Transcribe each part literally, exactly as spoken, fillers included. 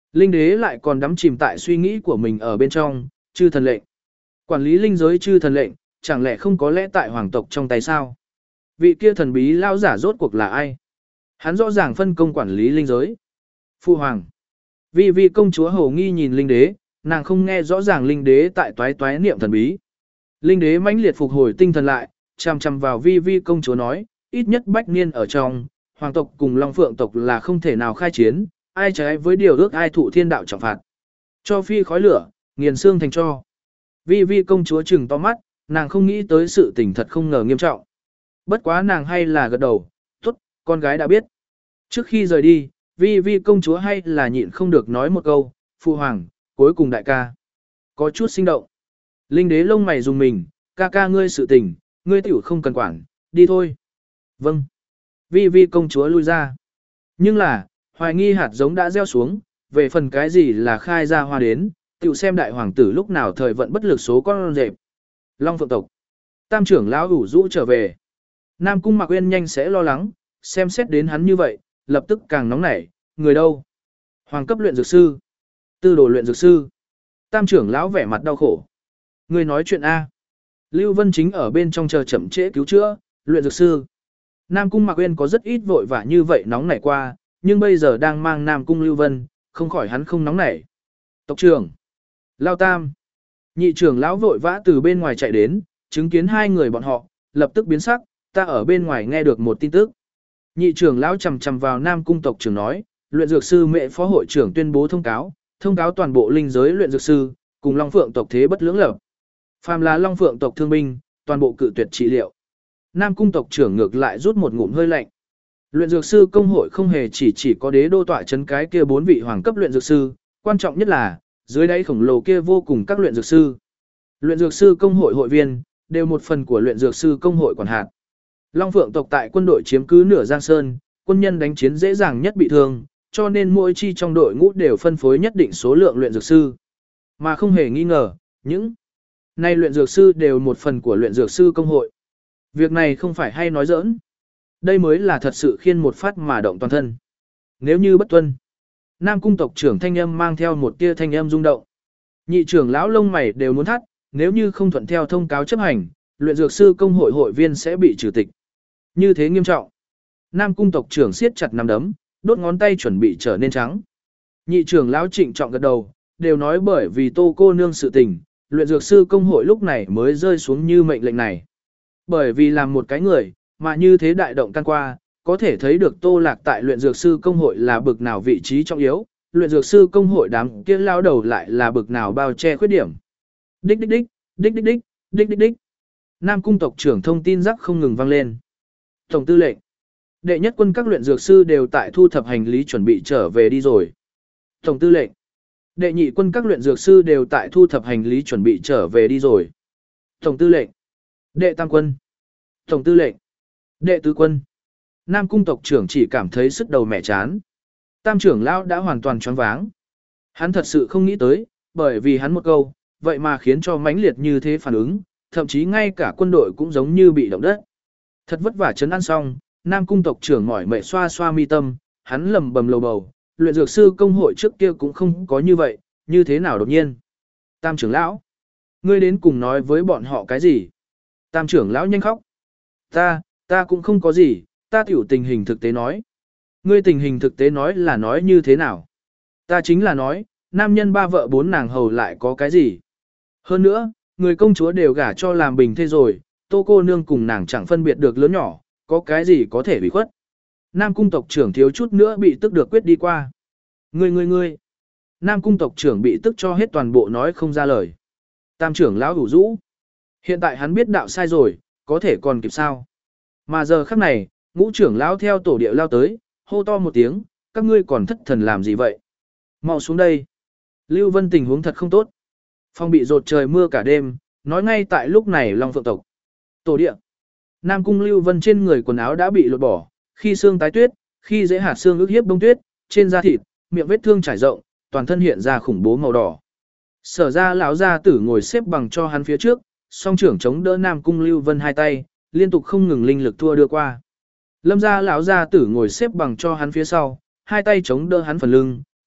Linh đế lại còn đắm chìm tại suy nghĩ của mình ở bên trong, chư thần lệnh. Quản lý linh giới chư thần lệnh, chẳng lẽ không có lẽ tại hoàng tộc trong tay sao? Vị kia thần bí lao giả rốt cuộc là ai? Hắn rõ ràng phân công quản lý linh giới. Phu hoàng. Vi vi công chúa hầu nghi nhìn linh đế, nàng không nghe rõ ràng linh đế tại toái toái niệm thần bí. Linh đế mãnh liệt phục hồi tinh thần lại, chằm chằm vào vi vi công chúa nói, ít nhất bách niên ở trong, hoàng tộc cùng long phượng tộc là không thể nào khai chiến, ai trái với điều ước ai thụ thiên đạo trọng phạt. Cho phi khói lửa, nghiền xương thành cho. Vi vi công chúa trừng to mắt, nàng không nghĩ tới sự tình thật không ngờ nghiêm trọng. Bất quá nàng hay là gật đầu, tốt, con gái đã biết. Trước khi rời đi, vi vi công chúa hay là nhịn không được nói một câu, phụ hoàng, cuối cùng đại ca. Có chút sinh động. Linh đế lông mày dùng mình, ca ca ngươi sự tình, ngươi tiểu không cần quản, đi thôi. Vâng. Vi vi công chúa lui ra. Nhưng là, hoài nghi hạt giống đã gieo xuống, về phần cái gì là khai ra hoa đến, tiểu xem đại hoàng tử lúc nào thời vận bất lực số con rệp. Long phượng tộc. Tam trưởng lão ủ rũ trở về. Nam cung Mạc Uyên nhanh sẽ lo lắng, xem xét đến hắn như vậy, lập tức càng nóng nảy, người đâu? Hoàng cấp luyện dược sư. Tư đồ luyện dược sư. Tam trưởng lão vẻ mặt đau khổ. Người nói chuyện A. Lưu Vân chính ở bên trong chờ chậm trễ cứu chữa, luyện dược sư. Nam cung Mạc Uyên có rất ít vội vã như vậy nóng nảy qua, nhưng bây giờ đang mang Nam cung Lưu Vân, không khỏi hắn không nóng nảy. Tộc trưởng. Lao Tam. Nhị trưởng lão vội vã từ bên ngoài chạy đến, chứng kiến hai người bọn họ, lập tức biến sắc, ta ở bên ngoài nghe được một tin tức. Nhị trưởng lão chầm chầm vào Nam cung tộc trưởng nói, luyện dược sư mẹ phó hội trưởng tuyên bố thông cáo, thông cáo toàn bộ linh giới luyện dược sư, cùng Long Phượng tộc thế bất lưỡng lập. Phàm là Long Phượng tộc thương binh, toàn bộ cự tuyệt trị liệu. Nam cung tộc trưởng ngược lại rút một ngụm hơi lạnh. Luyện dược sư công hội không hề chỉ chỉ có đế đô tọa chấn cái kia bốn vị hoàng cấp luyện dược sư, quan trọng nhất là dưới đáy khổng lồ kia vô cùng các luyện dược sư. Luyện dược sư công hội hội viên đều một phần của luyện dược sư công hội quản hạt. Long Phượng tộc tại quân đội chiếm cứ nửa Giang Sơn, quân nhân đánh chiến dễ dàng nhất bị thương, cho nên mỗi chi trong đội ngũ đều phân phối nhất định số lượng luyện dược sư. Mà không hề nghi ngờ, những nay luyện dược sư đều một phần của luyện dược sư công hội. Việc này không phải hay nói giỡn. Đây mới là thật sự khiên một phát mà động toàn thân. Nếu như bất tuân, Nam cung tộc trưởng thanh âm mang theo một tia thanh âm rung động. Nhị trưởng lão lông mày đều muốn thắt, nếu như không thuận theo thông cáo chấp hành, luyện dược sư công hội hội viên sẽ bị trừ tịch. Như thế nghiêm trọng. Nam cung tộc trưởng siết chặt nắm đấm, đốt ngón tay chuẩn bị trở nên trắng. Nhị trưởng lão trịnh trọng gật đầu, đều nói bởi vì Tô cô nương sự tình, luyện dược sư công hội lúc này mới rơi xuống như mệnh lệnh này. Bởi vì làm một cái người, mà như thế đại động can qua, có thể thấy được Tô Lạc tại luyện dược sư công hội là bực nào vị trí trọng yếu, luyện dược sư công hội đám kia lao đầu lại là bực nào bao che khuyết điểm. Đích đích đích, đích đích đích, đích đích đích. Nam cung tộc trưởng thông tin rắc không ngừng vang lên. Tổng tư lệnh. Đệ nhất quân các luyện dược sư đều tại thu thập hành lý chuẩn bị trở về đi rồi. Tổng tư lệnh. Đệ nhị quân các luyện dược sư đều tại thu thập hành lý chuẩn bị trở về đi rồi. Tổng tư lệnh. Đệ tam quân. Tổng tư lệnh. Đệ tứ quân. Nam cung tộc trưởng chỉ cảm thấy sức đầu mẹ chán. Tam trưởng lão đã hoàn toàn choáng váng. Hắn thật sự không nghĩ tới, bởi vì hắn một câu, vậy mà khiến cho mãnh liệt như thế phản ứng, thậm chí ngay cả quân đội cũng giống như bị động đất. Thật vất vả chấn an xong, Nam cung tộc trưởng mỏi mệt xoa xoa mi tâm, hắn lầm bầm lầu bầu, luyện dược sư công hội trước kia cũng không có như vậy, như thế nào đột nhiên. Tam trưởng lão, ngươi đến cùng nói với bọn họ cái gì? Tam trưởng lão nhanh khóc. Ta, ta cũng không có gì, ta tiểu tình hình thực tế nói. Ngươi tình hình thực tế nói là nói như thế nào? Ta chính là nói, nam nhân ba vợ bốn nàng hầu lại có cái gì? Hơn nữa, người công chúa đều gả cho làm bình thế rồi, Tô cô nương cùng nàng chẳng phân biệt được lớn nhỏ, có cái gì có thể bị khuất. Nam cung tộc trưởng thiếu chút nữa bị tức được quyết đi qua. Ngươi ngươi ngươi. Nam cung tộc trưởng bị tức cho hết toàn bộ nói không ra lời. Tam trưởng lão đủ rũ. Hiện tại hắn biết đạo sai rồi, có thể còn kịp sao. Mà giờ khắc này, ngũ trưởng lão theo tổ địa lao tới, hô to một tiếng, các ngươi còn thất thần làm gì vậy? Mau xuống đây. Lưu Vân tình huống thật không tốt. Phong bị rột trời mưa cả đêm, nói ngay tại lúc này Long Phượng tộc. Tổ địa. Nam cung Lưu Vân trên người quần áo đã bị lột bỏ, khi xương tái tuyết, khi dễ hạt xương ức hiếp bông tuyết, trên da thịt, miệng vết thương trải rộng, toàn thân hiện ra khủng bố màu đỏ. Sở ra lão gia tử ngồi xếp bằng cho hắn phía trước, song trưởng chống đỡ Nam cung Lưu Vân hai tay, liên tục không ngừng linh lực thua đưa qua. Lâm gia lão gia tử ngồi xếp bằng cho hắn phía sau, hai tay chống đỡ hắn phần lưng,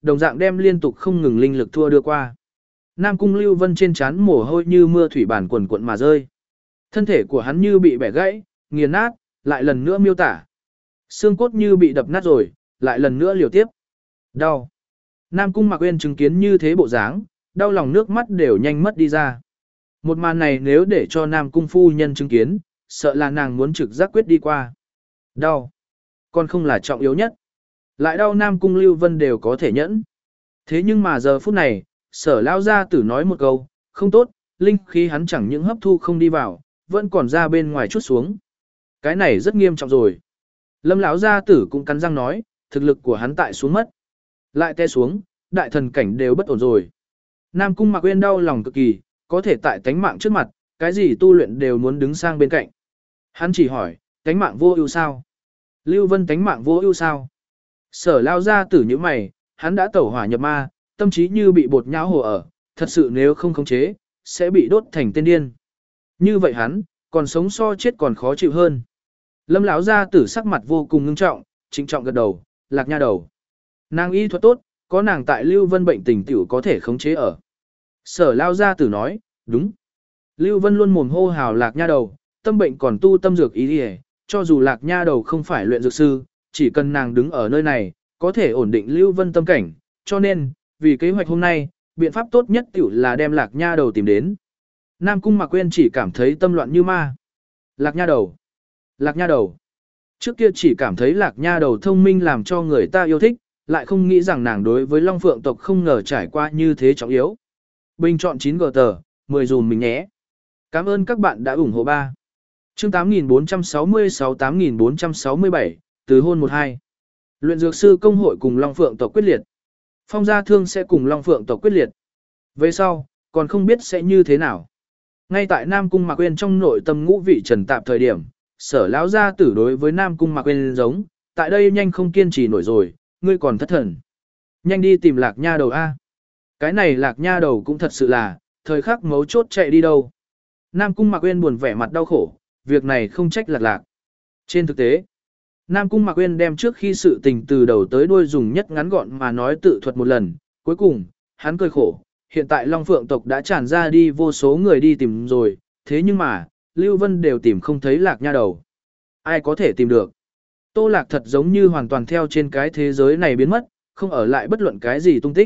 đồng dạng đem liên tục không ngừng linh lực thua đưa qua. Nam Cung Lưu Vân trên trán mồ hôi như mưa thủy bản quần cuộn mà rơi. Thân thể của hắn như bị bẻ gãy, nghiền nát, lại lần nữa miêu tả. Xương cốt như bị đập nát rồi, lại lần nữa liều tiếp. Đau. Nam Cung Mạc Uyên chứng kiến như thế bộ dáng, đau lòng nước mắt đều nhanh mất đi ra. Một màn này nếu để cho Nam Cung phu nhân chứng kiến, sợ là nàng muốn trực giác quyết đi qua. Đau. Còn không là trọng yếu nhất. Lại đau Nam Cung Lưu Vân đều có thể nhẫn. Thế nhưng mà giờ phút này, Sở lão gia tử nói một câu, không tốt, linh khí hắn chẳng những hấp thu không đi vào, vẫn còn ra bên ngoài chút xuống. Cái này rất nghiêm trọng rồi. Lâm lão gia tử cũng cắn răng nói, thực lực của hắn tại xuống mất. Lại té xuống, đại thần cảnh đều bất ổn rồi. Nam Cung Mạc Uyên đau lòng cực kỳ, có thể tại tánh mạng trước mặt, cái gì tu luyện đều muốn đứng sang bên cạnh. Hắn chỉ hỏi, tánh mạng vô ưu sao? Lưu Vân tánh mạng vô ưu sao? Sở lao ra tử như mày, hắn đã tẩu hỏa nhập ma, tâm trí như bị bột nhão hồ ở, thật sự nếu không khống chế, sẽ bị đốt thành tên điên. Như vậy hắn, còn sống so chết còn khó chịu hơn. Lâm lão gia tử sắc mặt vô cùng ngưng trọng, trịnh trọng gật đầu, lạc nha đầu. Nàng y thuật tốt, có nàng tại Lưu Vân bệnh tình tiểu có thể khống chế ở. Sở lao gia tử nói, đúng. Lưu Vân luôn mồm hô hào lạc nha đầu, tâm bệnh còn tu tâm dược ý đi, cho dù lạc nha đầu không phải luyện dược sư, chỉ cần nàng đứng ở nơi này, có thể ổn định Lưu Vân tâm cảnh, cho nên, vì kế hoạch hôm nay, biện pháp tốt nhất tiểu là đem lạc nha đầu tìm đến. Nam Cung Mạc Uyên chỉ cảm thấy tâm loạn như ma. Lạc nha đầu. Lạc nha đầu. Trước kia chỉ cảm thấy lạc nha đầu thông minh làm cho người ta yêu thích, lại không nghĩ rằng nàng đối với Long Phượng tộc không ngờ trải qua như thế trọng yếu. Bình chọn chín gờ tờ, mười dùm mình nhé. Cảm ơn các bạn đã ủng hộ ba. Chương tám nghìn bốn trăm sáu mươi sáu tám nghìn bốn trăm sáu mươi bảy, từ hôn một hai. Luyện dược sư công hội cùng Long Phượng tộc quyết liệt. Phong gia thương sẽ cùng Long Phượng tộc quyết liệt. Về sau, còn không biết sẽ như thế nào. Ngay tại Nam Cung Mạc Uyên trong nội tâm ngũ vị trần tạp thời điểm, Sở lão gia tử đối với Nam Cung Mạc Uyên giống, tại đây nhanh không kiên trì nổi rồi, ngươi còn thất thần. Nhanh đi tìm lạc nha đầu A. Cái này lạc nha đầu cũng thật sự là, thời khắc mấu chốt chạy đi đâu. Nam Cung Mạc Uyên buồn vẻ mặt đau khổ, việc này không trách lạc lạc. Trên thực tế, Nam Cung Mạc Uyên đem trước khi sự tình từ đầu tới đuôi dùng nhất ngắn gọn mà nói tự thuật một lần, cuối cùng, hắn cười khổ, hiện tại Long Phượng tộc đã tràn ra đi vô số người đi tìm rồi, thế nhưng mà, Lưu Vân đều tìm không thấy lạc nha đầu. Ai có thể tìm được? Tô Lạc thật giống như hoàn toàn theo trên cái thế giới này biến mất, không ở lại bất luận cái gì tung tích.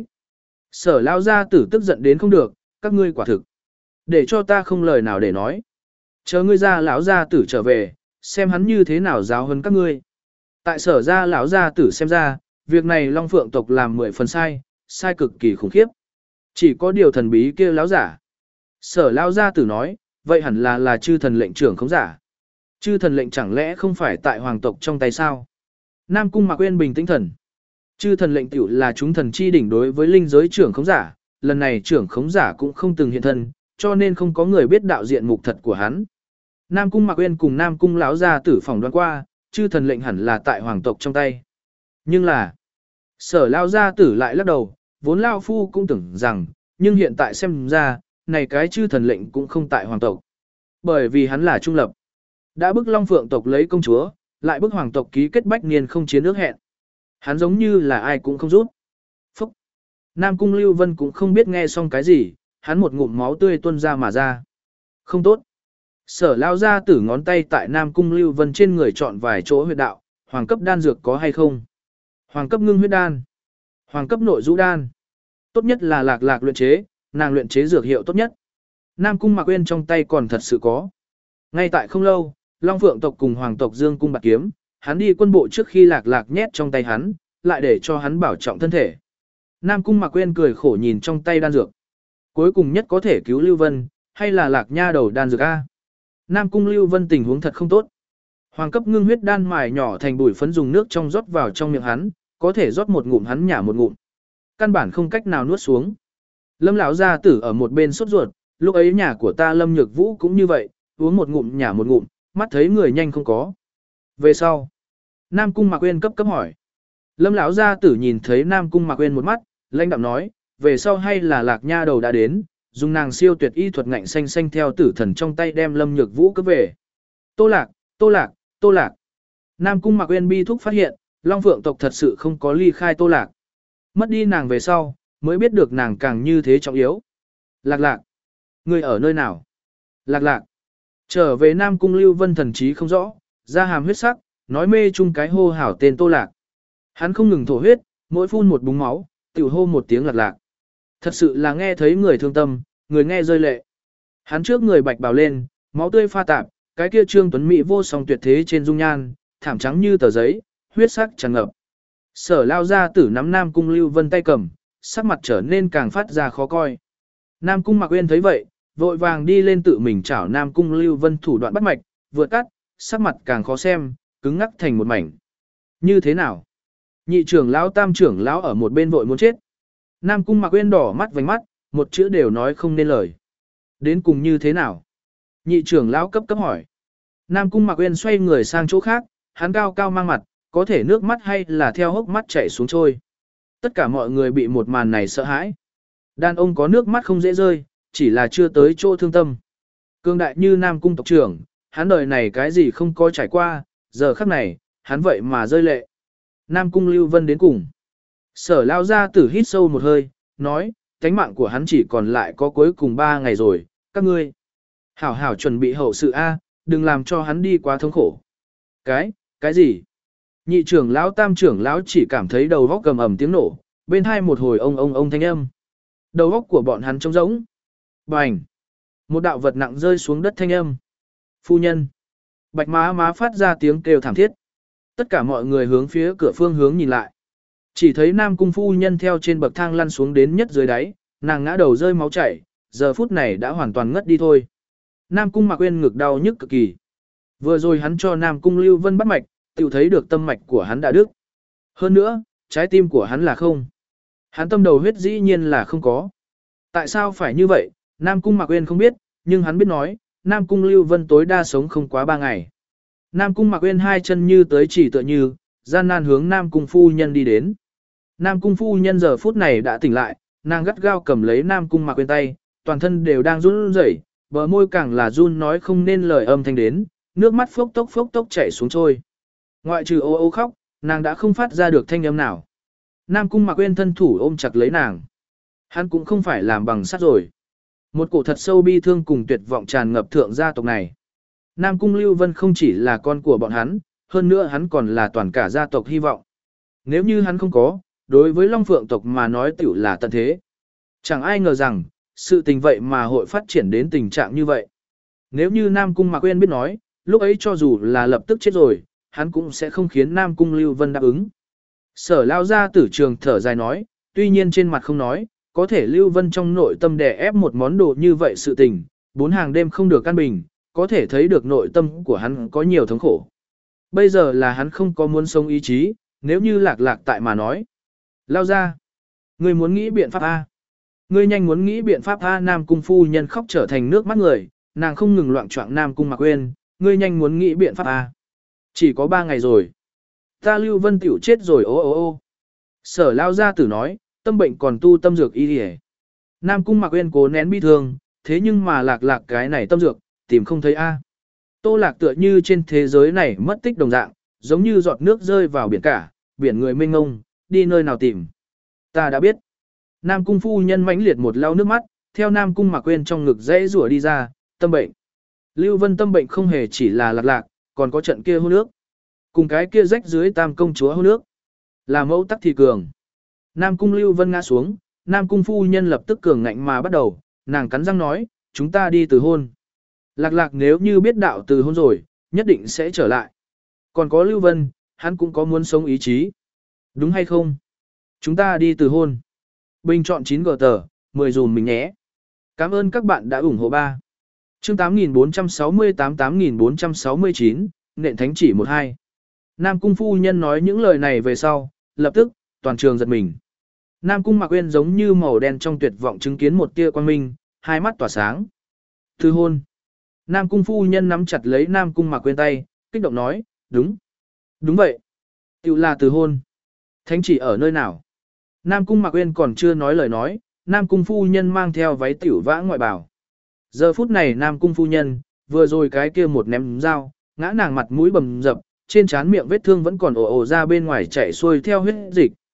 Sở lao gia tử tức giận đến không được, các ngươi quả thực. Để cho ta không lời nào để nói. Chờ ngươi ra lão gia tử trở về, xem hắn như thế nào giáo hơn các ngươi. Tại sở ra lão gia tử xem ra, việc này Long Phượng tộc làm mười phần sai, sai cực kỳ khủng khiếp. Chỉ có điều thần bí kia lão giả. Sở lão gia tử nói, vậy hẳn là là chư thần lệnh trưởng không giả. Chư thần lệnh chẳng lẽ không phải tại hoàng tộc trong tay sao? Nam Cung Mạc Uyên bình tĩnh thần. Chư thần lệnh tiểu là chúng thần chi đỉnh đối với linh giới trưởng khống giả, lần này trưởng khống giả cũng không từng hiện thân, cho nên không có người biết đạo diện mục thật của hắn. Nam Cung Mạc Uyên cùng Nam Cung lão gia tử phỏng đoán qua, chư thần lệnh hẳn là tại hoàng tộc trong tay. Nhưng là, Sở lão gia tử lại lắc đầu, vốn lão phu cũng tưởng rằng, nhưng hiện tại xem ra, này cái chư thần lệnh cũng không tại hoàng tộc. Bởi vì hắn là trung lập. Đã bức Long Phượng tộc lấy công chúa, lại bức hoàng tộc ký kết bách niên không chiến ước hẹn. Hắn giống như là ai cũng không rút. Phúc! Nam Cung Lưu Vân cũng không biết nghe xong cái gì, hắn một ngụm máu tươi tuôn ra mà ra. Không tốt! Sở lao ra tử ngón tay tại Nam Cung Lưu Vân trên người chọn vài chỗ huyệt đạo, hoàng cấp đan dược có hay không? Hoàng cấp ngưng huyết đan. Hoàng cấp nội rũ đan. Tốt nhất là lạc lạc luyện chế, nàng luyện chế dược hiệu tốt nhất. Nam Cung Mạc Uyên trong tay còn thật sự có. Ngay tại không lâu, Long Phượng tộc cùng Hoàng tộc Dương Cung bạc kiếm, hắn đi quân bộ trước khi lạc lạc nhét trong tay hắn, lại để cho hắn bảo trọng thân thể. Nam Cung Mạc Uyên cười khổ nhìn trong tay đan dược. Cuối cùng nhất có thể cứu Lưu Vân, hay là lạc nha đầu đan dược A. Nam Cung Lưu Vân tình huống thật không tốt. Hoàng cấp ngưng huyết đan mài nhỏ thành bụi phấn dùng nước trong rót vào trong miệng hắn, có thể rót một ngụm hắn nhả một ngụm. Căn bản không cách nào nuốt xuống. Lâm lão gia tử ở một bên sốt ruột, lúc ấy nhà của ta Lâm Nhược Vũ cũng như vậy, uống một ngụm nhả một ngụm, mắt thấy người nhanh không có. Về sau, Nam Cung Mạc Uyên cấp cấp hỏi. Lâm lão gia tử nhìn thấy Nam Cung Mạc Uyên một mắt, lãnh đạm nói, về sau hay là lạc nha đầu đã đến, dùng nàng siêu tuyệt y thuật ngạnh xanh xanh theo tử thần trong tay đem Lâm Nhược Vũ cấp về. Tô Lạc, Tô Lạc, Tô Lạc. Nam Cung Mạc Uyên bi thúc phát hiện, Long Phượng tộc thật sự không có ly khai Tô Lạc. Mất đi nàng về sau, mới biết được nàng càng như thế trọng yếu. Lạc lạc. Người ở nơi nào? Lạc lạc. Trở về Nam Cung Lưu Vân thần trí không rõ, ra hàm huyết sắc, nói mê chung cái hô hảo tên Tô Lạc. Hắn không ngừng thổ huyết, mỗi phun một búng máu, tiểu hô một tiếng lạc lạc. Thật sự là nghe thấy người thương tâm, người nghe rơi lệ. Hắn trước người bạch bào lên, máu tươi pha tạp, cái kia trương tuấn mỹ vô song tuyệt thế trên dung nhan, thảm trắng như tờ giấy, huyết sắc tràn ngập. Sở lao ra tử nắm Nam Cung Lưu Vân tay cầm, sắc mặt trở nên càng phát ra khó coi. Nam Cung Mạc Uyên thấy vậy, vội vàng đi lên tự mình chảo Nam Cung Lưu Vân thủ đoạn bắt mạch, vượt cắt, sắc mặt càng khó xem, cứng ngắc thành một mảnh. Như thế nào? Nhị trưởng lão tam trưởng lão ở một bên vội muốn chết. Nam Cung Mạc Uyên đỏ mắt vành mắt, một chữ đều nói không nên lời. Đến cùng như thế nào? Nhị trưởng lão cấp cấp hỏi. Nam Cung Mạc Uyên xoay người sang chỗ khác, hắn cao cao mang mặt, có thể nước mắt hay là theo hốc mắt chảy xuống trôi. Tất cả mọi người bị một màn này sợ hãi. Đàn ông có nước mắt không dễ rơi, chỉ là chưa tới chỗ thương tâm. Cương đại như Nam Cung tộc trưởng, hắn đời này cái gì không có trải qua, giờ khắc này, hắn vậy mà rơi lệ. Nam Cung Lưu Vân đến cùng. Sở lao ra tử hít sâu một hơi, nói, tánh mạng của hắn chỉ còn lại có cuối cùng ba ngày rồi, các ngươi. Hảo hảo chuẩn bị hậu sự A, đừng làm cho hắn đi quá thống khổ. Cái, cái gì? Nhị trưởng lão tam trưởng lão chỉ cảm thấy đầu góc cầm ầm tiếng nổ, bên hai một hồi ông ông ông thanh âm. Đầu góc của bọn hắn trống rỗng. Bành! Một đạo vật nặng rơi xuống đất thanh âm. Phu nhân! Bạch má má phát ra tiếng kêu thảm thiết. Tất cả mọi người hướng phía cửa phương hướng nhìn lại. Chỉ thấy Nam Cung phu nhân theo trên bậc thang lăn xuống đến nhất dưới đáy, nàng ngã đầu rơi máu chảy, giờ phút này đã hoàn toàn ngất đi thôi. Nam Cung Mạc Uyên ngực đau nhức cực kỳ. Vừa rồi hắn cho Nam Cung Lưu Vân bắt mạch, tự thấy được tâm mạch của hắn đã đứt. Hơn nữa, trái tim của hắn là không. Hắn tâm đầu huyết dĩ nhiên là không có. Tại sao phải như vậy, Nam Cung Mạc Uyên không biết, nhưng hắn biết nói, Nam Cung Lưu Vân tối đa sống không quá ba ngày. Nam Cung Mạc Uyên hai chân như tới chỉ tựa như, gian nan hướng Nam Cung phu nhân đi đến. Nam Cung phu nhân giờ phút này đã tỉnh lại, nàng gắt gao cầm lấy Nam Cung Mạc Uyên tay, toàn thân đều đang run rẩy, bờ môi càng là run nói không nên lời âm thanh đến, nước mắt phốc tốc phốc tốc chảy xuống trôi. Ngoại trừ ô ô khóc, nàng đã không phát ra được thanh âm nào. Nam Cung Mạc Uyên thân thủ ôm chặt lấy nàng. Hắn cũng không phải làm bằng sắt rồi. Một cổ thật sâu bi thương cùng tuyệt vọng tràn ngập thượng gia tộc này. Nam Cung Lưu Vân không chỉ là con của bọn hắn, hơn nữa hắn còn là toàn cả gia tộc hy vọng. Nếu như hắn không có, đối với Long Phượng tộc mà nói tiểu là tận thế. Chẳng ai ngờ rằng, sự tình vậy mà hội phát triển đến tình trạng như vậy. Nếu như Nam Cung Mạc Uyên biết nói, lúc ấy cho dù là lập tức chết rồi, hắn cũng sẽ không khiến Nam Cung Lưu Vân đáp ứng. Sở lao ra tử trường thở dài nói, tuy nhiên trên mặt không nói, có thể Lưu Vân trong nội tâm đè ép một món đồ như vậy sự tình, bốn hàng đêm không được căn bình, có thể thấy được nội tâm của hắn có nhiều thống khổ. Bây giờ là hắn không có muốn sống ý chí, nếu như lạc lạc tại mà nói. Lao ra, ngươi muốn nghĩ biện pháp A. Ngươi nhanh muốn nghĩ biện pháp A. Nam Cung phu nhân khóc trở thành nước mắt người, nàng không ngừng loạn choạng Nam Cung Mạc Uyên, ngươi nhanh muốn nghĩ biện pháp A. Chỉ có ba ngày rồi. Ta Lưu Vân tiểu chết rồi ô ô ô. Sở lao gia tử nói, tâm bệnh còn tu tâm dược y đi. Nam Cung Mạc Uyên cố nén bi thương, thế nhưng mà lạc lạc cái này tâm dược, tìm không thấy A. Tô lạc tựa như trên thế giới này mất tích đồng dạng, giống như giọt nước rơi vào biển cả, biển người mênh ngông, đi nơi nào tìm. Ta đã biết. Nam Cung phu nhân mãnh liệt một lau nước mắt, theo Nam Cung Mạc Uyên trong ngực dễ rủa đi ra, tâm bệnh. Lưu Vân tâm bệnh không hề chỉ là lạc lạc, còn có trận kia hôn nước. Cùng cái kia rách dưới tam công chúa hôn nước. Là mẫu tắc thì cường. Nam Cung Lưu Vân ngã xuống, Nam Cung phu nhân lập tức cường ngạnh mà bắt đầu, nàng cắn răng nói, chúng ta đi từ hôn. Lạc lạc nếu như biết đạo từ hôn rồi, nhất định sẽ trở lại. Còn có Lưu Vân, hắn cũng có muốn sống ý chí. Đúng hay không? Chúng ta đi từ hôn. Bình chọn chín gờ tờ, mười dùm mình nhé. Cảm ơn các bạn đã ủng hộ ba. Chương tám nghìn bốn trăm sáu mươi tám tám nghìn bốn trăm sáu mươi chín, nện thánh chỉ một hai. Nam Cung phu nhân nói những lời này về sau, lập tức, toàn trường giật mình. Nam Cung Mạc Uyên giống như màu đen trong tuyệt vọng chứng kiến một tia quang minh, hai mắt tỏa sáng. Từ hôn. Nam Cung phu nhân nắm chặt lấy Nam Cung Mạc Uyên tay, kích động nói, đúng. Đúng vậy. Tiểu là từ hôn. Thánh chỉ ở nơi nào? Nam Cung Mạc Uyên còn chưa nói lời nói, Nam Cung phu nhân mang theo váy tiểu vã ngoại bào. Giờ phút này Nam Cung phu nhân, vừa rồi cái kia một ném dao, ngã nàng mặt mũi bầm dập, trên trán miệng vết thương vẫn còn ồ ồ ra bên ngoài chảy xuôi theo huyết dịch.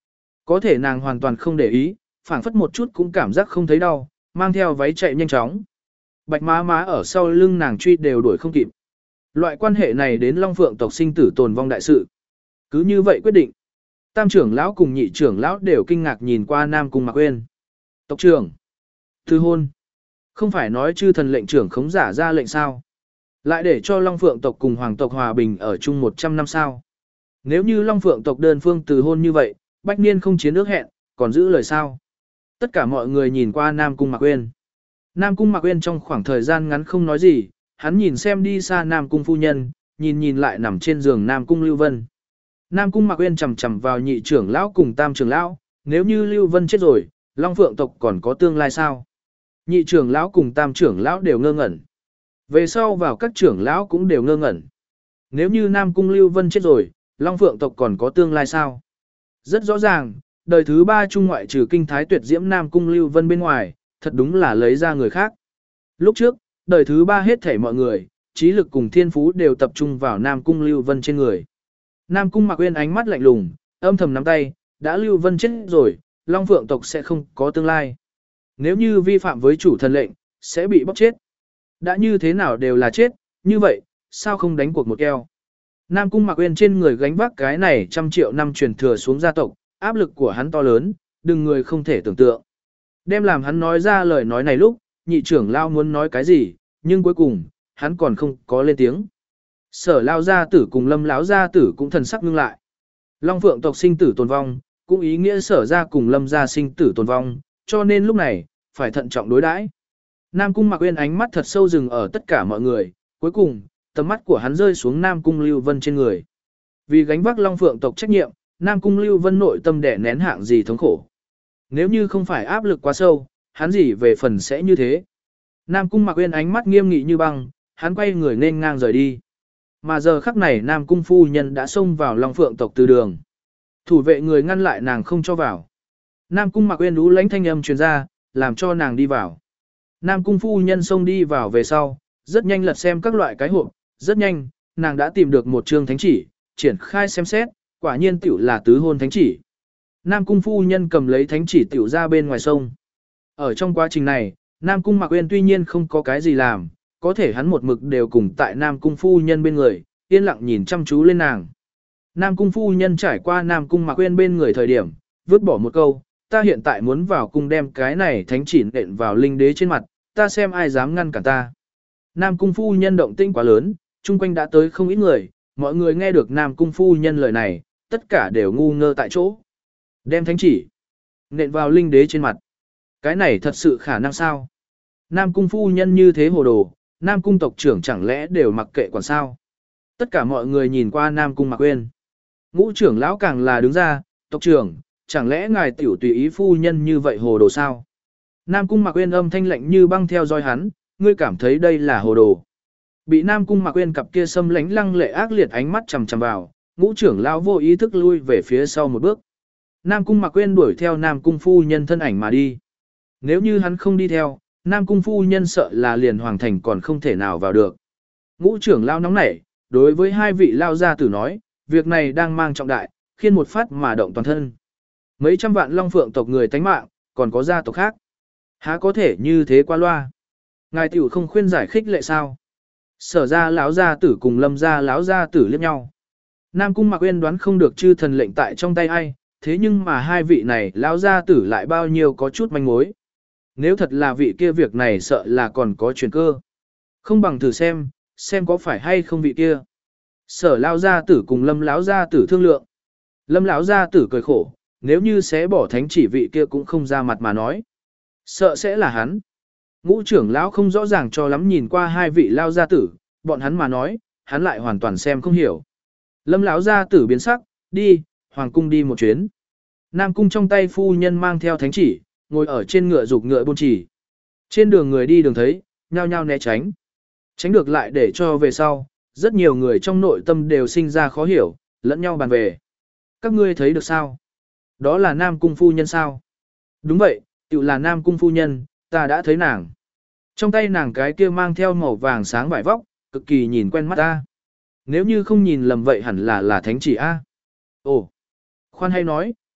Có thể nàng hoàn toàn không để ý, phảng phất một chút cũng cảm giác không thấy đau, mang theo váy chạy nhanh chóng. Bạch má má ở sau lưng nàng truy đều đuổi không kịp. Loại quan hệ này đến Long Phượng tộc sinh tử tồn vong đại sự. Cứ như vậy quyết định. Tam trưởng lão cùng nhị trưởng lão đều kinh ngạc nhìn qua Nam Cung Mạc Uyên. Tộc trưởng. Thư hôn. Không phải nói chư thần lệnh trưởng khống giả ra lệnh sao. Lại để cho Long Phượng tộc cùng Hoàng tộc hòa bình ở chung một trăm năm sao. Nếu như Long Phượng tộc đơn phương từ hôn như vậy, Bách Niên không chiến ước hẹn, còn giữ lời sao. Tất cả mọi người nhìn qua Nam Cung Mạc Uyên. Nam Cung Mạc Uyên trong khoảng thời gian ngắn không nói gì, hắn nhìn xem đi xa Nam Cung phu nhân, nhìn nhìn lại nằm trên giường Nam Cung Lưu Vân. Nam Cung Mạc Uyên chầm chầm vào nhị trưởng lão cùng tam trưởng lão, nếu như Lưu Vân chết rồi, Long Phượng tộc còn có tương lai sao? Nhị trưởng lão cùng tam trưởng lão đều ngơ ngẩn. Về sau vào các trưởng lão cũng đều ngơ ngẩn. Nếu như Nam Cung Lưu Vân chết rồi, Long Phượng tộc còn có tương lai sao? Rất rõ ràng, đời thứ ba trung ngoại trừ kinh thái tuyệt diễm Nam Cung Lưu Vân bên ngoài, thật đúng là lấy ra người khác. Lúc trước, đời thứ ba hết thảy mọi người, trí lực cùng thiên phú đều tập trung vào Nam Cung Lưu Vân trên người. Nam Cung Mạc Uyên ánh mắt lạnh lùng, âm thầm nắm tay, đã Lưu Vân chết rồi, Long Phượng tộc sẽ không có tương lai. Nếu như vi phạm với chủ thần lệnh, sẽ bị bóc chết. Đã như thế nào đều là chết, như vậy, sao không đánh cuộc một keo. Nam Cung Mạc Uyên trên người gánh vác cái này trăm triệu năm truyền thừa xuống gia tộc, áp lực của hắn to lớn, đừng người không thể tưởng tượng. Đem làm hắn nói ra lời nói này lúc, nhị trưởng lao muốn nói cái gì, nhưng cuối cùng, hắn còn không có lên tiếng. Sở lao gia tử cùng Lâm lão gia tử cũng thần sắc ngưng lại. Long Phượng tộc sinh tử tồn vong, cũng ý nghĩa sở gia cùng Lâm gia sinh tử tồn vong, cho nên lúc này, phải thận trọng đối đãi. Nam Cung Mạc Uyên ánh mắt thật sâu rừng ở tất cả mọi người, cuối cùng, tầm mắt của hắn rơi xuống Nam Cung Lưu Vân trên người. Vì gánh vác Long Phượng tộc trách nhiệm, Nam Cung Lưu Vân nội tâm đẻ nén hạng gì thống khổ. Nếu như không phải áp lực quá sâu, hắn gì về phần sẽ như thế. Nam Cung Mạc Uyên ánh mắt nghiêm nghị như băng, hắn quay người nên ngang rời đi. Mà giờ khắc này Nam Cung phu nhân đã xông vào Long Phượng tộc từ đường. Thủ vệ người ngăn lại nàng không cho vào. Nam Cung Mạc Uyên lú lãnh thanh âm truyền ra, làm cho nàng đi vào. Nam Cung phu nhân xông đi vào về sau, rất nhanh lật xem các loại cái hộp, rất nhanh, nàng đã tìm được một chương thánh chỉ, triển khai xem xét, quả nhiên tiểu là tứ hôn thánh chỉ. Nam Cung phu nhân cầm lấy thánh chỉ tiểu ra bên ngoài sông. Ở trong quá trình này, Nam Cung Mạc Uyên tuy nhiên không có cái gì làm, có thể hắn một mực đều cùng tại Nam Cung phu nhân bên người, yên lặng nhìn chăm chú lên nàng. Nam Cung phu nhân trải qua Nam Cung Mạc Uyên bên người thời điểm, vứt bỏ một câu, ta hiện tại muốn vào cung đem cái này thánh chỉ nện vào linh đế trên mặt, ta xem ai dám ngăn cản ta. Nam Cung phu nhân động tĩnh quá lớn, chung quanh đã tới không ít người, mọi người nghe được Nam Cung phu nhân lời này, tất cả đều ngu ngơ tại chỗ. Đem thánh chỉ nện vào linh đế trên mặt. Cái này thật sự khả năng sao? Nam Cung phu nhân như thế hồ đồ, Nam Cung tộc trưởng chẳng lẽ đều mặc kệ còn sao? Tất cả mọi người nhìn qua Nam Cung Mạc Uyên. Ngũ trưởng lão càng là đứng ra, tộc trưởng, chẳng lẽ ngài tiểu tùy ý phu nhân như vậy hồ đồ sao? Nam Cung Mạc Uyên âm thanh lạnh như băng theo dõi hắn, ngươi cảm thấy đây là hồ đồ. Bị Nam Cung Mạc Uyên cặp kia xâm lánh lăng lệ ác liệt ánh mắt chằm chằm vào, ngũ trưởng lão vô ý thức lui về phía sau một bước. Nam Cung Mạc Uyên đuổi theo Nam Cung phu nhân thân ảnh mà đi. Nếu như hắn không đi theo, Nam Cung phu nhân sợ là liền hoàng thành còn không thể nào vào được. Ngũ trưởng lão nóng nảy, đối với hai vị lao gia tử nói, việc này đang mang trọng đại, khiên một phát mà động toàn thân. Mấy trăm vạn Long Phượng tộc người tánh mạng, còn có gia tộc khác. Há có thể như thế qua loa. Ngài tiểu không khuyên giải khích lệ sao? Sở ra lão gia tử cùng Lâm gia lão gia tử liếc nhau. Nam Cung Mạc Uyên đoán không được chư thần lệnh tại trong tay ai, thế nhưng mà hai vị này lão gia tử lại bao nhiêu có chút manh mối. Nếu thật là vị kia việc này sợ là còn có chuyển cơ. Không bằng thử xem, xem có phải hay không vị kia. Sở lão gia tử cùng Lâm lão gia tử thương lượng. Lâm lão gia tử cười khổ, nếu như xé bỏ thánh chỉ vị kia cũng không ra mặt mà nói. Sợ sẽ là hắn. Ngũ trưởng lão không rõ ràng cho lắm nhìn qua hai vị lao gia tử, bọn hắn mà nói, hắn lại hoàn toàn xem không hiểu. Lâm lão gia tử biến sắc, đi, hoàng cung đi một chuyến. Nam cung trong tay phu nhân mang theo thánh chỉ, ngồi ở trên ngựa dục ngựa buôn chỉ. Trên đường người đi đường thấy, nhao nhao né tránh. Tránh được lại để cho về sau, rất nhiều người trong nội tâm đều sinh ra khó hiểu, lẫn nhau bàn về. Các ngươi thấy được sao? Đó là Nam cung phu nhân sao? Đúng vậy, tự là Nam cung phu nhân, ta đã thấy nàng. Trong tay nàng cái kia mang theo màu vàng sáng vải vóc, cực kỳ nhìn quen mắt ta. Nếu như không nhìn lầm vậy hẳn là là thánh chỉ A. Ồ, khoan hay nói,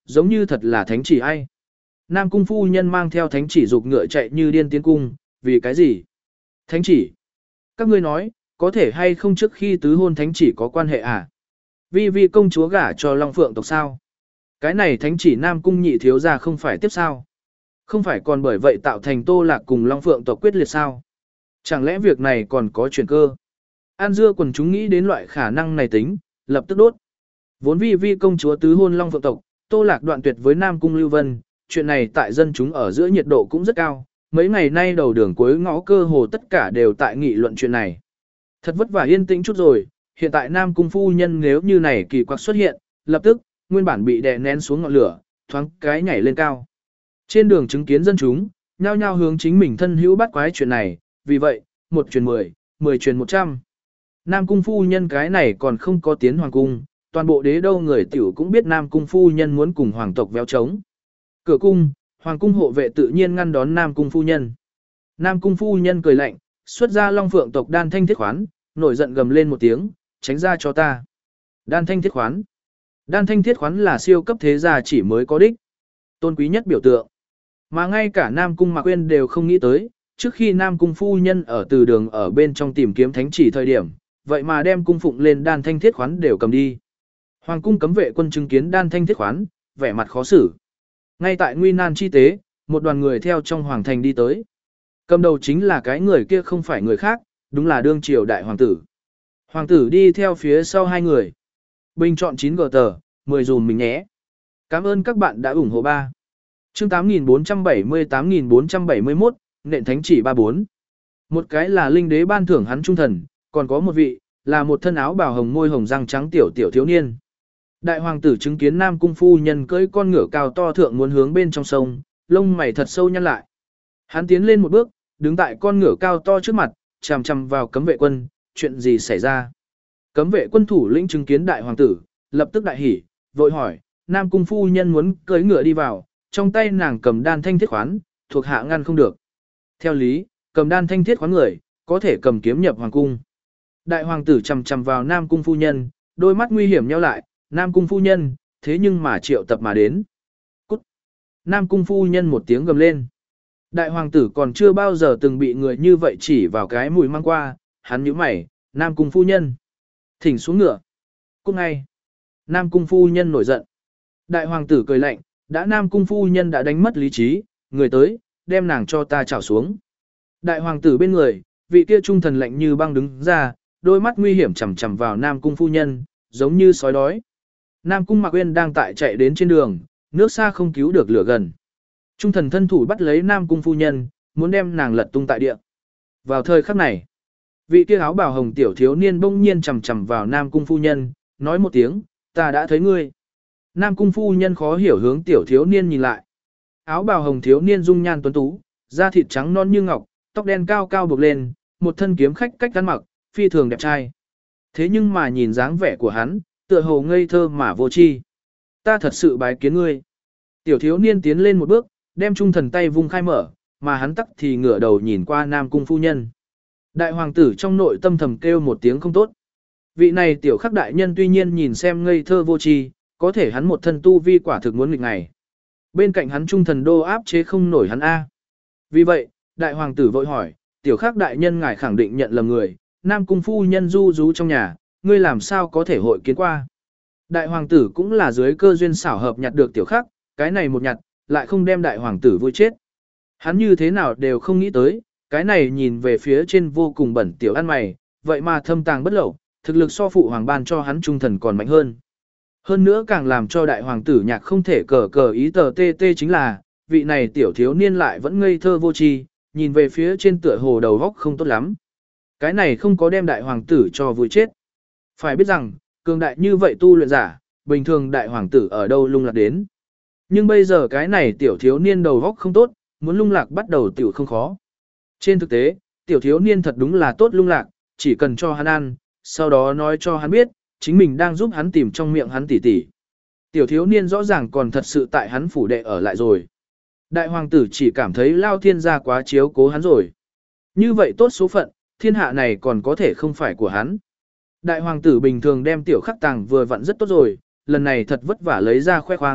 giống như thật là thánh chỉ ai. Nam cung phu nhân mang theo thánh chỉ dục ngựa chạy như điên tiến cung, vì cái gì? Thánh chỉ. Các ngươi nói, có thể hay không trước khi tứ hôn thánh chỉ có quan hệ à? Vi vi công chúa gả cho Long Phượng tộc sao? Cái này thánh chỉ Nam cung nhị thiếu gia không phải tiếp sao? Không phải còn bởi vậy tạo thành Tô Lạc cùng Long Phượng tộc quyết liệt sao? Chẳng lẽ việc này còn có chuyển cơ? An dưa quần chúng nghĩ đến loại khả năng này tính, lập tức đốt. Vốn vi vi công chúa tứ hôn Long Phượng tộc, Tô Lạc đoạn tuyệt với Nam cung Lưu Vân, chuyện này tại dân chúng ở giữa nhiệt độ cũng rất cao. Mấy ngày nay đầu đường cuối ngõ cơ hồ tất cả đều tại nghị luận chuyện này. Thật vất vả yên tĩnh chút rồi, hiện tại Nam cung phu nhân nếu như này kỳ quặc xuất hiện, lập tức, nguyên bản bị đè nén xuống ngọn lửa, thoáng cái nhảy lên cao. Trên đường chứng kiến dân chúng, nhao nhao hướng chính mình thân hữu bắt quái chuyện này, vì vậy, một truyền mười, mười truyền một trăm. Nam cung phu nhân cái này còn không có tiến hoàng cung, toàn bộ đế đâu người tiểu cũng biết Nam cung phu nhân muốn cùng hoàng tộc véo trống. Cửa cung, hoàng cung hộ vệ tự nhiên ngăn đón Nam cung phu nhân. Nam cung phu nhân cười lạnh, xuất ra Long Phượng tộc Đan Thanh Thiết Khoán, nổi giận gầm lên một tiếng, tránh ra cho ta. Đan Thanh Thiết Khoán. Đan Thanh Thiết Khoán là siêu cấp thế gia chỉ mới có đích. Tôn quý nhất biểu tượng. Mà ngay cả Nam cung Mạc Quyên đều không nghĩ tới, trước khi Nam cung phu nhân ở từ đường ở bên trong tìm kiếm thánh chỉ thời điểm, vậy mà đem cung phụng lên Đan Thanh Thiết Khoán đều cầm đi. Hoàng cung cấm vệ quân chứng kiến Đan Thanh Thiết Khoán, vẻ mặt khó xử. Ngay tại nguy nan chi tế, một đoàn người theo trong hoàng thành đi tới. Cầm đầu chính là cái người kia không phải người khác, đúng là đương triều đại hoàng tử. Hoàng tử đi theo phía sau hai người. Bình chọn chín gờ tờ, mười dùm mình nhé. Cảm ơn các bạn đã ủng hộ ba. Chương tám nghìn bốn trăm bảy mươi tám nghìn bốn trăm bảy mươi mốt, nện thánh chỉ ba bốn. Một cái là linh đế ban thưởng hắn trung thần, còn có một vị, là một thân áo bào hồng môi hồng răng trắng tiểu tiểu thiếu niên. Đại hoàng tử chứng kiến Nam cung phu nhân cưỡi con ngựa cao to thượng muốn hướng bên trong sông, lông mày thật sâu nhăn lại. Hắn tiến lên một bước, đứng tại con ngựa cao to trước mặt, chằm chằm vào cấm vệ quân, chuyện gì xảy ra? Cấm vệ quân thủ lĩnh chứng kiến đại hoàng tử, lập tức đại hỉ, vội hỏi, Nam cung phu nhân muốn cưỡi ngựa đi vào, trong tay nàng cầm đan thanh thiết khoán, thuộc hạ ngăn không được. Theo lý, cầm đan thanh thiết khoán người, có thể cầm kiếm nhập hoàng cung. Đại hoàng tử chằm chằm vào Nam cung phu nhân, đôi mắt nguy hiểm nheo lại, Nam cung phu nhân, thế nhưng mà triệu tập mà đến. Cút! Nam cung phu nhân một tiếng gầm lên. Đại hoàng tử còn chưa bao giờ từng bị người như vậy chỉ vào cái mùi mang qua, hắn nhíu mày, Nam cung phu nhân. Thỉnh xuống ngựa. Cút ngay. Nam cung phu nhân nổi giận. Đại hoàng tử cười lạnh, đã Nam cung phu nhân đã đánh mất lý trí, người tới, đem nàng cho ta trảo xuống. Đại hoàng tử bên người, vị kia trung thần lạnh như băng đứng ra, đôi mắt nguy hiểm chằm chằm vào Nam cung phu nhân, giống như sói đói. Nam cung Mạc Uyên đang tại chạy đến trên đường, nước xa không cứu được lửa gần. Trung thần thân thủ bắt lấy Nam cung phu nhân, muốn đem nàng lật tung tại địa. Vào thời khắc này, vị kia áo bào hồng tiểu thiếu niên bỗng nhiên chằm chằm vào Nam cung phu nhân, nói một tiếng, ta đã thấy ngươi. Nam cung phu nhân khó hiểu hướng tiểu thiếu niên nhìn lại. Áo bào hồng thiếu niên dung nhan tuấn tú, da thịt trắng non như ngọc, tóc đen cao cao buộc lên, một thân kiếm khách cách ăn mặc, phi thường đẹp trai. Thế nhưng mà nhìn dáng vẻ của hắn, tựa hồ ngây thơ mà vô tri. Ta thật sự bái kiến ngươi. Tiểu thiếu niên tiến lên một bước, đem trung thần tay vung khai mở, mà hắn tắc thì ngửa đầu nhìn qua Nam cung phu nhân. Đại hoàng tử trong nội tâm thầm kêu một tiếng không tốt. Vị này tiểu khắc đại nhân tuy nhiên nhìn xem ngây thơ vô tri, có thể hắn một thân tu vi quả thực muốn nghịch ngày. Bên cạnh hắn trung thần đô áp chế không nổi hắn A. Vì vậy, đại hoàng tử vội hỏi, tiểu khắc đại nhân ngài khẳng định nhận lầm người, Nam cung phu nhân du rú trong nhà, ngươi làm sao có thể hội kiến qua. Đại hoàng tử cũng là dưới cơ duyên xảo hợp nhặt được tiểu khắc, cái này một nhặt, lại không đem đại hoàng tử vui chết. Hắn như thế nào đều không nghĩ tới, cái này nhìn về phía trên vô cùng bẩn tiểu ăn mày, vậy mà thâm tàng bất lậu, thực lực so phụ hoàng ban cho hắn trung thần còn mạnh hơn. Hơn nữa càng làm cho đại hoàng tử nhạc không thể cờ cờ ý tờ tê tê chính là, vị này tiểu thiếu niên lại vẫn ngây thơ vô tri, nhìn về phía trên tựa hồ đầu góc không tốt lắm. Cái này không có đem đại hoàng tử cho vui chết. Phải biết rằng, cường đại như vậy tu luyện giả, bình thường đại hoàng tử ở đâu lung lạc đến. Nhưng bây giờ cái này tiểu thiếu niên đầu góc không tốt, muốn lung lạc bắt đầu tiểu không khó. Trên thực tế, tiểu thiếu niên thật đúng là tốt lung lạc, chỉ cần cho hắn ăn, sau đó nói cho hắn biết, chính mình đang giúp hắn tìm trong miệng hắn tỉ tỉ. Tiểu thiếu niên rõ ràng còn thật sự tại hắn phủ đệ ở lại rồi. Đại hoàng tử chỉ cảm thấy Lao Thiên gia quá chiếu cố hắn rồi. Như vậy tốt số phận, thiên hạ này còn có thể không phải của hắn. Đại hoàng tử bình thường đem tiểu khắc tàng vừa vặn rất tốt rồi, lần này thật vất vả lấy ra khoe khoang,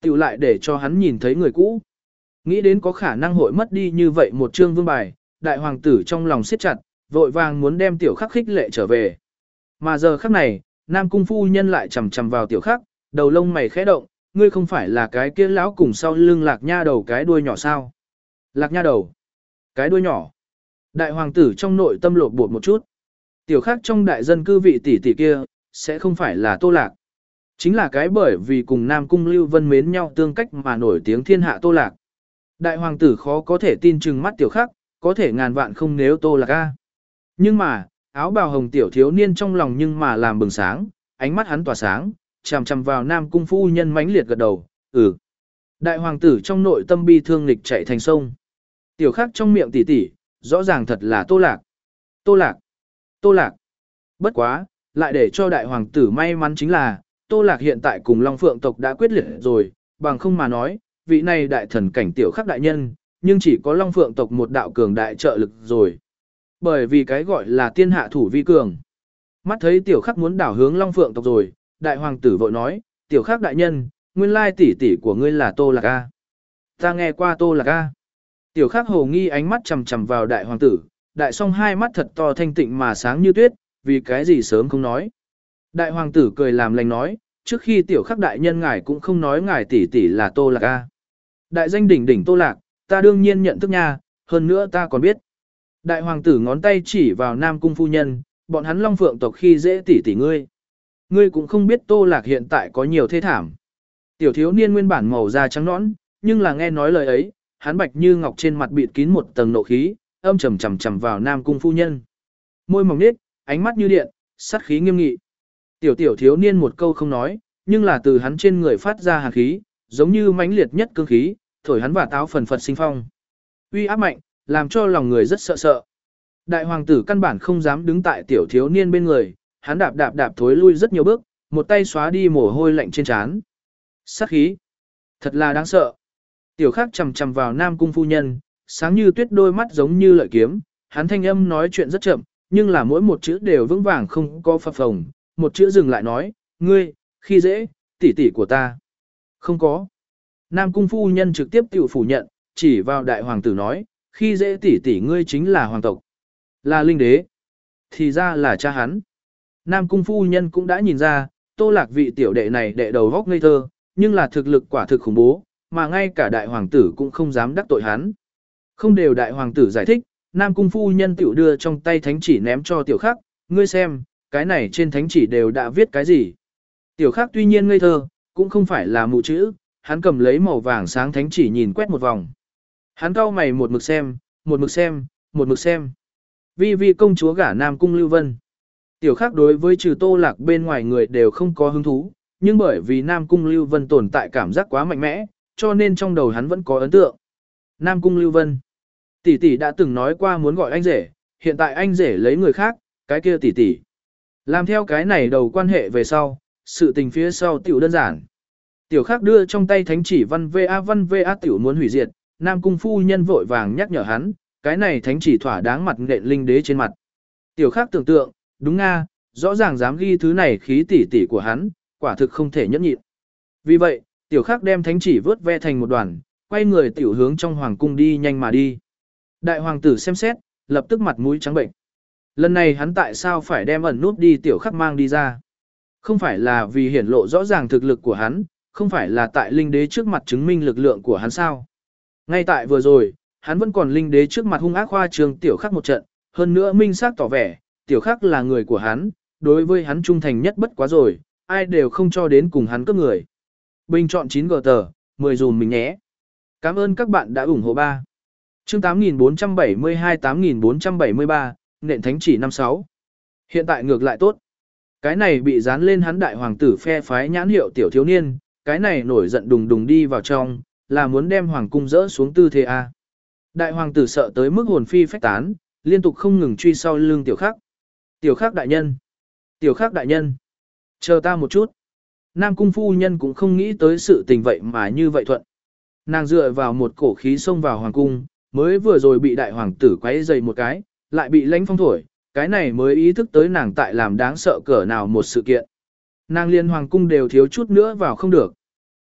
tiểu lại để cho hắn nhìn thấy người cũ. Nghĩ đến có khả năng hội mất đi như vậy một chương vương bài, đại hoàng tử trong lòng siết chặt, vội vàng muốn đem tiểu khắc khích lệ trở về. Mà giờ khắc này, Nam cung phu nhân lại chầm chầm vào tiểu khắc, đầu lông mày khẽ động, ngươi không phải là cái kia lão cùng sau lưng lạc nha đầu cái đuôi nhỏ sao? Lạc nha đầu, cái đuôi nhỏ. Đại hoàng tử trong nội tâm lột bột một chút. Tiểu khắc trong đại dân cư vị tỷ tỷ kia, sẽ không phải là Tô Lạc. Chính là cái bởi vì cùng Nam cung Lưu Vân mến nhau tương cách mà nổi tiếng thiên hạ Tô Lạc. Đại hoàng tử khó có thể tin chừng mắt tiểu khắc, có thể ngàn vạn không nếu Tô Lạc a. Nhưng mà, áo bào hồng tiểu thiếu niên trong lòng nhưng mà làm bừng sáng, ánh mắt hắn tỏa sáng, chằm chằm vào Nam cung phu nhân mãnh liệt gật đầu, ừ. Đại hoàng tử trong nội tâm bi thương lịch chạy thành sông. Tiểu khắc trong miệng tỉ tỉ, rõ ràng thật là Tô Lạc. Tô Lạc. Tô Lạc. Bất quá, lại để cho đại hoàng tử may mắn chính là, Tô Lạc hiện tại cùng Long Phượng tộc đã quyết liệt rồi, bằng không mà nói, vị này đại thần cảnh tiểu khắc đại nhân, nhưng chỉ có Long Phượng tộc một đạo cường đại trợ lực rồi. Bởi vì cái gọi là tiên hạ thủ vi cường. Mắt thấy tiểu khắc muốn đảo hướng Long Phượng tộc rồi, đại hoàng tử vội nói, tiểu khắc đại nhân, nguyên lai tỷ tỷ của ngươi là Tô Lạc A. Ta nghe qua Tô Lạc A. Tiểu khắc hồ nghi ánh mắt chầm chầm vào đại hoàng tử, đại song hai mắt thật to thanh tịnh mà sáng như tuyết, vì cái gì sớm không nói. Đại hoàng tử cười làm lành nói, trước khi tiểu khắc đại nhân ngài cũng không nói ngài tỷ tỷ là Tô Lạc A. Đại danh đỉnh đỉnh Tô Lạc, ta đương nhiên nhận thức nha, hơn nữa ta còn biết. Đại hoàng tử ngón tay chỉ vào Nam cung phu nhân, bọn hắn Long Phượng tộc khi dễ tỷ tỷ ngươi. Ngươi cũng không biết Tô Lạc hiện tại có nhiều thê thảm. Tiểu thiếu niên nguyên bản màu da trắng nõn, nhưng là nghe nói lời ấy, hắn bạch như ngọc trên mặt bịt kín một tầng nộ khí, âm trầm trầm trầm vào Nam cung phu nhân. Môi mỏng nết, ánh mắt như điện, sát khí nghiêm nghị. Tiểu tiểu thiếu niên một câu không nói, nhưng là từ hắn trên người phát ra hàn khí, giống như mãnh liệt nhất cương khí, thổi hắn và táo phần phật sinh phong. Uy áp mạnh, làm cho lòng người rất sợ sợ. Đại hoàng tử căn bản không dám đứng tại tiểu thiếu niên bên người, hắn đạp đạp đạp thối lui rất nhiều bước, một tay xóa đi mồ hôi lạnh trên trán. Sát khí, thật là đáng sợ. Tiểu khắc chầm chầm vào Nam cung phu nhân, sáng như tuyết đôi mắt giống như lợi kiếm, hắn thanh âm nói chuyện rất chậm, nhưng là mỗi một chữ đều vững vàng không có phập phồng, một chữ dừng lại nói, ngươi, khi dễ, tỷ tỷ của ta. Không có. Nam cung phu nhân trực tiếp tự phủ nhận, chỉ vào đại hoàng tử nói, khi dễ tỷ tỷ ngươi chính là hoàng tộc, là linh đế. Thì ra là cha hắn. Nam cung phu nhân cũng đã nhìn ra, Tô Lạc vị tiểu đệ này đệ đầu góc ngây thơ, nhưng là thực lực quả thực khủng bố, mà ngay cả đại hoàng tử cũng không dám đắc tội hắn. Không đều đại hoàng tử giải thích, Nam cung phu nhân tiểu đưa trong tay thánh chỉ ném cho tiểu khắc, ngươi xem, cái này trên thánh chỉ đều đã viết cái gì. Tiểu khắc tuy nhiên ngây thơ, cũng không phải là mù chữ, hắn cầm lấy màu vàng sáng thánh chỉ nhìn quét một vòng. Hắn cau mày một mực xem, một mực xem, một mực xem. Vi vi công chúa gả Nam cung Lưu Vân. Tiểu khắc đối với trừ Tô Lạc bên ngoài người đều không có hứng thú, nhưng bởi vì Nam cung Lưu Vân tồn tại cảm giác quá mạnh mẽ, cho nên trong đầu hắn vẫn có ấn tượng. Nam cung Lưu Vân. Tỷ tỷ đã từng nói qua muốn gọi anh rể, hiện tại anh rể lấy người khác, cái kia tỷ tỷ. Làm theo cái này đầu quan hệ về sau, sự tình phía sau tiểu đơn giản. Tiểu khắc đưa trong tay thánh chỉ văn va văn va tiểu muốn hủy diệt, Nam cung phu nhân vội vàng nhắc nhở hắn, cái này thánh chỉ thỏa đáng mặt nện linh đế trên mặt. Tiểu khắc tưởng tượng, đúng nga, rõ ràng dám ghi thứ này khí tỷ tỷ của hắn, quả thực không thể nhẫn nhịn. Vì vậy, tiểu khắc đem thánh chỉ vớt ve thành một đoàn, quay người tiểu hướng trong hoàng cung đi nhanh mà đi. Đại hoàng tử xem xét, lập tức mặt mũi trắng bệnh. Lần này hắn tại sao phải đem ẩn nút đi tiểu khắc mang đi ra? Không phải là vì hiển lộ rõ ràng thực lực của hắn, không phải là tại linh đế trước mặt chứng minh lực lượng của hắn sao? Ngay tại vừa rồi, hắn vẫn còn linh đế trước mặt hung ác khoa trương tiểu khắc một trận, hơn nữa minh xác tỏ vẻ, tiểu khắc là người của hắn, đối với hắn trung thành nhất bất quá rồi, ai đều không cho đến cùng hắn cướp người. Bình chọn chín gờ tờ, mười dùm mình nhé. Cảm ơn các bạn đã ủng hộ ba. Chương tám nghìn bốn trăm bảy mươi hai tám nghìn bốn trăm bảy mươi ba, nện thánh chỉ năm sáu. Hiện tại ngược lại tốt. Cái này bị dán lên hắn đại hoàng tử phe phái nhãn hiệu tiểu thiếu niên, cái này nổi giận đùng đùng đi vào trong, là muốn đem hoàng cung dỡ xuống tư thế A. Đại hoàng tử sợ tới mức hồn phi phách tán, liên tục không ngừng truy sau lưng tiểu khắc. Tiểu khắc đại nhân. Tiểu khắc đại nhân. Chờ ta một chút. Nam cung phu nhân cũng không nghĩ tới sự tình vậy mà như vậy thuận. Nàng dựa vào một cổ khí xông vào hoàng cung, mới vừa rồi bị đại hoàng tử quấy dày một cái, lại bị lãnh phong thổi, cái này mới ý thức tới nàng tại làm đáng sợ cỡ nào một sự kiện. Nàng liên hoàng cung đều thiếu chút nữa vào không được.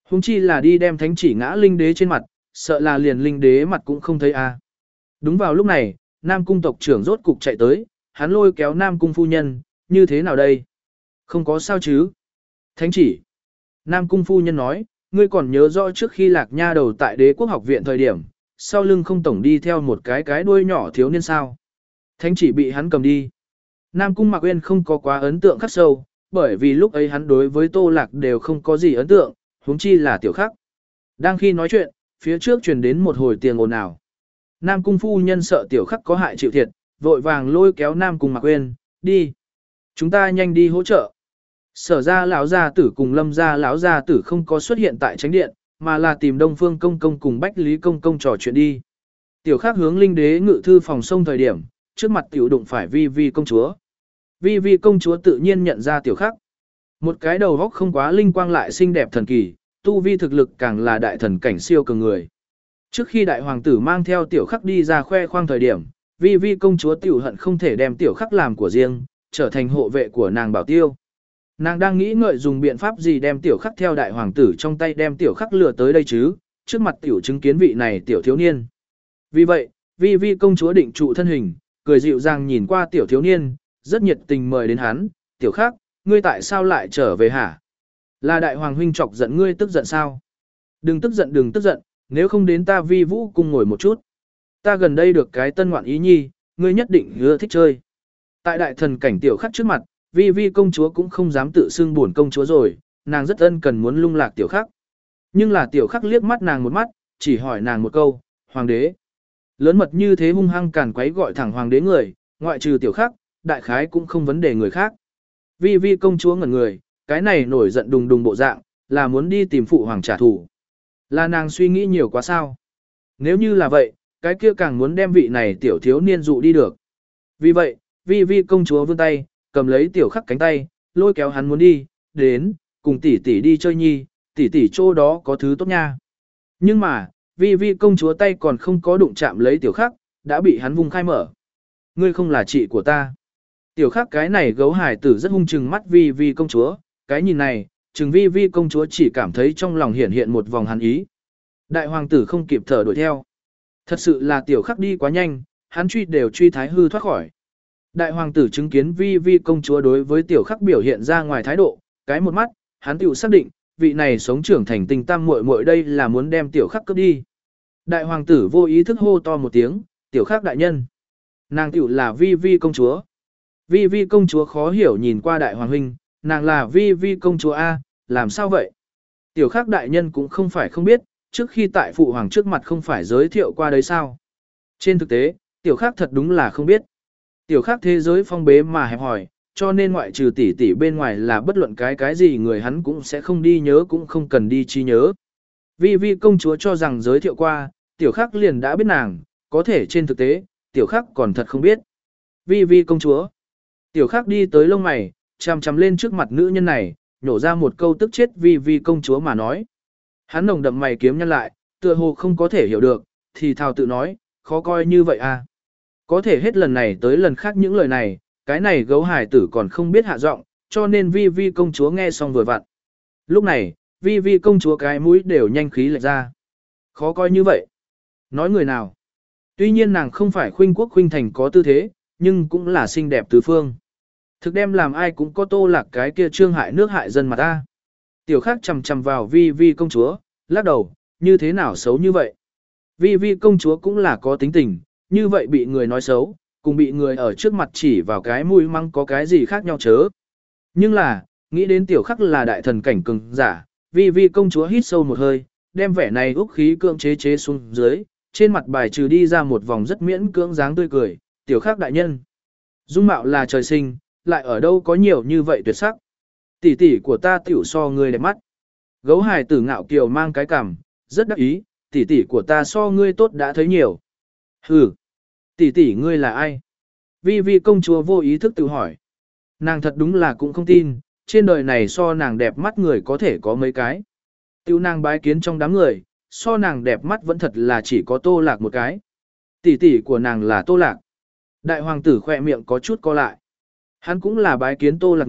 Huống chi là đi đem thánh chỉ ngã linh đế trên mặt, sợ là liền linh đế mặt cũng không thấy a. Đúng vào lúc này, Nam cung tộc trưởng rốt cục chạy tới, hắn lôi kéo Nam cung phu nhân, như thế nào đây? Không có sao chứ? Thánh chỉ. Nam cung phu nhân nói, ngươi còn nhớ rõ trước khi Lạc Nha đầu tại Đế quốc học viện thời điểm, sau lưng không tổng đi theo một cái cái đuôi nhỏ thiếu niên sao? Thánh chỉ bị hắn cầm đi. Nam cung Mạc Uyên không có quá ấn tượng khắc sâu, bởi vì lúc ấy hắn đối với Tô Lạc đều không có gì ấn tượng, huống chi là tiểu khắc. Đang khi nói chuyện, phía trước truyền đến một hồi tiếng ồn ào. Nam cung phu nhân sợ tiểu khắc có hại chịu thiệt, vội vàng lôi kéo Nam cung Mạc Uyên, đi. Chúng ta nhanh đi hỗ trợ. Sở ra lão gia tử cùng Lâm gia lão gia tử không có xuất hiện tại tránh điện, mà là tìm Đông Phương công công cùng Bách Lý công công trò chuyện đi. Tiểu khắc hướng linh đế ngự thư phòng sông thời điểm, trước mặt tiểu đụng phải Vi Vi công chúa. Vi Vi công chúa tự nhiên nhận ra tiểu khắc. Một cái đầu góc không quá linh quang lại xinh đẹp thần kỳ, tu vi thực lực càng là đại thần cảnh siêu cường người. Trước khi đại hoàng tử mang theo tiểu khắc đi ra khoe khoang thời điểm, Vi Vi công chúa tiểu hận không thể đem tiểu khắc làm của riêng, trở thành hộ vệ của nàng bảo tiêu. Nàng đang nghĩ ngợi dùng biện pháp gì đem tiểu khắc theo đại hoàng tử trong tay đem tiểu khắc lừa tới đây chứ, trước mặt tiểu chứng kiến vị này tiểu thiếu niên. Vì vậy, Vi Vi công chúa định trụ thân hình, cười dịu dàng nhìn qua tiểu thiếu niên, rất nhiệt tình mời đến hắn, tiểu khắc, ngươi tại sao lại trở về hả? Là đại hoàng huynh chọc giận ngươi tức giận sao? Đừng tức giận đừng tức giận, nếu không đến ta Vi Vũ cùng ngồi một chút. Ta gần đây được cái tân ngoạn ý nhi, ngươi nhất định ưa thích chơi. Tại đại thần cảnh tiểu khắc trước mặt, Vi Vi công chúa cũng không dám tự xưng buồn công chúa rồi, nàng rất ân cần muốn lung lạc tiểu khắc. Nhưng là tiểu khắc liếc mắt nàng một mắt, chỉ hỏi nàng một câu, hoàng đế. Lớn mật như thế hung hăng càn quấy gọi thẳng hoàng đế người, ngoại trừ tiểu khắc, đại khái cũng không vấn đề người khác. Vi Vi công chúa ngẩn người, cái này nổi giận đùng đùng bộ dạng, là muốn đi tìm phụ hoàng trả thù. Là nàng suy nghĩ nhiều quá sao? Nếu như là vậy, cái kia càng muốn đem vị này tiểu thiếu niên dụ đi được. Vì vậy, Vi Vi công chúa vươn tay, cầm lấy tiểu khắc cánh tay, lôi kéo hắn muốn đi, đến, cùng tỷ tỷ đi chơi nhi, tỷ tỷ chỗ đó có thứ tốt nha. Nhưng mà, Vi Vi công chúa tay còn không có đụng chạm lấy tiểu khắc, đã bị hắn vung khai mở. Ngươi không là chị của ta. Tiểu khắc cái này gấu hải tử rất hung chừng mắt Vi Vi công chúa, cái nhìn này, chừng Vi Vi công chúa chỉ cảm thấy trong lòng hiện hiện một vòng hắn ý. Đại hoàng tử không kịp thở đuổi theo. Thật sự là tiểu khắc đi quá nhanh, hắn truy đều truy thái hư thoát khỏi. Đại hoàng tử chứng kiến Vi Vi công chúa đối với tiểu khắc biểu hiện ra ngoài thái độ, cái một mắt, hắn tiểu xác định, vị này sống trưởng thành tình tam muội muội đây là muốn đem tiểu khắc cướp đi. Đại hoàng tử vô ý thức hô to một tiếng, tiểu khắc đại nhân. Nàng tiểu là Vi Vi công chúa. Vi Vi công chúa khó hiểu nhìn qua đại hoàng huynh, nàng là Vi Vi công chúa A, làm sao vậy? Tiểu khắc đại nhân cũng không phải không biết, trước khi tại phụ hoàng trước mặt không phải giới thiệu qua đấy sao? Trên thực tế, tiểu khắc thật đúng là không biết. Tiểu khắc thế giới phong bế mà hẹp hỏi, cho nên ngoại trừ tỷ tỷ bên ngoài là bất luận cái cái gì người hắn cũng sẽ không đi nhớ cũng không cần đi chi nhớ. Vi Vi công chúa cho rằng giới thiệu qua, tiểu khắc liền đã biết nàng, có thể trên thực tế, tiểu khắc còn thật không biết. Vi Vi công chúa. Tiểu khắc đi tới lông mày, chằm chằm lên trước mặt nữ nhân này, nhổ ra một câu tức chết Vi Vi công chúa mà nói. Hắn nồng đậm mày kiếm nhăn lại, tựa hồ không có thể hiểu được, thì thào tự nói, khó coi như vậy à. Có thể hết lần này tới lần khác những lời này, cái này gấu hải tử còn không biết hạ giọng, cho nên Vi Vi công chúa nghe xong vừa vặn. Lúc này, Vi Vi công chúa cái mũi đều nhanh khí lệch ra. Khó coi như vậy. Nói người nào? Tuy nhiên nàng không phải khuynh quốc khuynh thành có tư thế, nhưng cũng là xinh đẹp tứ phương. Thực đem làm ai cũng có Tô Lạc cái kia trương hại nước hại dân mà ta. Tiểu khắc chầm chầm vào Vi Vi công chúa, lắc đầu, như thế nào xấu như vậy? Vi Vi công chúa cũng là có tính tình, như vậy bị người nói xấu, cùng bị người ở trước mặt chỉ vào cái mũi măng có cái gì khác nhau chớ. Nhưng là, nghĩ đến tiểu khắc là đại thần cảnh cường giả, Vi Vi công chúa hít sâu một hơi, đem vẻ này úc khí cưỡng chế chế xuống dưới, trên mặt bài trừ đi ra một vòng rất miễn cưỡng dáng tươi cười, tiểu khắc đại nhân. Dung mạo là trời sinh, lại ở đâu có nhiều như vậy tuyệt sắc. Tỷ tỷ của ta tiểu so ngươi đẹp mắt. Gấu hài tử ngạo kiều mang cái cằm, rất đắc ý, tỷ tỷ của ta so ngươi tốt đã thấy nhiều. Hừ, tỷ tỷ ngươi là ai? Vi Vi công chúa vô ý thức tự hỏi. Nàng thật đúng là cũng không tin, trên đời này so nàng đẹp mắt người có thể có mấy cái. Tiêu nàng bái kiến trong đám người, so nàng đẹp mắt vẫn thật là chỉ có Tô Lạc một cái. Tỷ tỷ của nàng là Tô Lạc. Đại hoàng tử khỏe miệng có chút co lại. Hắn cũng là bái kiến Tô Lạc người,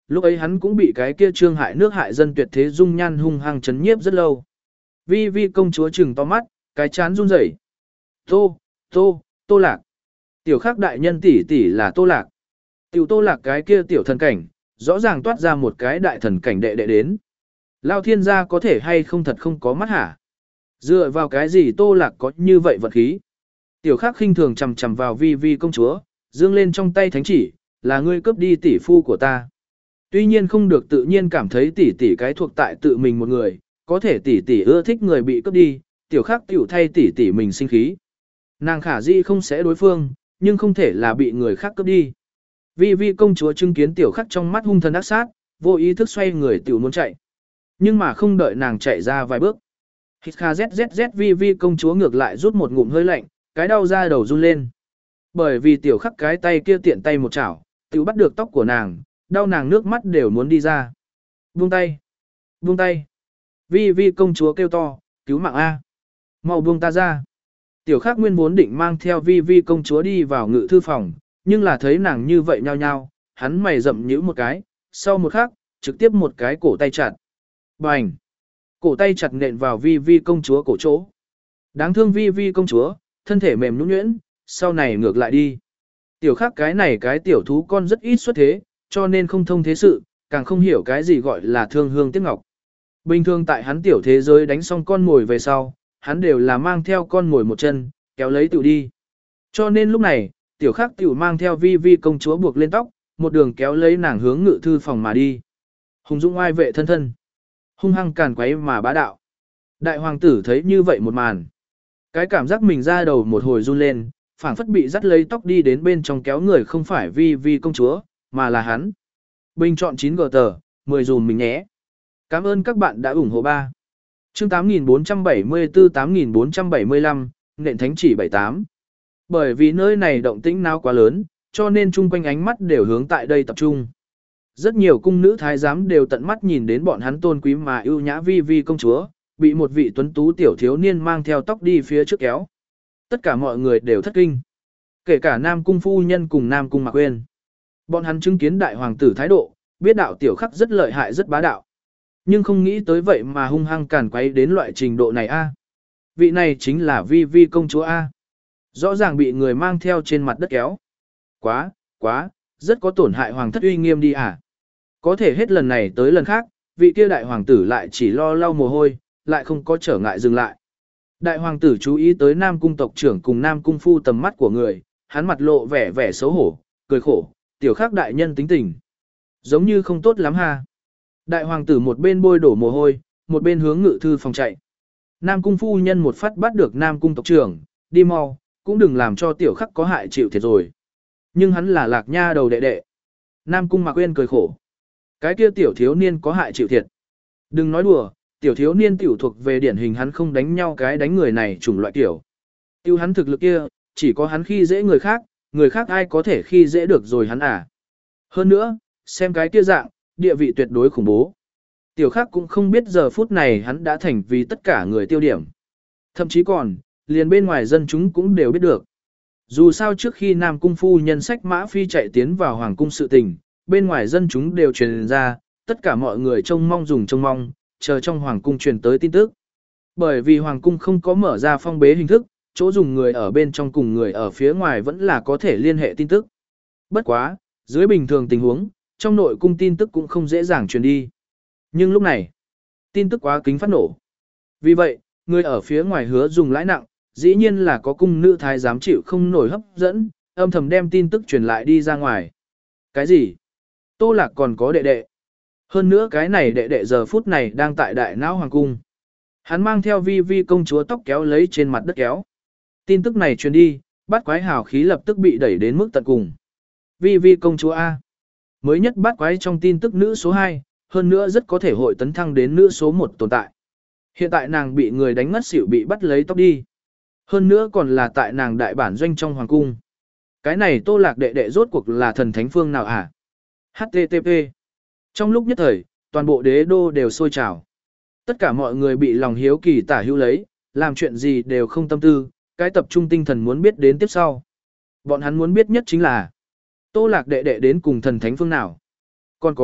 lúc ấy hắn cũng bị cái kia trương hại nước hại dân tuyệt thế dung nhan hung hăng chấn nhiếp rất lâu. Vi vi công chúa trừng to mắt, cái chán run rẩy. Tô, tô, tô lạc. Tiểu khắc đại nhân tỷ tỷ là tô lạc. Tiểu tô lạc cái kia tiểu thần cảnh, rõ ràng toát ra một cái đại thần cảnh đệ đệ đến. Lao thiên gia có thể hay không thật không có mắt hả? Dựa vào cái gì tô lạc có như vậy vật khí? Tiểu khắc khinh thường chầm chầm vào vi vi công chúa, dương lên trong tay thánh chỉ, là ngươi cướp đi tỷ phu của ta. Tuy nhiên không được tự nhiên cảm thấy tỷ tỷ cái thuộc tại tự mình một người, có thể tỷ tỷ ưa thích người bị cướp đi, tiểu khắc tiểu thay tỷ tỷ mình sinh khí. Nàng khả di không sẽ đối phương, nhưng không thể là bị người khác cướp đi. Vi vi công chúa chứng kiến tiểu khắc trong mắt hung thần ác sát, vô ý thức xoay người tiểu muốn chạy. Nhưng mà không đợi nàng chạy ra vài bước. Hít kha zzz vi vi công chúa ngược lại rút một ngụm hơi lạnh, cái đau ra đầu run lên. Bởi vì tiểu khắc cái tay kia tiện tay một chảo, tiểu bắt được tóc của nàng, đau nàng nước mắt đều muốn đi ra. Buông tay, buông tay. Vi vi công chúa kêu to, cứu mạng A. Mau buông ta ra. Tiểu khắc nguyên vốn định mang theo vi vi công chúa đi vào ngự thư phòng, nhưng là thấy nàng như vậy nhao nhao, hắn mày rậm nhíu một cái, sau một khắc, trực tiếp một cái cổ tay chặt. Bành! Cổ tay chặt nện vào vi vi công chúa cổ chỗ. Đáng thương vi vi công chúa, thân thể mềm nhũn nhuyễn, sau này ngược lại đi. Tiểu khắc cái này cái tiểu thú con rất ít xuất thế, cho nên không thông thế sự, càng không hiểu cái gì gọi là thương hương tiếc ngọc. Bình thường tại hắn tiểu thế giới đánh xong con mồi về sau, hắn đều là mang theo con mồi một chân, kéo lấy tiểu đi. Cho nên lúc này, tiểu khắc tiểu mang theo vi vi công chúa buộc lên tóc, một đường kéo lấy nàng hướng ngự thư phòng mà đi. Hùng dũng oai vệ thân thân. Hung hăng càn quấy mà bá đạo. Đại hoàng tử thấy như vậy một màn. Cái cảm giác mình ra đầu một hồi run lên, phảng phất bị dắt lấy tóc đi đến bên trong kéo người không phải vi vi công chúa, mà là hắn. Bình chọn chín gờ tờ, mười dùm mình nhé. Cảm ơn các bạn đã ủng hộ ba. Chương tám nghìn bốn trăm bảy mươi tư tám nghìn bốn trăm bảy mươi lăm, nện thánh chỉ bảy tám. Bởi vì nơi này động tĩnh nào quá lớn, cho nên chung quanh ánh mắt đều hướng tại đây tập trung. Rất nhiều cung nữ thái giám đều tận mắt nhìn đến bọn hắn tôn quý mà ưu nhã vi vi công chúa, bị một vị tuấn tú tiểu thiếu niên mang theo tóc đi phía trước kéo. Tất cả mọi người đều thất kinh. Kể cả Nam cung phu nhân cùng Nam cung Mạc Quyên. Bọn hắn chứng kiến đại hoàng tử thái độ, biết đạo tiểu khắc rất lợi hại rất bá đạo. Nhưng không nghĩ tới vậy mà hung hăng càn quấy đến loại trình độ này a. Vị này chính là vi vi công chúa a. Rõ ràng bị người mang theo trên mặt đất kéo. Quá, quá, rất có tổn hại hoàng thất uy nghiêm đi à. Có thể hết lần này tới lần khác, vị kia đại hoàng tử lại chỉ lo lau mồ hôi, lại không có trở ngại dừng lại. Đại hoàng tử chú ý tới Nam cung tộc trưởng cùng Nam cung phu tầm mắt của người, hắn mặt lộ vẻ vẻ xấu hổ, cười khổ, tiểu khắc đại nhân tính tình. Giống như không tốt lắm ha. Đại hoàng tử một bên bôi đổ mồ hôi, một bên hướng ngự thư phòng chạy. Nam cung phu nhân một phát bắt được Nam cung tộc trưởng, đi mau, cũng đừng làm cho tiểu khắc có hại chịu thiệt rồi. Nhưng hắn là lạc nha đầu đệ đệ. Nam cung Mạc Quyên cười khổ. Cái kia tiểu thiếu niên có hại chịu thiệt. Đừng nói đùa, tiểu thiếu niên tiểu thuộc về điển hình hắn không đánh nhau cái đánh người này chủng loại kiểu. Tiêu hắn thực lực kia, chỉ có hắn khi dễ người khác, người khác ai có thể khi dễ được rồi hắn à. Hơn nữa, xem cái kia dạng, địa vị tuyệt đối khủng bố. Tiểu khác cũng không biết giờ phút này hắn đã thành vì tất cả người tiêu điểm. Thậm chí còn, liền bên ngoài dân chúng cũng đều biết được. Dù sao trước khi Nam Cung phu nhân sách Mã Phi chạy tiến vào Hoàng Cung sự tình, bên ngoài dân chúng đều truyền ra, tất cả mọi người trông mong dùng trông mong, chờ trong Hoàng Cung truyền tới tin tức. Bởi vì Hoàng Cung không có mở ra phong bế hình thức, chỗ dùng người ở bên trong cùng người ở phía ngoài vẫn là có thể liên hệ tin tức. Bất quá, dưới bình thường tình huống, trong nội cung tin tức cũng không dễ dàng truyền đi. Nhưng lúc này, tin tức quá kính phát nổ. Vì vậy, người ở phía ngoài hứa dùng lãi nặng, dĩ nhiên là có cung nữ thái giám chịu không nổi hấp dẫn, âm thầm đem tin tức truyền lại đi ra ngoài. Cái gì? Tô Lạc còn có đệ đệ. Hơn nữa cái này đệ đệ giờ phút này đang tại đại não hoàng cung. Hắn mang theo vi vi công chúa tóc kéo lấy trên mặt đất kéo. Tin tức này truyền đi, bát quái hào khí lập tức bị đẩy đến mức tận cùng. Vi vi công chúa A. Mới nhất bát quái trong tin tức nữ số hai, hơn nữa rất có thể hội tấn thăng đến nữ số một tồn tại. Hiện tại nàng bị người đánh ngất xỉu bị bắt lấy tóc đi. Hơn nữa còn là tại nàng đại bản doanh trong hoàng cung. Cái này Tô Lạc đệ đệ rốt cuộc là thần thánh phương nào à? hát tê tê pê. Trong lúc nhất thời, toàn bộ đế đô đều sôi trào. Tất cả mọi người bị lòng hiếu kỳ tả hữu lấy, làm chuyện gì đều không tâm tư, cái tập trung tinh thần muốn biết đến tiếp sau. Bọn hắn muốn biết nhất chính là Tô Lạc đệ đệ đến cùng thần thánh phương nào. Còn có,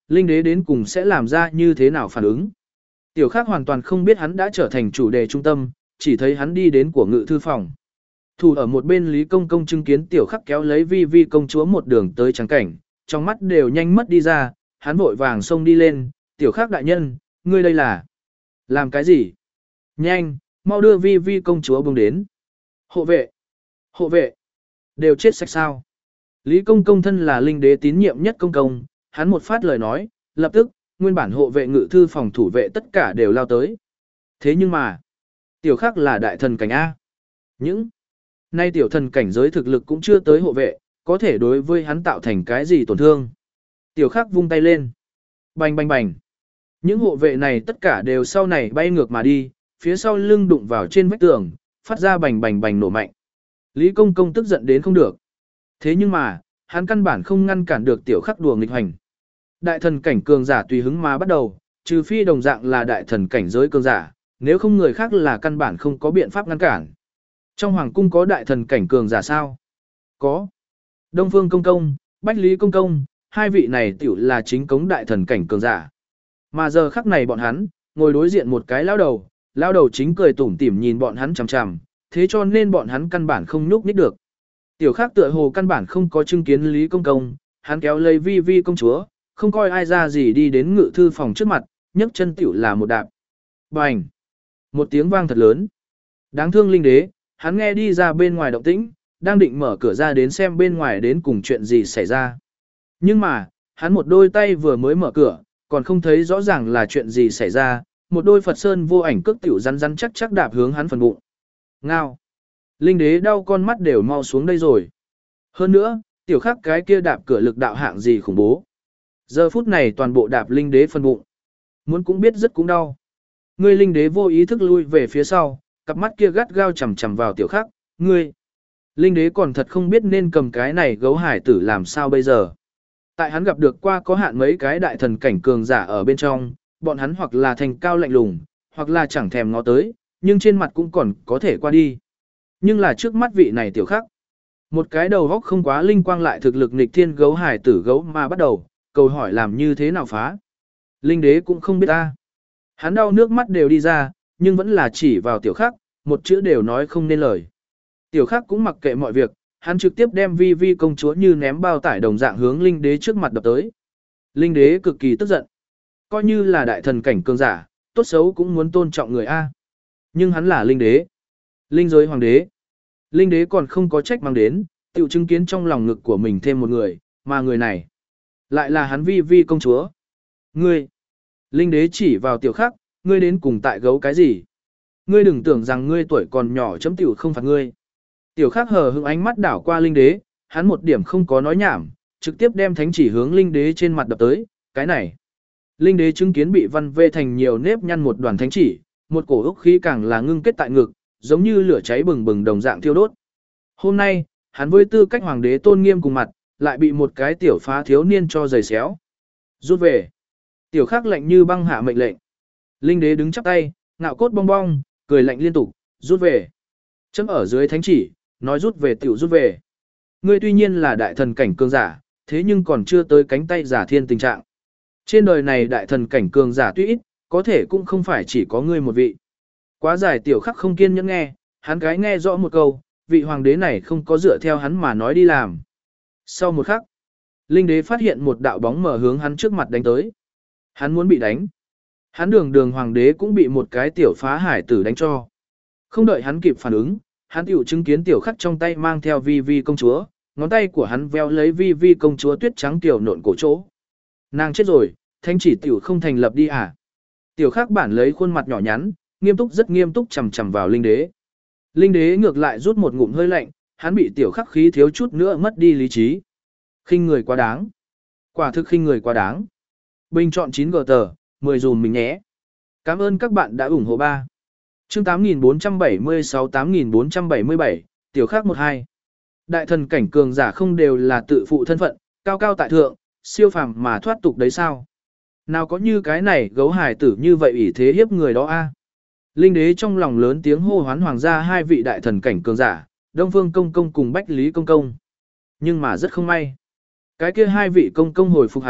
Linh đế đến cùng sẽ làm ra như thế nào phản ứng. Tiểu Khắc hoàn toàn không biết hắn đã trở thành chủ đề trung tâm, chỉ thấy hắn đi đến của ngự thư phòng. Thủ ở một bên Lý Công Công chứng kiến Tiểu Khắc kéo lấy Vi Vi công chúa một đường tới trắng cảnh, trong mắt đều nhanh mất đi ra, hắn vội vàng xông đi lên, Tiểu Khắc đại nhân, ngươi đây là làm cái gì? Nhanh, mau đưa Vi Vi công chúa bông đến. Hộ vệ, hộ vệ, đều chết sạch sao? Lý Công Công thân là linh đế tín nhiệm nhất công công, hắn một phát lời nói, lập tức, nguyên bản hộ vệ ngự thư phòng thủ vệ tất cả đều lao tới. Thế nhưng mà, Tiểu Khắc là đại thần cảnh A. Những nay tiểu thần cảnh giới thực lực cũng chưa tới hộ vệ, có thể đối với hắn tạo thành cái gì tổn thương. Tiểu Khắc vung tay lên. Bành bành bành. Những hộ vệ này tất cả đều sau này bay ngược mà đi, phía sau lưng đụng vào trên vách tường, phát ra bành bành bành nổ mạnh. Lý Công Công tức giận đến không được. Thế nhưng mà, hắn căn bản không ngăn cản được Tiểu Khắc đùa nghịch hành. Đại thần cảnh cường giả tùy hứng mà bắt đầu, trừ phi đồng dạng là đại thần cảnh giới cường giả, nếu không người khác là căn bản không có biện pháp ngăn cản. Trong hoàng cung có đại thần cảnh cường giả sao? Có. Đông Phương Công Công, Bách Lý Công Công, hai vị này tiểu là chính cống đại thần cảnh cường giả. Mà giờ khắc này bọn hắn, ngồi đối diện một cái lão đầu, lão đầu chính cười tủm tỉm nhìn bọn hắn chằm chằm, thế cho nên bọn hắn căn bản không nhúc nhích được. Tiểu Khắc tựa hồ căn bản không có chứng kiến Lý Công Công, hắn kéo lấy Vi Vi công chúa, không coi ai ra gì đi đến ngự thư phòng trước mặt, nhấc chân tiểu là một đạp. Bành! Một tiếng vang thật lớn. Đáng thương linh đế, hắn nghe đi ra bên ngoài động tĩnh, đang định mở cửa ra đến xem bên ngoài đến cùng chuyện gì xảy ra. Nhưng mà, hắn một đôi tay vừa mới mở cửa, còn không thấy rõ ràng là chuyện gì xảy ra, một đôi Phật Sơn vô ảnh cước tiểu rắn rắn chắc chắc đạp hướng hắn phần bụng. Ngao! Linh đế đau con mắt đều mau xuống đây rồi. Hơn nữa, Tiểu Khắc cái kia đạp cửa lực đạo hạng gì khủng bố. Giờ phút này toàn bộ đạp linh đế phần bụng. Muốn cũng biết rất cũng đau. Ngươi linh đế vô ý thức lui về phía sau, cặp mắt kia gắt gao chằm chằm vào Tiểu Khắc, ngươi. Linh đế còn thật không biết nên cầm cái này gấu hải tử làm sao bây giờ. Tại hắn gặp được qua có hạn mấy cái đại thần cảnh cường giả ở bên trong, bọn hắn hoặc là thành cao lạnh lùng, hoặc là chẳng thèm ngó tới, nhưng trên mặt cũng còn có thể qua đi. Nhưng là trước mắt vị này Tiểu Khắc. Một cái đầu góc không quá linh quang lại thực lực nghịch thiên gấu hải tử gấu mà bắt đầu, cầu hỏi làm như thế nào phá. Linh đế cũng không biết ta. Hắn đau nước mắt đều đi ra, nhưng vẫn là chỉ vào Tiểu Khắc, một chữ đều nói không nên lời. Tiểu Khắc cũng mặc kệ mọi việc, hắn trực tiếp đem Vi Vi công chúa như ném bao tải đồng dạng hướng linh đế trước mặt đập tới. Linh đế cực kỳ tức giận. Coi như là đại thần cảnh cường giả, tốt xấu cũng muốn tôn trọng người A. Nhưng hắn là linh đế. Linh giới hoàng đế. Linh đế còn không có trách mang đến, tiểu chứng kiến trong lòng ngực của mình thêm một người, mà người này lại là hắn Vi Vi công chúa. Ngươi! Linh đế chỉ vào Tiểu Khắc, ngươi đến cùng tại gấu cái gì? Ngươi đừng tưởng rằng ngươi tuổi còn nhỏ chấm tiểu không phạt ngươi. Tiểu Khắc hờ hững ánh mắt đảo qua linh đế, hắn một điểm không có nói nhảm, trực tiếp đem thánh chỉ hướng linh đế trên mặt đập tới, cái này. Linh đế chứng kiến bị văn vê thành nhiều nếp nhăn một đoàn thánh chỉ, một cổ ốc khí càng là ngưng kết tại ngực, giống như lửa cháy bừng bừng đồng dạng thiêu đốt. Hôm nay, hắn với tư cách hoàng đế tôn nghiêm cùng mặt, lại bị một cái tiểu phá thiếu niên cho giày xéo. Rút về. Tiểu Khắc lạnh như băng hạ mệnh lệnh. Linh đế đứng chắp tay, ngạo cốt bong bong, cười lạnh liên tục, rút về. Chấm ở dưới thánh chỉ, nói rút về tiểu rút về. Ngươi tuy nhiên là đại thần cảnh cường giả, thế nhưng còn chưa tới cánh tay giả thiên tình trạng. Trên đời này đại thần cảnh cường giả tuy ít, có thể cũng không phải chỉ có ngươi một vị. Quá dài Tiểu Khắc không kiên nhẫn nghe, hắn cái nghe rõ một câu, vị hoàng đế này không có dựa theo hắn mà nói đi làm. Sau một khắc, linh đế phát hiện một đạo bóng mở hướng hắn trước mặt đánh tới. Hắn muốn bị đánh. Hắn đường đường hoàng đế cũng bị một cái tiểu phá hải tử đánh cho. Không đợi hắn kịp phản ứng, hắn tiểu chứng kiến Tiểu Khắc trong tay mang theo Vi Vi công chúa, ngón tay của hắn veo lấy Vi Vi công chúa tuyết trắng tiểu nộn cổ chỗ. Nàng chết rồi, thánh chỉ tiểu không thành lập đi à? Tiểu Khắc bản lấy khuôn mặt nhỏ nhắn, nghiêm túc rất nghiêm túc chằm chằm vào linh đế. Linh đế ngược lại rút một ngụm hơi lạnh, hắn bị Tiểu Khắc khí thiếu chút nữa mất đi lý trí. Khinh người quá đáng. Quả thực khinh người quá đáng. Bình chọn chín gờ tờ, mười dùm mình nhé. Cảm ơn các bạn đã ủng hộ ba. Chương tám nghìn bốn trăm bảy mươi sáu tám nghìn bốn trăm bảy mươi bảy, Tiểu Khắc một hai. Đại thần cảnh cường giả không đều là tự phụ thân phận, cao cao tại thượng, siêu phàm mà thoát tục đấy sao? Nào có như cái này gấu hài tử như vậy ủy thế hiếp người đó a? Linh đế trong lòng lớn tiếng hô hoán hoàng gia hai vị đại thần cảnh cường giả, Đông Phương Công Công cùng Bách Lý Công Công. Nhưng mà rất không may. Cái kia hai vị công công hồi phục hắn,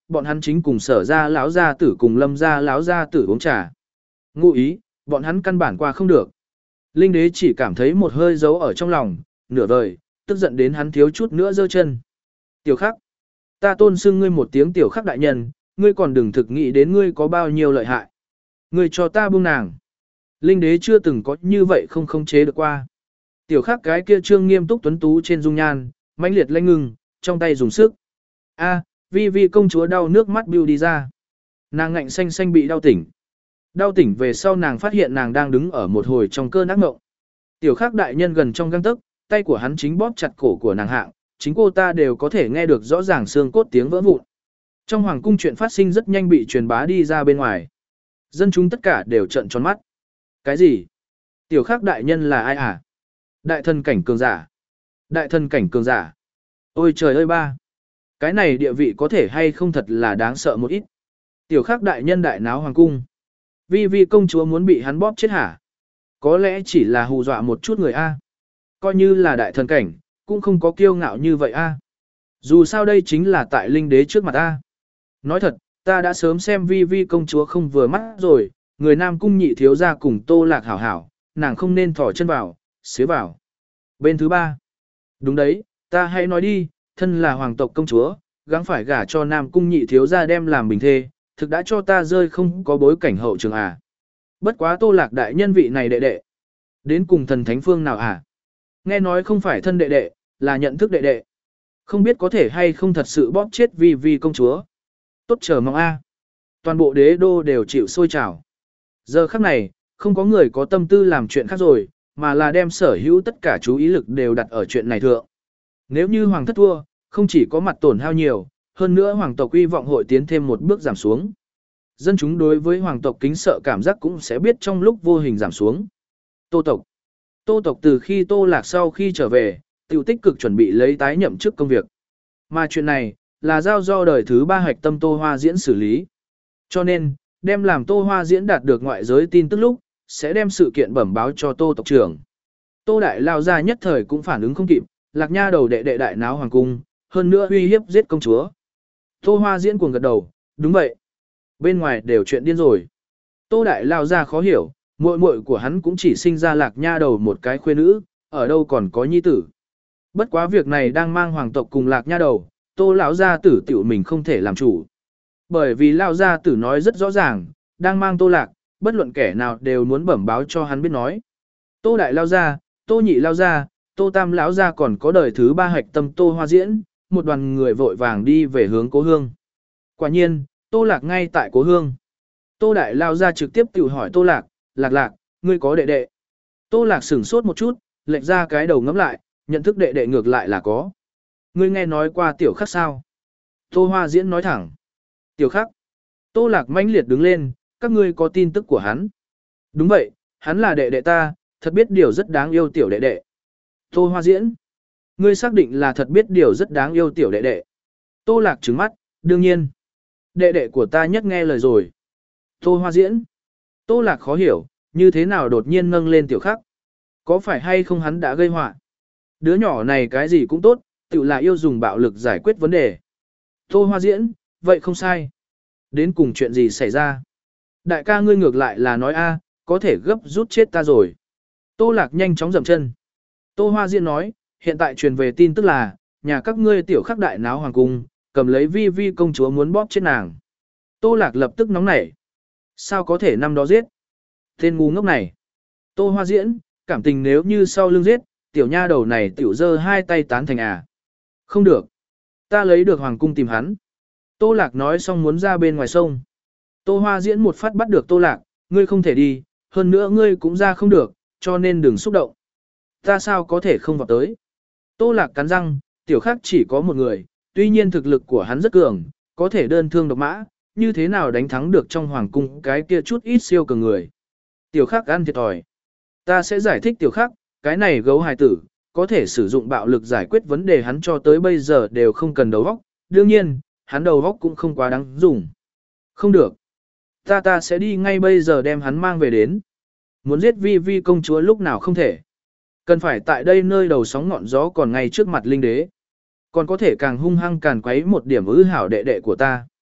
bọn hắn chính cùng Sở gia lão gia tử cùng Lâm gia lão gia tử uống trà. Ngụ ý, bọn hắn căn bản qua không được. Linh đế chỉ cảm thấy một hơi giấu ở trong lòng, nửa vời, tức giận đến hắn thiếu chút nữa giơ chân. Tiểu Khắc, ta tôn xưng ngươi một tiếng Tiểu Khắc đại nhân, ngươi còn đừng thực nghĩ đến ngươi có bao nhiêu lợi hại. Ngươi cho ta buông nàng. Linh đế chưa từng có như vậy không khống chế được qua. Tiểu Khắc cái kia trương nghiêm túc tuấn tú trên dung nhan, mãnh liệt lanh ngừng, trong tay dùng sức. A, vi vi công chúa đau nước mắt bưu đi ra. Nàng ngạnh xanh xanh bị đau tỉnh. Đau tỉnh về sau nàng phát hiện nàng đang đứng ở một hồi trong cơn ác mộng. Tiểu Khắc đại nhân gần trong gang tấc, tay của hắn chính bóp chặt cổ của nàng hạng, chính cô ta đều có thể nghe được rõ ràng xương cốt tiếng vỡ vụn. Trong hoàng cung chuyện phát sinh rất nhanh bị truyền bá đi ra bên ngoài. Dân chúng tất cả đều trợn tròn mắt. Cái gì? Tiểu Khắc đại nhân là ai à? Đại thần cảnh cường giả. Đại thần cảnh cường giả. Ôi trời ơi ba. Cái này địa vị có thể hay không thật là đáng sợ một ít. Tiểu Khắc đại nhân đại náo hoàng cung. Vi vi công chúa muốn bị hắn bóp chết hả? Có lẽ chỉ là hù dọa một chút người A. Coi như là đại thần cảnh, cũng không có kiêu ngạo như vậy A. Dù sao đây chính là tại linh đế trước mặt A. Nói thật, ta đã sớm xem vi vi công chúa không vừa mắt rồi, người nam cung nhị thiếu gia cùng Tô Lạc hảo hảo, nàng không nên thỏ chân vào, xế vào. Bên thứ ba. Đúng đấy, ta hãy nói đi, thân là hoàng tộc công chúa, gắng phải gả cho nam cung nhị thiếu gia đem làm bình thê, thực đã cho ta rơi không có bối cảnh hậu trường à. Bất quá Tô Lạc đại nhân vị này đệ đệ. Đến cùng thần thánh phương nào à? Nghe nói không phải thân đệ đệ, là nhận thức đệ đệ. Không biết có thể hay không thật sự bóp chết vi vi công chúa. Tốt chờ mong a. Toàn bộ đế đô đều chịu sôi trào. Giờ khắc này, không có người có tâm tư làm chuyện khác rồi, mà là đem sở hữu tất cả chú ý lực đều đặt ở chuyện này thượng. Nếu như hoàng thất thua, không chỉ có mặt tổn hao nhiều, hơn nữa hoàng tộc uy vọng hội tiến thêm một bước giảm xuống. Dân chúng đối với hoàng tộc kính sợ cảm giác cũng sẽ biết trong lúc vô hình giảm xuống. Tô tộc. Tô tộc từ khi Tô Lạc sau khi trở về, tiểu tích cực chuẩn bị lấy tái nhậm chức công việc. Mà chuyện này, là giao do đời thứ ba hạch tâm Tô Hoa Diễn xử lý. Cho nên, đem làm Tô Hoa Diễn đạt được ngoại giới tin tức lúc, sẽ đem sự kiện bẩm báo cho Tô tộc trưởng. Tô Đại lao ra nhất thời cũng phản ứng không kịp, Lạc Nha đầu đệ đệ đại náo hoàng cung, hơn nữa uy hiếp giết công chúa. Tô Hoa Diễn cuồng gật đầu, đúng vậy. Bên ngoài đều chuyện điên rồi. Tô Đại lao ra khó hiểu, muội muội của hắn cũng chỉ sinh ra Lạc Nha đầu một cái khuê nữ, ở đâu còn có nhi tử. Bất quá việc này đang mang hoàng tộc cùng Lạc Nha đầu, Tô lão gia tử tiểu mình không thể làm chủ. Bởi vì lão gia tử nói rất rõ ràng, đang mang Tô Lạc, bất luận kẻ nào đều muốn bẩm báo cho hắn biết nói. Tô Đại lao gia, Tô Nhị lao gia, Tô Tam lão gia còn có đời thứ ba hạch tâm Tô Hoa Diễn, một đoàn người vội vàng đi về hướng Cố Hương. Quả nhiên, Tô Lạc ngay tại Cố Hương. Tô Đại lao gia trực tiếp tự hỏi Tô Lạc, Lạc Lạc, ngươi có đệ đệ. Tô Lạc sửng sốt một chút, lệch ra cái đầu ngắm lại, nhận thức đệ đệ ngược lại là có. Ngươi nghe nói qua Tiểu Khắc sao? Tô Hoa Diễn nói thẳng. Tiểu Khắc. Tô Lạc mãnh liệt đứng lên, các ngươi có tin tức của hắn. Đúng vậy, hắn là đệ đệ ta, thật biết điều rất đáng yêu tiểu đệ đệ. Tô Hoa Diễn. Ngươi xác định là thật biết điều rất đáng yêu tiểu đệ đệ. Tô Lạc trừng mắt, đương nhiên. Đệ đệ của ta nhất nghe lời rồi. Tô Hoa Diễn. Tô Lạc khó hiểu, như thế nào đột nhiên nâng lên Tiểu Khắc. Có phải hay không hắn đã gây họa? Đứa nhỏ này cái gì cũng tốt, tự là yêu dùng bạo lực giải quyết vấn đề. Tô Hoa Diễn, vậy không sai. Đến cùng chuyện gì xảy ra? Đại ca ngươi ngược lại là nói a, có thể gấp rút chết ta rồi. Tô Lạc nhanh chóng dậm chân. Tô Hoa Diễn nói, hiện tại truyền về tin tức là, nhà các ngươi Tiểu Khắc đại náo hoàng cung, cầm lấy vi vi công chúa muốn bóp chết nàng. Tô Lạc lập tức nóng nảy. Sao có thể năm đó giết? Tên ngu ngốc này. Tô Hoa Diễn, cảm tình nếu như sau lưng giết, tiểu nha đầu này tiểu dơ hai tay tán thành à. Không được. Ta lấy được hoàng cung tìm hắn. Tô Lạc nói xong muốn ra bên ngoài sông. Tô Hoa Diễn một phát bắt được Tô Lạc, ngươi không thể đi, hơn nữa ngươi cũng ra không được, cho nên đừng xúc động. Ta sao có thể không vào tới. Tô Lạc cắn răng, Tiểu Khắc chỉ có một người, tuy nhiên thực lực của hắn rất cường, có thể đơn thương độc mã, như thế nào đánh thắng được trong hoàng cung cái kia chút ít siêu cường người. Tiểu Khắc ăn thiệt thòi. Ta sẽ giải thích Tiểu Khắc, cái này gấu hài tử, có thể sử dụng bạo lực giải quyết vấn đề hắn cho tới bây giờ đều không cần đầu óc, đương nhiên, hắn đầu óc cũng không quá đáng dùng. Không được. Ta ta sẽ đi ngay bây giờ đem hắn mang về đến. Muốn giết vi vi công chúa lúc nào không thể. Cần phải tại đây nơi đầu sóng ngọn gió còn ngay trước mặt linh đế. Còn có thể càng hung hăng càng quấy một điểm ư hảo đệ đệ của ta.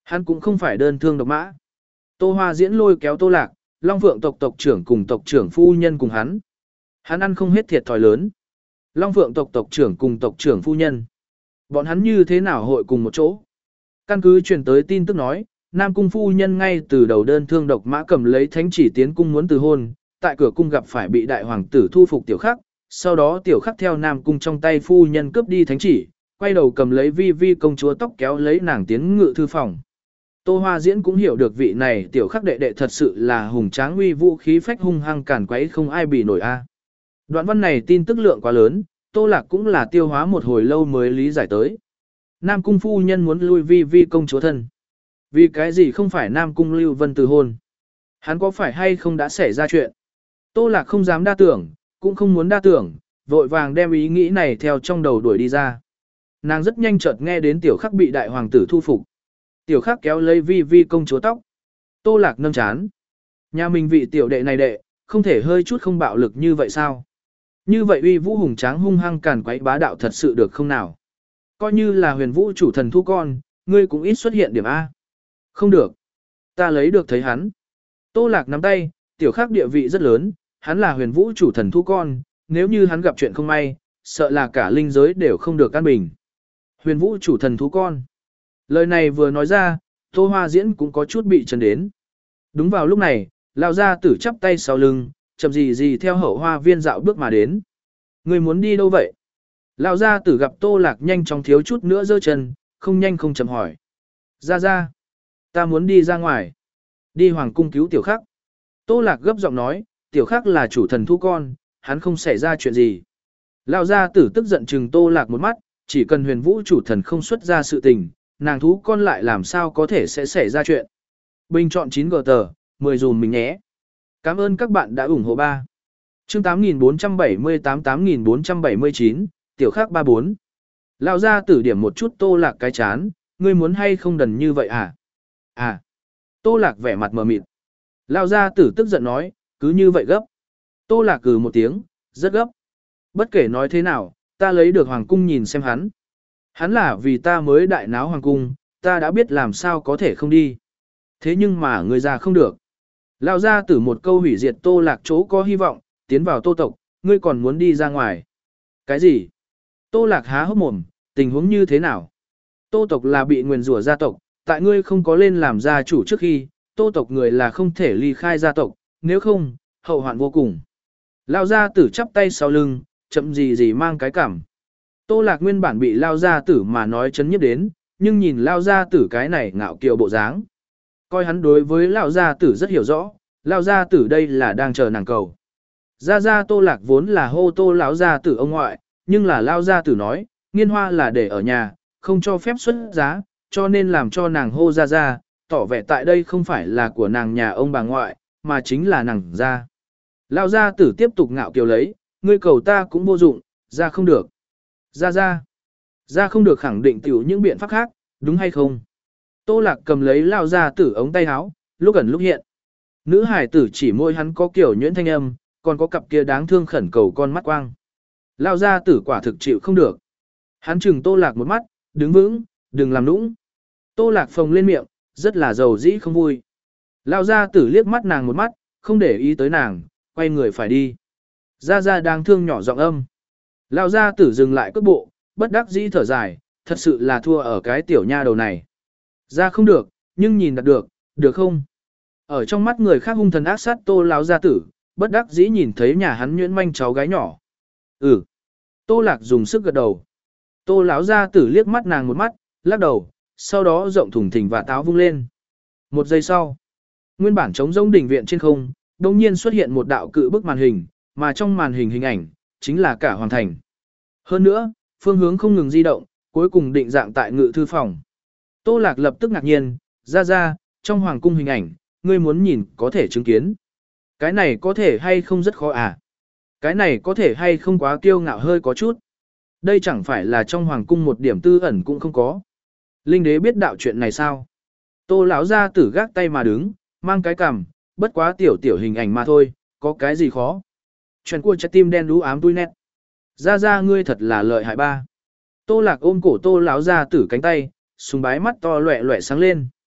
Hắn cũng không phải đơn thương độc mã. Tô Hoa Diễn lôi kéo Tô Lạc, Long Phượng tộc tộc trưởng cùng tộc trưởng phu nhân cùng hắn. Hắn ăn không hết thiệt thòi lớn. Long Phượng tộc tộc trưởng cùng tộc trưởng phu nhân. Bọn hắn như thế nào hội cùng một chỗ? Căn cứ truyền tới tin tức nói, Nam cung phu nhân ngay từ đầu đơn thương độc mã cầm lấy thánh chỉ tiến cung muốn từ hôn, tại cửa cung gặp phải bị đại hoàng tử thu phục tiểu khắc, sau đó tiểu khắc theo Nam cung trong tay phu nhân cướp đi thánh chỉ, quay đầu cầm lấy vi vi công chúa tóc kéo lấy nàng tiến ngự thư phòng. Tô Hoa Diễn cũng hiểu được vị này tiểu khắc đệ đệ thật sự là hùng tráng uy vũ khí phách hung hăng càn quấy không ai bì nổi a. Đoạn văn này tin tức lượng quá lớn, Tô Lạc cũng là tiêu hóa một hồi lâu mới lý giải tới. Nam cung phu nhân muốn lui vi vi công chúa thân. Vì cái gì không phải Nam cung Lưu Vân từ hôn? Hắn có phải hay không đã xảy ra chuyện? Tô Lạc không dám đa tưởng, cũng không muốn đa tưởng, vội vàng đem ý nghĩ này theo trong đầu đuổi đi ra. Nàng rất nhanh chợt nghe đến tiểu khắc bị đại hoàng tử thu phục. Tiểu khắc kéo lấy vi vi công chúa tóc. Tô Lạc nâng chán. Nhà mình vị tiểu đệ này đệ, không thể hơi chút không bạo lực như vậy sao? Như vậy uy vũ hùng tráng hung hăng càn quấy bá đạo thật sự được không nào? Coi như là huyền vũ chủ thần thu con, ngươi cũng ít xuất hiện điểm A. Không được. Ta lấy được thấy hắn. Tô Lạc nắm tay, tiểu khắc địa vị rất lớn, hắn là huyền vũ chủ thần thu con, nếu như hắn gặp chuyện không may, sợ là cả linh giới đều không được an bình. Huyền vũ chủ thần thú con. Lời này vừa nói ra, Tô Hoa Diễn cũng có chút bị chấn đến. Đúng vào lúc này, lão gia tử chắp tay sau lưng, chậm gì gì theo hậu hoa viên dạo bước mà đến. Người muốn đi đâu vậy? Lão gia tử gặp Tô Lạc nhanh chóng thiếu chút nữa giơ chân, không nhanh không chậm hỏi. Ra ra, ta muốn đi ra ngoài. Đi hoàng cung cứu tiểu khắc. Tô Lạc gấp giọng nói, tiểu khắc là chủ thần thú con, hắn không xảy ra chuyện gì. Lão gia tử tức giận trừng Tô Lạc một mắt, chỉ cần huyền vũ chủ thần không xuất ra sự tình, nàng thú con lại làm sao có thể sẽ xảy ra chuyện. Bình chọn chín gờ tờ, mười dùm mình nhé. Cảm ơn các bạn đã ủng hộ ba. Chương tám nghìn bốn trăm bảy mươi tám tám nghìn bốn trăm bảy mươi chín, tiểu khắc ba bốn. Lão gia tử điểm một chút Tô Lạc cái chán, ngươi muốn hay không đần như vậy à? À. Tô Lạc vẻ mặt mờ mịt. Lão gia tử tức giận nói, cứ như vậy gấp. Tô Lạc cừ một tiếng, rất gấp. Bất kể nói thế nào, ta lấy được hoàng cung nhìn xem hắn. Hắn là vì ta mới đại náo hoàng cung, ta đã biết làm sao có thể không đi. Thế nhưng mà người già không được. Lão gia tử một câu hủy diệt Tô Lạc chỗ có hy vọng, tiến vào Tô tộc, ngươi còn muốn đi ra ngoài. Cái gì? Tô Lạc há hốc mồm, tình huống như thế nào? Tô tộc là bị nguyền rủa gia tộc, tại ngươi không có lên làm gia chủ trước khi, Tô tộc người là không thể ly khai gia tộc, nếu không, hậu hoạn vô cùng. Lão gia tử chắp tay sau lưng, chậm gì gì mang cái cảm. Tô Lạc nguyên bản bị Lão gia tử mà nói chấn nhiếp đến, nhưng nhìn Lão gia tử cái này ngạo kiều bộ dáng. Coi hắn đối với Lão gia tử rất hiểu rõ, Lão gia tử đây là đang chờ nàng cầu. Gia Gia Tô Lạc vốn là hô Tô Lão gia tử ông ngoại, nhưng là Lão gia tử nói, nghiên hoa là để ở nhà, không cho phép xuất giá, cho nên làm cho nàng hô Gia Gia, tỏ vẻ tại đây không phải là của nàng nhà ông bà ngoại, mà chính là nàng gia. Lão gia tử tiếp tục ngạo kiều lấy, ngươi cầu ta cũng vô dụng, ra không được. Ra ra. Ra không được khẳng định tiểu những biện pháp khác, đúng hay không? Tô Lạc cầm lấy Lão gia tử ống tay áo, lúc ẩn lúc hiện. Nữ hải tử chỉ môi hắn có kiểu nhuyễn thanh âm, còn có cặp kia đáng thương khẩn cầu con mắt quang. Lão gia tử quả thực chịu không được. Hắn chừng Tô Lạc một mắt, đứng vững, đừng làm nũng. Tô Lạc phồng lên miệng, rất là giàu dĩ không vui. Lão gia tử liếc mắt nàng một mắt, không để ý tới nàng, quay người phải đi. Gia Gia đáng thương nhỏ giọng âm. Lão gia tử dừng lại cước bộ, bất đắc dĩ thở dài, thật sự là thua ở cái tiểu nha đầu này. Ra không được, nhưng nhìn đạt được, được không? Ở trong mắt người khác hung thần ác sát Tô lão gia tử, bất đắc dĩ nhìn thấy nhà hắn nhuyễn manh cháu gái nhỏ. Ừ. Tô Lạc dùng sức gật đầu. Tô lão gia tử liếc mắt nàng một mắt, lắc đầu, sau đó rộng thùng thình và táo vung lên. Một giây sau, nguyên bản trống rỗng đỉnh viện trên không, đột nhiên xuất hiện một đạo cự bức màn hình, mà trong màn hình hình ảnh chính là cả hoàng thành. Hơn nữa, phương hướng không ngừng di động, cuối cùng định dạng tại ngự thư phòng. Tô Lạc lập tức ngạc nhiên, ra ra, trong hoàng cung hình ảnh, ngươi muốn nhìn có thể chứng kiến. Cái này có thể hay không rất khó à? Cái này có thể hay không quá kiêu ngạo hơi có chút. Đây chẳng phải là trong hoàng cung một điểm tư ẩn cũng không có. Linh đế biết đạo chuyện này sao? Tô lão gia tử gác tay mà đứng, mang cái cằm, bất quá tiểu tiểu hình ảnh mà thôi, có cái gì khó. Chuyện của trái tim đen đú ám tui nét. Ra ra ngươi thật là lợi hại ba. Tô Lạc ôm cổ Tô lão gia tử cánh tay, sùng bái mắt to loẹ loẹ sáng lên.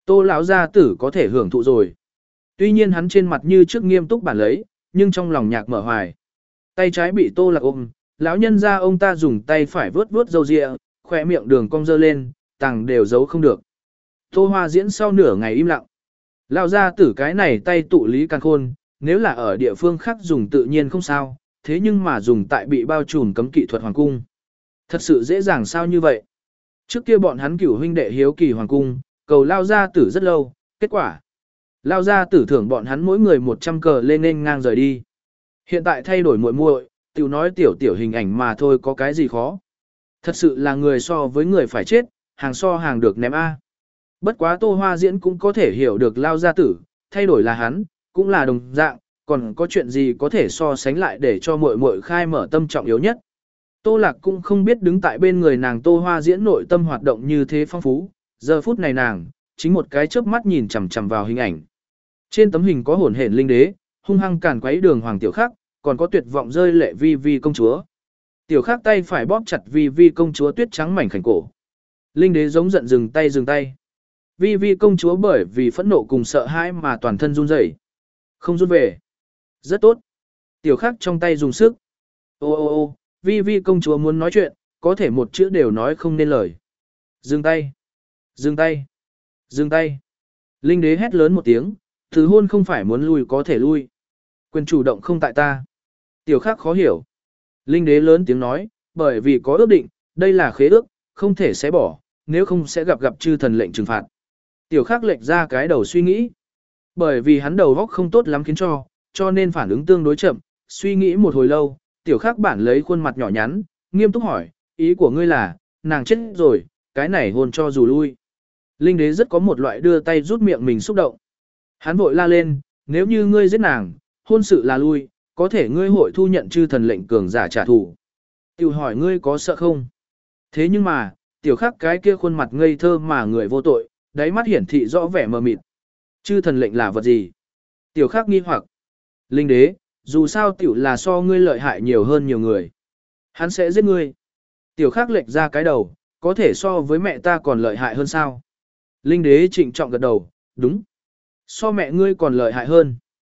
Tô lão gia tử có thể hưởng thụ rồi. Tuy nhiên hắn trên mặt như trước nghiêm túc bản lấy, nhưng trong lòng nhạc mở hoài. Tay trái bị Tô Lạc ôm, lão nhân ra ông ta dùng tay phải vướt vướt râu ria, khỏe miệng đường cong dơ lên, tàng đều giấu không được. Tô Hoa diễn sau nửa ngày im lặng. Lão gia tử cái này tay tụ lý càng khôn, nếu là ở địa phương khác dùng tự nhiên không sao, thế nhưng mà dùng tại bị bao trùm cấm kỵ thuật hoàng cung. Thật sự dễ dàng sao như vậy? Trước kia bọn hắn cửu huynh đệ hiếu kỳ hoàng cung, cầu lao gia tử rất lâu, kết quả. Lao gia tử thưởng bọn hắn mỗi người một trăm cờ lên nên ngang rời đi. Hiện tại thay đổi muội muội, tiểu nói tiểu tiểu hình ảnh mà thôi có cái gì khó. Thật sự là người so với người phải chết, hàng so hàng được ném A. Bất quá Tô Hoa diễn cũng có thể hiểu được lao gia tử, thay đổi là hắn, cũng là đồng dạng, còn có chuyện gì có thể so sánh lại để cho muội muội khai mở tâm trọng yếu nhất. Tô Lạc cũng không biết đứng tại bên người nàng Tô Hoa diễn nội tâm hoạt động như thế phong phú, giờ phút này nàng, chính một cái chớp mắt nhìn chằm chằm vào hình ảnh. Trên tấm hình có hỗn hển linh đế, hung hăng càn quấy đường hoàng tiểu khắc, còn có tuyệt vọng rơi lệ vi vi công chúa. Tiểu khắc tay phải bóp chặt vi vi công chúa tuyết trắng mảnh khảnh cổ. Linh đế giống giận dừng tay dừng tay. Vi vi công chúa bởi vì phẫn nộ cùng sợ hãi mà toàn thân run rẩy. Không rút về. Rất tốt. Tiểu khắc trong tay dùng sức. Ô ô ô, vi vi công chúa muốn nói chuyện, có thể một chữ đều nói không nên lời. Dừng tay. Dừng tay. Dừng tay. Linh đế hét lớn một tiếng, thứ hôn không phải muốn lui có thể lui. Quyền chủ động không tại ta. Tiểu khắc khó hiểu. Linh đế lớn tiếng nói, bởi vì có ước định, đây là khế ước, không thể xé bỏ, nếu không sẽ gặp gặp chư thần lệnh trừng phạt. Tiểu khắc lệch ra cái đầu suy nghĩ. Bởi vì hắn đầu góc không tốt lắm khiến cho, cho nên phản ứng tương đối chậm, suy nghĩ một hồi lâu, tiểu khắc bản lấy khuôn mặt nhỏ nhắn, nghiêm túc hỏi, ý của ngươi là, nàng chết rồi, cái này hôn cho dù lui. Linh đế rất có một loại đưa tay rút miệng mình xúc động. Hắn vội la lên, nếu như ngươi giết nàng, hôn sự là lui, có thể ngươi hội thu nhận chư thần lệnh cường giả trả thù. Tiểu hỏi ngươi có sợ không? Thế nhưng mà, tiểu khắc cái kia khuôn mặt ngây thơ mà người vô tội, đáy mắt hiển thị rõ vẻ mờ mịt. Chư thần lệnh là vật gì? Tiểu khắc nghi hoặc. Linh đế, dù sao tiểu là so ngươi lợi hại nhiều hơn nhiều người. Hắn sẽ giết ngươi. Tiểu khắc lệch ra cái đầu, có thể so với mẹ ta còn lợi hại hơn sao? Linh đế trịnh trọng gật đầu, đúng. So mẹ ngươi còn lợi hại hơn.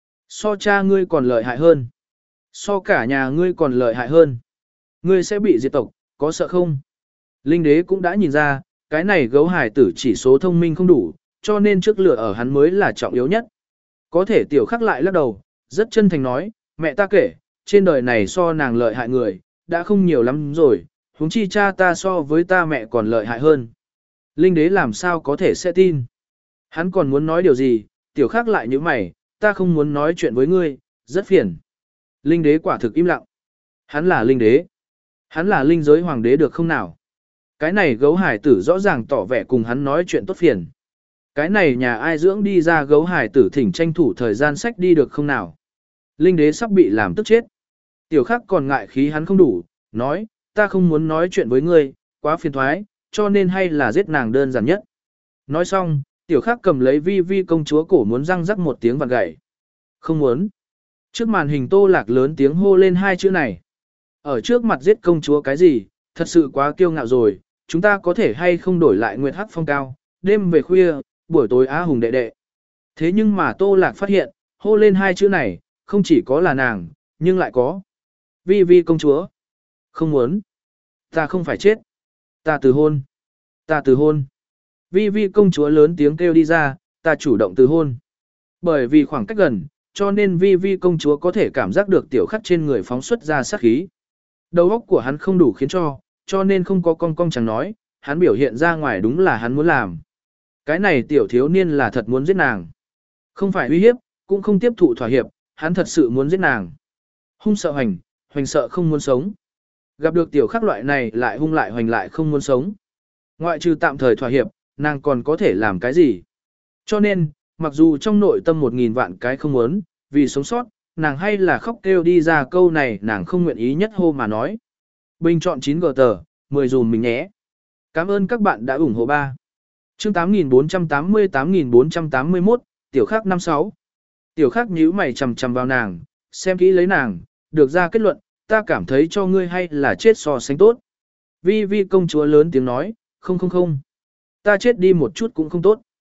So cha ngươi còn lợi hại hơn. So cả nhà ngươi còn lợi hại hơn. Ngươi sẽ bị diệt tộc, có sợ không? Linh đế cũng đã nhìn ra, cái này gấu hải tử chỉ số thông minh không đủ, cho nên trước lửa ở hắn mới là trọng yếu nhất. Có thể tiểu khắc lại lắc đầu, rất chân thành nói, mẹ ta kể, trên đời này so nàng lợi hại người, đã không nhiều lắm rồi, huống chi cha ta so với ta mẹ còn lợi hại hơn. Linh đế làm sao có thể sẽ tin? Hắn còn muốn nói điều gì, tiểu khắc lại như mày, ta không muốn nói chuyện với ngươi, rất phiền. Linh đế quả thực im lặng. Hắn là linh đế. Hắn là linh giới hoàng đế được không nào? Cái này gấu hải tử rõ ràng tỏ vẻ cùng hắn nói chuyện tốt phiền. Cái này nhà ai dưỡng đi ra gấu hải tử thỉnh tranh thủ thời gian sách đi được không nào? Linh đế sắp bị làm tức chết. Tiểu khắc còn ngại khí hắn không đủ, nói, ta không muốn nói chuyện với ngươi, quá phiền thoái, cho nên hay là giết nàng đơn giản nhất. Nói xong, tiểu khắc cầm lấy vi vi công chúa cổ muốn răng rắc một tiếng vặn gãy. Không muốn. Trước màn hình Tô Lạc lớn tiếng hô lên hai chữ này. Ở trước mặt giết công chúa cái gì, thật sự quá kiêu ngạo rồi, chúng ta có thể hay không đổi lại nguyệt hắc phong cao, đêm về khuya, buổi tối á hùng đệ đệ. Thế nhưng mà Tô Lạc phát hiện, hô lên hai chữ này, không chỉ có là nàng, nhưng lại có. Vi vi công chúa. Không muốn. Ta không phải chết. Ta từ hôn. Ta từ hôn. Vi vi công chúa lớn tiếng kêu đi ra, ta chủ động từ hôn. Bởi vì khoảng cách gần, cho nên vi vi công chúa có thể cảm giác được tiểu khắc trên người phóng xuất ra sát khí. Đầu óc của hắn không đủ khiến cho, cho nên không có cong cong chẳng nói, hắn biểu hiện ra ngoài đúng là hắn muốn làm. Cái này tiểu thiếu niên là thật muốn giết nàng. Không phải uy hiếp, cũng không tiếp thụ thỏa hiệp, hắn thật sự muốn giết nàng. Hung sợ hoành, hoành sợ không muốn sống. Gặp được tiểu khắc loại này lại hung lại hoành lại không muốn sống. Ngoại trừ tạm thời thỏa hiệp, nàng còn có thể làm cái gì? Cho nên, mặc dù trong nội tâm một nghìn vạn cái không muốn, vì sống sót, nàng hay là khóc kêu đi ra câu này nàng không nguyện ý nhất hô mà nói. Bình chọn chín gờ tờ, mười dùm mình nhé. Cảm ơn các bạn đã ủng hộ ba. Chương tám nghìn bốn trăm tám mươi tám nghìn bốn trăm tám mươi mốt, tiểu khắc năm sáu. Tiểu khắc nhíu mày chằm chằm vào nàng, xem kỹ lấy nàng, được ra kết luận, ta cảm thấy cho ngươi hay là chết so sánh tốt. Vi vi công chúa lớn tiếng nói, không không không. Ta chết đi một chút cũng không tốt.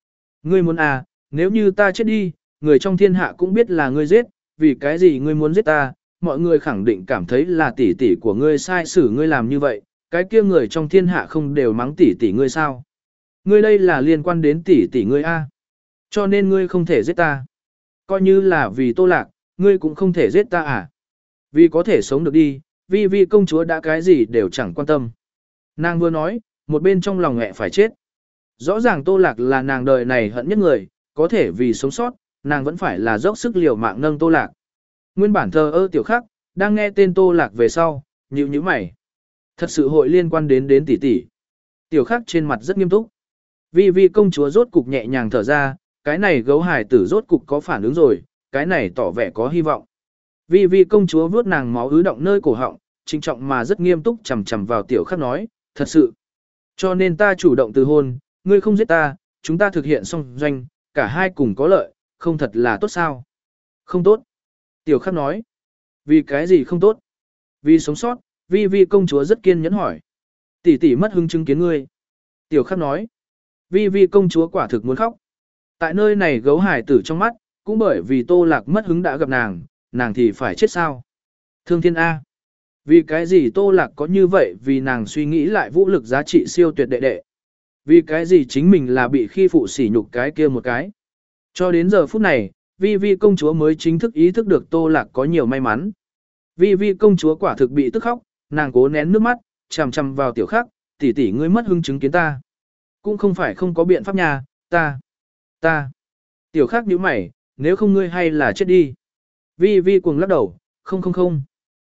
Ngươi muốn à, nếu như ta chết đi, người trong thiên hạ cũng biết là ngươi giết, vì cái gì ngươi muốn giết ta, mọi người khẳng định cảm thấy là tỷ tỷ của ngươi sai xử ngươi làm như vậy, cái kia người trong thiên hạ không đều mắng tỷ tỷ ngươi sao? Ngươi đây là liên quan đến tỷ tỷ ngươi a, cho nên ngươi không thể giết ta. Coi như là vì Tô Lạc, ngươi cũng không thể giết ta à? Vì có thể sống được đi, Vi Vi công chúa đã cái gì đều chẳng quan tâm. Nàng vừa nói, một bên trong lòng mẹ phải chết. Rõ ràng Tô Lạc là nàng đời này hận nhất người, có thể vì sống sót, nàng vẫn phải là dốc sức liều mạng nâng Tô Lạc. Nguyên bản thờ ơ tiểu khắc, đang nghe tên Tô Lạc về sau, nhíu nhíu mày. Thật sự hội liên quan đến đến tỷ tỷ. Tiểu khắc trên mặt rất nghiêm túc. Vi Vi công chúa rốt cục nhẹ nhàng thở ra, cái này gấu hải tử rốt cục có phản ứng rồi, cái này tỏ vẻ có hy vọng. Vi Vi công chúa vuốt nàng máu ứ động nơi cổ họng, trinh trọng mà rất nghiêm túc chằm chằm vào tiểu khắc nói, thật sự. Cho nên ta chủ động từ hôn, ngươi không giết ta, chúng ta thực hiện song doanh, cả hai cùng có lợi, không thật là tốt sao? Không tốt. Tiểu khắc nói. Vì cái gì không tốt? Vì sống sót, Vi Vi công chúa rất kiên nhẫn hỏi. Tỷ tỷ mất hứng chứng kiến ngươi. Tiểu khắc nói. Vi Vi công chúa quả thực muốn khóc. Tại nơi này gấu hải tử trong mắt, cũng bởi vì Tô Lạc mất hứng đã gặp nàng, nàng thì phải chết sao? Thương thiên A. Vì cái gì Tô Lạc có như vậy vì nàng suy nghĩ lại vũ lực giá trị siêu tuyệt đệ đệ. Vì cái gì chính mình là bị khi phụ sỉ nhục cái kia một cái. Cho đến giờ phút này, Vi Vi công chúa mới chính thức ý thức được Tô Lạc có nhiều may mắn. Vi Vi công chúa quả thực bị tức khóc, nàng cố nén nước mắt, chằm chằm vào tiểu khắc, tỷ tỷ ngươi mất hứng chứng kiến ta. Cũng không phải không có biện pháp nhà, ta, ta. Tiểu khắc nhíu mày, nếu không ngươi hay là chết đi. Vi Vi cuồng lắc đầu, không không không.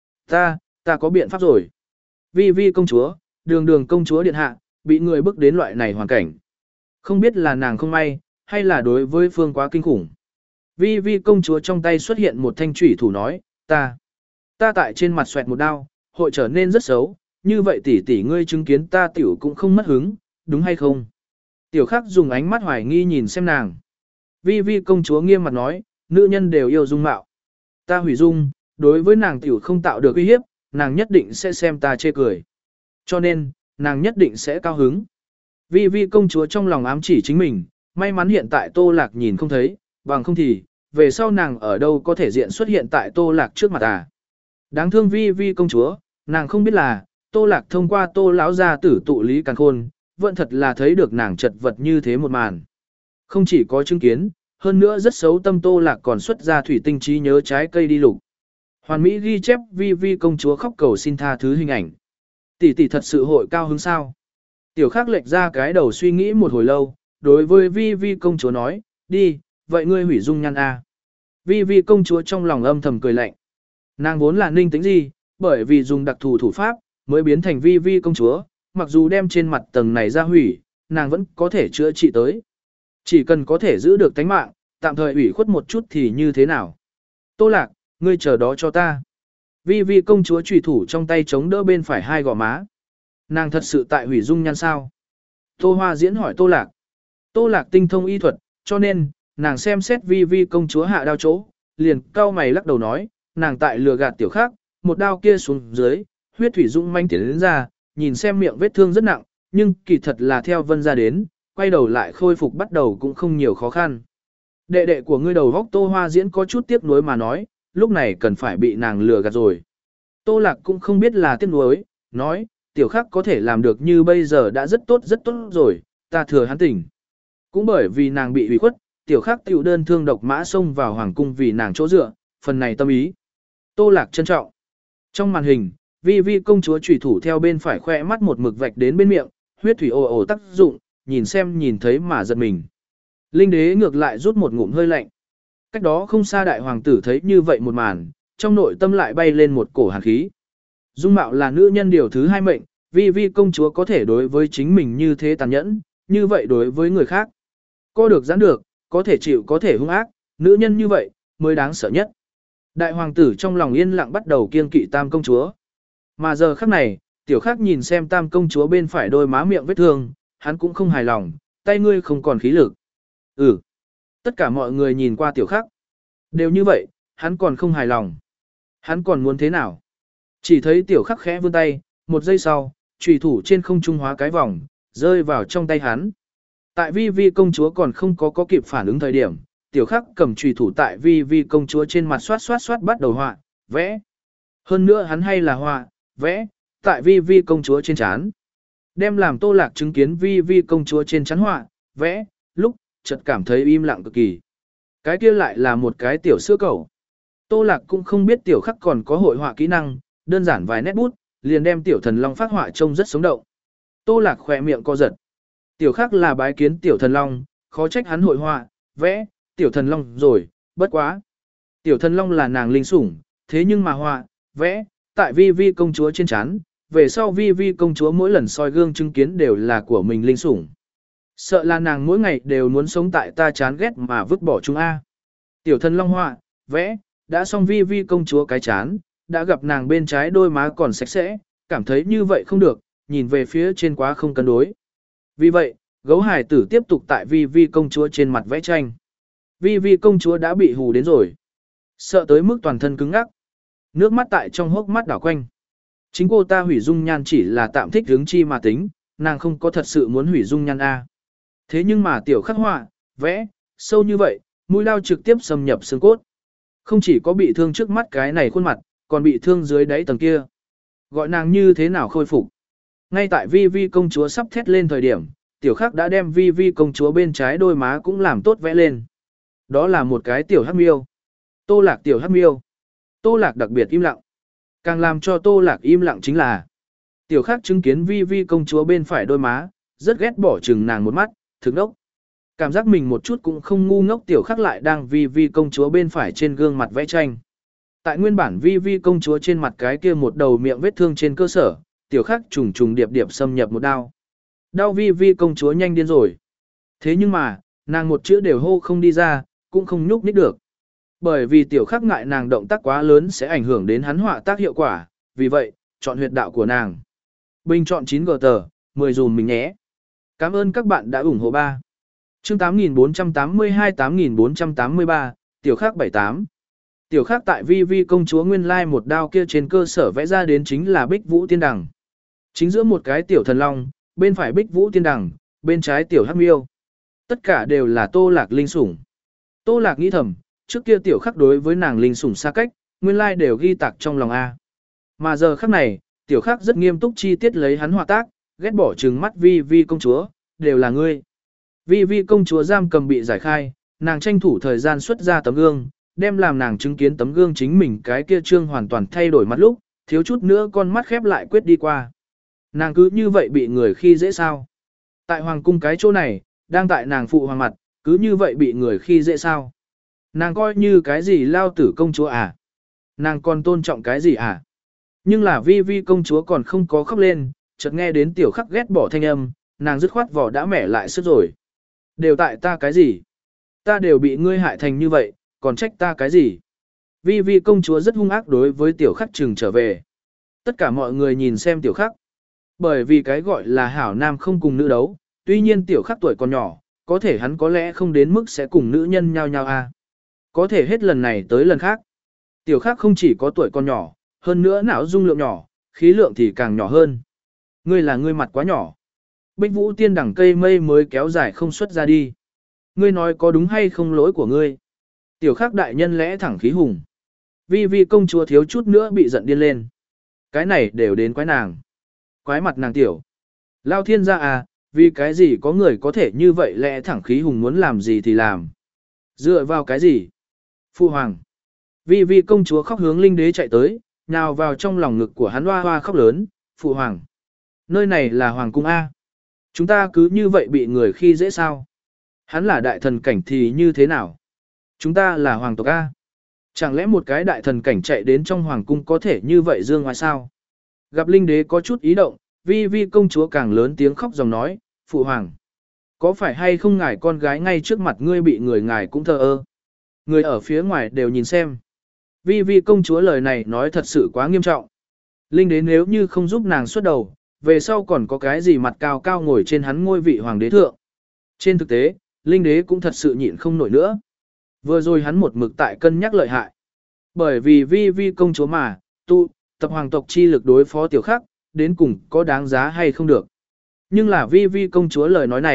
Ta, ta có biện pháp rồi. Vi Vi công chúa, đường đường công chúa điện hạ, bị người bước đến loại này hoàn cảnh. Không biết là nàng không may, hay là đối với phương quá kinh khủng. Vi Vi công chúa trong tay xuất hiện một thanh chủy thủ nói, ta, ta tại trên mặt xoẹt một đao, hội trở nên rất xấu, như vậy tỷ tỷ ngươi chứng kiến ta tiểu cũng không mất hứng, đúng hay không? Tiểu khắc dùng ánh mắt hoài nghi nhìn xem nàng. Vi Vi công chúa nghiêm mặt nói, nữ nhân đều yêu dung mạo. Ta hủy dung, đối với nàng tiểu không tạo được uy hiếp, nàng nhất định sẽ xem ta chê cười. Cho nên, nàng nhất định sẽ cao hứng. Vi Vi công chúa trong lòng ám chỉ chính mình, may mắn hiện tại Tô Lạc nhìn không thấy, bằng không thì, về sau nàng ở đâu có thể diện xuất hiện tại Tô Lạc trước mặt à. Đáng thương Vi Vi công chúa, nàng không biết là, Tô Lạc thông qua Tô lão gia tử tụ lý càn khôn, vẫn thật là thấy được nàng chật vật như thế một màn. Không chỉ có chứng kiến, hơn nữa rất xấu tâm Tô Lạc còn xuất ra thủy tinh trí nhớ trái cây đi lục. Hoàn Mỹ ghi chép Vi Vi công chúa khóc cầu xin tha thứ hình ảnh. Tỷ tỷ thật sự hội cao hứng sao? Tiểu khắc lệch ra cái đầu suy nghĩ một hồi lâu, đối với Vi Vi công chúa nói, đi, vậy ngươi hủy dung nhan a. Vi Vi công chúa trong lòng âm thầm cười lạnh. Nàng vốn là ninh tĩnh gì, bởi vì dùng đặc thù thủ pháp, mới biến thành Vi Vi công chúa, mặc dù đem trên mặt tầng này ra hủy, nàng vẫn có thể chữa trị tới. Chỉ cần có thể giữ được tánh mạng, tạm thời ủy khuất một chút thì như thế nào. Tô Lạc, ngươi chờ đó cho ta. Vi Vi công chúa trùy thủ trong tay chống đỡ bên phải hai gò má. Nàng thật sự tại hủy dung nhan sao? Tô Hoa diễn hỏi Tô Lạc. Tô Lạc tinh thông y thuật, cho nên, nàng xem xét Vi Vi công chúa hạ đao chỗ, liền cau mày lắc đầu nói, nàng tại lừa gạt tiểu khác, một đao kia xuống dưới, huyết thủy dũng manh tiến đến ra, nhìn xem miệng vết thương rất nặng, nhưng kỳ thật là theo vân ra đến, quay đầu lại khôi phục bắt đầu cũng không nhiều khó khăn. Đệ đệ của ngươi đầu góc Tô Hoa diễn có chút tiếc nuối mà nói, lúc này cần phải bị nàng lừa gạt rồi. Tô Lạc cũng không biết là tiếc nuối, nói, tiểu khắc có thể làm được như bây giờ đã rất tốt rất tốt rồi, ta thừa hắn tỉnh. Cũng bởi vì nàng bị ủy khuất, tiểu khắc tiểu đơn thương độc mã xông vào hoàng cung vì nàng chỗ dựa, phần này tâm ý. Tô Lạc trân trọng. Trong màn hình, Vi Vi công chúa chủy thủ theo bên phải khoe mắt một mực vạch đến bên miệng, huyết thủy ồ ồ tác dụng, nhìn xem nhìn thấy mà giật mình. Linh đế ngược lại rút một ngụm hơi lạnh. Cách đó không xa đại hoàng tử thấy như vậy một màn, trong nội tâm lại bay lên một cổ hàn khí. Dung mạo là nữ nhân điều thứ hai mệnh, Vi Vi công chúa có thể đối với chính mình như thế tàn nhẫn, như vậy đối với người khác. Có được giãn được, có thể chịu có thể hung ác, nữ nhân như vậy, mới đáng sợ nhất. Đại hoàng tử trong lòng yên lặng bắt đầu kiêng kỵ tam công chúa. Mà giờ khắc này, tiểu khắc nhìn xem tam công chúa bên phải đôi má miệng vết thương, hắn cũng không hài lòng, tay ngươi không còn khí lực. Ừ. Tất cả mọi người nhìn qua tiểu khắc. Đều như vậy, hắn còn không hài lòng. Hắn còn muốn thế nào? Chỉ thấy tiểu khắc khẽ vươn tay, một giây sau, chùy thủ trên không trung hóa cái vòng, rơi vào trong tay hắn. Tại Vi Vi công chúa còn không có có kịp phản ứng thời điểm, tiểu khắc cầm chùy thủ tại Vi Vi công chúa trên mặt xoát xoát xoát bắt đầu họa, vẽ. Hơn nữa hắn hay là họa, vẽ, tại Vi Vi công chúa trên trán. Đem làm Tô Lạc chứng kiến Vi Vi công chúa trên trán họa, vẽ, lúc, chợt cảm thấy im lặng cực kỳ. Cái kia lại là một cái tiểu sữa cẩu. Tô Lạc cũng không biết tiểu khắc còn có hội họa kỹ năng, đơn giản vài nét bút, liền đem tiểu thần long phát họa trông rất sống động. Tô Lạc khỏe miệng co giật. Tiểu khắc là bái kiến tiểu thần long, khó trách hắn hội họa, vẽ, tiểu thần long rồi, bất quá. Tiểu thần long là nàng linh sủng, thế nhưng mà họa, vẽ, tại Vi Vi công chúa trên trán, về sau Vi Vi công chúa mỗi lần soi gương chứng kiến đều là của mình linh sủng. Sợ là nàng mỗi ngày đều muốn sống tại ta chán ghét mà vứt bỏ chúng A. Tiểu thần long họa, vẽ, đã xong Vi Vi công chúa cái chán, đã gặp nàng bên trái đôi má còn sạch sẽ, cảm thấy như vậy không được, nhìn về phía trên quá không cân đối. Vì vậy, gấu hải tử tiếp tục tại Vi Vi công chúa trên mặt vẽ tranh. Vi Vi công chúa đã bị hù đến rồi. Sợ tới mức toàn thân cứng ngắc. Nước mắt tại trong hốc mắt đảo quanh. Chính cô ta hủy dung nhan chỉ là tạm thích hướng chi mà tính, nàng không có thật sự muốn hủy dung nhan A. Thế nhưng mà tiểu khắc họa, vẽ, sâu như vậy, mũi lao trực tiếp xâm nhập xương cốt. Không chỉ có bị thương trước mắt cái này khuôn mặt, còn bị thương dưới đáy tầng kia. Gọi nàng như thế nào khôi phục. Ngay tại Vi Vi công chúa sắp thét lên thời điểm, tiểu khắc đã đem Vi Vi công chúa bên trái đôi má cũng làm tốt vẽ lên. Đó là một cái tiểu hắc miêu. Tô Lạc tiểu hắc miêu. Tô Lạc đặc biệt im lặng. Càng làm cho Tô Lạc im lặng chính là tiểu khắc chứng kiến Vi Vi công chúa bên phải đôi má, rất ghét bỏ chừng nàng một mắt, thực đốc. Cảm giác mình một chút cũng không ngu ngốc tiểu khắc lại đang Vi Vi công chúa bên phải trên gương mặt vẽ tranh. Tại nguyên bản Vi Vi công chúa trên mặt cái kia một đầu miệng vết thương trên cơ sở, tiểu khắc trùng trùng điệp điệp xâm nhập một đao. Đau Vi Vi công chúa nhanh điên rồi. Thế nhưng mà, nàng một chữ đều hô không đi ra, cũng không nhúc nhích được. Bởi vì tiểu khắc ngại nàng động tác quá lớn sẽ ảnh hưởng đến hắn họa tác hiệu quả, vì vậy, chọn huyệt đạo của nàng. Bình chọn chín G tờ, mười dùm mình nhé. Cảm ơn các bạn đã ủng hộ ba. Chương tám nghìn bốn trăm tám mươi hai tám nghìn bốn trăm tám mươi ba, tiểu khắc bảy tám. Tiểu khắc tại Vi Vi công chúa nguyên lai một đao kia trên cơ sở vẽ ra đến chính là Bích Vũ Tiên Đằng. Chính giữa một cái tiểu thần long, bên phải Bích Vũ Tiên Đằng, bên trái tiểu hắc miêu. Tất cả đều là Tô Lạc linh sủng. Tô Lạc nghĩ thầm, trước kia tiểu khắc đối với nàng linh sủng xa cách, nguyên lai đều ghi tạc trong lòng A. Mà giờ khắc này, tiểu khắc rất nghiêm túc chi tiết lấy hắn họa tác, ghét bỏ trừng mắt Vi Vi công chúa, đều là ngươi. Vi Vi công chúa giam cầm bị giải khai, nàng tranh thủ thời gian xuất ra tấm gương, đem làm nàng chứng kiến tấm gương chính mình cái kia trương hoàn toàn thay đổi mặt lúc, thiếu chút nữa con mắt khép lại quyết đi qua. Nàng cứ như vậy bị người khi dễ sao? Tại hoàng cung cái chỗ này, đang tại nàng phụ hoàng mặt, cứ như vậy bị người khi dễ sao? Nàng coi như cái gì lao tử công chúa à? Nàng còn tôn trọng cái gì à? Nhưng là Vi Vi công chúa còn không có khóc lên, chợt nghe đến tiểu khắc ghét bỏ thanh âm, nàng dứt khoát vỏ đã mẻ lại sức rồi. Đều tại ta cái gì? Ta đều bị ngươi hại thành như vậy, còn trách ta cái gì? Vi Vi công chúa rất hung ác đối với tiểu khắc trừng trở về. Tất cả mọi người nhìn xem tiểu khắc. Bởi vì cái gọi là hảo nam không cùng nữ đấu, tuy nhiên tiểu khắc tuổi còn nhỏ, có thể hắn có lẽ không đến mức sẽ cùng nữ nhân nhau nhau à. Có thể hết lần này tới lần khác. Tiểu khắc không chỉ có tuổi còn nhỏ, hơn nữa não dung lượng nhỏ, khí lượng thì càng nhỏ hơn. Ngươi là ngươi mặt quá nhỏ. Bích Vũ Tiên Đằng cây mây mới kéo dài không xuất ra đi. Ngươi nói có đúng hay không lỗi của ngươi? Tiểu khắc đại nhân lẽ thẳng khí hùng. Vi Vi công chúa thiếu chút nữa bị giận điên lên. Cái này đều đến quái nàng. Quái mặt nàng tiểu. Lao thiên gia à, vì cái gì có người có thể như vậy lẽ thẳng khí hùng muốn làm gì thì làm. Dựa vào cái gì? Phu hoàng. Vi Vi công chúa khóc hướng linh đế chạy tới, nhào vào trong lòng ngực của hắn hoa hoa khóc lớn. Phụ hoàng. Nơi này là hoàng cung A. Chúng ta cứ như vậy bị người khi dễ sao? Hắn là đại thần cảnh thì như thế nào? Chúng ta là hoàng tộc A. Chẳng lẽ một cái đại thần cảnh chạy đến trong hoàng cung có thể như vậy dương ngoài sao? Gặp linh đế có chút ý động, Vi Vi công chúa càng lớn tiếng khóc dòng nói, phụ hoàng. Có phải hay không ngài con gái ngay trước mặt ngươi bị người ngài cũng thờ ơ? Người ở phía ngoài đều nhìn xem. Vi Vi công chúa lời này nói thật sự quá nghiêm trọng. Linh đế nếu như không giúp nàng xuất đầu, về sau còn có cái gì mặt cao cao ngồi trên hắn ngôi vị hoàng đế thượng. Trên thực tế, linh đế cũng thật sự nhịn không nổi nữa. Vừa rồi hắn một mực tại cân nhắc lợi hại. Bởi vì Vi Vi công chúa mà, tu, tập hoàng tộc chi lực đối phó tiểu khắc, đến cùng có đáng giá hay không được. Nhưng là Vi Vi công chúa lời nói này,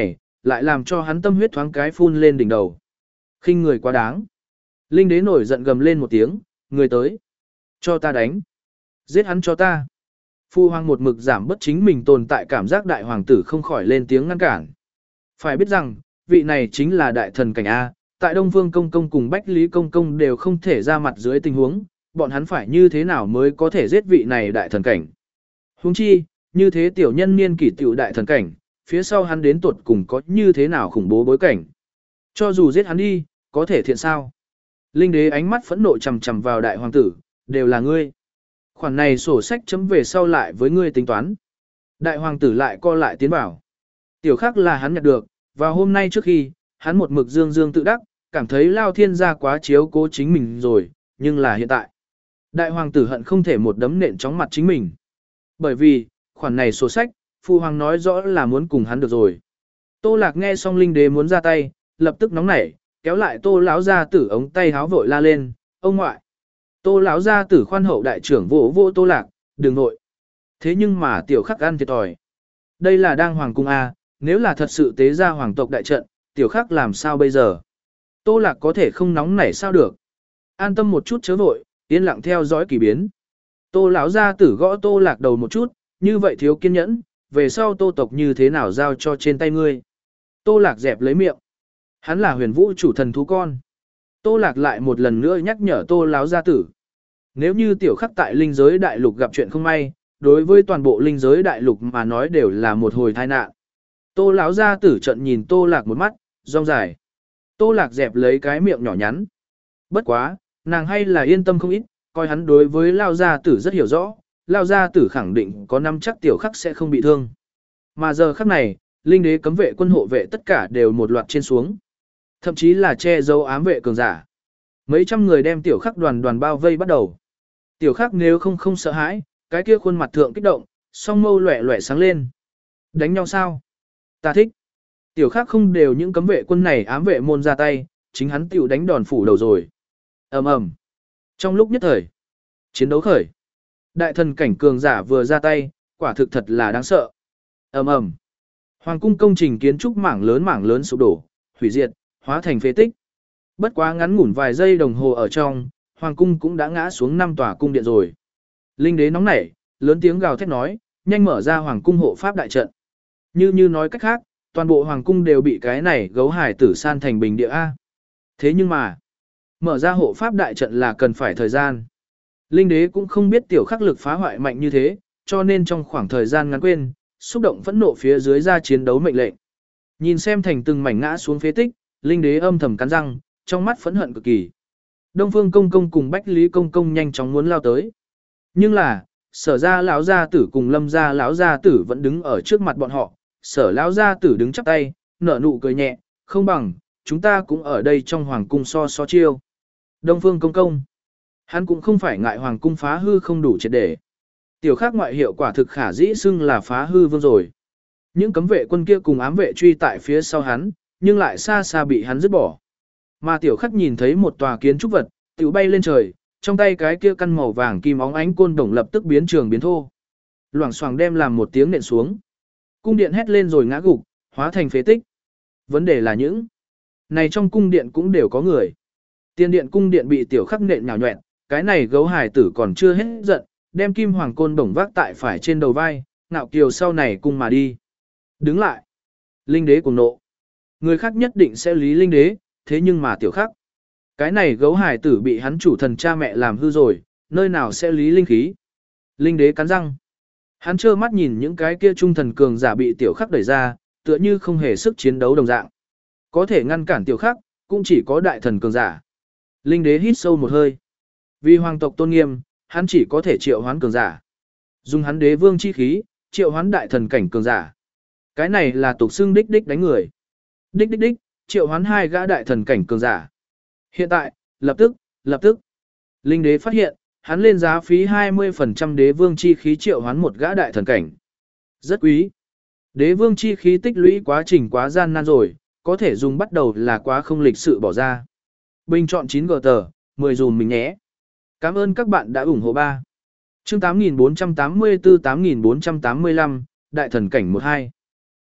lại làm cho hắn tâm huyết thoáng cái phun lên đỉnh đầu. Khinh người quá đáng. Linh đế nổi giận gầm lên một tiếng, người tới. Cho ta đánh. Giết hắn cho ta. Phu hoàng một mực giảm bất chính mình tồn tại cảm giác đại hoàng tử không khỏi lên tiếng ngăn cản. Phải biết rằng, vị này chính là đại thần cảnh A, tại Đông Phương Công Công cùng Bách Lý Công Công đều không thể ra mặt dưới tình huống, bọn hắn phải như thế nào mới có thể giết vị này đại thần cảnh. Huống chi, như thế tiểu nhân niên kỷ tiểu đại thần cảnh, phía sau hắn đến tuột cùng có như thế nào khủng bố bối cảnh. Cho dù giết hắn đi, có thể thiện sao? Linh đế ánh mắt phẫn nộ chằm chằm vào đại hoàng tử, đều là ngươi. Khoản này sổ sách chấm về sau lại với ngươi tính toán. Đại hoàng tử lại co lại tiến vào. Tiểu khắc là hắn nhặt được, và hôm nay trước khi, hắn một mực dương dương tự đắc, cảm thấy Lao Thiên gia quá chiếu cố chính mình rồi, nhưng là hiện tại. Đại hoàng tử hận không thể một đấm nện chóng mặt chính mình. Bởi vì, khoản này sổ sách, phụ hoàng nói rõ là muốn cùng hắn được rồi. Tô Lạc nghe xong linh đế muốn ra tay, lập tức nóng nảy, kéo lại Tô lão gia tử ống tay háo vội la lên, ông ngoại. Tô lão gia tử khoan hậu đại trưởng vỗ vỗ Tô Lạc, đừng nội. Thế nhưng mà tiểu khắc ăn thiệt thòi. Đây là đang hoàng cung A, nếu là thật sự tế ra hoàng tộc đại trận, tiểu khắc làm sao bây giờ? Tô Lạc có thể không nóng nảy sao được. An tâm một chút chớ vội, yên lặng theo dõi kỳ biến. Tô lão gia tử gõ Tô Lạc đầu một chút, như vậy thiếu kiên nhẫn, về sau Tô tộc như thế nào giao cho trên tay ngươi. Tô Lạc dẹp lấy miệng. Hắn là huyền vũ chủ thần thú con. Tô Lạc lại một lần nữa nhắc nhở Tô lão gia tử. Nếu như tiểu khắc tại linh giới đại lục gặp chuyện không may, đối với toàn bộ linh giới đại lục mà nói đều là một hồi tai nạn. Tô lão gia tử trận nhìn Tô Lạc một mắt, rong dài. Tô Lạc dẹp lấy cái miệng nhỏ nhắn. Bất quá, nàng hay là yên tâm không ít, coi hắn đối với Lao gia tử rất hiểu rõ, Lao gia tử khẳng định có năm chắc tiểu khắc sẽ không bị thương. Mà giờ khắc này, linh đế cấm vệ quân hộ vệ tất cả đều một loạt trên xuống. Thậm chí là che giấu ám vệ cường giả. Mấy trăm người đem tiểu khắc đoàn đoàn bao vây bắt đầu. Tiểu khắc nếu không không sợ hãi, cái kia khuôn mặt thượng kích động, song mâu loẻ loẻ sáng lên. Đánh nhau sao? Ta thích. Tiểu khắc không đều những cấm vệ quân này ám vệ môn ra tay, chính hắn tiểu đánh đòn phủ đầu rồi. ầm ầm. Trong lúc nhất thời, chiến đấu khởi. Đại thần cảnh cường giả vừa ra tay, quả thực thật là đáng sợ. ầm ầm. Hoàng cung công trình kiến trúc mảng lớn mảng lớn sụp đổ, hủy diệt, hóa thành phế tích. Bất quá ngắn ngủn vài giây đồng hồ ở trong, hoàng cung cũng đã ngã xuống năm tòa cung điện rồi. Linh đế nóng nảy, lớn tiếng gào thét nói, nhanh mở ra hoàng cung hộ pháp đại trận. Như như nói cách khác, toàn bộ hoàng cung đều bị cái này gấu hải tử san thành bình địa A. Thế nhưng mà, mở ra hộ pháp đại trận là cần phải thời gian. Linh đế cũng không biết tiểu khắc lực phá hoại mạnh như thế, cho nên trong khoảng thời gian ngắn quên, xúc động phẫn nộ phía dưới ra chiến đấu mệnh lệnh. Nhìn xem thành từng mảnh ngã xuống phế tích, linh đế âm thầm cắn răng, trong mắt phẫn hận cực kỳ. Đông Phương Công Công cùng Bách Lý Công Công nhanh chóng muốn lao tới. Nhưng là, Sở gia lão gia tử cùng Lâm gia lão gia tử vẫn đứng ở trước mặt bọn họ, Sở lão gia tử đứng chắp tay, nở nụ cười nhẹ, không bằng, chúng ta cũng ở đây trong hoàng cung so so chiêu. Đông Phương Công Công, hắn cũng không phải ngại hoàng cung phá hư không đủ triệt để. Tiểu khắc ngoại hiệu quả thực khả dĩ xưng là phá hư vương rồi. Những cấm vệ quân kia cùng ám vệ truy tại phía sau hắn, nhưng lại xa xa bị hắn dứt bỏ. Mà tiểu khắc nhìn thấy một tòa kiến trúc vật, tiểu bay lên trời, trong tay cái kia căn màu vàng kim óng ánh côn đồng lập tức biến trường biến thô. Loảng xoảng đem làm một tiếng nện xuống. Cung điện hét lên rồi ngã gục, hóa thành phế tích. Vấn đề là những này trong cung điện cũng đều có người. Tiên điện cung điện bị tiểu khắc nện nhào nhoẹn, cái này gấu hải tử còn chưa hết giận, đem kim hoàng côn đồng vác tại phải trên đầu vai, ngạo kiều sau này cung mà đi. Đứng lại. Linh đế cùng nộ. Người khác nhất định sẽ lý linh đế, thế nhưng mà tiểu khắc. Cái này gấu hải tử bị hắn chủ thần cha mẹ làm hư rồi, nơi nào sẽ lý linh khí. Linh đế cắn răng. Hắn trơ mắt nhìn những cái kia trung thần cường giả bị tiểu khắc đẩy ra, tựa như không hề sức chiến đấu đồng dạng. Có thể ngăn cản tiểu khắc, cũng chỉ có đại thần cường giả. Linh đế hít sâu một hơi. Vì hoàng tộc tôn nghiêm, hắn chỉ có thể triệu hoán cường giả. Dùng hắn đế vương chi khí, triệu hoán đại thần cảnh cường giả. Cái này là tục xưng đích đích đánh người. Đích đích đích, triệu hoán hai gã đại thần cảnh cường giả. Hiện tại, lập tức, lập tức. Linh đế phát hiện, hắn lên giá phí hai mươi phần trăm đế vương chi khí triệu hoán một gã đại thần cảnh. Rất quý. Đế vương chi khí tích lũy quá trình quá gian nan rồi, có thể dùng bắt đầu là quá không lịch sự bỏ ra. Bình chọn chín gờ tờ, mười dùm mình nhé. Cảm ơn các bạn đã ủng hộ ba. Chương tám nghìn bốn trăm tám mươi tư tám nghìn bốn trăm tám mươi lăm, Đại thần cảnh một hai.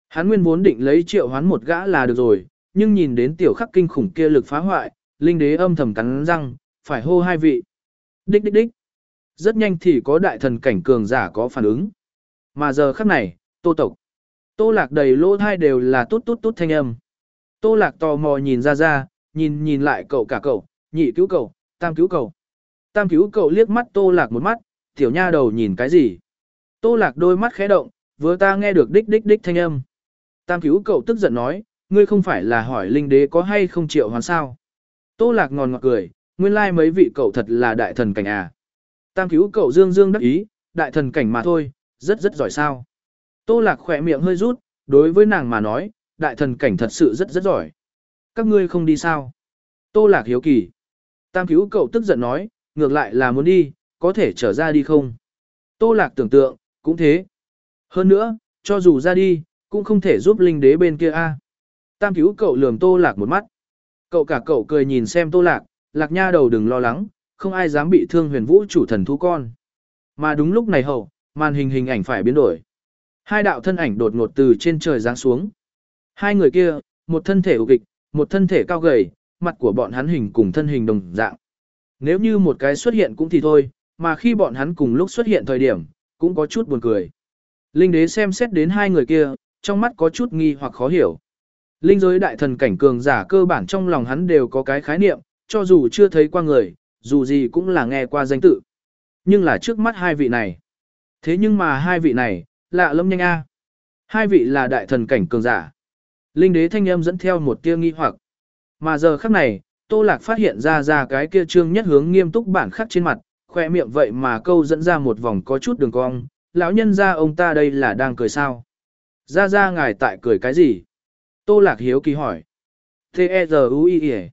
Hắn nguyên vốn định lấy triệu hoán một gã là được rồi, nhưng nhìn đến tiểu khắc kinh khủng kia lực phá hoại, linh đế âm thầm cắn răng, phải hô hai vị. Đích đích đích. Rất nhanh thì có đại thần cảnh cường giả có phản ứng. Mà giờ khắc này, Tô tộc. Tô Lạc đầy lỗ thai đều là tút tút tút thanh âm. Tô Lạc tò mò nhìn ra ra, nhìn nhìn lại cậu cả cậu, nhị cứu cậu, tam cứu cậu. Tam cứu cậu liếc mắt Tô Lạc một mắt, tiểu nha đầu nhìn cái gì? Tô Lạc đôi mắt khẽ động, vừa ta nghe được đích đích đích thanh âm. Tam cứu cậu tức giận nói, ngươi không phải là hỏi linh đế có hay không triệu hoán sao? Tô Lạc ngòn ngọt cười, nguyên lai like mấy vị cậu thật là đại thần cảnh à. Tam cứu cậu dương dương đắc ý, đại thần cảnh mà thôi, rất rất giỏi sao. Tô Lạc khỏe miệng hơi rút, đối với nàng mà nói, đại thần cảnh thật sự rất rất giỏi. Các ngươi không đi sao? Tô Lạc hiếu kỳ. Tam cứu cậu tức giận nói, ngược lại là muốn đi, có thể trở ra đi không? Tô Lạc tưởng tượng, cũng thế. Hơn nữa, cho dù ra đi, cũng không thể giúp linh đế bên kia a. Tam cứu cậu lườm Tô Lạc một mắt. Cậu cả cậu cười nhìn xem Tô Lạc, Lạc nha đầu đừng lo lắng, không ai dám bị thương huyền vũ chủ thần thú con. Mà đúng lúc này hậu, màn hình hình ảnh phải biến đổi. Hai đạo thân ảnh đột ngột từ trên trời giáng xuống. Hai người kia, một thân thể ục kịch, một thân thể cao gầy, mặt của bọn hắn hình cùng thân hình đồng dạng. Nếu như một cái xuất hiện cũng thì thôi, mà khi bọn hắn cùng lúc xuất hiện thời điểm, cũng có chút buồn cười. Linh đế xem xét đến hai người kia, trong mắt có chút nghi hoặc khó hiểu. Linh giới đại thần cảnh cường giả cơ bản trong lòng hắn đều có cái khái niệm, cho dù chưa thấy qua người, dù gì cũng là nghe qua danh tự. Nhưng là trước mắt hai vị này. Thế nhưng mà hai vị này, lạ lẫm nhanh a. Hai vị là đại thần cảnh cường giả. Linh đế thanh âm dẫn theo một tia nghi hoặc. Mà giờ khắc này, Tô Lạc phát hiện ra ra cái kia trương nhất hướng nghiêm túc bản khắc trên mặt, khoe miệng vậy mà câu dẫn ra một vòng có chút đường cong. Lão nhân ra ông ta đây là đang cười sao? Ra ra ngài tại cười cái gì? Tô Lạc hiếu kỳ hỏi. T-E-Z-U-I-E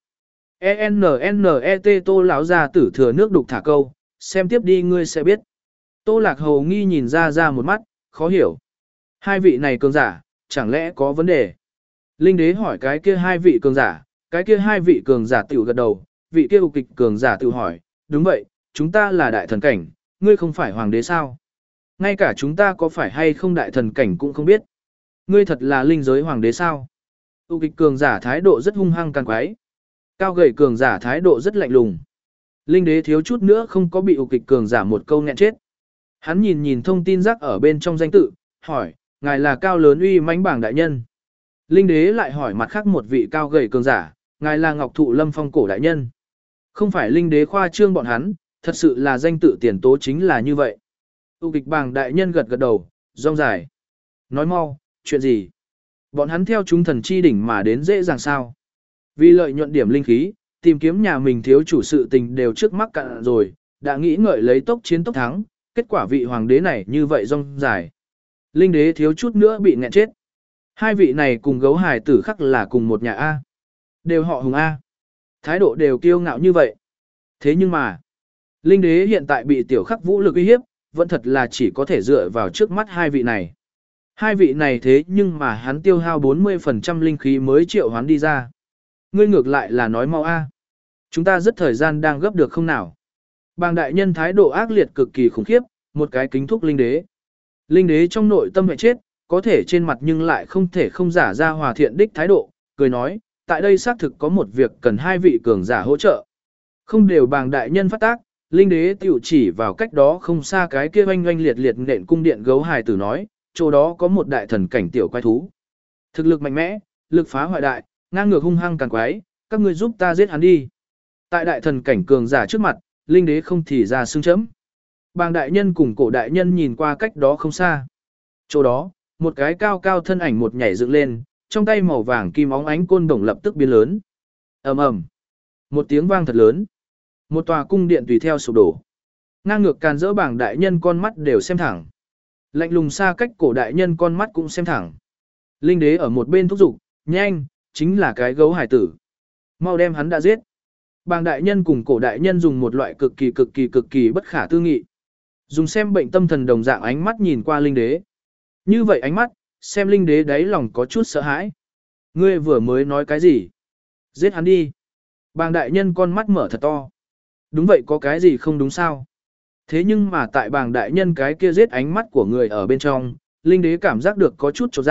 E-N-N-E-T Tô lão ra tử thừa nước đục thả câu, xem tiếp đi ngươi sẽ biết. Tô Lạc hầu nghi nhìn ra ra một mắt, khó hiểu. Hai vị này cường giả, chẳng lẽ có vấn đề? Linh đế hỏi cái kia hai vị cường giả, cái kia hai vị cường giả tiểu gật đầu, vị kia ục kịch cường giả tiểu hỏi, đúng vậy, chúng ta là đại thần cảnh, ngươi không phải hoàng đế sao? Ngay cả chúng ta có phải hay không đại thần cảnh cũng không biết. Ngươi thật là linh giới hoàng đế sao? Ục kịch cường giả thái độ rất hung hăng càng quái. Cao gầy cường giả thái độ rất lạnh lùng. Linh đế thiếu chút nữa không có bị ục kịch cường giả một câu nghẹn chết. Hắn nhìn nhìn thông tin rác ở bên trong danh tự, hỏi, ngài là cao lớn uy mãnh bảng đại nhân. Linh đế lại hỏi mặt khác một vị cao gầy cường giả, ngài là ngọc thụ lâm phong cổ đại nhân. Không phải linh đế khoa trương bọn hắn, thật sự là danh tự tiền tố chính là như vậy. Ục kịch bảng đại nhân gật gật đầu, rong dài. Nói mau, chuyện gì? Bọn hắn theo chúng thần chi đỉnh mà đến dễ dàng sao? Vì lợi nhuận điểm linh khí, tìm kiếm nhà mình thiếu chủ sự tình đều trước mắt cạn rồi, đã nghĩ ngợi lấy tốc chiến tốc thắng, kết quả vị hoàng đế này như vậy rong dài. Linh đế thiếu chút nữa bị nghẹn chết. Hai vị này cùng gấu hài tử khắc là cùng một nhà A. Đều họ hùng A. Thái độ đều kiêu ngạo như vậy. Thế nhưng mà, linh đế hiện tại bị tiểu khắc vũ lực uy hiếp, vẫn thật là chỉ có thể dựa vào trước mắt hai vị này. Hai vị này thế nhưng mà hắn tiêu hao bốn mươi phần trăm linh khí mới triệu hoán đi ra. Ngươi ngược lại là nói mau A. Chúng ta rất thời gian đang gấp được không nào. Bàng đại nhân thái độ ác liệt cực kỳ khủng khiếp, một cái kính thúc linh đế. Linh đế trong nội tâm mẹ chết, có thể trên mặt nhưng lại không thể không giả ra hòa thiện đích thái độ, cười nói, tại đây xác thực có một việc cần hai vị cường giả hỗ trợ. Không đều bàng đại nhân phát tác, linh đế tiểu chỉ vào cách đó không xa cái kia oanh oanh liệt liệt nện cung điện gấu hài tử nói, chỗ đó có một đại thần cảnh tiểu quái thú. Thực lực mạnh mẽ, lực phá hoại đại, ngang ngược hung hăng càng quái, các ngươi giúp ta giết hắn đi. Tại đại thần cảnh cường giả trước mặt, linh đế không thì ra xương chấm. Bàng đại nhân cùng cổ đại nhân nhìn qua cách đó không xa. Chỗ đó, một cái cao cao thân ảnh một nhảy dựng lên, trong tay màu vàng kim óng ánh côn đồng lập tức biến lớn. Ầm ầm, một tiếng vang thật lớn. Một tòa cung điện tùy theo sụp đổ. Ngang ngược càn dỡ bảng đại nhân con mắt đều xem thẳng. Lạnh lùng xa cách cổ đại nhân con mắt cũng xem thẳng. Linh đế ở một bên thúc giục, nhanh, chính là cái gấu hải tử. Mau đem hắn đã giết. Bàng đại nhân cùng cổ đại nhân dùng một loại cực kỳ cực kỳ cực kỳ bất khả tư nghị. Dùng xem bệnh tâm thần đồng dạng ánh mắt nhìn qua linh đế. Như vậy ánh mắt, xem linh đế đáy lòng có chút sợ hãi. Ngươi vừa mới nói cái gì? Giết hắn đi. Bàng đại nhân con mắt mở thật to. Đúng vậy có cái gì không đúng sao? Thế nhưng mà tại bàng đại nhân cái kia giết ánh mắt của người ở bên trong, linh đế cảm giác được có chút chột dạ,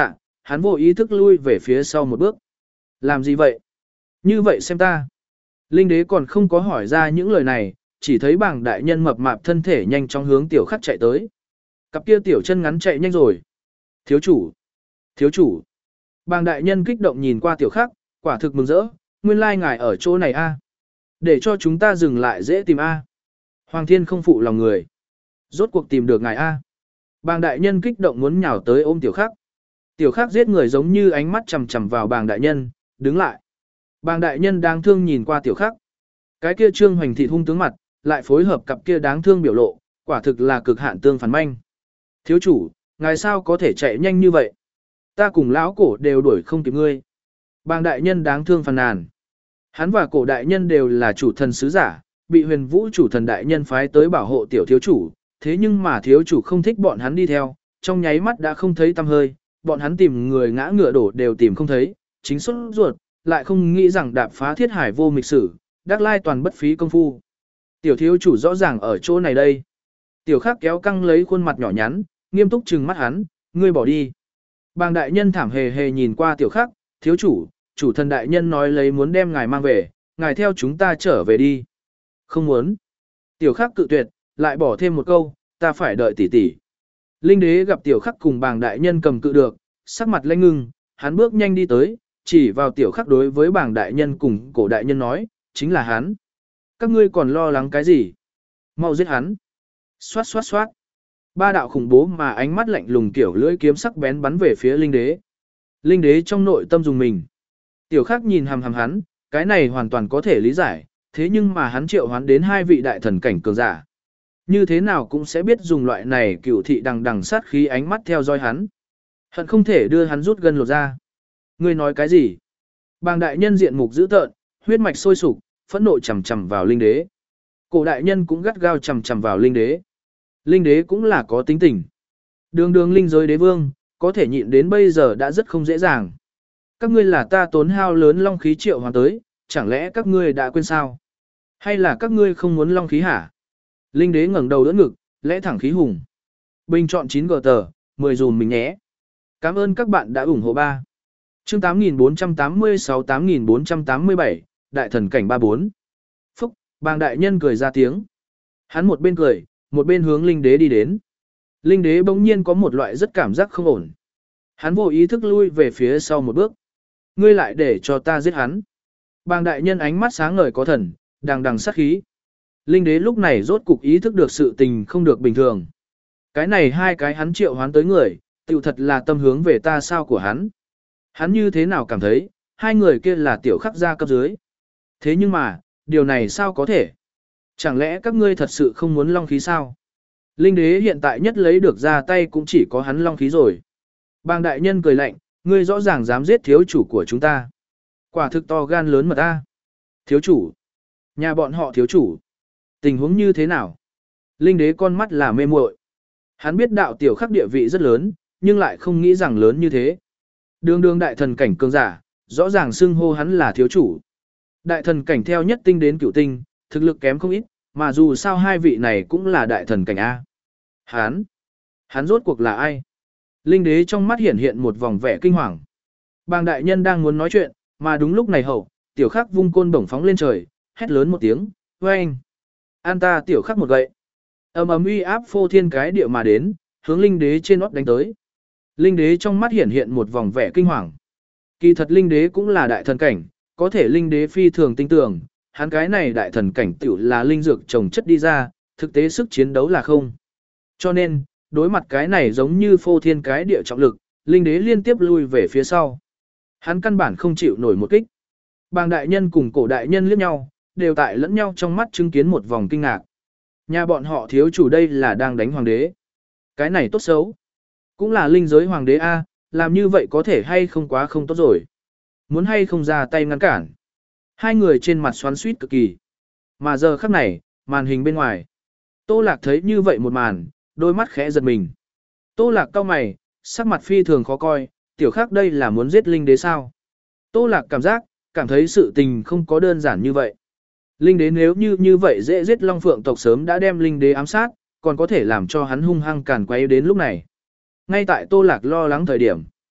hắn vô ý thức lui về phía sau một bước. Làm gì vậy? Như vậy xem ta. Linh đế còn không có hỏi ra những lời này, chỉ thấy bảng đại nhân mập mạp thân thể nhanh chóng hướng tiểu khắc chạy tới. Cặp kia tiểu chân ngắn chạy nhanh rồi. Thiếu chủ! Thiếu chủ! Bàng đại nhân kích động nhìn qua tiểu khắc, quả thực mừng rỡ, nguyên lai ngài ở chỗ này a. Để cho chúng ta dừng lại dễ tìm a. Hoàng thiên không phụ lòng người. Rốt cuộc tìm được ngài a. Bàng đại nhân kích động muốn nhào tới ôm tiểu khắc. Tiểu khắc giết người giống như ánh mắt chằm chằm vào bàng đại nhân, đứng lại. Bàng đại nhân đáng thương nhìn qua tiểu khắc. Cái kia trương hoành thị hung tướng mặt, lại phối hợp cặp kia đáng thương biểu lộ, quả thực là cực hạn tương phản manh. Thiếu chủ, ngài sao có thể chạy nhanh như vậy? Ta cùng lão cổ đều đuổi không kịp ngươi. Bàng đại nhân đáng thương phàn nàn. Hắn và cổ đại nhân đều là chủ thần sứ giả, bị huyền vũ chủ thần đại nhân phái tới bảo hộ tiểu thiếu chủ, thế nhưng mà thiếu chủ không thích bọn hắn đi theo, trong nháy mắt đã không thấy tăm hơi, bọn hắn tìm người ngã ngựa đổ đều tìm không thấy, chính xuất ruột, lại không nghĩ rằng đạp phá thiết hải vô mịch sử, đắc lai toàn bất phí công phu. Tiểu thiếu chủ rõ ràng ở chỗ này đây. Tiểu khắc kéo căng lấy khuôn mặt nhỏ nhắn, nghiêm túc trừng mắt hắn, ngươi bỏ đi. Bàng đại nhân thảm hề hề nhìn qua tiểu khắc, thiếu chủ, chủ thần đại nhân nói lấy muốn đem ngài mang về, ngài theo chúng ta trở về đi. Không muốn. Tiểu khắc cự tuyệt, lại bỏ thêm một câu, ta phải đợi tỷ tỷ. Linh đế gặp tiểu khắc cùng bàng đại nhân cầm cự được, sắc mặt lanh ngưng, hắn bước nhanh đi tới, chỉ vào tiểu khắc đối với bàng đại nhân cùng cổ đại nhân nói, chính là hắn. Các ngươi còn lo lắng cái gì? Mau giết hắn. Xoát xoát xoát. Ba đạo khủng bố mà ánh mắt lạnh lùng kiểu lưỡi kiếm sắc bén bắn về phía linh đế. Linh đế trong nội tâm dùng mình. Tiểu khắc nhìn hằm hằm hắn, cái này hoàn toàn có thể lý giải, thế nhưng mà hắn triệu hoán đến hai vị đại thần cảnh cường giả. Như thế nào cũng sẽ biết dùng loại này cửu thị đằng đằng sát khí ánh mắt theo dõi hắn. Hận không thể đưa hắn rút gân lột ra. Ngươi nói cái gì? Bàng đại nhân diện mục dữ tợn, huyết mạch sôi sục, phẫn nộ chầm chầm vào linh đế. Cổ đại nhân cũng gắt gao chầm chầm vào linh đế. Linh đế cũng là có tính tình. Đường đường linh giới đế vương, có thể nhịn đến bây giờ đã rất không dễ dàng. Các ngươi là ta tốn hao lớn long khí triệu hoàn tới, chẳng lẽ các ngươi đã quên sao? Hay là các ngươi không muốn long khí hả? Linh đế ngẩng đầu đỡ ngực, lẽ thẳng khí hùng. Bình chọn chín gờ tờ, mười dùm mình nhé. Cảm ơn các bạn đã ủng hộ ba. Chương tám nghìn bốn trăm tám mươi sáu tám nghìn bốn trăm tám mươi bảy, Đại thần cảnh ba bốn. Phúc, bàng đại nhân cười ra tiếng. Hắn một bên cười, một bên hướng linh đế đi đến. Linh đế bỗng nhiên có một loại rất cảm giác không ổn. Hắn vô ý thức lui về phía sau một bước. Ngươi lại để cho ta giết hắn. Bàng đại nhân ánh mắt sáng ngời có thần, đằng đằng sát khí. Linh đế lúc này rốt cục ý thức được sự tình không được bình thường. Cái này hai cái hắn triệu hoán tới người, tiểu thật là tâm hướng về ta sao của hắn. Hắn như thế nào cảm thấy, hai người kia là tiểu khắc gia cấp dưới. Thế nhưng mà, điều này sao có thể? Chẳng lẽ các ngươi thật sự không muốn long khí sao? Linh đế hiện tại nhất lấy được ra tay cũng chỉ có hắn long khí rồi. Bàng đại nhân cười lạnh, ngươi rõ ràng dám giết thiếu chủ của chúng ta. Quả thực to gan lớn mật ta. Thiếu chủ. Nhà bọn họ thiếu chủ. Tình huống như thế nào? Linh đế con mắt là mê muội. Hắn biết đạo tiểu khắc địa vị rất lớn, nhưng lại không nghĩ rằng lớn như thế. Đường đường đại thần cảnh cường giả, rõ ràng xưng hô hắn là thiếu chủ. Đại thần cảnh theo nhất tinh đến cửu tinh, thực lực kém không ít, mà dù sao hai vị này cũng là đại thần cảnh A. Hắn, hắn rốt cuộc là ai? Linh đế trong mắt hiện hiện một vòng vẻ kinh hoàng. Bàng đại nhân đang muốn nói chuyện, mà đúng lúc này hậu, tiểu khắc vung côn bổng phóng lên trời, hét lớn một tiếng, oeng! An ta tiểu khắc một gậy. Ầm ầm uy áp phô thiên cái địa mà đến, hướng linh đế trên nót đánh tới. Linh đế trong mắt hiện hiện một vòng vẻ kinh hoàng. Kỳ thật linh đế cũng là đại thần cảnh, có thể linh đế phi thường tinh tưởng, hắn cái này đại thần cảnh tiểu là linh dược trồng chất đi ra, thực tế sức chiến đấu là không. Cho nên, đối mặt cái này giống như phô thiên cái địa trọng lực, linh đế liên tiếp lui về phía sau. Hắn căn bản không chịu nổi một kích. Bàng đại nhân cùng cổ đại nhân liếc nhau, đều tại lẫn nhau trong mắt chứng kiến một vòng kinh ngạc. Nhà bọn họ thiếu chủ đây là đang đánh hoàng đế. Cái này tốt xấu. Cũng là linh giới hoàng đế A, làm như vậy có thể hay không quá không tốt rồi. Muốn hay không ra tay ngăn cản. Hai người trên mặt xoắn suýt cực kỳ. Mà giờ khắc này, màn hình bên ngoài. Tô Lạc thấy như vậy một màn, đôi mắt khẽ giật mình. Tô Lạc cau mày, sắc mặt phi thường khó coi, tiểu khắc đây là muốn giết linh đế sao. Tô Lạc cảm giác, cảm thấy sự tình không có đơn giản như vậy. Linh đế nếu như như vậy dễ giết Long Phượng tộc sớm đã đem linh đế ám sát, còn có thể làm cho hắn hung hăng càn quấy đến lúc này. Ngay tại Tô Lạc lo lắng thời điểm.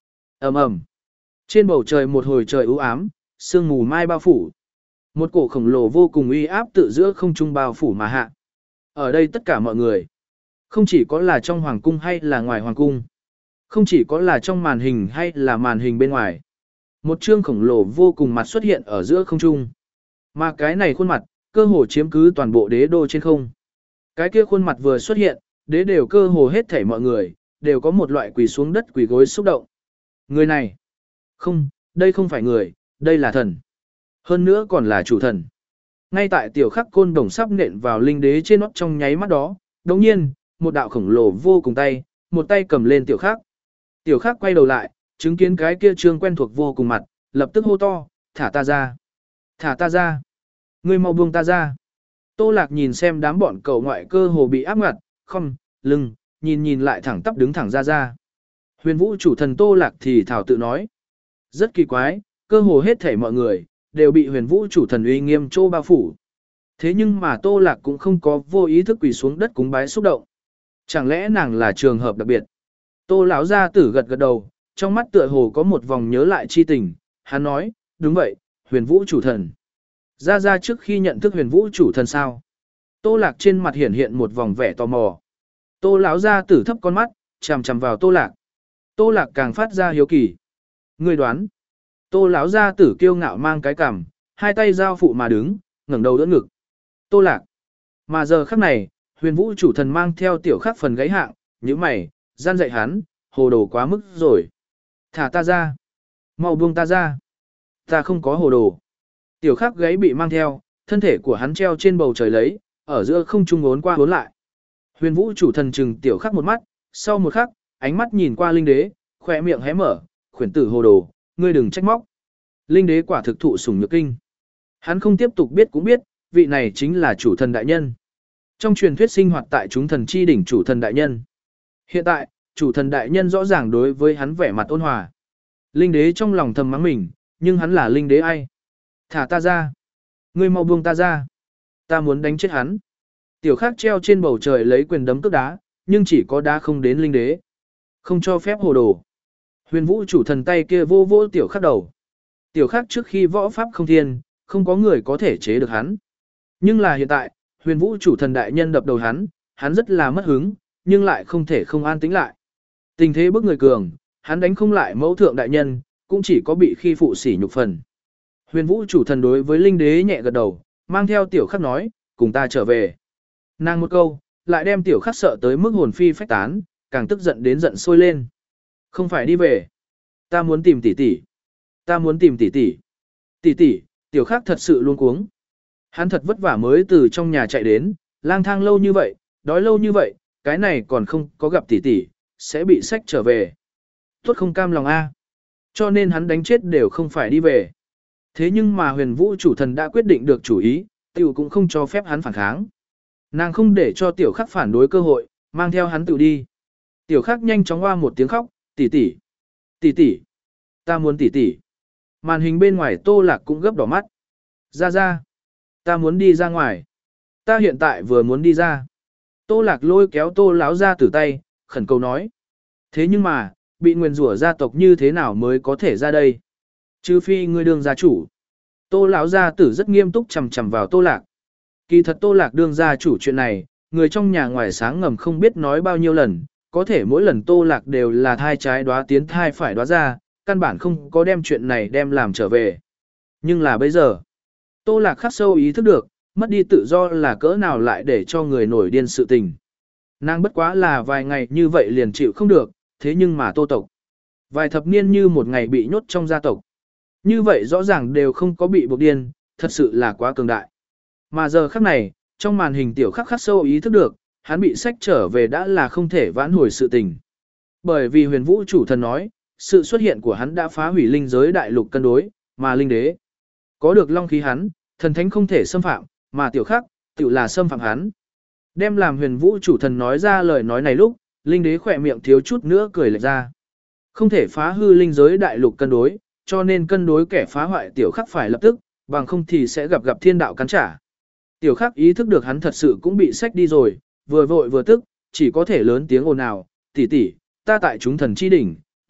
ầm ầm. Trên bầu trời một hồi trời u ám, sương mù mai bao phủ. Một cổ khổng lồ vô cùng uy áp tự giữa không trung bao phủ mà hạ. Ở đây tất cả mọi người, không chỉ có là trong hoàng cung hay là ngoài hoàng cung, không chỉ có là trong màn hình hay là màn hình bên ngoài. Một trương khổng lồ vô cùng mặt xuất hiện ở giữa không trung. Mà cái này khuôn mặt, cơ hồ chiếm cứ toàn bộ đế đô trên không. Cái kia khuôn mặt vừa xuất hiện, đế đều cơ hồ hết thảy mọi người, đều có một loại quỳ xuống đất quỳ gối xúc động. Người này, không, đây không phải người, đây là thần. Hơn nữa còn là chủ thần. Ngay tại tiểu khắc côn đồng sắp nện vào linh đế trên nót trong nháy mắt đó, đồng nhiên, một đạo khổng lồ vô cùng tay, một tay cầm lên tiểu khắc. Tiểu khắc quay đầu lại, chứng kiến cái kia trương quen thuộc vô cùng mặt, lập tức hô to, thả ta ra. Thả ta ra. Ngươi mau buông ta ra. Tô Lạc nhìn xem đám bọn cậu ngoại cơ hồ bị áp ngặt, không, lưng, nhìn nhìn lại thẳng tắp đứng thẳng ra ra. Huyền vũ chủ thần Tô Lạc thì thảo tự nói. Rất kỳ quái, cơ hồ hết thảy mọi người, đều bị huyền vũ chủ thần uy nghiêm trô bao phủ. Thế nhưng mà Tô Lạc cũng không có vô ý thức quỳ xuống đất cúng bái xúc động. Chẳng lẽ nàng là trường hợp đặc biệt? Tô lão gia tử gật gật đầu, trong mắt tựa hồ có một vòng nhớ lại chi tình, hắn nói, đúng vậy, huyền vũ chủ thần. Ra ra trước khi nhận thức huyền vũ chủ thần sao? Tô Lạc trên mặt hiện hiện một vòng vẻ tò mò. Tô lão gia tử thấp con mắt, chằm chằm vào Tô Lạc. Tô Lạc càng phát ra hiếu kỳ. Ngươi đoán? Tô lão gia tử kiêu ngạo mang cái cằm, hai tay giao phụ mà đứng, ngẩng đầu đỡ ngực. Tô Lạc. Mà giờ khắc này, huyền vũ chủ thần mang theo tiểu khắc phần gáy hạng, như mày, gian dạy hắn, hồ đồ quá mức rồi. Thả ta ra. Mau buông ta ra. Ta không có hồ đồ. Tiểu khắc gáy bị mang theo, thân thể của hắn treo trên bầu trời lấy, ở giữa không trung ốn qua ốn lại. Huyền vũ chủ thần chừng tiểu khắc một mắt, sau một khắc, ánh mắt nhìn qua linh đế, khỏe miệng hé mở, khuyển tử hồ đồ, ngươi đừng trách móc. Linh đế quả thực thụ sủng nhược kinh. Hắn không tiếp tục biết cũng biết, vị này chính là chủ thần đại nhân. Trong truyền thuyết sinh hoạt tại chúng thần chi đỉnh chủ thần đại nhân. Hiện tại, chủ thần đại nhân rõ ràng đối với hắn vẻ mặt ôn hòa. Linh đế trong lòng thầm mắng mình, nhưng hắn là linh đế ai? Thả ta ra. Ngươi mau buông ta ra. Ta muốn đánh chết hắn. Tiểu khắc treo trên bầu trời lấy quyền đấm cước đá, nhưng chỉ có đá không đến linh đế. Không cho phép hồ đồ. Huyền vũ chủ thần tay kia vô vô tiểu khắc đầu. Tiểu khắc trước khi võ pháp không thiên, không có người có thể chế được hắn. Nhưng là hiện tại, huyền vũ chủ thần đại nhân đập đầu hắn, hắn rất là mất hứng, nhưng lại không thể không an tĩnh lại. Tình thế bức người cường, hắn đánh không lại mẫu thượng đại nhân, cũng chỉ có bị khi phụ sỉ nhục phần. Huyền vũ chủ thần đối với linh đế nhẹ gật đầu, mang theo tiểu khắc nói, cùng ta trở về. Nàng một câu, lại đem tiểu khắc sợ tới mức hồn phi phách tán, càng tức giận đến giận sôi lên. Không phải đi về. Ta muốn tìm tỷ tỷ. Ta muốn tìm tỷ tỷ. Tỷ tỷ, tiểu khắc thật sự luôn cuống. Hắn thật vất vả mới từ trong nhà chạy đến, lang thang lâu như vậy, đói lâu như vậy, cái này còn không có gặp tỷ tỷ, sẽ bị sách trở về. Tốt không cam lòng a. Cho nên hắn đánh chết đều không phải đi về. Thế nhưng mà huyền vũ chủ thần đã quyết định được chủ ý, tiểu cũng không cho phép hắn phản kháng. Nàng không để cho tiểu khắc phản đối cơ hội, mang theo hắn tự đi. Tiểu khắc nhanh chóng hoa một tiếng khóc, tỷ tỷ, tỷ tỷ, ta muốn tỷ tỷ. Màn hình bên ngoài Tô Lạc cũng gấp đỏ mắt. Ra ra, ta muốn đi ra ngoài. Ta hiện tại vừa muốn đi ra. Tô Lạc lôi kéo Tô lão ra từ tay, khẩn cầu nói. Thế nhưng mà, bị nguyền rủa gia tộc như thế nào mới có thể ra đây? Trừ phi ngươi đương gia chủ. Tô lão gia tử rất nghiêm túc chằm chằm vào Tô Lạc. Kỳ thật Tô Lạc đương gia chủ chuyện này, người trong nhà ngoài sáng ngầm không biết nói bao nhiêu lần, có thể mỗi lần Tô Lạc đều là thai trái đóa tiến thai phải đóa ra, căn bản không có đem chuyện này đem làm trở về. Nhưng là bây giờ, Tô Lạc khắc sâu ý thức được, mất đi tự do là cỡ nào lại để cho người nổi điên sự tình. Nàng bất quá là vài ngày như vậy liền chịu không được, thế nhưng mà Tô tộc, vài thập niên như một ngày bị nhốt trong gia tộc. Như vậy rõ ràng đều không có bị buộc điên, thật sự là quá cường đại. Mà giờ khắc này, trong màn hình tiểu khắc khắc sâu ý thức được, hắn bị sách trở về đã là không thể vãn hồi sự tình. Bởi vì huyền vũ chủ thần nói, sự xuất hiện của hắn đã phá hủy linh giới đại lục cân đối, mà linh đế có được long khí hắn, thần thánh không thể xâm phạm, mà tiểu khắc, tự là xâm phạm hắn. Đem làm huyền vũ chủ thần nói ra lời nói này lúc, linh đế khỏe miệng thiếu chút nữa cười lệch ra. Không thể phá hư linh giới đại lục cân đối, cho nên cân đối kẻ phá hoại tiểu khắc phải lập tức, bằng không thì sẽ gặp gặp thiên đạo cắn trả. Tiểu khắc ý thức được hắn thật sự cũng bị sách đi rồi, vừa vội vừa tức, chỉ có thể lớn tiếng ồn ào, tỷ tỷ, ta tại chúng thần chi đỉnh,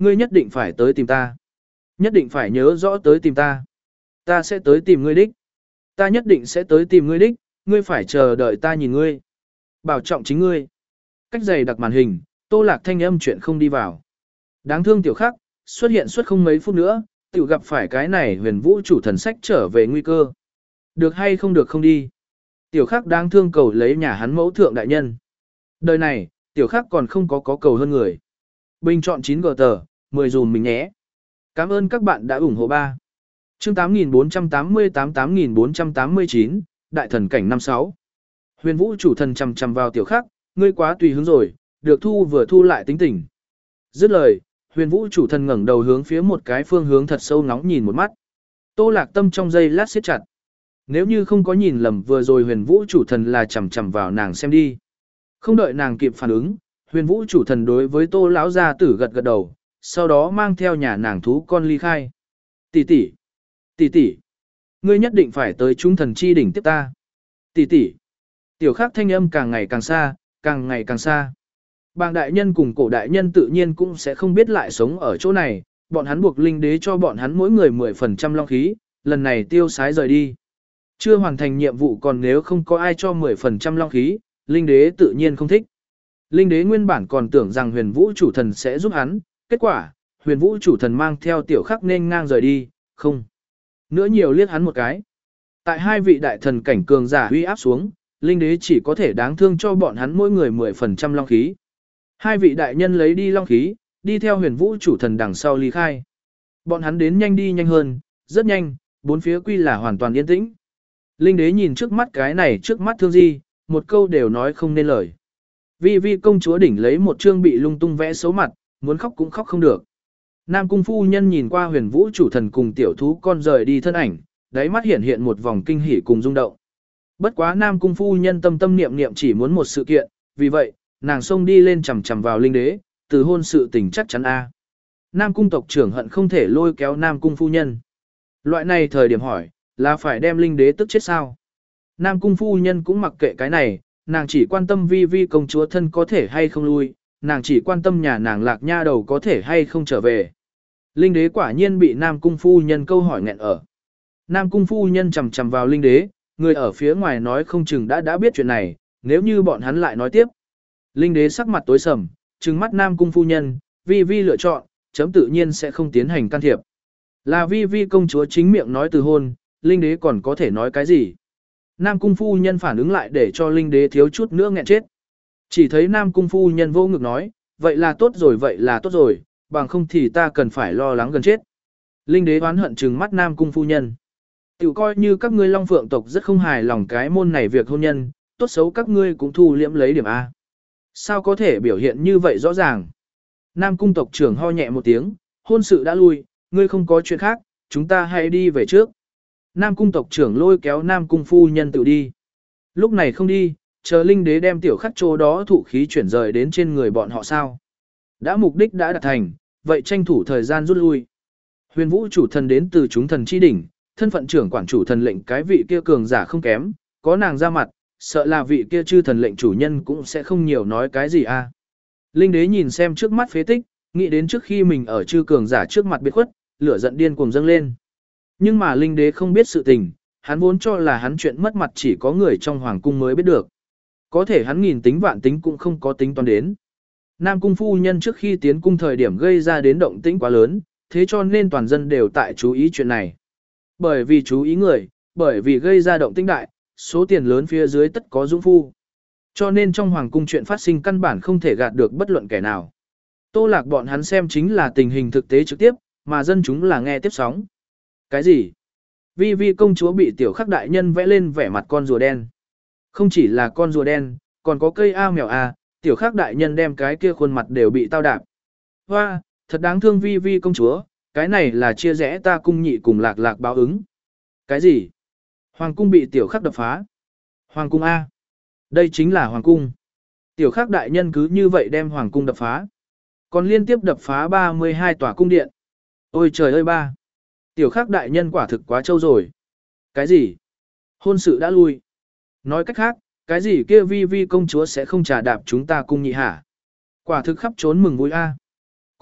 ngươi nhất định phải tới tìm ta. Nhất định phải nhớ rõ tới tìm ta. Ta sẽ tới tìm ngươi đích. Ta nhất định sẽ tới tìm ngươi đích, ngươi phải chờ đợi ta nhìn ngươi. Bảo trọng chính ngươi. Cách dày đặc màn hình, Tô Lạc thanh âm chuyện không đi vào. Đáng thương tiểu khắc, xuất hiện suốt không mấy phút nữa, tiểu gặp phải cái này huyền vũ chủ thần sách trở về nguy cơ. Được hay không được không đi. Tiểu khắc đáng thương cầu lấy nhà hắn mẫu thượng đại nhân. Đời này, tiểu khắc còn không có có cầu hơn người. Bình chọn chín gờ tờ, mười dùm mình nhé. Cảm ơn các bạn đã ủng hộ ba. Chương tám nghìn bốn trăm tám mươi tám tám nghìn bốn trăm tám mươi chín, Đại thần cảnh năm sáu. Huyền vũ chủ thần chầm chầm vào tiểu khắc, ngươi quá tùy hứng rồi, được thu vừa thu lại tính tình. Dứt lời, huyền vũ chủ thần ngẩng đầu hướng phía một cái phương hướng thật sâu ngóng nhìn một mắt. Tô Lạc tâm trong giây lát siết chặt. Nếu như không có nhìn lầm vừa rồi huyền vũ chủ thần là chầm chầm vào nàng xem đi. Không đợi nàng kịp phản ứng, huyền vũ chủ thần đối với Tô lão gia tử gật gật đầu, sau đó mang theo nhà nàng thú con ly khai. Tỷ tỷ, tỷ tỷ, ngươi nhất định phải tới chúng thần chi đỉnh tiếp ta. Tỷ tỷ. Tiểu khắc thanh âm càng ngày càng xa, càng ngày càng xa. Bàng đại nhân cùng cổ đại nhân tự nhiên cũng sẽ không biết lại sống ở chỗ này, bọn hắn buộc linh đế cho bọn hắn mỗi người mười phần trăm long khí, lần này tiêu sái rời đi. Chưa hoàn thành nhiệm vụ còn nếu không có ai cho mười phần trăm long khí, linh đế tự nhiên không thích. Linh đế nguyên bản còn tưởng rằng huyền vũ chủ thần sẽ giúp hắn, kết quả, huyền vũ chủ thần mang theo tiểu khắc nên ngang rời đi, không. Nữa nhiều liếc hắn một cái. Tại hai vị đại thần cảnh cường giả uy áp xuống, linh đế chỉ có thể đáng thương cho bọn hắn mỗi người mười phần trăm long khí. Hai vị đại nhân lấy đi long khí, đi theo huyền vũ chủ thần đằng sau ly khai. Bọn hắn đến nhanh đi nhanh hơn, rất nhanh, bốn phía quy là hoàn toàn yên tĩnh. Linh đế nhìn trước mắt cái này trước mắt thương di, một câu đều nói không nên lời. Vi vi công chúa đỉnh lấy một chương bị lung tung vẽ xấu mặt, muốn khóc cũng khóc không được. Nam cung phu nhân nhìn qua huyền vũ chủ thần cùng tiểu thú con rời đi thân ảnh, đáy mắt hiện hiện một vòng kinh hỉ cùng rung động. Bất quá Nam cung phu nhân tâm tâm niệm niệm chỉ muốn một sự kiện, vì vậy, nàng xông đi lên chầm chầm vào linh đế, từ hôn sự tình chắc chắn a. Nam cung tộc trưởng hận không thể lôi kéo Nam cung phu nhân. Loại này thời điểm hỏi, là phải đem linh đế tức chết sao? Nam cung phu nhân cũng mặc kệ cái này, nàng chỉ quan tâm vi vi công chúa thân có thể hay không lui, nàng chỉ quan tâm nhà nàng lạc nha đầu có thể hay không trở về. Linh đế quả nhiên bị Nam cung phu nhân câu hỏi nghẹn ở. Nam cung phu nhân chầm chầm vào linh đế, người ở phía ngoài nói không chừng đã đã biết chuyện này, nếu như bọn hắn lại nói tiếp. Linh đế sắc mặt tối sầm, trừng mắt Nam cung phu nhân, vi vi lựa chọn, chấm tự nhiên sẽ không tiến hành can thiệp. Là vi vi công chúa chính miệng nói từ hôn, linh đế còn có thể nói cái gì? Nam cung phu nhân phản ứng lại để cho linh đế thiếu chút nữa nghẹn chết. Chỉ thấy Nam cung phu nhân vô ngực nói, vậy là tốt rồi vậy là tốt rồi, bằng không thì ta cần phải lo lắng gần chết. Linh đế oán hận trừng mắt Nam cung phu nhân. Tiểu coi như các ngươi Long Phượng tộc rất không hài lòng cái môn này việc hôn nhân, tốt xấu các ngươi cũng thu liễm lấy điểm A. Sao có thể biểu hiện như vậy rõ ràng? Nam cung tộc trưởng ho nhẹ một tiếng, hôn sự đã lui, ngươi không có chuyện khác, chúng ta hãy đi về trước. Nam cung tộc trưởng lôi kéo Nam cung phu nhân tự đi. Lúc này không đi, chờ linh đế đem tiểu khắc chỗ đó thụ khí chuyển rời đến trên người bọn họ sao. Đã mục đích đã đạt thành, vậy tranh thủ thời gian rút lui. Huyền vũ chủ thần đến từ chúng thần chi đỉnh, thân phận trưởng quản chủ thần lệnh cái vị kia cường giả không kém, có nàng ra mặt, sợ là vị kia chư thần lệnh chủ nhân cũng sẽ không nhiều nói cái gì a. Linh đế nhìn xem trước mắt phế tích, nghĩ đến trước khi mình ở chư cường giả trước mặt biệt khuất, lửa giận điên cuồng dâng lên. Nhưng mà linh đế không biết sự tình, hắn vốn cho là hắn chuyện mất mặt chỉ có người trong hoàng cung mới biết được. Có thể hắn nghìn tính vạn tính cũng không có tính toán đến. Nam cung phu nhân trước khi tiến cung thời điểm gây ra đến động tĩnh quá lớn, thế cho nên toàn dân đều tại chú ý chuyện này. Bởi vì chú ý người, bởi vì gây ra động tĩnh đại, số tiền lớn phía dưới tất có dũng phu. Cho nên trong hoàng cung chuyện phát sinh căn bản không thể gạt được bất luận kẻ nào. Tô Lạc bọn hắn xem chính là tình hình thực tế trực tiếp, mà dân chúng là nghe tiếp sóng. Cái gì? Vi vi công chúa bị tiểu khắc đại nhân vẽ lên vẻ mặt con rùa đen. Không chỉ là con rùa đen, còn có cây a mèo a, tiểu khắc đại nhân đem cái kia khuôn mặt đều bị tao đạp. Hoa, thật đáng thương vi vi công chúa, cái này là chia rẽ ta cung nhị cùng lạc lạc báo ứng. Cái gì? Hoàng cung bị tiểu khắc đập phá. Hoàng cung A. Đây chính là hoàng cung. Tiểu khắc đại nhân cứ như vậy đem hoàng cung đập phá. Còn liên tiếp đập phá ba mươi hai tòa cung điện. Ôi trời ơi ba. Tiểu khắc đại nhân quả thực quá trâu rồi. Cái gì? Hôn sự đã lui. Nói cách khác, cái gì kia vi vi công chúa sẽ không trả đạp chúng ta cung nhị hả? Quả thực khắp trốn mừng vui A.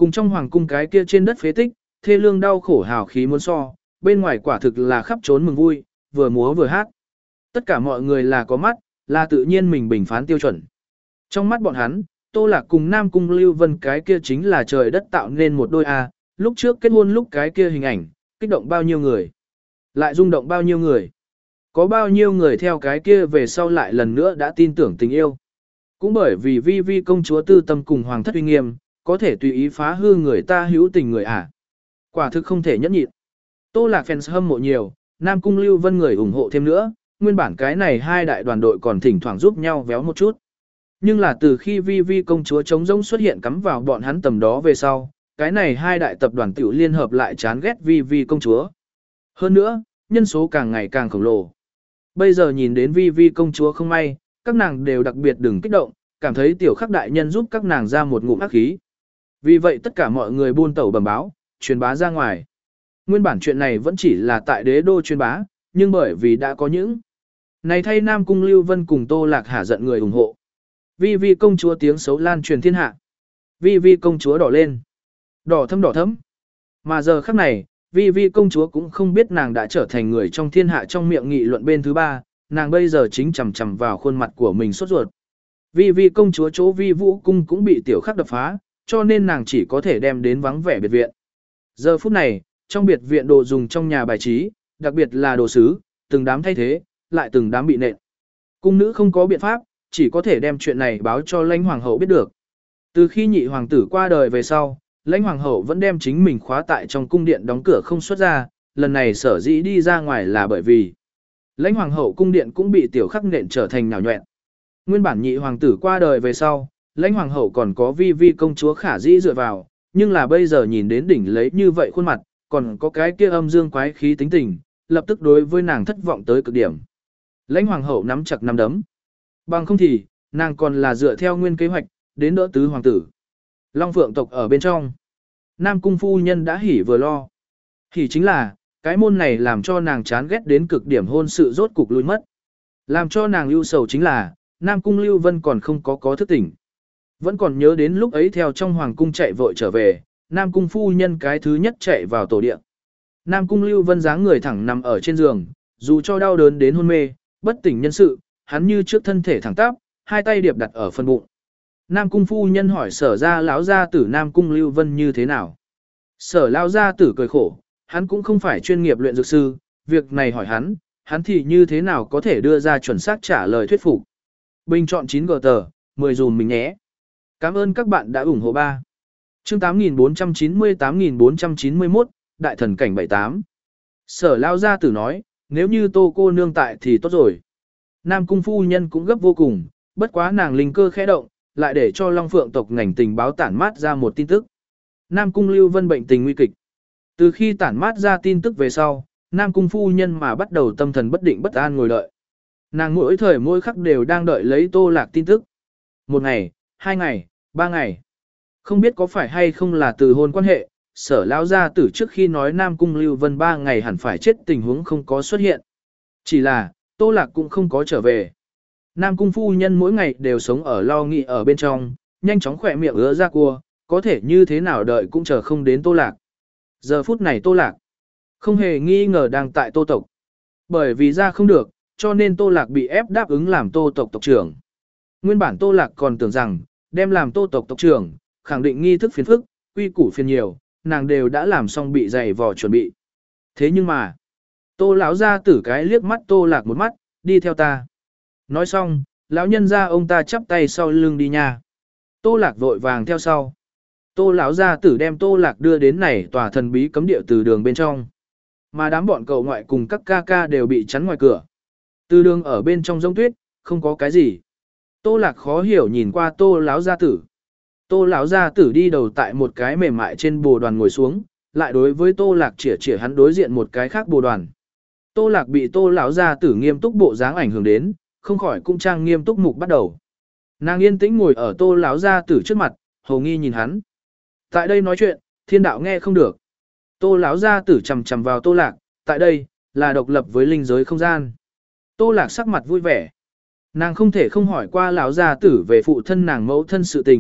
Cùng trong hoàng cung cái kia trên đất phế tích, thê lương đau khổ hào khí muốn so, bên ngoài quả thực là khắp trốn mừng vui, vừa múa vừa hát. Tất cả mọi người là có mắt, là tự nhiên mình bình phán tiêu chuẩn. Trong mắt bọn hắn, Tô Lạc cùng Nam Cung Lưu Vân cái kia chính là trời đất tạo nên một đôi A, lúc trước kết hôn lúc cái kia hình ảnh, kích động bao nhiêu người, lại rung động bao nhiêu người. Có bao nhiêu người theo cái kia về sau lại lần nữa đã tin tưởng tình yêu. Cũng bởi vì Vi Vi công chúa tư tâm cùng hoàng thất uy nghiêm, có thể tùy ý phá hư người ta hữu tình người à. Quả thực không thể nhẫn nhịn. Tô Lạc fans hâm mộ nhiều, Nam Cung Lưu Vân người ủng hộ thêm nữa, nguyên bản cái này hai đại đoàn đội còn thỉnh thoảng giúp nhau véo một chút. Nhưng là từ khi Vi Vi công chúa trống rỗng xuất hiện cắm vào bọn hắn tầm đó về sau, cái này hai đại tập đoàn tiểu liên hợp lại chán ghét Vi Vi công chúa. Hơn nữa, nhân số càng ngày càng khổng lồ. Bây giờ nhìn đến Vi Vi công chúa không may, các nàng đều đặc biệt đừng kích động, cảm thấy tiểu khắc đại nhân giúp các nàng ra một ngụm ác khí. Vì vậy tất cả mọi người buôn tẩu bẩm báo, truyền bá ra ngoài. Nguyên bản chuyện này vẫn chỉ là tại đế đô truyền bá, nhưng bởi vì đã có những này thay Nam Cung Lưu Vân cùng Tô Lạc hả giận người ủng hộ. Vi Vi công chúa tiếng xấu lan truyền thiên hạ. Vi Vi công chúa đỏ lên. Đỏ thâm đỏ thấm. Mà giờ khắc này, Vi Vi công chúa cũng không biết nàng đã trở thành người trong thiên hạ trong miệng nghị luận bên thứ ba, nàng bây giờ chính chầm chầm vào khuôn mặt của mình sốt ruột. Vi Vi công chúa chỗ Vi Vũ cung cũng bị tiểu khắc đập phá, cho nên nàng chỉ có thể đem đến vắng vẻ biệt viện. Giờ phút này, trong biệt viện đồ dùng trong nhà bài trí, đặc biệt là đồ sứ, từng đám thay thế, lại từng đám bị nện. Cung nữ không có biện pháp, chỉ có thể đem chuyện này báo cho lãnh hoàng hậu biết được. Từ khi nhị hoàng tử qua đời về sau, lãnh hoàng hậu vẫn đem chính mình khóa tại trong cung điện đóng cửa không xuất ra, lần này sở dĩ đi ra ngoài là bởi vì lãnh hoàng hậu cung điện cũng bị tiểu khắc nện trở thành nhào nhọẹn. Nguyên bản nhị hoàng tử qua đời về sau, lãnh hoàng hậu còn có Vi Vi công chúa khả dĩ dựa vào, nhưng là bây giờ nhìn đến đỉnh lấy như vậy khuôn mặt, còn có cái kia âm dương quái khí tính tình, lập tức đối với nàng thất vọng tới cực điểm. Lãnh hoàng hậu nắm chặt nắm đấm. Bằng không thì, nàng còn là dựa theo nguyên kế hoạch, đến đỡ tứ hoàng tử. Long Phượng tộc ở bên trong. Nam cung phu nhân đã hỉ vừa lo. Hỉ chính là, cái môn này làm cho nàng chán ghét đến cực điểm hôn sự rốt cục lui mất. Làm cho nàng lưu sầu chính là, Nam cung Lưu Vân còn không có có thức tỉnh. Vẫn còn nhớ đến lúc ấy theo trong hoàng cung chạy vội trở về, Nam cung phu nhân cái thứ nhất chạy vào tổ điện. Nam cung Lưu Vân dáng người thẳng nằm ở trên giường, dù cho đau đớn đến hôn mê, bất tỉnh nhân sự, hắn như trước thân thể thẳng tắp, hai tay điệp đặt ở phần bụng. Nam cung phu nhân hỏi sở ra lão gia tử Nam cung Lưu Vân như thế nào. Sở lão gia tử cười khổ, hắn cũng không phải chuyên nghiệp luyện dược sư, việc này hỏi hắn, hắn thì như thế nào có thể đưa ra chuẩn xác trả lời thuyết phục. Bình chọn chín gờ tờ, mười dùm mình nhé. Cảm ơn các bạn đã ủng hộ ba. Chương tám nghìn bốn trăm chín mươi tám nghìn bốn trăm chín mươi mốt, Đại thần cảnh bảy tám. Sở lao gia tử nói, nếu như tô cô nương tại thì tốt rồi. Nam cung phu nhân cũng gấp vô cùng, bất quá nàng linh cơ khẽ động, lại để cho Long Phượng tộc ngành tình báo tản mát ra một tin tức. Nam cung Lưu Vân bệnh tình nguy kịch. Từ khi tản mát ra tin tức về sau, Nam cung phu nhân mà bắt đầu tâm thần bất định bất an ngồi đợi. Nàng mỗi thời mỗi khắc đều đang đợi lấy Tô Lạc tin tức. Một ngày, hai ngày, ba ngày. Không biết có phải hay không là từ hôn quan hệ, sở lao gia tử trước khi nói Nam cung Lưu Vân ba ngày hẳn phải chết tình huống không có xuất hiện. Chỉ là, Tô Lạc cũng không có trở về. Nam cung phu nhân mỗi ngày đều sống ở lo nghĩ ở bên trong, nhanh chóng khỏe miệng ứa ra cua, có thể như thế nào đợi cũng chờ không đến Tô Lạc. Giờ phút này Tô Lạc không hề nghi ngờ đang tại Tô tộc. Bởi vì ra không được, cho nên Tô Lạc bị ép đáp ứng làm Tô tộc tộc trưởng. Nguyên bản Tô Lạc còn tưởng rằng, đem làm Tô tộc tộc trưởng, khẳng định nghi thức phiền phức, quy củ phiền nhiều, nàng đều đã làm xong bị dày vò chuẩn bị. Thế nhưng mà, Tô lão ra tử cái liếc mắt Tô Lạc một mắt, đi theo ta. Nói xong, lão nhân ra ông ta chắp tay sau lưng đi nha. Tô Lạc vội vàng theo sau. Tô lão gia tử đem Tô Lạc đưa đến này tòa thần bí cấm địa từ đường bên trong. Mà đám bọn cậu ngoại cùng các ca ca đều bị chắn ngoài cửa. Từ đường ở bên trong giống tuyết, không có cái gì. Tô Lạc khó hiểu nhìn qua Tô lão gia tử. Tô lão gia tử đi đầu tại một cái mềm mại trên bồ đoàn ngồi xuống, lại đối với Tô Lạc chĩa chĩa hắn đối diện một cái khác bồ đoàn. Tô Lạc bị Tô lão gia tử nghiêm túc bộ dáng ảnh hưởng đến, không khỏi cũng trang nghiêm túc mục bắt đầu. Nàng yên tĩnh ngồi ở Tô lão gia tử trước mặt, hầu nghi nhìn hắn. Tại đây nói chuyện, thiên đạo nghe không được. Tô lão gia tử chằm chằm vào Tô Lạc, tại đây là độc lập với linh giới không gian. Tô Lạc sắc mặt vui vẻ. Nàng không thể không hỏi qua lão gia tử về phụ thân nàng mẫu thân sự tình,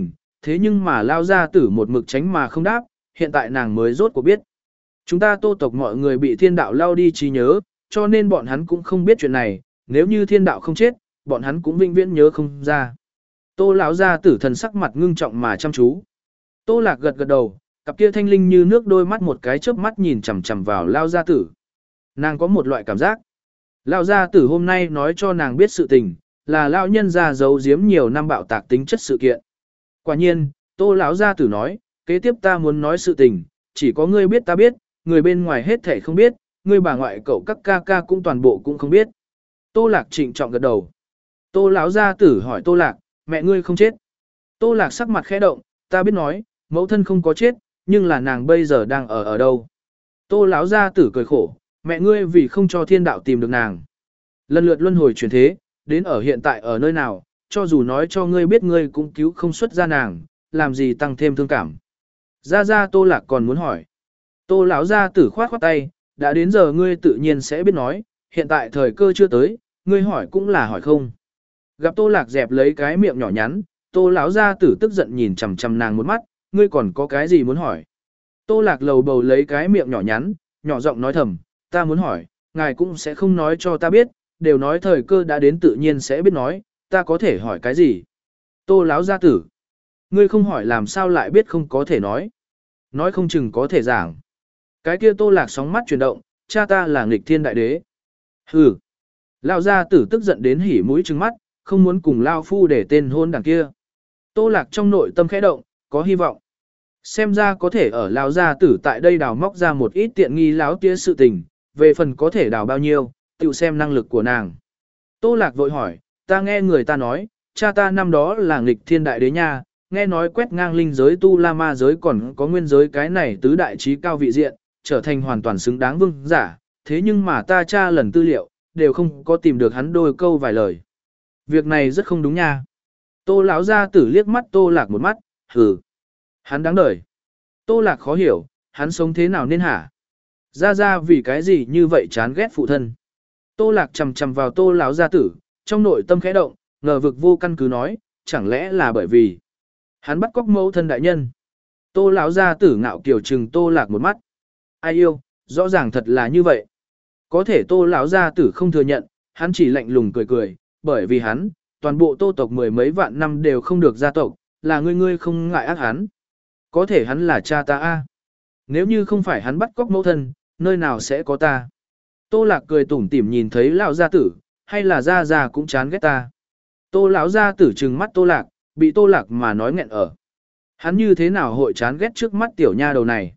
thế nhưng mà lao gia tử một mực tránh mà không đáp, hiện tại nàng mới rốt cuộc biết. Chúng ta Tô tộc mọi người bị thiên đạo lao đi trí nhớ, cho nên bọn hắn cũng không biết chuyện này, nếu như thiên đạo không chết, bọn hắn cũng vĩnh viễn nhớ không ra. Tô lão gia tử thần sắc mặt ngưng trọng mà chăm chú. Tô Lạc gật gật đầu, cặp kia thanh linh như nước đôi mắt một cái chớp mắt nhìn chằm chằm vào lao gia tử. Nàng có một loại cảm giác. Lao gia tử hôm nay nói cho nàng biết sự tình, là lão nhân gia giấu giếm nhiều năm bạo tạc tính chất sự kiện. Quả nhiên, Tô lão gia tử nói, kế tiếp ta muốn nói sự tình, chỉ có ngươi biết ta biết, người bên ngoài hết thảy không biết, ngươi bà ngoại cậu các ca ca cũng toàn bộ cũng không biết. Tô Lạc trịnh trọng gật đầu. Tô lão gia tử hỏi Tô Lạc, mẹ ngươi không chết. Tô Lạc sắc mặt khẽ động, ta biết nói, mẫu thân không có chết, nhưng là nàng bây giờ đang ở ở đâu. Tô lão gia tử cười khổ, mẹ ngươi vì không cho thiên đạo tìm được nàng. Lần lượt luân hồi chuyển thế, đến ở hiện tại ở nơi nào, cho dù nói cho ngươi biết ngươi cũng cứu không xuất ra nàng, làm gì tăng thêm thương cảm. Ra ra Tô Lạc còn muốn hỏi. Tô lão gia tử khoát khoát tay, đã đến giờ ngươi tự nhiên sẽ biết nói, hiện tại thời cơ chưa tới, ngươi hỏi cũng là hỏi không. Gặp Tô Lạc dẹp lấy cái miệng nhỏ nhắn, Tô lão gia tử tức giận nhìn chằm chằm nàng một mắt, ngươi còn có cái gì muốn hỏi? Tô Lạc lầu bầu lấy cái miệng nhỏ nhắn, nhỏ giọng nói thầm, ta muốn hỏi, ngài cũng sẽ không nói cho ta biết, đều nói thời cơ đã đến tự nhiên sẽ biết nói, ta có thể hỏi cái gì? Tô lão gia tử, ngươi không hỏi làm sao lại biết không có thể nói? Nói không chừng có thể giảng. Cái kia Tô Lạc sóng mắt chuyển động, cha ta là nghịch thiên đại đế. Hừ. Lão gia tử tức giận đến hỉ mũi trừng mắt, không muốn cùng Lao Phu để tên hôn đằng kia. Tô Lạc trong nội tâm khẽ động, có hy vọng. Xem ra có thể ở Lão gia tử tại đây đào móc ra một ít tiện nghi láo tía sự tình, về phần có thể đào bao nhiêu, tự xem năng lực của nàng. Tô Lạc vội hỏi, ta nghe người ta nói, cha ta năm đó là nghịch thiên đại đế nha, nghe nói quét ngang linh giới tu la ma giới còn có nguyên giới cái này tứ đại trí cao vị diện, trở thành hoàn toàn xứng đáng vương giả, thế nhưng mà ta tra lần tư liệu, đều không có tìm được hắn đôi câu vài lời. Việc này rất không đúng nha. Tô lão gia tử liếc mắt Tô Lạc một mắt, hừ. Hắn đáng đời. Tô Lạc khó hiểu, hắn sống thế nào nên hả? Ra ra vì cái gì như vậy chán ghét phụ thân. Tô Lạc chầm chầm vào Tô lão gia tử, trong nội tâm khẽ động, ngờ vực vô căn cứ nói, chẳng lẽ là bởi vì hắn bắt cóc mẫu thân đại nhân. Tô lão gia tử ngạo kiều trừng Tô Lạc một mắt. Ai yêu, rõ ràng thật là như vậy. Có thể Tô lão gia tử không thừa nhận, hắn chỉ lạnh lùng cười cười, bởi vì hắn, toàn bộ Tô tộc mười mấy vạn năm đều không được gia tộc, là ngươi ngươi không ngại ác hắn. Có thể hắn là cha ta a. Nếu như không phải hắn bắt cóc mẫu thân, nơi nào sẽ có ta. Tô Lạc cười tủm tỉm nhìn thấy lão gia tử, hay là gia gia cũng chán ghét ta. Tô lão gia tử trừng mắt Tô Lạc, bị Tô Lạc mà nói nghẹn ở. Hắn như thế nào hội chán ghét trước mắt tiểu nha đầu này.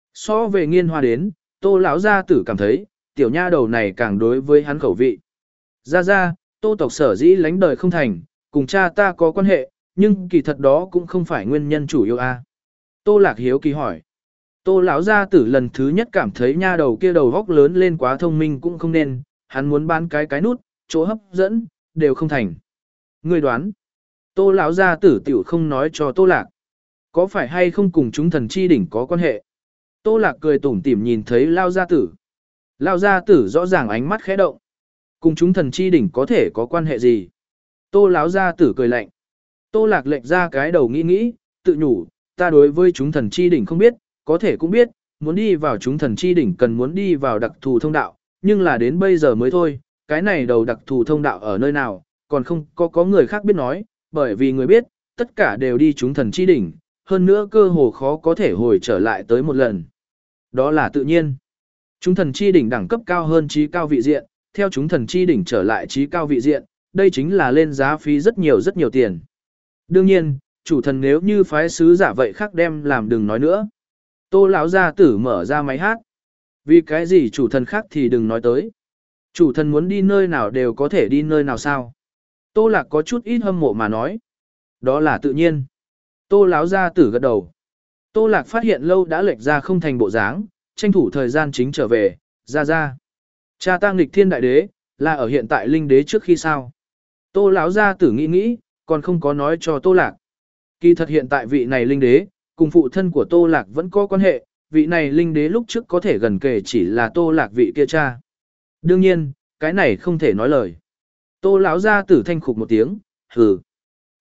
So về Nghiên Hoa đến, Tô lão gia tử cảm thấy, tiểu nha đầu này càng đối với hắn khẩu vị. Gia gia, Tô tộc sở dĩ lánh đời không thành, cùng cha ta có quan hệ, nhưng kỳ thật đó cũng không phải nguyên nhân chủ yếu a. Tô Lạc hiếu kỳ hỏi. Tô lão gia tử lần thứ nhất cảm thấy nha đầu kia đầu góc lớn lên quá thông minh cũng không nên, hắn muốn bán cái cái nút, chỗ hấp dẫn, đều không thành. Ngươi đoán. Tô lão gia tử tiểu không nói cho Tô Lạc. Có phải hay không cùng chúng thần chi đỉnh có quan hệ? Tô Lạc cười tủm tỉm nhìn thấy Lao gia tử. Lao gia tử rõ ràng ánh mắt khẽ động. Cùng chúng thần chi đỉnh có thể có quan hệ gì? Tô lão gia tử cười lạnh. Tô Lạc lệch ra cái đầu nghĩ nghĩ, tự nhủ, ta đối với chúng thần chi đỉnh không biết, có thể cũng biết, muốn đi vào chúng thần chi đỉnh cần muốn đi vào đặc thù thông đạo, nhưng là đến bây giờ mới thôi, cái này đầu đặc thù thông đạo ở nơi nào, còn không có có người khác biết nói, bởi vì người biết, tất cả đều đi chúng thần chi đỉnh, hơn nữa cơ hồ khó có thể hồi trở lại tới một lần. Đó là tự nhiên. Chúng thần chi đỉnh đẳng cấp cao hơn trí cao vị diện, theo chúng thần chi đỉnh trở lại trí cao vị diện, đây chính là lên giá phí rất nhiều rất nhiều tiền. Đương nhiên, chủ thần nếu như phái sứ giả vậy khác đem làm đừng nói nữa. Tô lão gia tử mở ra máy hát. Vì cái gì chủ thần khác thì đừng nói tới. Chủ thần muốn đi nơi nào đều có thể đi nơi nào sao. Tô Lạc có chút ít hâm mộ mà nói. Đó là tự nhiên. Tô lão gia tử gật đầu. Tô Lạc phát hiện lâu đã lệch ra không thành bộ dáng, tranh thủ thời gian chính trở về, ra ra. Cha ta nghịch thiên đại đế, là ở hiện tại linh đế trước khi sao. Tô lão gia tử nghĩ nghĩ, còn không có nói cho Tô Lạc. Kỳ thật hiện tại vị này linh đế, cùng phụ thân của Tô Lạc vẫn có quan hệ, vị này linh đế lúc trước có thể gần kề chỉ là Tô Lạc vị kia cha. Đương nhiên, cái này không thể nói lời. Tô lão gia tử thanh khục một tiếng, hừ.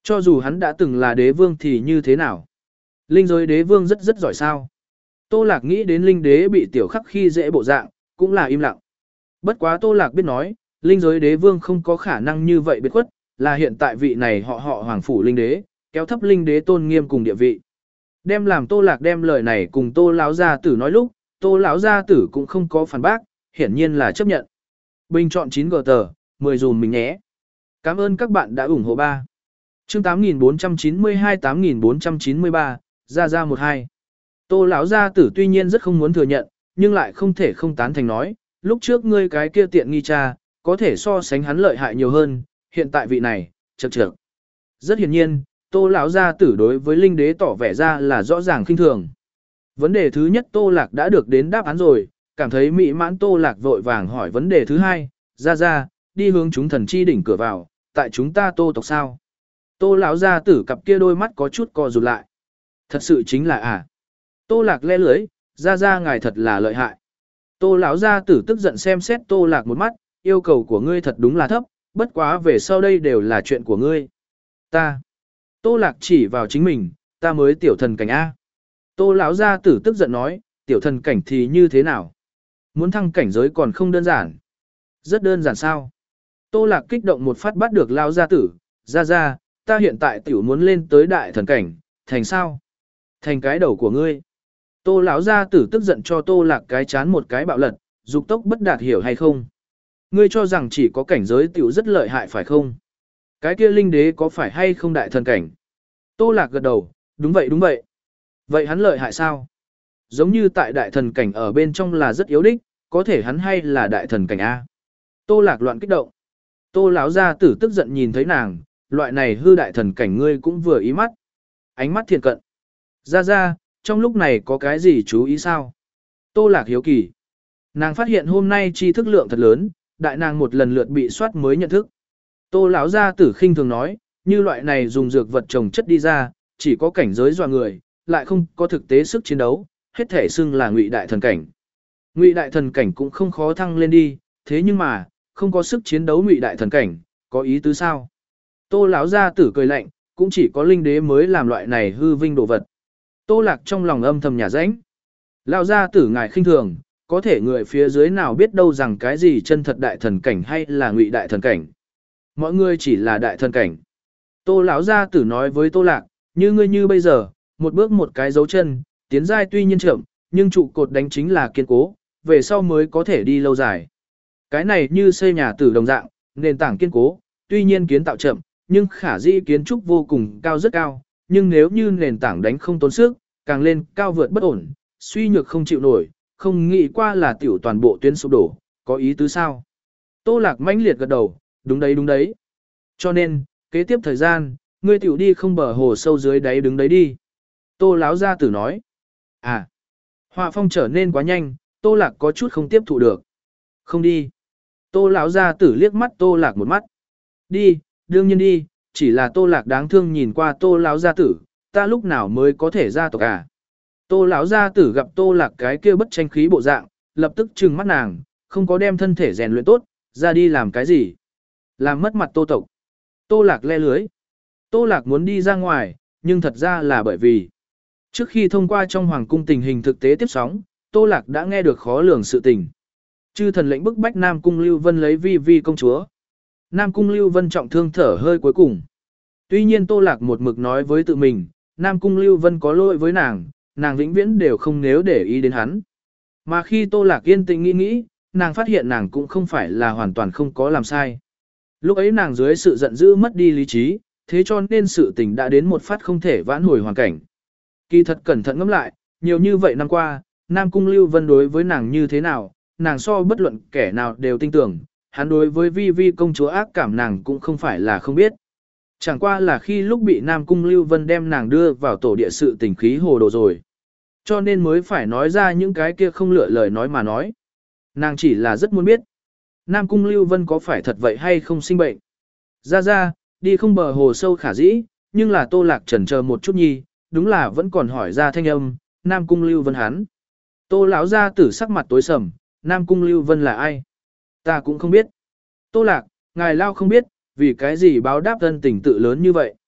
Cho dù hắn đã từng là đế vương thì như thế nào? Linh giới đế vương rất rất giỏi sao? Tô Lạc nghĩ đến linh đế bị tiểu khắc khi dễ bộ dạng, cũng là im lặng. Bất quá Tô Lạc biết nói, linh giới đế vương không có khả năng như vậy biệt khuất, là hiện tại vị này họ họ hoàng phủ linh đế, kéo thấp linh đế tôn nghiêm cùng địa vị. Đem làm Tô Lạc đem lời này cùng Tô lão gia tử nói lúc, Tô lão gia tử cũng không có phản bác, hiển nhiên là chấp nhận. Bình chọn chín gờ tờ, mười dùm mình nhé. Cảm ơn các bạn đã ủng hộ ba. Chương tám nghìn bốn trăm chín mươi hai tám nghìn bốn trăm chín mươi ba, ra ra một hai. Tô lão gia tử tuy nhiên rất không muốn thừa nhận, nhưng lại không thể không tán thành nói, lúc trước ngươi cái kia tiện nghi cha, có thể so sánh hắn lợi hại nhiều hơn, hiện tại vị này, chậc chậc. Rất hiển nhiên, Tô lão gia tử đối với linh đế tỏ vẻ ra là rõ ràng khinh thường. Vấn đề thứ nhất Tô Lạc đã được đến đáp án rồi, cảm thấy mỹ mãn Tô Lạc vội vàng hỏi vấn đề thứ hai, ra ra, đi hướng chúng thần chi đỉnh cửa vào, tại chúng ta Tô tộc sao? Tô lão gia tử cặp kia đôi mắt có chút co rụt lại. Thật sự chính là à? Tô Lạc le lưới, ra ra ngài thật là lợi hại. Tô lão gia tử tức giận xem xét Tô Lạc một mắt, yêu cầu của ngươi thật đúng là thấp, bất quá về sau đây đều là chuyện của ngươi. Ta. Tô Lạc chỉ vào chính mình, ta mới tiểu thần cảnh A. Tô lão gia tử tức giận nói, tiểu thần cảnh thì như thế nào? Muốn thăng cảnh giới còn không đơn giản. Rất đơn giản sao? Tô Lạc kích động một phát bắt được lão gia tử, ra ra, ta hiện tại tiểu muốn lên tới đại thần cảnh, thành sao? Thành cái đầu của ngươi. Tô lão gia tử tức giận cho Tô Lạc cái chán một cái bạo lật, dục tốc bất đạt hiểu hay không? Ngươi cho rằng chỉ có cảnh giới tiểu rất lợi hại phải không? Cái kia linh đế có phải hay không đại thần cảnh? Tô Lạc gật đầu, đúng vậy đúng vậy. Vậy hắn lợi hại sao? Giống như tại đại thần cảnh ở bên trong là rất yếu đích, có thể hắn hay là đại thần cảnh A. Tô Lạc loạn kích động. Tô lão gia tử tức giận nhìn thấy nàng, loại này hư đại thần cảnh ngươi cũng vừa ý mắt. Ánh mắt thiện cận. Ra ra, trong lúc này có cái gì chú ý sao? Tô Lạc hiếu kỳ. Nàng phát hiện hôm nay tri thức lượng thật lớn, đại nàng một lần lượt bị soát mới nhận thức. Tô lão gia tử khinh thường nói, như loại này dùng dược vật trồng chất đi ra, chỉ có cảnh giới dọa người, lại không có thực tế sức chiến đấu, hết thể xưng là ngụy đại thần cảnh. Ngụy đại thần cảnh cũng không khó thăng lên đi, thế nhưng mà, không có sức chiến đấu ngụy đại thần cảnh, có ý tứ sao? Tô lão gia tử cười lạnh, cũng chỉ có linh đế mới làm loại này hư vinh đồ vật. Tô Lạc trong lòng âm thầm nhà rãnh. Lão gia tử ngài khinh thường, có thể người phía dưới nào biết đâu rằng cái gì chân thật đại thần cảnh hay là ngụy đại thần cảnh. Mọi người chỉ là đại thần cảnh. Tô lão gia tử nói với Tô Lạc, như ngươi như bây giờ, một bước một cái dấu chân, tiến giai tuy nhiên chậm, nhưng trụ cột đánh chính là kiên cố, về sau mới có thể đi lâu dài. Cái này như xây nhà tử đồng dạng, nền tảng kiên cố, tuy nhiên kiến tạo chậm, nhưng khả dĩ kiến trúc vô cùng cao rất cao, nhưng nếu như nền tảng đánh không tốn sức, càng lên cao vượt bất ổn, suy nhược không chịu nổi, không nghĩ qua là tiểu toàn bộ tuyến sụp đổ, có ý tứ sao? Tô Lạc mãnh liệt gật đầu, đúng đấy đúng đấy. Cho nên, kế tiếp thời gian, ngươi tiểu đi không bờ hồ sâu dưới đáy đứng đấy đi. Tô lão gia tử nói. À, họa phong trở nên quá nhanh, Tô Lạc có chút không tiếp thụ được. Không đi. Tô lão gia tử liếc mắt Tô Lạc một mắt. Đi, đương nhiên đi, chỉ là Tô Lạc đáng thương nhìn qua Tô lão gia tử, ta lúc nào mới có thể ra tộc à. Tô lão gia tử gặp Tô Lạc cái kia bất tranh khí bộ dạng, lập tức trừng mắt nàng, không có đem thân thể rèn luyện tốt, ra đi làm cái gì? Làm mất mặt Tô tộc. Tô Lạc le lưới. Tô Lạc muốn đi ra ngoài, nhưng thật ra là bởi vì trước khi thông qua trong hoàng cung tình hình thực tế tiếp sóng, Tô Lạc đã nghe được khó lường sự tình. Chư thần lệnh bức bách Nam Cung Lưu Vân lấy vi vi công chúa. Nam Cung Lưu Vân trọng thương thở hơi cuối cùng. Tuy nhiên Tô Lạc một mực nói với tự mình, Nam Cung Lưu Vân có lỗi với nàng, nàng vĩnh viễn đều không nếu để ý đến hắn. Mà khi Tô Lạc yên tĩnh nghĩ nghĩ, nàng phát hiện nàng cũng không phải là hoàn toàn không có làm sai. Lúc ấy nàng dưới sự giận dữ mất đi lý trí, thế cho nên sự tình đã đến một phát không thể vãn hồi hoàn cảnh. Kỳ thật cẩn thận ngẫm lại, nhiều như vậy năm qua, Nam Cung Lưu Vân đối với nàng như thế nào, nàng so bất luận kẻ nào đều tin tưởng, hắn đối với vi vi công chúa ác cảm nàng cũng không phải là không biết. Chẳng qua là khi lúc bị Nam Cung Lưu Vân đem nàng đưa vào tổ địa sự tình khí hồ đồ rồi. Cho nên mới phải nói ra những cái kia không lựa lời nói mà nói. Nàng chỉ là rất muốn biết, Nam Cung Lưu Vân có phải thật vậy hay không sinh bệnh. Ra ra, đi không bờ hồ sâu khả dĩ, nhưng là Tô Lạc chần chờ một chút nhi, đúng là vẫn còn hỏi ra thanh âm, Nam Cung Lưu Vân hắn. Tô lão gia tử sắc mặt tối sầm, Nam Cung Lưu Vân là ai? Ta cũng không biết. Tô Lạc, ngài lao không biết, vì cái gì báo đáp thân tình tự lớn như vậy.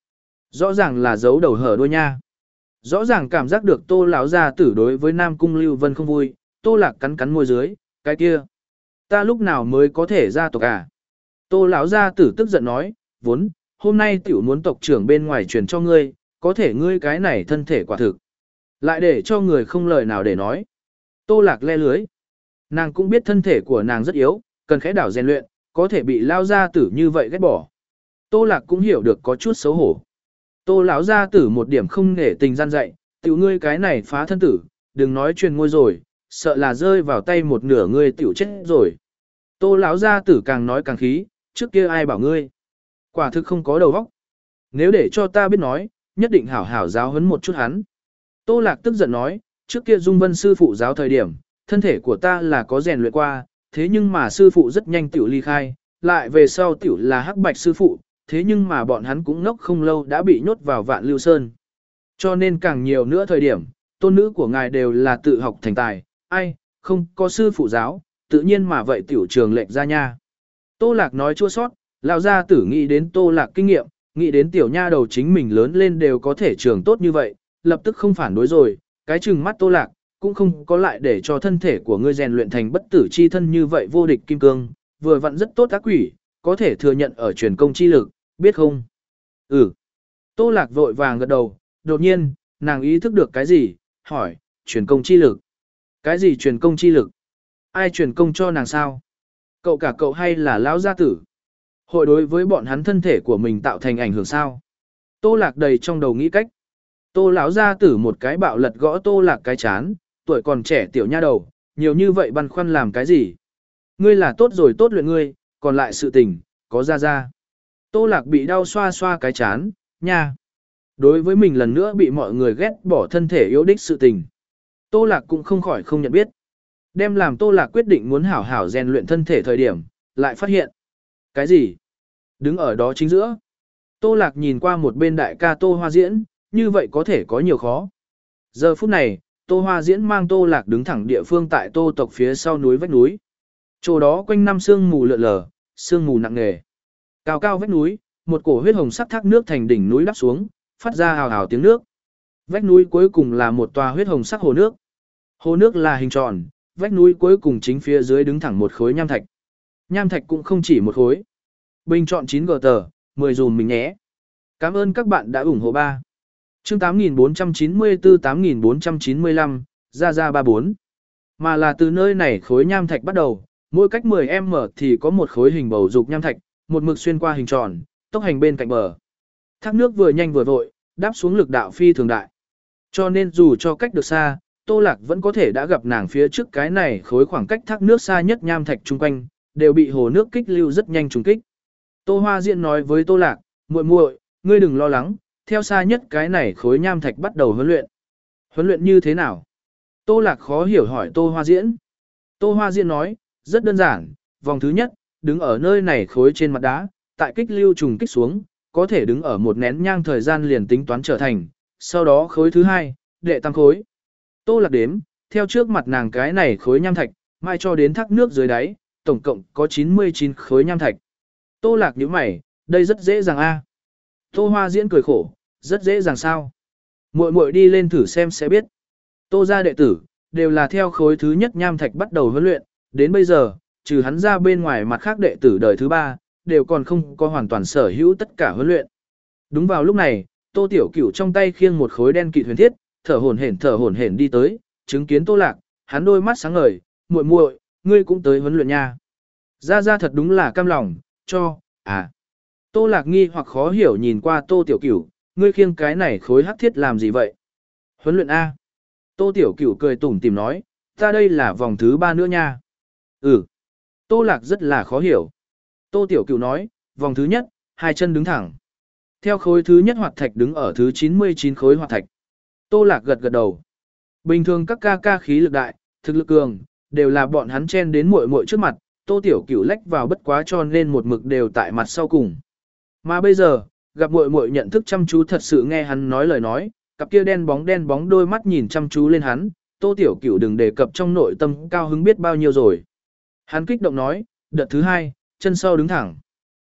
Rõ ràng là giấu đầu hở đuôi nha. Rõ ràng cảm giác được Tô lão gia tử đối với Nam Cung Lưu Vân không vui, Tô Lạc cắn cắn môi dưới, cái kia, ta lúc nào mới có thể ra tộc à? Tô lão gia tử tức giận nói, vốn, hôm nay tiểu muốn tộc trưởng bên ngoài truyền cho ngươi, có thể ngươi cái này thân thể quả thực. Lại để cho người không lời nào để nói. Tô Lạc le lưới. Nàng cũng biết thân thể của nàng rất yếu, cần khẽ đảo rèn luyện, có thể bị lao gia tử như vậy ghét bỏ. Tô Lạc cũng hiểu được có chút xấu hổ. Tô lão gia tử một điểm không nể tình gian dạy, tiểu ngươi cái này phá thân tử, đừng nói truyền ngôi rồi, sợ là rơi vào tay một nửa ngươi tiểu chết rồi. Tô lão gia tử càng nói càng khí, trước kia ai bảo ngươi. Quả thực không có đầu óc. Nếu để cho ta biết nói, nhất định hảo hảo giáo huấn một chút hắn. Tô Lạc tức giận nói, trước kia Dung Vân sư phụ giáo thời điểm, thân thể của ta là có rèn luyện qua, thế nhưng mà sư phụ rất nhanh tiểu ly khai, lại về sau tiểu là hắc bạch sư phụ, thế nhưng mà bọn hắn cũng ngốc không lâu đã bị nhốt vào Vạn Lưu Sơn. Cho nên càng nhiều nữa thời điểm, tôn nữ của ngài đều là tự học thành tài, ai, không có sư phụ giáo, tự nhiên mà vậy tiểu trường lệnh ra nha. Tô Lạc nói chua sót, lão gia tử nghĩ đến Tô Lạc kinh nghiệm, nghĩ đến tiểu nha đầu chính mình lớn lên đều có thể trường tốt như vậy, lập tức không phản đối rồi, cái chừng mắt Tô Lạc, cũng không có lại để cho thân thể của ngươi rèn luyện thành bất tử chi thân như vậy vô địch kim cương, vừa vặn rất tốt ác quỷ, có thể thừa nhận ở truyền công chi lực, biết không? Ừ. Tô Lạc vội vàng gật đầu, đột nhiên, nàng ý thức được cái gì, hỏi, truyền công chi lực. Cái gì truyền công chi lực? Ai truyền công cho nàng sao? Cậu cả cậu hay là lão gia tử? Hội đối với bọn hắn thân thể của mình tạo thành ảnh hưởng sao? Tô Lạc đầy trong đầu nghĩ cách. Tô lão gia tử một cái bạo lật gõ Tô Lạc cái chán, tuổi còn trẻ tiểu nha đầu, nhiều như vậy băn khoăn làm cái gì? Ngươi là tốt rồi tốt luyện ngươi, còn lại sự tình, có ra ra. Tô Lạc bị đau xoa xoa cái chán, nha. Đối với mình lần nữa bị mọi người ghét bỏ thân thể yếu đích sự tình. Tô Lạc cũng không khỏi không nhận biết. Đem làm Tô Lạc quyết định muốn hảo hảo rèn luyện thân thể thời điểm, lại phát hiện. Cái gì? Đứng ở đó chính giữa. Tô Lạc nhìn qua một bên đại ca Tô Hoa Diễn, như vậy có thể có nhiều khó. Giờ phút này, Tô Hoa Diễn mang Tô Lạc đứng thẳng địa phương tại Tô tộc phía sau núi vách núi. Chỗ đó quanh năm sương mù lượn lờ, sương mù nặng nề. Cao cao vách núi, một cổ huyết hồng sắc thác nước thành đỉnh núi đắp xuống, phát ra hào hào tiếng nước. Vách núi cuối cùng là một tòa huyết hồng sắc hồ nước. Hồ nước là hình tròn, vách núi cuối cùng chính phía dưới đứng thẳng một khối nham thạch. Nham thạch cũng không chỉ một khối. Bình chọn chín gờ tờ, mười dùm mình nhé. Cảm ơn các bạn đã ủng hộ ba. Chương tám nghìn bốn trăm chín mươi tư tám nghìn bốn trăm chín mươi lăm, ra ra ba bốn. Mà là từ nơi này khối nham thạch bắt đầu, mỗi cách mười em mở thì có một khối hình bầu dục nham thạch, một mực xuyên qua hình tròn, tốc hành bên cạnh bờ. Thác nước vừa nhanh vừa vội, đáp xuống lực đạo phi thường đại. Cho nên dù cho cách được xa, Tô Lạc vẫn có thể đã gặp nàng phía trước cái này khối khoảng cách thác nước xa nhất nham thạch chung quanh, đều bị hồ nước kích lưu rất nhanh trùng kích. Tô Hoa Diễn nói với Tô Lạc, muội muội, ngươi đừng lo lắng, theo xa nhất cái này khối nham thạch bắt đầu huấn luyện. Huấn luyện như thế nào? Tô Lạc khó hiểu hỏi Tô Hoa Diễn. Tô Hoa Diễn nói, rất đơn giản, vòng thứ nhất, đứng ở nơi này khối trên mặt đá, tại kích lưu trùng kích xuống, có thể đứng ở một nén nhang thời gian liền tính toán trở thành, sau đó khối thứ hai, đệ tam khối. Tô Lạc đếm, theo trước mặt nàng cái này khối nham thạch, mai cho đến thác nước dưới đáy, tổng cộng có chín mươi chín khối nham thạch. Tô Lạc nhíu mày, đây rất dễ dàng a. Tô Hoa Diễn cười khổ, rất dễ dàng sao? Muội muội đi lên thử xem sẽ biết. Tô gia đệ tử đều là theo khối thứ nhất nham thạch bắt đầu huấn luyện, đến bây giờ, trừ hắn ra bên ngoài mặt khác đệ tử đời thứ ba, đều còn không có hoàn toàn sở hữu tất cả huấn luyện. Đúng vào lúc này, Tô Tiểu Cửu trong tay khiêng một khối đen kịt huyền thiết, thở hổn hển thở hổn hển đi tới, chứng kiến Tô Lạc, hắn đôi mắt sáng ngời, "Muội muội, ngươi cũng tới huấn luyện nha." Gia Gia thật đúng là cam lòng, cho, à. Tô Lạc nghi hoặc khó hiểu nhìn qua Tô Tiểu Cửu, "Ngươi khiêng cái này khối hắc thiết làm gì vậy?" "Huấn luyện a." Tô Tiểu Cửu cười tủm tỉm nói, "Ta đây là vòng thứ ba nữa nha." "Ừ." Tô Lạc rất là khó hiểu. Tô Tiểu Cửu nói, "Vòng thứ nhất, hai chân đứng thẳng." Theo khối thứ nhất hoạt thạch đứng ở thứ chín mươi chín khối hoạt thạch. Tô Lạc gật gật đầu. Bình thường các ca ca khí lực đại, thực lực cường, đều là bọn hắn chen đến muội muội trước mặt, Tô Tiểu Cửu lách vào bất quá cho nên một mực đều tại mặt sau cùng. Mà bây giờ, gặp muội muội nhận thức chăm chú thật sự nghe hắn nói lời nói, cặp kia đen bóng đen bóng đôi mắt nhìn chăm chú lên hắn, Tô Tiểu Cửu đừng đề cập trong nội tâm cao hứng biết bao nhiêu rồi. Hắn kích động nói, đợt thứ hai, chân sau đứng thẳng.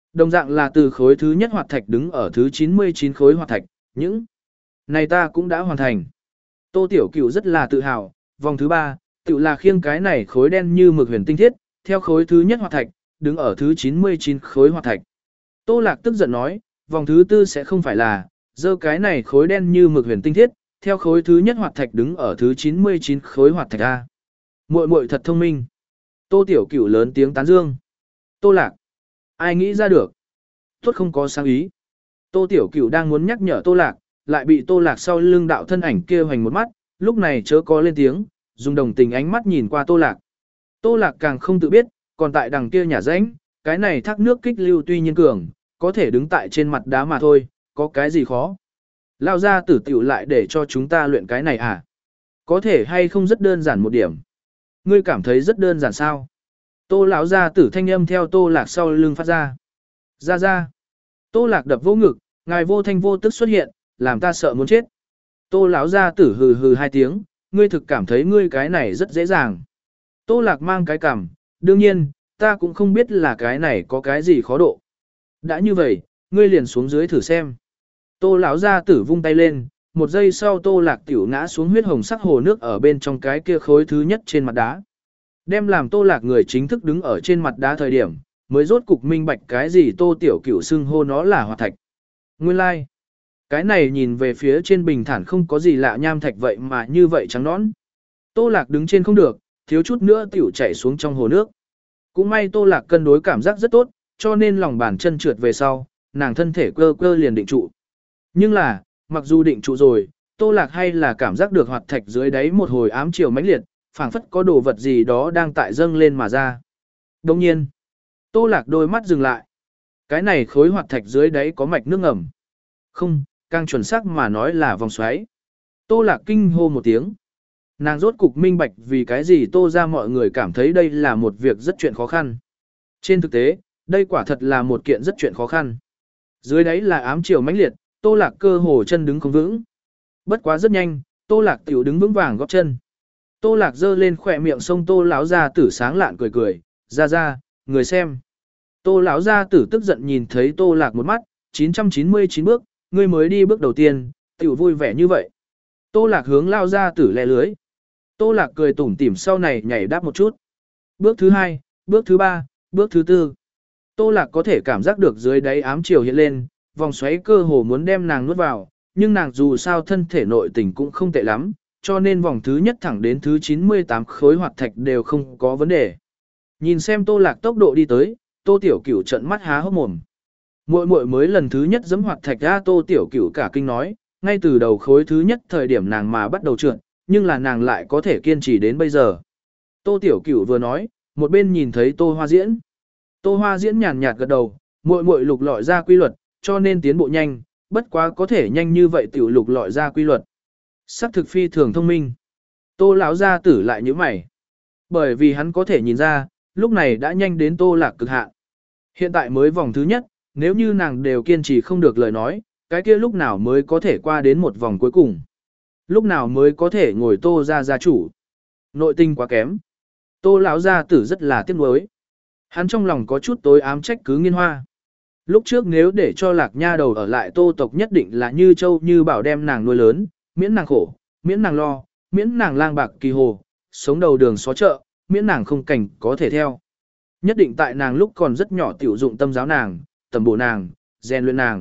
Đồng dạng là từ khối thứ nhất hoạt thạch đứng ở thứ chín mươi chín khối hoạt thạch, những này ta cũng đã hoàn thành. Tô Tiểu Cửu rất là tự hào, vòng thứ ba, tự là khiêng cái này khối đen như mực huyền tinh thiết, theo khối thứ nhất hoạt thạch, đứng ở thứ chín mươi chín khối hoạt thạch. Tô Lạc tức giận nói, vòng thứ tư sẽ không phải là, dơ cái này khối đen như mực huyền tinh thiết, theo khối thứ nhất hoạt thạch đứng ở thứ chín mươi chín khối hoạt thạch A. Muội muội thật thông minh. Tô Tiểu Cửu lớn tiếng tán dương. Tô Lạc, ai nghĩ ra được? Tốt không có sáng ý. Tô Tiểu Cửu đang muốn nhắc nhở Tô Lạc, lại bị Tô Lạc sau lưng đạo thân ảnh kia hoành một mắt, lúc này chớ có lên tiếng, dùng đồng tình ánh mắt nhìn qua Tô Lạc. Tô Lạc càng không tự biết, còn tại đằng kia nhà rãnh, cái này thác nước kích lưu tuy nhiên cường, có thể đứng tại trên mặt đá mà thôi, có cái gì khó. Lao ra tử tiểu lại để cho chúng ta luyện cái này à? Có thể hay không rất đơn giản một điểm. Ngươi cảm thấy rất đơn giản sao? Tô lão gia tử thanh âm theo Tô Lạc sau lưng phát ra. Ra ra. Tô Lạc đập vô ngực, ngài vô thanh vô tức xuất hiện, làm ta sợ muốn chết. Tô lão gia tử hừ hừ hai tiếng, ngươi thực cảm thấy ngươi cái này rất dễ dàng. Tô Lạc mang cái cằm, đương nhiên, ta cũng không biết là cái này có cái gì khó độ. Đã như vậy, ngươi liền xuống dưới thử xem. Tô lão gia tử vung tay lên, một giây sau Tô Lạc tiểu ngã xuống huyết hồng sắc hồ nước ở bên trong cái kia khối thứ nhất trên mặt đá. Đem làm Tô Lạc người chính thức đứng ở trên mặt đá thời điểm, mới rốt cục minh bạch cái gì Tô Tiểu Cửu xưng hô nó là hoạt thạch. Nguyên lai, like. Cái này nhìn về phía trên bình thản không có gì lạ nham thạch vậy mà như vậy trắng nõn. Tô Lạc đứng trên không được, thiếu chút nữa tiểu chảy xuống trong hồ nước. Cũng may Tô Lạc cân đối cảm giác rất tốt, cho nên lòng bàn chân trượt về sau, nàng thân thể cơ cơ liền định trụ. Nhưng là, mặc dù định trụ rồi, Tô Lạc hay là cảm giác được hoạt thạch dưới đáy một hồi ám chiều mãnh liệt, phảng phất có đồ vật gì đó đang tại dâng lên mà ra. Đồng nhiên, Tô Lạc đôi mắt dừng lại. Cái này khối hoạt thạch dưới đáy có mạch nước ngầm. Không, càng chuẩn xác mà nói là vòng xoáy. Tô Lạc kinh hô một tiếng. Nàng rốt cục minh bạch vì cái gì Tô ra mọi người cảm thấy đây là một việc rất chuyện khó khăn. Trên thực tế, đây quả thật là một kiện rất chuyện khó khăn. Dưới đáy là ám chiều mãnh liệt, Tô Lạc cơ hồ chân đứng không vững. Bất quá rất nhanh, Tô Lạc tiểu đứng vững vàng góp chân. Tô Lạc giơ lên khỏe miệng sông Tô lão gia tử sáng lạn cười cười, ra ra, người xem. Tô lão gia tử tức giận nhìn thấy Tô Lạc một mắt, chín trăm chín mươi chín bước, ngươi mới đi bước đầu tiên, tiểu vui vẻ như vậy. Tô Lạc hướng lao gia tử lè lưới. Tô Lạc cười tủm tỉm sau này nhảy đáp một chút. Bước thứ hai, bước thứ ba, bước thứ tư. Tô Lạc có thể cảm giác được dưới đáy ám chiều hiện lên, vòng xoáy cơ hồ muốn đem nàng nuốt vào, nhưng nàng dù sao thân thể nội tình cũng không tệ lắm, cho nên vòng thứ nhất thẳng đến thứ chín mươi tám khối hoạt thạch đều không có vấn đề. Nhìn xem Tô Lạc tốc độ đi tới, Tô Tiểu Cửu trợn mắt há hốc mồm. Muội muội mới lần thứ nhất giẫm hoạt thạch ra, Tô Tiểu Cửu cả kinh nói, ngay từ đầu khối thứ nhất thời điểm nàng mà bắt đầu trượt, nhưng là nàng lại có thể kiên trì đến bây giờ. Tô Tiểu Cửu vừa nói, một bên nhìn thấy Tô Hoa Diễn. Tô Hoa Diễn nhàn nhạt gật đầu, muội muội lục lọi ra quy luật, cho nên tiến bộ nhanh, bất quá có thể nhanh như vậy tiểu lục lọi ra quy luật. Sắc thực phi thường thông minh. Tô lão gia tử lại nhíu mày. Bởi vì hắn có thể nhìn ra, lúc này đã nhanh đến Tô Lạc cực hạn. Hiện tại mới vòng thứ nhất, nếu như nàng đều kiên trì không được lời nói, cái kia lúc nào mới có thể qua đến một vòng cuối cùng. Lúc nào mới có thể ngồi Tô ra gia chủ. Nội tinh quá kém. Tô lão gia tử rất là tiếc nuối. Hắn trong lòng có chút tối ám trách cứ Nghiên Hoa. Lúc trước nếu để cho Lạc Nha đầu ở lại Tô tộc nhất định là như châu như bảo đem nàng nuôi lớn, miễn nàng khổ, miễn nàng lo, miễn nàng lang bạc kỳ hồ, sống đầu đường xó chợ, miễn nàng không cảnh có thể theo. Nhất định tại nàng lúc còn rất nhỏ tiểu dụng tâm giáo nàng, tầm bổ nàng, rèn luyện nàng.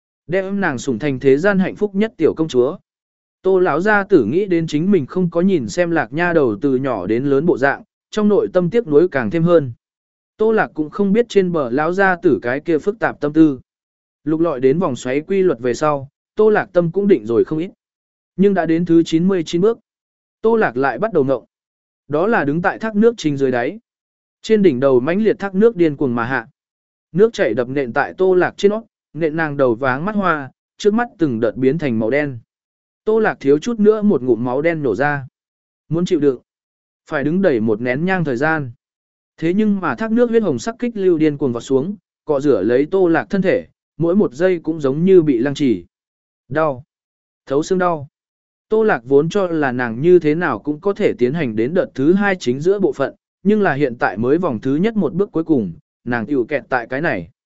Đem nàng sủng thành thế gian hạnh phúc nhất tiểu công chúa. Tô lão gia tử nghĩ đến chính mình không có nhìn xem Lạc Nha đầu từ nhỏ đến lớn bộ dạng, trong nội tâm tiếc nuối càng thêm hơn. Tô Lạc cũng không biết trên bờ lão gia tử cái kia phức tạp tâm tư. Lục lọi đến vòng xoáy quy luật về sau, Tô Lạc tâm cũng định rồi không ít. Nhưng đã đến thứ chín mươi chín bước, Tô Lạc lại bắt đầu ngộng. Đó là đứng tại thác nước trình dưới đáy. Trên đỉnh đầu mãnh liệt thác nước điên cuồng mà hạ. Nước chảy đập nện tại Tô Lạc trên nót, nện nàng đầu váng mắt hoa, trước mắt từng đợt biến thành màu đen. Tô Lạc thiếu chút nữa một ngụm máu đen nổ ra. Muốn chịu đựng, phải đứng đẩy một nén nhang thời gian. Thế nhưng mà thác nước huyết hồng sắc kích lưu điên cuồng vào xuống, cọ rửa lấy Tô Lạc thân thể, mỗi một giây cũng giống như bị lăng trì. Đau, thấu xương đau. Tô Lạc vốn cho là nàng như thế nào cũng có thể tiến hành đến đợt thứ hai chính giữa bộ phận, nhưng là hiện tại mới vòng thứ nhất một bước cuối cùng, nàng tiểu kẹt tại cái này.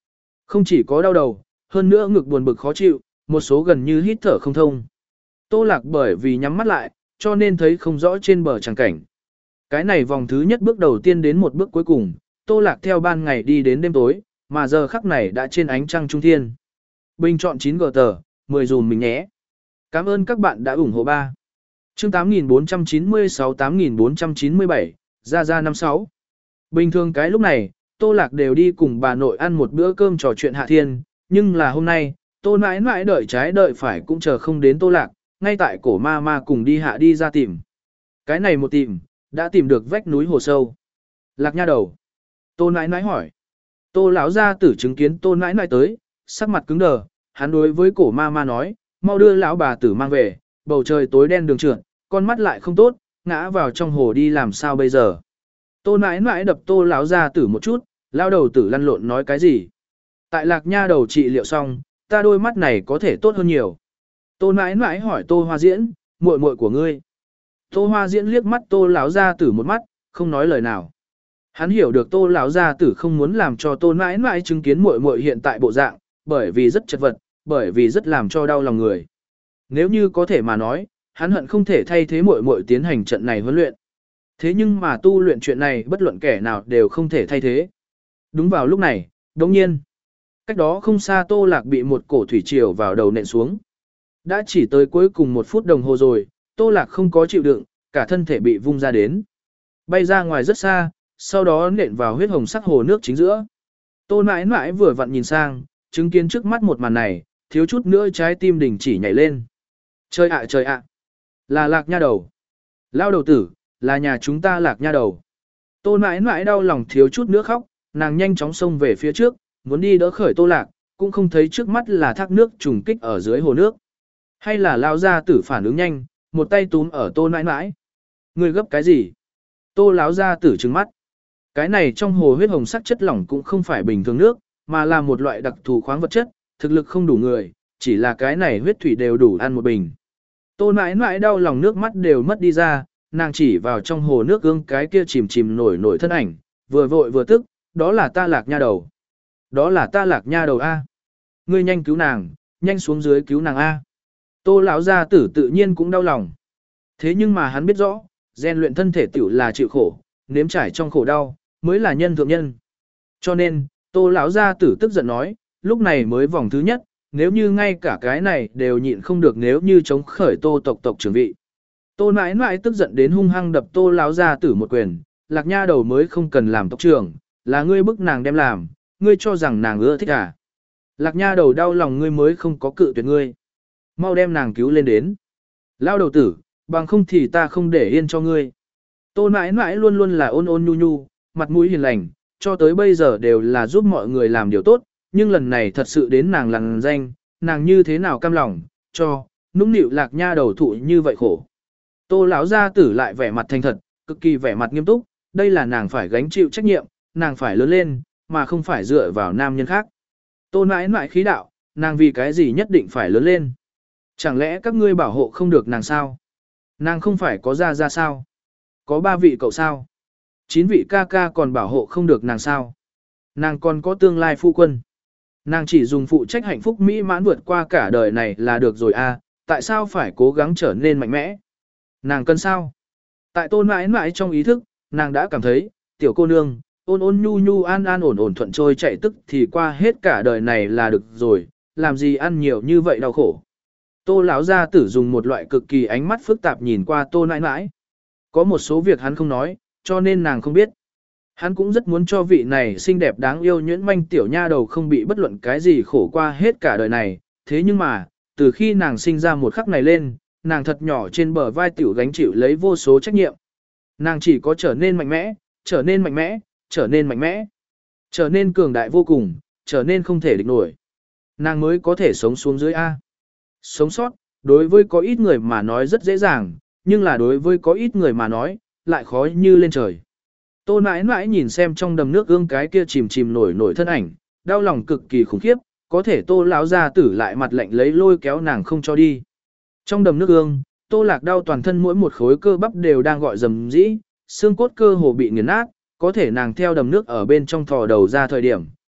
Không chỉ có đau đầu, hơn nữa ngực buồn bực khó chịu, một số gần như hít thở không thông. Tô Lạc bởi vì nhắm mắt lại, cho nên thấy không rõ trên bờ tràng cảnh. Cái này vòng thứ nhất bước đầu tiên đến một bước cuối cùng, Tô Lạc theo ban ngày đi đến đêm tối, mà giờ khắc này đã trên ánh trăng trung thiên. Bình chọn chín gờ tờ, mười dùm mình nhé. Cảm ơn các bạn đã ủng hộ ba. Chương tám nghìn bốn trăm chín mươi sáu tám nghìn bốn trăm chín mươi bảy, ra ra năm sáu. Bình thường cái lúc này, Tô Lạc đều đi cùng bà nội ăn một bữa cơm trò chuyện hạ thiên, nhưng là hôm nay, Tô nãi nãi đợi trái đợi phải cũng chờ không đến Tô Lạc, ngay tại cổ ma ma cùng đi hạ đi ra tìm. Cái này một tìm, đã tìm được vách núi hồ sâu. Lạc nha đầu. Tô nãi nãi hỏi. Tô lão gia tử chứng kiến Tô nãi nãi tới, sắc mặt cứng đờ, hắn đối với cổ ma ma nói, mau đưa lão bà tử mang về, bầu trời tối đen đường trượt, con mắt lại không tốt, ngã vào trong hồ đi làm sao bây giờ. Tô nãi nãi đập Tô lão gia tử một chút, lao đầu tử lăn lộn nói cái gì. Tại Lạc nha đầu trị liệu xong, ta đôi mắt này có thể tốt hơn nhiều. Tô nãi nãi hỏi Tô Hoa Diễn, muội muội của ngươi. Tô Hoa Diễn liếc mắt Tô lão gia tử một mắt, không nói lời nào. Hắn hiểu được Tô lão gia tử không muốn làm cho Tô nãi nãi chứng kiến muội muội hiện tại bộ dạng, bởi vì rất chật vật, bởi vì rất làm cho đau lòng người. Nếu như có thể mà nói, hắn hận không thể thay thế muội muội tiến hành trận này huấn luyện. Thế nhưng mà tu luyện chuyện này bất luận kẻ nào đều không thể thay thế. Đúng vào lúc này, đột nhiên, cách đó không xa Tô Lạc bị một cổ thủy triều vào đầu nện xuống. Đã chỉ tới cuối cùng một phút đồng hồ rồi, Tô Lạc không có chịu đựng, cả thân thể bị vung ra đến. Bay ra ngoài rất xa, sau đó nện vào huyết hồng sắc hồ nước chính giữa. Tô nãi nãi vừa vặn nhìn sang, chứng kiến trước mắt một màn này, thiếu chút nữa trái tim đình chỉ nhảy lên. Trời ạ trời ạ, là Lạc nha đầu. Lao đầu tử, là nhà chúng ta Lạc nha đầu. Tô nãi nãi đau lòng thiếu chút nữa khóc, nàng nhanh chóng xông về phía trước, muốn đi đỡ khởi Tô Lạc, cũng không thấy trước mắt là thác nước trùng kích ở dưới hồ nước. Hay là lao gia tử phản ứng nhanh, một tay túm ở Tô nãi nãi. Người gấp cái gì? Tô lão gia tử trừng mắt. Cái này trong hồ huyết hồng sắc chất lỏng cũng không phải bình thường nước, mà là một loại đặc thù khoáng vật chất, thực lực không đủ người, chỉ là cái này huyết thủy đều đủ ăn một bình. Tô nãi nãi đau lòng nước mắt đều mất đi ra, nàng chỉ vào trong hồ nước gương cái kia chìm chìm nổi nổi thân ảnh, vừa vội vừa tức, đó là ta Lạc nha đầu. Đó là ta Lạc nha đầu A. Ngươi nhanh cứu nàng, nhanh xuống dưới cứu nàng A. Tô lão gia tử tự nhiên cũng đau lòng. Thế nhưng mà hắn biết rõ, rèn luyện thân thể tiểu là chịu khổ, nếm trải trong khổ đau, mới là nhân thượng nhân. Cho nên, Tô lão gia tử tức giận nói, lúc này mới vòng thứ nhất, nếu như ngay cả cái này đều nhịn không được nếu như chống khởi Tô tộc tộc trưởng vị. Tô nãi nãi tức giận đến hung hăng đập Tô lão gia tử một quyền, Lạc nha đầu mới không cần làm tộc trưởng, là ngươi bức nàng đem làm, ngươi cho rằng nàng ưa thích à. Lạc nha đầu đau lòng ngươi mới không có cự tuyệt ngươi. Mau đem nàng cứu lên đến. Lao đầu tử, bằng không thì ta không để yên cho ngươi. Tô nãi nãi luôn luôn là ôn ôn nhu nhu, mặt mũi hiền lành, cho tới bây giờ đều là giúp mọi người làm điều tốt, nhưng lần này thật sự đến nàng lằn danh, nàng như thế nào cam lòng, cho, nũng nịu Lạc nha đầu thụ như vậy khổ. Tô lão gia tử lại vẻ mặt thành thật, cực kỳ vẻ mặt nghiêm túc, đây là nàng phải gánh chịu trách nhiệm, nàng phải lớn lên, mà không phải dựa vào nam nhân khác. Tô nãi nãi khí đạo, nàng vì cái gì nhất định phải lớn lên. Chẳng lẽ các ngươi bảo hộ không được nàng sao? Nàng không phải có ra ra sao? Có ba vị cậu sao? Chín vị ca ca còn bảo hộ không được nàng sao? Nàng còn có tương lai phu quân. Nàng chỉ dùng phụ trách hạnh phúc mỹ mãn vượt qua cả đời này là được rồi à, tại sao phải cố gắng trở nên mạnh mẽ? Nàng cần sao? Tại Tôn mãi mãi trong ý thức, nàng đã cảm thấy, tiểu cô nương, ôn ôn nhu nhu an an ổn ổn thuận trôi chạy tức thì qua hết cả đời này là được rồi, làm gì ăn nhiều như vậy đau khổ. Tô lão gia tử dùng một loại cực kỳ ánh mắt phức tạp nhìn qua Tô nãi nãi. Có một số việc hắn không nói, cho nên nàng không biết. Hắn cũng rất muốn cho vị này xinh đẹp đáng yêu nhuyễn manh tiểu nha đầu không bị bất luận cái gì khổ qua hết cả đời này. Thế nhưng mà, từ khi nàng sinh ra một khắc này lên, nàng thật nhỏ trên bờ vai tiểu gánh chịu lấy vô số trách nhiệm. Nàng chỉ có trở nên mạnh mẽ, trở nên mạnh mẽ, trở nên mạnh mẽ, trở nên cường đại vô cùng, trở nên không thể địch nổi. Nàng mới có thể sống xuống dưới A. Sống sót, đối với có ít người mà nói rất dễ dàng, nhưng là đối với có ít người mà nói, lại khó như lên trời. Tô nãi nãi nhìn xem trong đầm nước gương cái kia chìm chìm nổi nổi thân ảnh, đau lòng cực kỳ khủng khiếp, có thể Tô lão gia tử lại mặt lạnh lấy lôi kéo nàng không cho đi. Trong đầm nước gương, Tô Lạc đau toàn thân mỗi một khối cơ bắp đều đang gọi rầm rĩ, xương cốt cơ hồ bị nghiền nát, có thể nàng theo đầm nước ở bên trong thò đầu ra thời điểm,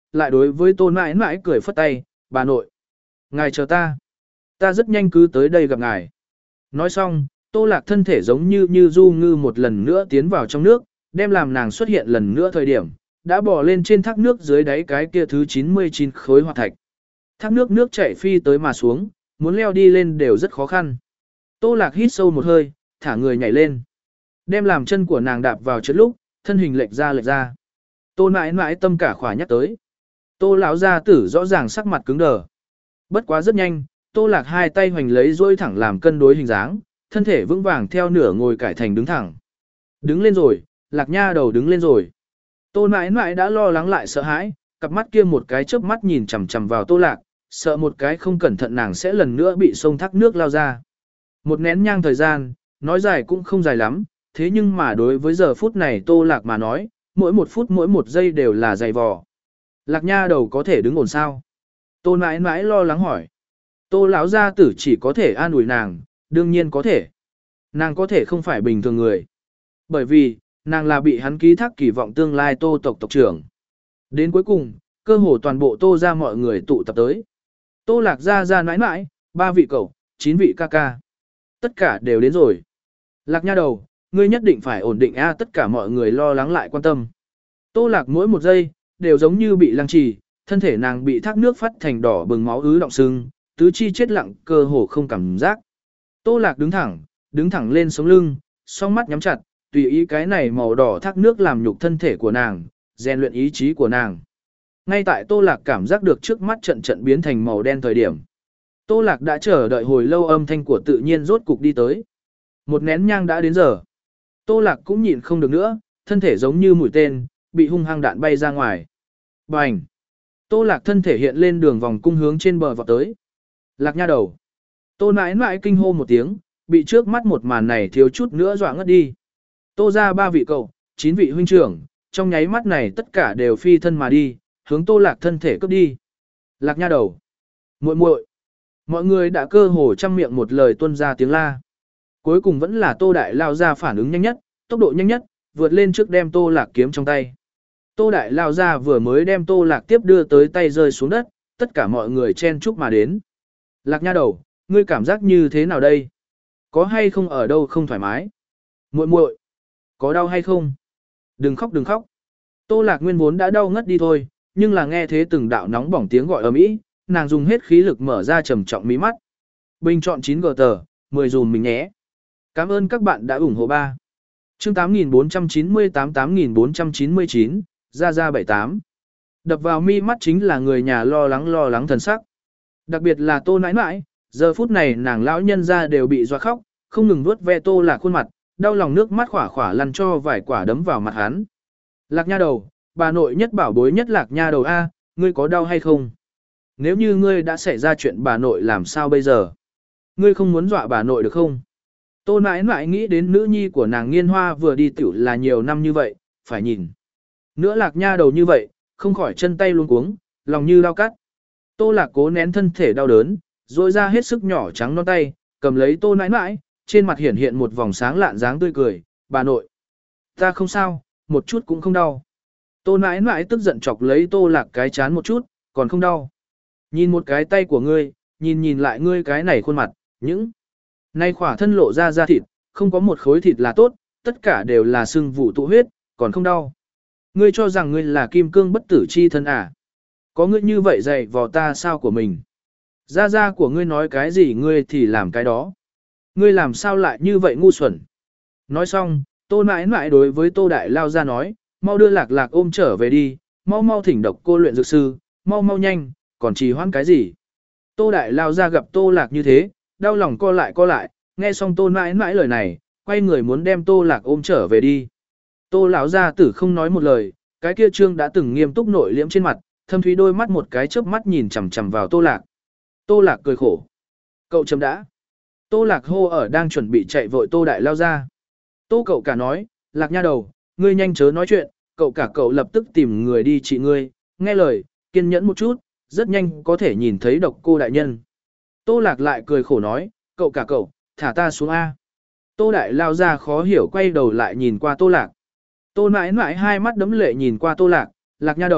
lại đối với tô nãi nãi cười phất tay, bà nội. Ngài chờ ta. Ta rất nhanh cứ tới đây gặp ngài. Nói xong, tô lạc thân thể giống như như du ngư một lần nữa tiến vào trong nước, đem làm nàng xuất hiện lần nữa thời điểm, đã bò lên trên thác nước dưới đáy cái kia thứ chín mươi chín khối hoạt thạch. Thác nước nước chảy phi tới mà xuống, muốn leo đi lên đều rất khó khăn. Tô lạc hít sâu một hơi, thả người nhảy lên. Đem làm chân của nàng đạp vào chân lúc, thân hình lệch ra lệch ra. Tô nãi nãi tâm cả khỏa nhắc tới. Tô lão gia tử rõ ràng sắc mặt cứng đờ. Bất quá rất nhanh, Tô lạc hai tay hoành lấy dôi thẳng làm cân đối hình dáng, thân thể vững vàng theo nửa ngồi cải thành đứng thẳng. Đứng lên rồi, lạc nha đầu đứng lên rồi. Tô nãi nãi đã lo lắng lại sợ hãi, cặp mắt kia một cái chớp mắt nhìn chằm chằm vào tô lạc, sợ một cái không cẩn thận nàng sẽ lần nữa bị sông thác nước lao ra. Một nén nhang thời gian, nói dài cũng không dài lắm, thế nhưng mà đối với giờ phút này tô lạc mà nói, mỗi một phút mỗi một giây đều là dày vò. Lạc nha đầu có thể đứng ổn sao? Tô nãi nãi lo lắng hỏi. Tô lão gia tử chỉ có thể an ủi nàng, đương nhiên có thể. Nàng có thể không phải bình thường người. Bởi vì, nàng là bị hắn ký thác kỳ vọng tương lai tô tộc tộc trưởng. Đến cuối cùng, cơ hồ toàn bộ tô ra mọi người tụ tập tới. Tô lạc gia gia nãi nãi, ba vị cậu, chín vị ca ca. Tất cả đều đến rồi. Lạc nha đầu, ngươi nhất định phải ổn định a, tất cả mọi người lo lắng lại quan tâm. Tô lạc mỗi một giây, đều giống như bị lăng trì, thân thể nàng bị thác nước phát thành đỏ bừng máu ứ động sưng, tứ chi chết lặng, cơ hồ không cảm giác. Tô lạc đứng thẳng, đứng thẳng lên sống lưng, song mắt nhắm chặt, tùy ý cái này màu đỏ thác nước làm nhục thân thể của nàng, rèn luyện ý chí của nàng. Ngay tại Tô lạc cảm giác được trước mắt trận trận biến thành màu đen thời điểm. Tô lạc đã chờ đợi hồi lâu, âm thanh của tự nhiên rốt cục đi tới. Một nén nhang đã đến giờ. Tô lạc cũng nhịn không được nữa, thân thể giống như mũi tên, bị hung hăng đạn bay ra ngoài. Bành! Tô lạc thân thể hiện lên đường vòng cung hướng trên bờ vọt tới. Lạc nha đầu! Tô nãi nãi kinh hô một tiếng, bị trước mắt một màn này thiếu chút nữa dọa ngất đi. Tô ra ba vị cậu, chín vị huynh trưởng, trong nháy mắt này tất cả đều phi thân mà đi, hướng tô lạc thân thể cướp đi. Lạc nha đầu! Muội muội! Mọi người đã cơ hồ trăm miệng một lời tuôn ra tiếng la. Cuối cùng vẫn là tô đại lao ra phản ứng nhanh nhất, tốc độ nhanh nhất, vượt lên trước đem tô lạc kiếm trong tay. Tô đại lao ra vừa mới đem tô lạc tiếp đưa tới tay rơi xuống đất, tất cả mọi người chen chúc mà đến. Lạc nha đầu, ngươi cảm giác như thế nào đây? Có hay không ở đâu không thoải mái? Muội muội, có đau hay không? Đừng khóc đừng khóc. Tô lạc nguyên vốn đã đau ngất đi thôi, nhưng là nghe thế từng đạo nóng bỏng tiếng gọi ầm ĩ, nàng dùng hết khí lực mở ra trầm trọng mí mắt. Bình chọn chín gờ tờ, mười dùm mình nhé. Cảm ơn các bạn đã ủng hộ ba. Chương tám nghìn bốn trăm chín mươi tám tám nghìn bốn trăm chín mươi chín, ra ra bảy tám. Đập vào mi mắt chính là người nhà lo lắng lo lắng thần sắc. Đặc biệt là Tô nãi nãi, giờ phút này nàng lão nhân ra đều bị doa khóc, không ngừng vuốt ve Tô lạc khuôn mặt, đau lòng nước mắt khỏa khỏa lăn cho vài quả đấm vào mặt hắn. Lạc nha đầu, bà nội nhất bảo bối nhất lạc nha đầu A, ngươi có đau hay không? Nếu như ngươi đã xảy ra chuyện bà nội làm sao bây giờ? Ngươi không muốn dọa bà nội được không? Tô nãi nãi nghĩ đến nữ nhi của nàng Nghiên Hoa vừa đi tiểu là nhiều năm như vậy, phải nhìn. Nữa lạc nha đầu như vậy, không khỏi chân tay luống cuống, lòng như lao cắt. Tô lạc cố nén thân thể đau đớn, rồi ra hết sức nhỏ trắng non tay, cầm lấy tô nãi nãi, trên mặt hiển hiện một vòng sáng lạn dáng tươi cười, bà nội. Ta không sao, một chút cũng không đau. Tô nãi nãi tức giận chọc lấy tô lạc cái chán một chút, còn không đau. Nhìn một cái tay của ngươi, nhìn nhìn lại ngươi cái này khuôn mặt, những nay khỏa thân lộ ra da thịt, không có một khối thịt là tốt, tất cả đều là sưng vụ tụ huyết, còn không đau. Ngươi cho rằng ngươi là kim cương bất tử chi thân à? Có ngươi như vậy dạy vò ta sao của mình? Gia gia của ngươi nói cái gì ngươi thì làm cái đó. Ngươi làm sao lại như vậy ngu xuẩn? Nói xong, Tô nãi nãi đối với Tô đại lao ra nói, mau đưa lạc lạc ôm trở về đi, mau mau thỉnh độc cô luyện dược sư, mau mau nhanh, còn trì hoãn cái gì? Tô đại lao ra gặp Tô lạc như thế, đau lòng co lại co lại, nghe xong Tô nãi nãi lời này, quay người muốn đem Tô lạc ôm trở về đi. Tô lão gia tử không nói một lời, cái kia trương đã từng nghiêm túc nội liễm trên mặt, thâm thúy đôi mắt một cái chớp mắt nhìn chằm chằm vào Tô lạc. Tô lạc cười khổ. Cậu chấm đã. Tô lạc hô ở đang chuẩn bị chạy vội Tô đại lao ra. Tô cậu cả nói, lạc nha đầu, ngươi nhanh chớ nói chuyện, cậu cả cậu lập tức tìm người đi trị ngươi, nghe lời, kiên nhẫn một chút, rất nhanh có thể nhìn thấy độc cô đại nhân. Tô lạc lại cười khổ nói, cậu cả cậu, thả ta xuống A. Tô đại lao ra khó hiểu quay đầu lại nhìn qua Tô lạc. Tô nãi nãi hai mắt đấm lệ nhìn qua Tô lạc, lạc nha đầu,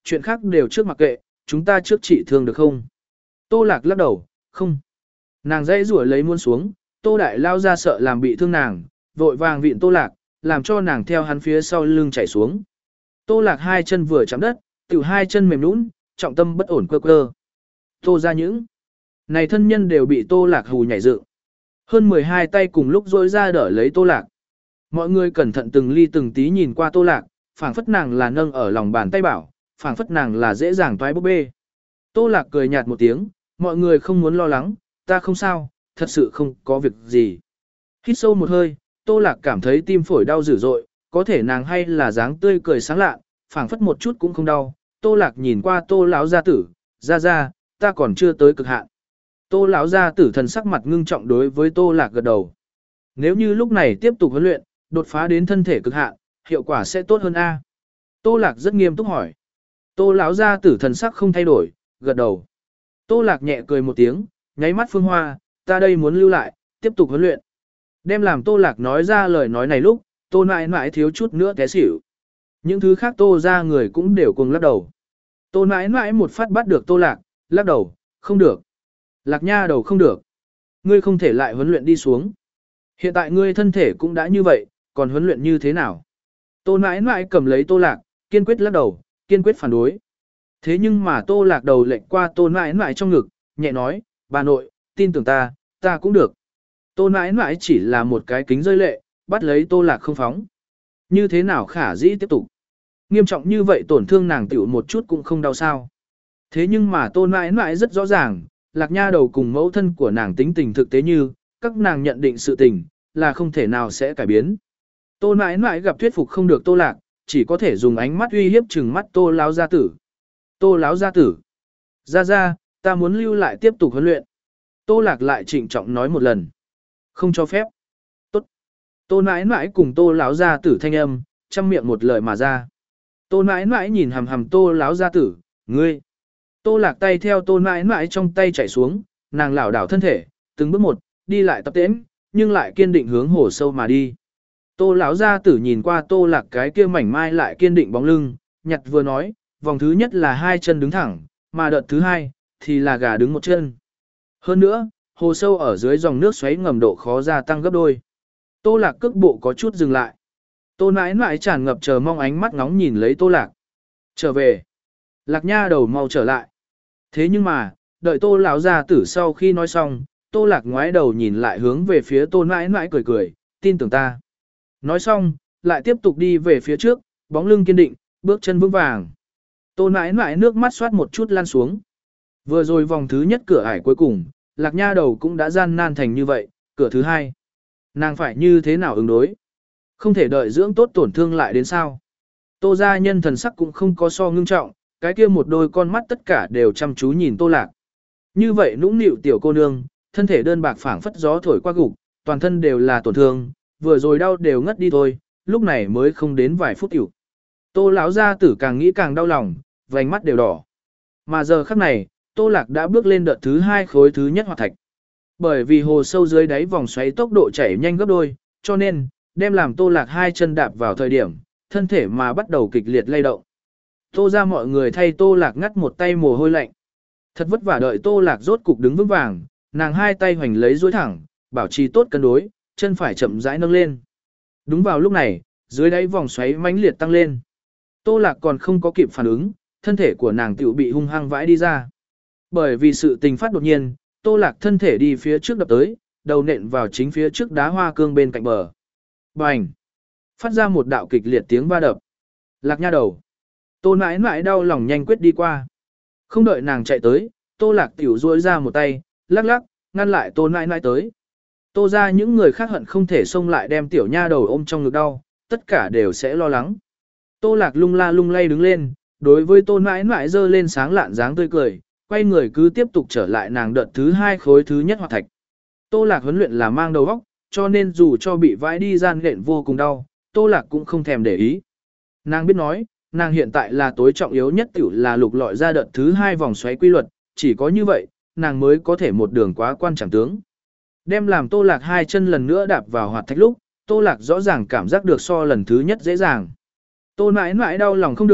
chuyện khác đều trước mặc kệ, chúng ta trước trị thương được không? Tô Lạc lắc đầu, không. Nàng dãy rủa lấy muôn xuống, Tô Đại lao ra sợ làm bị thương nàng, vội vàng vịn Tô Lạc, làm cho nàng theo hắn phía sau lưng chảy xuống. Tô Lạc hai chân vừa chạm đất, tiểu hai chân mềm nhũn, trọng tâm bất ổn quơ quơ. Tô ra những này thân nhân đều bị Tô Lạc hù nhảy dựng. Hơn mười hai tay cùng lúc rỗi ra đỡ lấy Tô Lạc. Mọi người cẩn thận từng ly từng tí nhìn qua Tô Lạc, phảng phất nàng là nâng ở lòng bàn tay bảo, phảng phất nàng là dễ dàng toái búp bê. Tô Lạc cười nhạt một tiếng, mọi người không muốn lo lắng, ta không sao, thật sự không có việc gì. Hít sâu một hơi, Tô Lạc cảm thấy tim phổi đau dữ dội, có thể nàng hay là dáng tươi cười sáng lạ, phảng phất một chút cũng không đau. Tô Lạc nhìn qua Tô lão gia tử, ra ra, ta còn chưa tới cực hạn. Tô lão gia tử thần sắc mặt ngưng trọng đối với Tô Lạc gật đầu. Nếu như lúc này tiếp tục huấn luyện, đột phá đến thân thể cực hạn, hiệu quả sẽ tốt hơn a. Tô Lạc rất nghiêm túc hỏi. Tô lão gia tử thần sắc không thay đổi, gật đầu. Tô Lạc nhẹ cười một tiếng, nháy mắt Phương Hoa, ta đây muốn lưu lại, tiếp tục huấn luyện. Đem làm Tô Lạc nói ra lời nói này lúc, Tô nãi nãi thiếu chút nữa té xỉu. Những thứ khác Tô ra người cũng đều cùng lắc đầu. Tô nãi nãi một phát bắt được Tô Lạc, lắc đầu, không được. Lạc nha đầu không được. Ngươi không thể lại huấn luyện đi xuống. Hiện tại ngươi thân thể cũng đã như vậy, còn huấn luyện như thế nào? Tô nãi nãi cầm lấy Tô Lạc, kiên quyết lắc đầu, kiên quyết phản đối. Thế nhưng mà Tô Lạc đầu lệnh qua Tô nãi nãi trong ngực, nhẹ nói, bà nội, tin tưởng ta, ta cũng được. Tô nãi nãi chỉ là một cái kính rơi lệ, bắt lấy Tô Lạc không phóng. Như thế nào khả dĩ tiếp tục? Nghiêm trọng như vậy tổn thương nàng tiểu một chút cũng không đau sao. Thế nhưng mà Tô nãi nãi rất rõ ràng, Lạc nha đầu cùng mẫu thân của nàng tính tình thực tế như, các nàng nhận định sự tình, là không thể nào sẽ cải biến. Tô nãi nãi gặp thuyết phục không được Tô Lạc, chỉ có thể dùng ánh mắt uy hiếp chừng mắt Tô láo gia tử. Tô láo gia tử. Ra ra, ta muốn lưu lại tiếp tục huấn luyện. Tô Lạc lại trịnh trọng nói một lần. Không cho phép. Tốt. Tô nãi nãi cùng Tô láo gia tử thanh âm, chăm miệng một lời mà ra. Tô nãi nãi nhìn hầm hầm Tô láo gia tử, ngươi. Tô Lạc tay theo Tô nãi nãi trong tay chảy xuống, nàng lảo đảo thân thể, từng bước một, đi lại tập tễnh, nhưng lại kiên định hướng hồ sâu mà đi. Tô lão gia tử nhìn qua Tô Lạc cái kia mảnh mai lại kiên định bóng lưng, nhặt vừa nói, vòng thứ nhất là hai chân đứng thẳng, mà đợt thứ hai, thì là gà đứng một chân. Hơn nữa, hồ sâu ở dưới dòng nước xoáy ngầm độ khó gia tăng gấp đôi. Tô Lạc cước bộ có chút dừng lại. Tô nãi nãi tràn ngập chờ mong ánh mắt ngóng nhìn lấy Tô Lạc. Trở về. Lạc nha đầu mau trở lại. Thế nhưng mà, đợi Tô lão gia tử sau khi nói xong, Tô Lạc ngoái đầu nhìn lại hướng về phía Tô nãi nãi cười cười, tin tưởng ta. Nói xong, lại tiếp tục đi về phía trước, bóng lưng kiên định, bước chân vững vàng. Tô nãi nãi nước mắt xoát một chút lan xuống. Vừa rồi vòng thứ nhất cửa ải cuối cùng, Lạc nha đầu cũng đã gian nan thành như vậy, cửa thứ hai. Nàng phải như thế nào ứng đối? Không thể đợi dưỡng tốt tổn thương lại đến sao? Tô gia nhân thần sắc cũng không có so ngưng trọng, cái kia một đôi con mắt tất cả đều chăm chú nhìn Tô Lạc. Như vậy nũng nịu tiểu cô nương, thân thể đơn bạc phảng phất gió thổi qua gục, toàn thân đều là tổn thương, vừa rồi đau đều ngất đi thôi, lúc này mới không đến vài phút tiểu. Tô lão gia tử càng nghĩ càng đau lòng, vành mắt đều đỏ. Mà giờ khắc này, Tô Lạc đã bước lên đợt thứ hai khối thứ nhất hoạt thạch. Bởi vì hồ sâu dưới đáy vòng xoáy tốc độ chảy nhanh gấp đôi, cho nên, đem làm Tô Lạc hai chân đạp vào thời điểm, thân thể mà bắt đầu kịch liệt lay động. Tô ra mọi người thay Tô Lạc ngắt một tay mồ hôi lạnh. Thật vất vả đợi Tô Lạc rốt cục đứng vững vàng, nàng hai tay hoành lấy duỗi thẳng, bảo trì tốt cân đối, chân phải chậm rãi nâng lên. Đúng vào lúc này, dưới đáy vòng xoáy mãnh liệt tăng lên. Tô Lạc còn không có kịp phản ứng, thân thể của nàng tiểu bị hung hăng vãi đi ra. Bởi vì sự tình phát đột nhiên, Tô Lạc thân thể đi phía trước đập tới, đầu nện vào chính phía trước đá hoa cương bên cạnh bờ. Bành! Phát ra một đạo kịch liệt tiếng va đập. Lạc nha đầu. Tô nãi nãi đau lòng nhanh quyết đi qua. Không đợi nàng chạy tới, Tô Lạc tiểu duỗi ra một tay, lắc lắc, ngăn lại Tô nãi nãi tới. Tô ra những người khác hận không thể xông lại đem tiểu nha đầu ôm trong ngực đau, tất cả đều sẽ lo lắng. Tô Lạc lung la lung lay đứng lên, đối với Tô nãi nãi giơ lên sáng lạn dáng tươi cười, quay người cứ tiếp tục trở lại nàng đợt thứ hai khối thứ nhất hoạt thạch. Tô Lạc huấn luyện là mang đầu óc, cho nên dù cho bị vãi đi gian lện vô cùng đau, Tô Lạc cũng không thèm để ý. Nàng biết nói, nàng hiện tại là tối trọng yếu nhất tiểu là lục lọi ra đợt thứ hai vòng xoáy quy luật, chỉ có như vậy, nàng mới có thể một đường quá quan chẳng tướng. Đem làm Tô Lạc hai chân lần nữa đạp vào hoạt thạch lúc, Tô Lạc rõ ràng cảm giác được so lần thứ nhất dễ dàng. Tô nãi nãi đau lòng không được,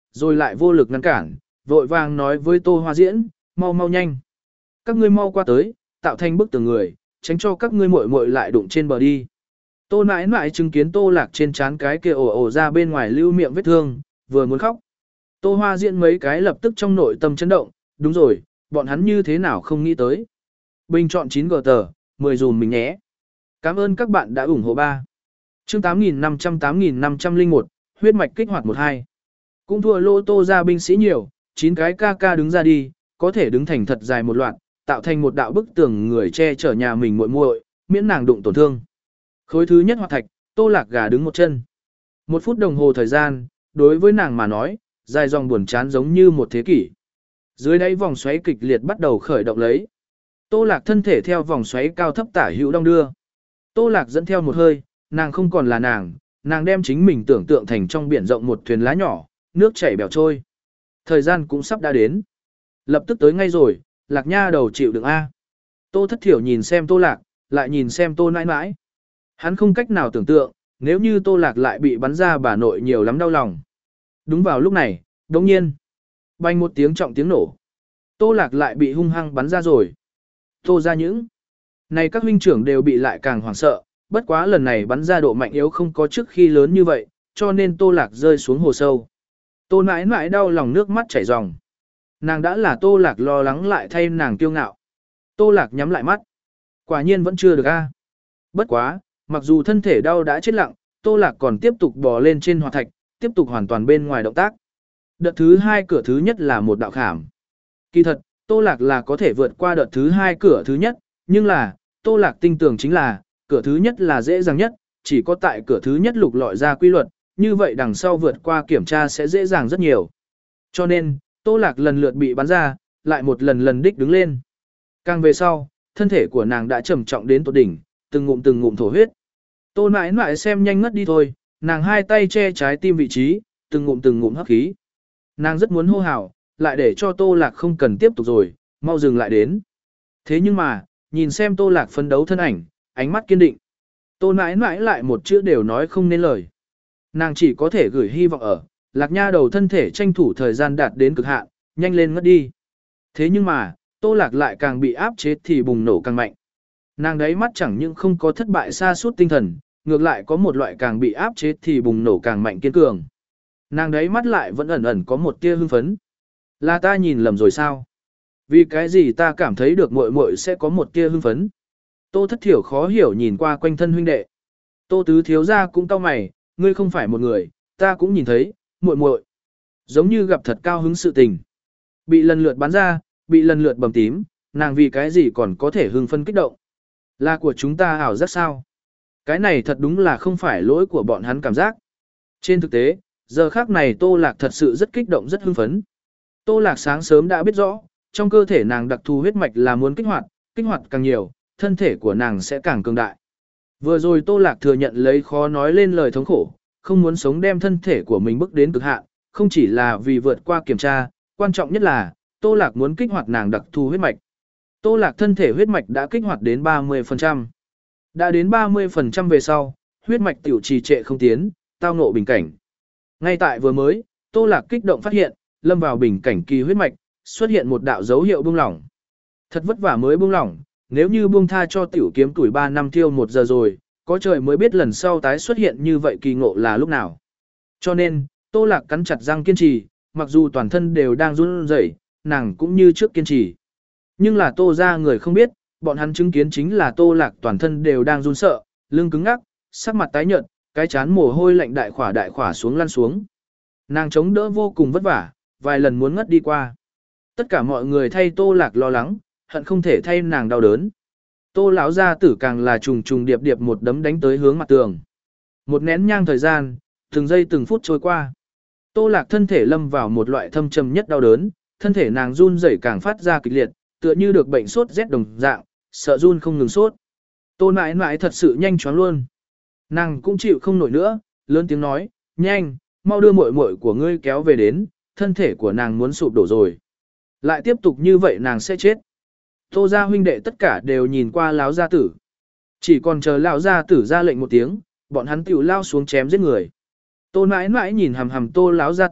rồi lại vô lực ngăn cản, vội vàng nói với Tô Hoa Diễn, mau mau nhanh. Các ngươi mau qua tới, tạo thành bức tường người, tránh cho các ngươi muội muội lại đụng trên bờ đi. Tô nãi nãi chứng kiến Tô Lạc trên trán cái kia ồ ồ ra bên ngoài lưu miệng vết thương, vừa muốn khóc. Tô Hoa Diễn mấy cái lập tức trong nội tâm chấn động, đúng rồi, bọn hắn như thế nào không nghĩ tới. Bình chọn chín G tờ, mười dùm mình nhé. Cảm ơn các bạn đã ủng hộ ba. Chương tám nghìn năm trăm tám nghìn năm trăm lẻ một, huyết mạch kích hoạt một hai. Cũng thua lô Tô ra binh sĩ nhiều, chín cái ca ca đứng ra đi, có thể đứng thành thật dài một loạt, tạo thành một đạo bức tường người che chở nhà mình muội muội, miễn nàng đụng tổn thương. Khối thứ nhất hoạt thạch, Tô Lạc gà đứng một chân. Một phút đồng hồ thời gian, đối với nàng mà nói, dài dòng buồn chán giống như một thế kỷ. Dưới đáy vòng xoáy kịch liệt bắt đầu khởi động lấy. Tô Lạc thân thể theo vòng xoáy cao thấp tả hữu đong đưa. Tô Lạc dẫn theo một hơi, nàng không còn là nàng, nàng đem chính mình tưởng tượng thành trong biển rộng một thuyền lá nhỏ, nước chảy bèo trôi. Thời gian cũng sắp đã đến. Lập tức tới ngay rồi, Lạc nha đầu chịu đựng A. Tô Thất Thiểu nhìn xem Tô Lạc, lại nhìn xem Tô nãi nãi. Hắn không cách nào tưởng tượng, nếu như Tô Lạc lại bị bắn ra bà nội nhiều lắm đau lòng. Đúng vào lúc này, đồng nhiên, bành một tiếng trọng tiếng nổ. Tô Lạc lại bị hung hăng bắn ra rồi. Tô ra những này các huynh trưởng đều bị lại càng hoảng sợ, bất quá lần này bắn ra độ mạnh yếu không có trước khi lớn như vậy, cho nên Tô Lạc rơi xuống hồ sâu. Tô nãi nãi đau lòng nước mắt chảy ròng. Nàng đã là Tô Lạc lo lắng lại thay nàng kiêu ngạo. Tô Lạc nhắm lại mắt. Quả nhiên vẫn chưa được a. Bất quá, mặc dù thân thể đau đã chết lặng, Tô Lạc còn tiếp tục bò lên trên hoạt thạch, tiếp tục hoàn toàn bên ngoài động tác. Đợt thứ hai cửa thứ nhất là một đạo khảm. Kỳ thật, Tô Lạc là có thể vượt qua đợt thứ hai cửa thứ nhất, nhưng là, Tô Lạc tin tưởng chính là, cửa thứ nhất là dễ dàng nhất, chỉ có tại cửa thứ nhất lục lọi ra quy luật, như vậy đằng sau vượt qua kiểm tra sẽ dễ dàng rất nhiều. Cho nên, Tô Lạc lần lượt bị bắn ra, lại một lần lần đích đứng lên. Càng về sau, thân thể của nàng đã trầm trọng đến tột đỉnh, từng ngụm từng ngụm thổ huyết. Tô nãi nãi xem nhanh ngất đi thôi, nàng hai tay che trái tim vị trí, từng ngụm từng ngụm hấp khí. Nàng rất muốn hô hào, lại để cho Tô Lạc không cần tiếp tục rồi, mau dừng lại đến. Thế nhưng mà, nhìn xem Tô Lạc phấn đấu thân ảnh, ánh mắt kiên định. Tô nãi nãi lại một chữ đều nói không nên lời. Nàng chỉ có thể gửi hy vọng ở, Lạc nha đầu thân thể tranh thủ thời gian đạt đến cực hạn, nhanh lên ngất đi. Thế nhưng mà, Tô Lạc lại càng bị áp chế thì bùng nổ càng mạnh. Nàng đấy mắt chẳng những không có thất bại sa sút tinh thần, ngược lại có một loại càng bị áp chế thì bùng nổ càng mạnh kiên cường. Nàng đấy mắt lại vẫn ẩn ẩn có một tia hưng phấn. Là ta nhìn lầm rồi sao? Vì cái gì ta cảm thấy được muội muội sẽ có một tia hưng phấn? Tô Thất Thiểu khó hiểu nhìn qua quanh thân huynh đệ. Tô tứ thiếu gia cũng cau mày, ngươi không phải một người, ta cũng nhìn thấy, muội muội giống như gặp thật cao hứng sự tình. Bị lần lượt bắn ra, bị lần lượt bầm tím, nàng vì cái gì còn có thể hưng phấn kích động? Là của chúng ta ảo giác sao? Cái này thật đúng là không phải lỗi của bọn hắn cảm giác. Trên thực tế, giờ khác này Tô Lạc thật sự rất kích động rất hưng phấn. Tô Lạc sáng sớm đã biết rõ, trong cơ thể nàng đặc thù huyết mạch là muốn kích hoạt, kích hoạt càng nhiều, thân thể của nàng sẽ càng cường đại. Vừa rồi Tô Lạc thừa nhận lấy khó nói lên lời thống khổ, không muốn sống đem thân thể của mình bước đến cực hạn, không chỉ là vì vượt qua kiểm tra, quan trọng nhất là, Tô Lạc muốn kích hoạt nàng đặc thù huyết mạch. Tô Lạc thân thể huyết mạch đã kích hoạt đến ba mươi phần trăm. Đã đến ba mươi phần trăm về sau, huyết mạch tiểu trì trệ không tiến, tao ngộ bình cảnh. Ngay tại vừa mới, Tô Lạc kích động phát hiện, lâm vào bình cảnh kỳ huyết mạch, xuất hiện một đạo dấu hiệu buông lỏng. Thật vất vả mới buông lỏng, nếu như buông tha cho tiểu kiếm tuổi ba năm tiêu một giờ rồi, có trời mới biết lần sau tái xuất hiện như vậy kỳ ngộ là lúc nào. Cho nên, Tô Lạc cắn chặt răng kiên trì, mặc dù toàn thân đều đang run rẩy, nàng cũng như trước kiên trì. Nhưng là Tô ra người không biết, bọn hắn chứng kiến chính là Tô Lạc toàn thân đều đang run sợ, lưng cứng ngắc, sắc mặt tái nhợt, cái chán mồ hôi lạnh đại khỏa đại khỏa xuống lăn xuống. Nàng chống đỡ vô cùng vất vả, vài lần muốn ngất đi qua. Tất cả mọi người thay Tô Lạc lo lắng, hận không thể thay nàng đau đớn. Tô lão gia tử càng là trùng trùng điệp điệp một đấm đánh tới hướng mặt tường. Một nén nhang thời gian, từng giây từng phút trôi qua. Tô Lạc thân thể lâm vào một loại thâm trầm nhất đau đớn, thân thể nàng run rẩy càng phát ra kịch liệt, tựa như được bệnh sốt rét đồng dạng, sợ run không ngừng sốt. Tô nãi nãi thật sự nhanh chóng luôn. Nàng cũng chịu không nổi nữa, lớn tiếng nói, nhanh, mau đưa muội muội của ngươi kéo về đến, thân thể của nàng muốn sụp đổ rồi. Lại tiếp tục như vậy nàng sẽ chết. Tô gia huynh đệ tất cả đều nhìn qua lão gia tử. Chỉ còn chờ lão gia tử ra lệnh một tiếng, bọn hắn tiểu lao xuống chém giết người. Tô nãi nãi nhìn hầm hầm Tô lão gia tử,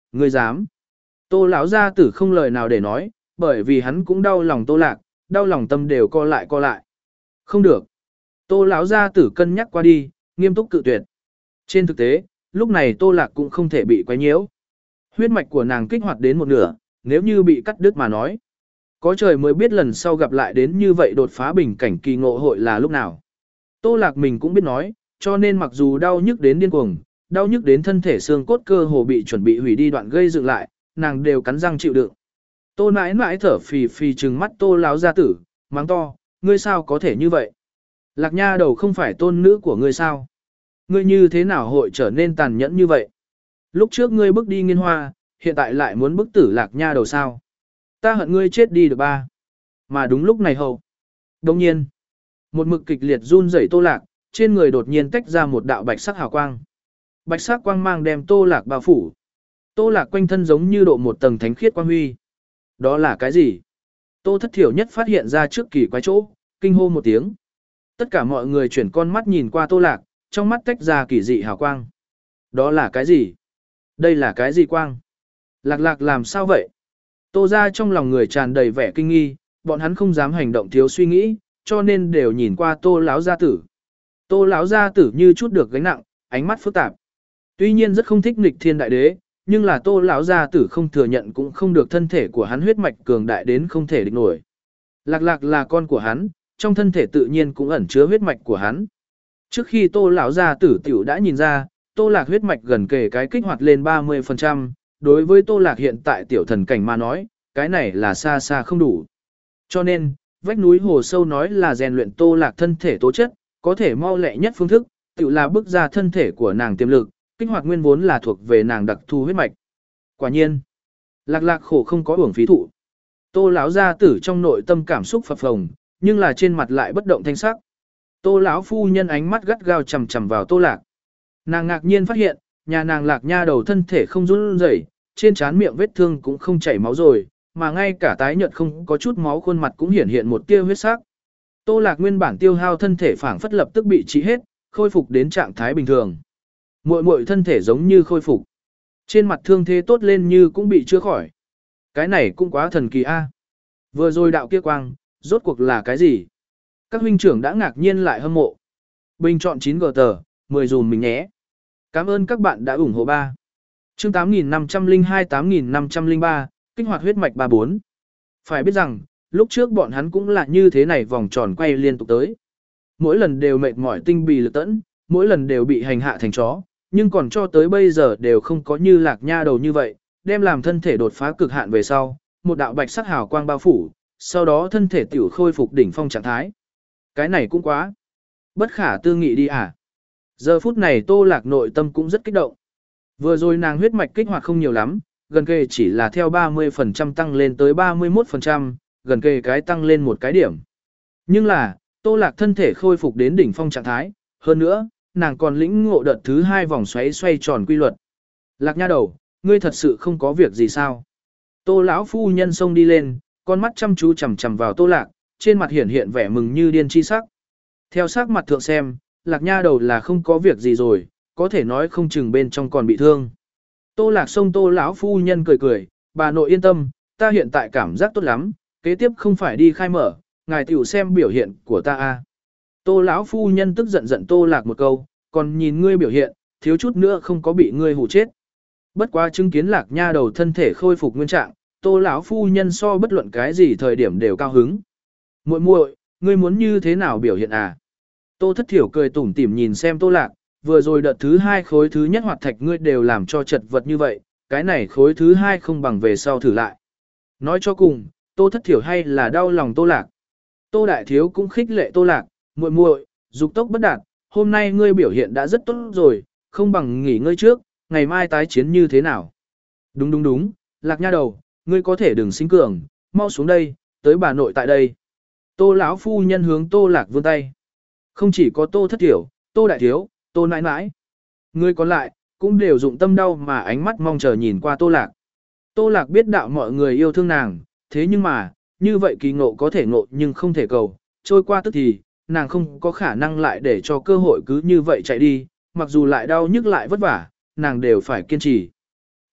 ngươi dám. Tô lão gia tử không lời nào để nói, bởi vì hắn cũng đau lòng Tô Lạc, đau lòng tâm đều co lại co lại. Không được. Tô lão gia tử cân nhắc qua đi, nghiêm túc cự tuyệt. Trên thực tế, lúc này Tô Lạc cũng không thể bị quấy nhiễu. Huyết mạch của nàng kích hoạt đến một nửa, nếu như bị cắt đứt mà nói. Có trời mới biết lần sau gặp lại đến như vậy đột phá bình cảnh kỳ ngộ hội là lúc nào. Tô Lạc mình cũng biết nói, cho nên mặc dù đau nhức đến điên cuồng, đau nhức đến thân thể xương cốt cơ hồ bị chuẩn bị hủy đi đoạn gây dựng lại, nàng đều cắn răng chịu đựng. Tô nãi nãi thở phì phì trừng mắt Tô lão gia tử, mắng to, ngươi sao có thể như vậy? Lạc nha đầu không phải tôn nữ của ngươi sao? Ngươi như thế nào hội trở nên tàn nhẫn như vậy? Lúc trước ngươi bước đi nghiên hoa, hiện tại lại muốn bức tử lạc nha đầu sao? Ta hận ngươi chết đi được ba. Mà đúng lúc này hầu. Đồng nhiên, một mực kịch liệt run rẩy Tô Lạc, trên người đột nhiên tách ra một đạo bạch sắc hào quang. Bạch sắc quang mang đem Tô Lạc bao phủ. Tô Lạc quanh thân giống như độ một tầng thánh khiết quang huy. Đó là cái gì? Tô Thất Thiểu nhất phát hiện ra trước kỳ quái chỗ, kinh hô một tiếng. Tất cả mọi người chuyển con mắt nhìn qua Tô Lạc, trong mắt tách ra kỳ dị hào quang. Đó là cái gì? Đây là cái gì quang? Lạc Lạc làm sao vậy? Tô ra trong lòng người tràn đầy vẻ kinh nghi, bọn hắn không dám hành động thiếu suy nghĩ, cho nên đều nhìn qua Tô lão gia tử. Tô lão gia tử như chút được gánh nặng, ánh mắt phức tạp. Tuy nhiên rất không thích nghịch thiên đại đế, nhưng là Tô lão gia tử không thừa nhận cũng không được thân thể của hắn huyết mạch cường đại đến không thể địch nổi. Lạc Lạc là con của hắn, trong thân thể tự nhiên cũng ẩn chứa huyết mạch của hắn. Trước khi Tô lão gia tử tiểu đã nhìn ra, Tô Lạc huyết mạch gần kề cái kích hoạt lên ba mươi phần trăm, đối với Tô Lạc hiện tại tiểu thần cảnh mà nói, cái này là xa xa không đủ. Cho nên, vách núi hồ sâu nói là rèn luyện Tô Lạc thân thể tố chất, có thể mau lẹ nhất phương thức, tự là bước ra thân thể của nàng tiềm lực, kích hoạt nguyên vốn là thuộc về nàng đặc thu huyết mạch. Quả nhiên, Lạc Lạc khổ không có uổng phí thụ. Tô lão gia tử trong nội tâm cảm xúc phập phồng, nhưng là trên mặt lại bất động thanh sắc. Tô lão phu nhân ánh mắt gắt gao chằm chằm vào Tô Lạc. Nàng ngạc nhiên phát hiện, nhà nàng Lạc nha đầu thân thể không run rẩy, trên trán miệng vết thương cũng không chảy máu rồi, mà ngay cả tái nhợt không có chút máu khuôn mặt cũng hiển hiện một tia huyết sắc. Tô Lạc nguyên bản tiêu hao thân thể phảng phất lập tức bị trị hết, khôi phục đến trạng thái bình thường. Muội muội thân thể giống như khôi phục. Trên mặt thương thế tốt lên như cũng bị chữa khỏi. Cái này cũng quá thần kỳ a. Vừa rồi đạo kia quang, rốt cuộc là cái gì? Các huynh trưởng đã ngạc nhiên lại hâm mộ. Bình chọn chín gờ tờ, mười dùm mình nhé. Cảm ơn các bạn đã ủng hộ ba. Chương tám nghìn năm trăm lẻ hai tám nghìn năm trăm lẻ ba, kích hoạt huyết mạch ba bốn. Phải biết rằng, lúc trước bọn hắn cũng là như thế này vòng tròn quay liên tục tới. Mỗi lần đều mệt mỏi tinh bì lực tẫn, mỗi lần đều bị hành hạ thành chó, nhưng còn cho tới bây giờ đều không có như Lạc nha đầu như vậy, đem làm thân thể đột phá cực hạn về sau, một đạo bạch sắc hào quang bao phủ, sau đó thân thể tiểu khôi phục đỉnh phong trạng thái. Cái này cũng quá bất khả tư nghị đi à. Giờ phút này Tô Lạc nội tâm cũng rất kích động. Vừa rồi nàng huyết mạch kích hoạt không nhiều lắm, gần kề chỉ là theo ba mươi phần trăm tăng lên tới ba mươi mốt phần trăm, gần kề cái tăng lên một cái điểm. Nhưng là, Tô Lạc thân thể khôi phục đến đỉnh phong trạng thái, hơn nữa, nàng còn lĩnh ngộ đợt thứ hai vòng xoáy xoay tròn quy luật. Lạc nha đầu, ngươi thật sự không có việc gì sao? Tô lão phu nhân xông đi lên, con mắt chăm chú chằm chằm vào Tô Lạc, trên mặt hiển hiện vẻ mừng như điên chi sắc. Theo sắc mặt thượng xem, Lạc nha đầu là không có việc gì rồi, có thể nói không chừng bên trong còn bị thương. Tô Lạc xông Tô lão phu nhân cười cười, bà nội yên tâm, ta hiện tại cảm giác tốt lắm, kế tiếp không phải đi khai mở, ngài tiểu xem biểu hiện của ta a. Tô lão phu nhân tức giận giận Tô Lạc một câu, còn nhìn ngươi biểu hiện, thiếu chút nữa không có bị ngươi hù chết. Bất quá chứng kiến Lạc nha đầu thân thể khôi phục nguyên trạng, Tô lão phu nhân so bất luận cái gì thời điểm đều cao hứng. Muội muội, ngươi muốn như thế nào biểu hiện à? Tô Thất Thiểu cười tủm tỉm nhìn xem Tô Lạc, vừa rồi đợt thứ hai khối thứ nhất hoạt thạch ngươi đều làm cho chật vật như vậy, cái này khối thứ hai không bằng về sau thử lại. Nói cho cùng, Tô Thất Thiểu hay là đau lòng Tô Lạc. Tô Đại Thiếu cũng khích lệ Tô Lạc, muội muội, dục tốc bất đạt, hôm nay ngươi biểu hiện đã rất tốt rồi, không bằng nghỉ ngơi trước, ngày mai tái chiến như thế nào. Đúng đúng đúng, Lạc nha đầu, ngươi có thể đừng sinh cường, mau xuống đây, tới bà nội tại đây. Tô lão phu nhân hướng Tô Lạc vươn tay. Không chỉ có Tô Thất Thiểu, Tô Đại Thiếu, Tô nãi nãi. Người còn lại, cũng đều dụng tâm đau mà ánh mắt mong chờ nhìn qua Tô Lạc. Tô Lạc biết đạo mọi người yêu thương nàng, thế nhưng mà, như vậy kỳ ngộ có thể ngộ nhưng không thể cầu, trôi qua tức thì, nàng không có khả năng lại để cho cơ hội cứ như vậy chạy đi, mặc dù lại đau nhức lại vất vả, nàng đều phải kiên trì.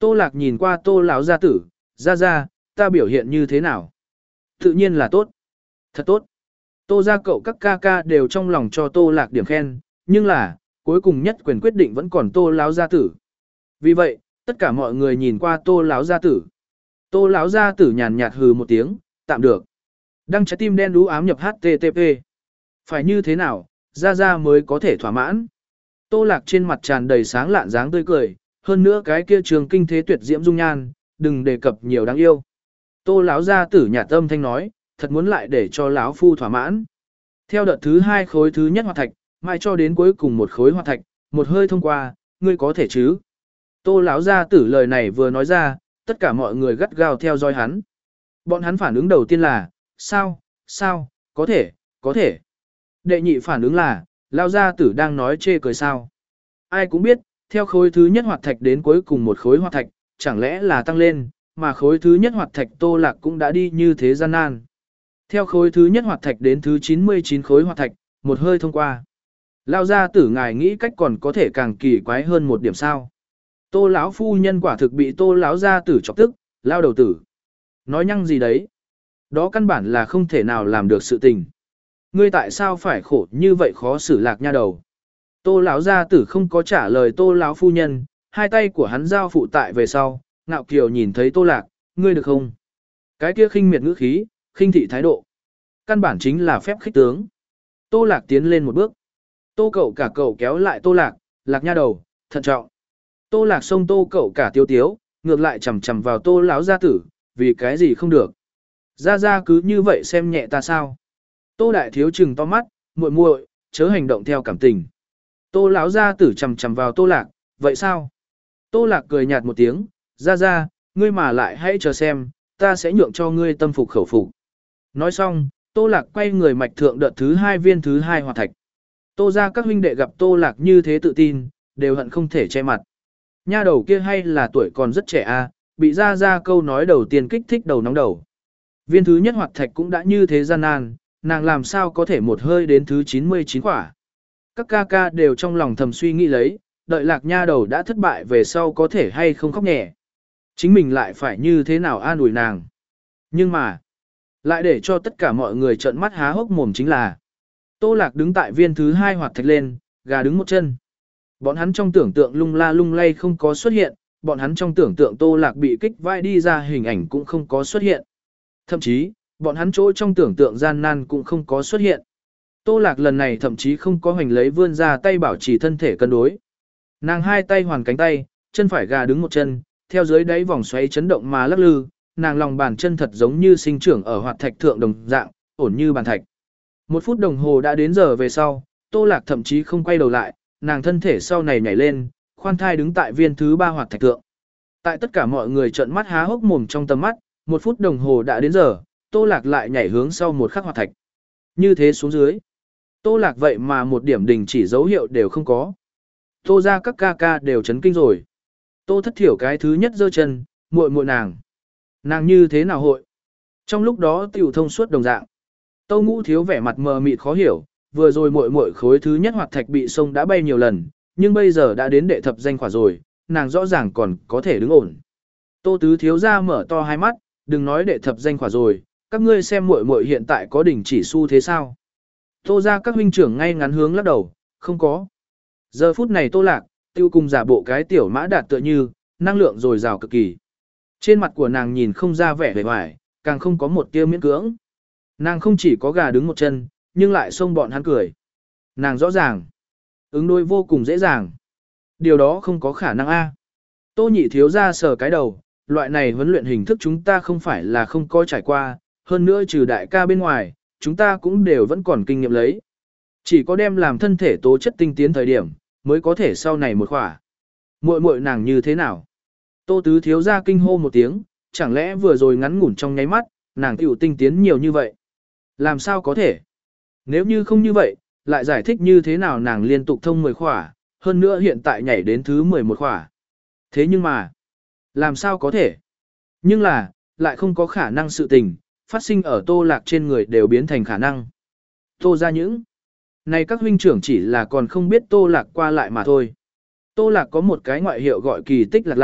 Tô Lạc nhìn qua Tô lão gia tử, ra ra, ta biểu hiện như thế nào? Tự nhiên là tốt. Thật tốt. Tô gia cậu các ca ca đều trong lòng cho Tô Lạc điểm khen, nhưng là, cuối cùng nhất quyền quyết định vẫn còn Tô lão gia tử. Vì vậy, tất cả mọi người nhìn qua Tô lão gia tử. Tô lão gia tử nhàn nhạt hừ một tiếng, tạm được. Đăng trái tim đen đú ám nhập hát tê tê pê. Phải như thế nào, ra ra mới có thể thỏa mãn. Tô Lạc trên mặt tràn đầy sáng lạn dáng tươi cười, hơn nữa cái kia trường kinh thế tuyệt diễm dung nhan, đừng đề cập nhiều đáng yêu. Tô lão gia tử nhạt âm thanh nói, thật muốn lại để cho lão phu thỏa mãn. Theo đợt thứ hai khối thứ nhất hoạt thạch, mãi cho đến cuối cùng một khối hoạt thạch, một hơi thông qua, ngươi có thể chứ? Tô lão gia tử lời này vừa nói ra, tất cả mọi người gắt gao theo dõi hắn. Bọn hắn phản ứng đầu tiên là, sao, sao, có thể, có thể. Đệ nhị phản ứng là, lão gia tử đang nói chê cười sao. Ai cũng biết, theo khối thứ nhất hoạt thạch đến cuối cùng một khối hoạt thạch, chẳng lẽ là tăng lên, mà khối thứ nhất hoạt thạch Tô Lạc cũng đã đi như thế gian nan. Theo khối thứ nhất hoạt thạch đến thứ chín mươi chín khối hoạt thạch, một hơi thông qua. Lão gia tử ngài nghĩ cách còn có thể càng kỳ quái hơn một điểm sao? Tô lão phu nhân quả thực bị Tô lão gia tử chọc tức, lao đầu tử. Nói nhăng gì đấy? Đó căn bản là không thể nào làm được sự tình. Ngươi tại sao phải khổ như vậy khó xử Lạc nha đầu? Tô lão gia tử không có trả lời Tô lão phu nhân, hai tay của hắn giao phụ tại về sau, ngạo kiều nhìn thấy Tô Lạc, ngươi được không? Cái kia khinh miệt ngữ khí, khinh thị thái độ. Căn bản chính là phép khích tướng. Tô Lạc tiến lên một bước. Tô cậu cả cậu kéo lại Tô Lạc, Lạc nha đầu, thận trọng. Tô Lạc xông Tô cậu cả tiêu tiếu, ngược lại chầm chầm vào Tô lão gia tử, vì cái gì không được. Ra ra cứ như vậy xem nhẹ ta sao? Tô đại thiếu trừng to mắt, muội muội, chớ hành động theo cảm tình. Tô lão gia tử chầm chầm vào Tô Lạc, vậy sao? Tô Lạc cười nhạt một tiếng, ra ra, ngươi mà lại hãy chờ xem, ta sẽ nhượng cho ngươi tâm phục khẩu phục. Nói xong, Tô Lạc quay người mạch thượng đợt thứ hai viên thứ hai hoạt thạch. Tô ra các huynh đệ gặp Tô Lạc như thế tự tin, đều hận không thể che mặt. Nha đầu kia hay là tuổi còn rất trẻ à, bị ra ra câu nói đầu tiên kích thích đầu nóng đầu. Viên thứ nhất hoạt thạch cũng đã như thế gian nan, nàng làm sao có thể một hơi đến thứ chín mươi chín quả. Các ca ca đều trong lòng thầm suy nghĩ lấy, đợi Lạc nha đầu đã thất bại về sau có thể hay không khóc nhẹ. Chính mình lại phải như thế nào an ủi nàng. Nhưng mà, lại để cho tất cả mọi người trợn mắt há hốc mồm chính là Tô Lạc đứng tại viên thứ hai hoạt thạch lên, gà đứng một chân. Bọn hắn trong tưởng tượng lung la lung lay không có xuất hiện, bọn hắn trong tưởng tượng Tô Lạc bị kích vai đi ra hình ảnh cũng không có xuất hiện. Thậm chí, bọn hắn chỗ trong tưởng tượng gian nan cũng không có xuất hiện. Tô Lạc lần này thậm chí không có hoành lấy vươn ra tay bảo trì thân thể cân đối. Nàng hai tay hoàn cánh tay, chân phải gà đứng một chân, theo dưới đáy vòng xoáy chấn động mà lắc lư, nàng lòng bàn chân thật giống như sinh trưởng ở hoạt thạch thượng đồng dạng, ổn như bàn thạch. Một phút đồng hồ đã đến giờ về sau, Tô Lạc thậm chí không quay đầu lại, nàng thân thể sau này nhảy lên, khoan thai đứng tại viên thứ ba hoạt thạch thượng. Tại tất cả mọi người trợn mắt há hốc mồm trong tầm mắt, một phút đồng hồ đã đến giờ, Tô Lạc lại nhảy hướng sau một khắc hoạt thạch. Như thế xuống dưới, Tô Lạc vậy mà một điểm đình chỉ dấu hiệu đều không có. Tô ra các ca ca đều chấn kinh rồi. Tô thất thiểu cái thứ nhất giơ chân, muội muội nàng. Nàng như thế nào hội? Trong lúc đó tiểu thông suốt đồng dạng. Tâu Ngũ Thiếu vẻ mặt mờ mịt khó hiểu, vừa rồi muội muội khối thứ nhất hoạt thạch bị sông đã bay nhiều lần, nhưng bây giờ đã đến đệ thập danh khỏa rồi, nàng rõ ràng còn có thể đứng ổn. Tô Tứ Thiếu ra mở to hai mắt, đừng nói đệ thập danh khỏa rồi, các ngươi xem muội muội hiện tại có đỉnh chỉ xu thế sao? Tô ra các huynh trưởng ngay ngắn hướng lắc đầu, không có. Giờ phút này Tô Lạc, tiêu cùng giả bộ cái tiểu mã đạt tựa như, năng lượng dồi dào cực kỳ. Trên mặt của nàng nhìn không ra vẻ vẻ vải, càng không có một tia miễn cưỡng. Nàng không chỉ có gà đứng một chân, nhưng lại xông bọn hắn cười. Nàng rõ ràng, ứng đối vô cùng dễ dàng. Điều đó không có khả năng a. Tô Nhị Thiếu ra sờ cái đầu, loại này huấn luyện hình thức chúng ta không phải là không có trải qua, hơn nữa trừ đại ca bên ngoài, chúng ta cũng đều vẫn còn kinh nghiệm lấy. Chỉ có đem làm thân thể tố chất tinh tiến thời điểm, mới có thể sau này một khỏa. Muội muội nàng như thế nào? Tô Tứ Thiếu ra kinh hô một tiếng, chẳng lẽ vừa rồi ngắn ngủn trong nháy mắt, nàng tiểu tinh tiến nhiều như vậy? Làm sao có thể? Nếu như không như vậy, lại giải thích như thế nào nàng liên tục thông mười khỏa, hơn nữa hiện tại nhảy đến thứ mười một khỏa. Thế nhưng mà, làm sao có thể? Nhưng là, lại không có khả năng sự tình, phát sinh ở Tô Lạc trên người đều biến thành khả năng. Tô ra những này các huynh trưởng chỉ là còn không biết Tô Lạc qua lại mà thôi. Tô Lạc có một cái ngoại hiệu gọi kỳ tích lạc lạc,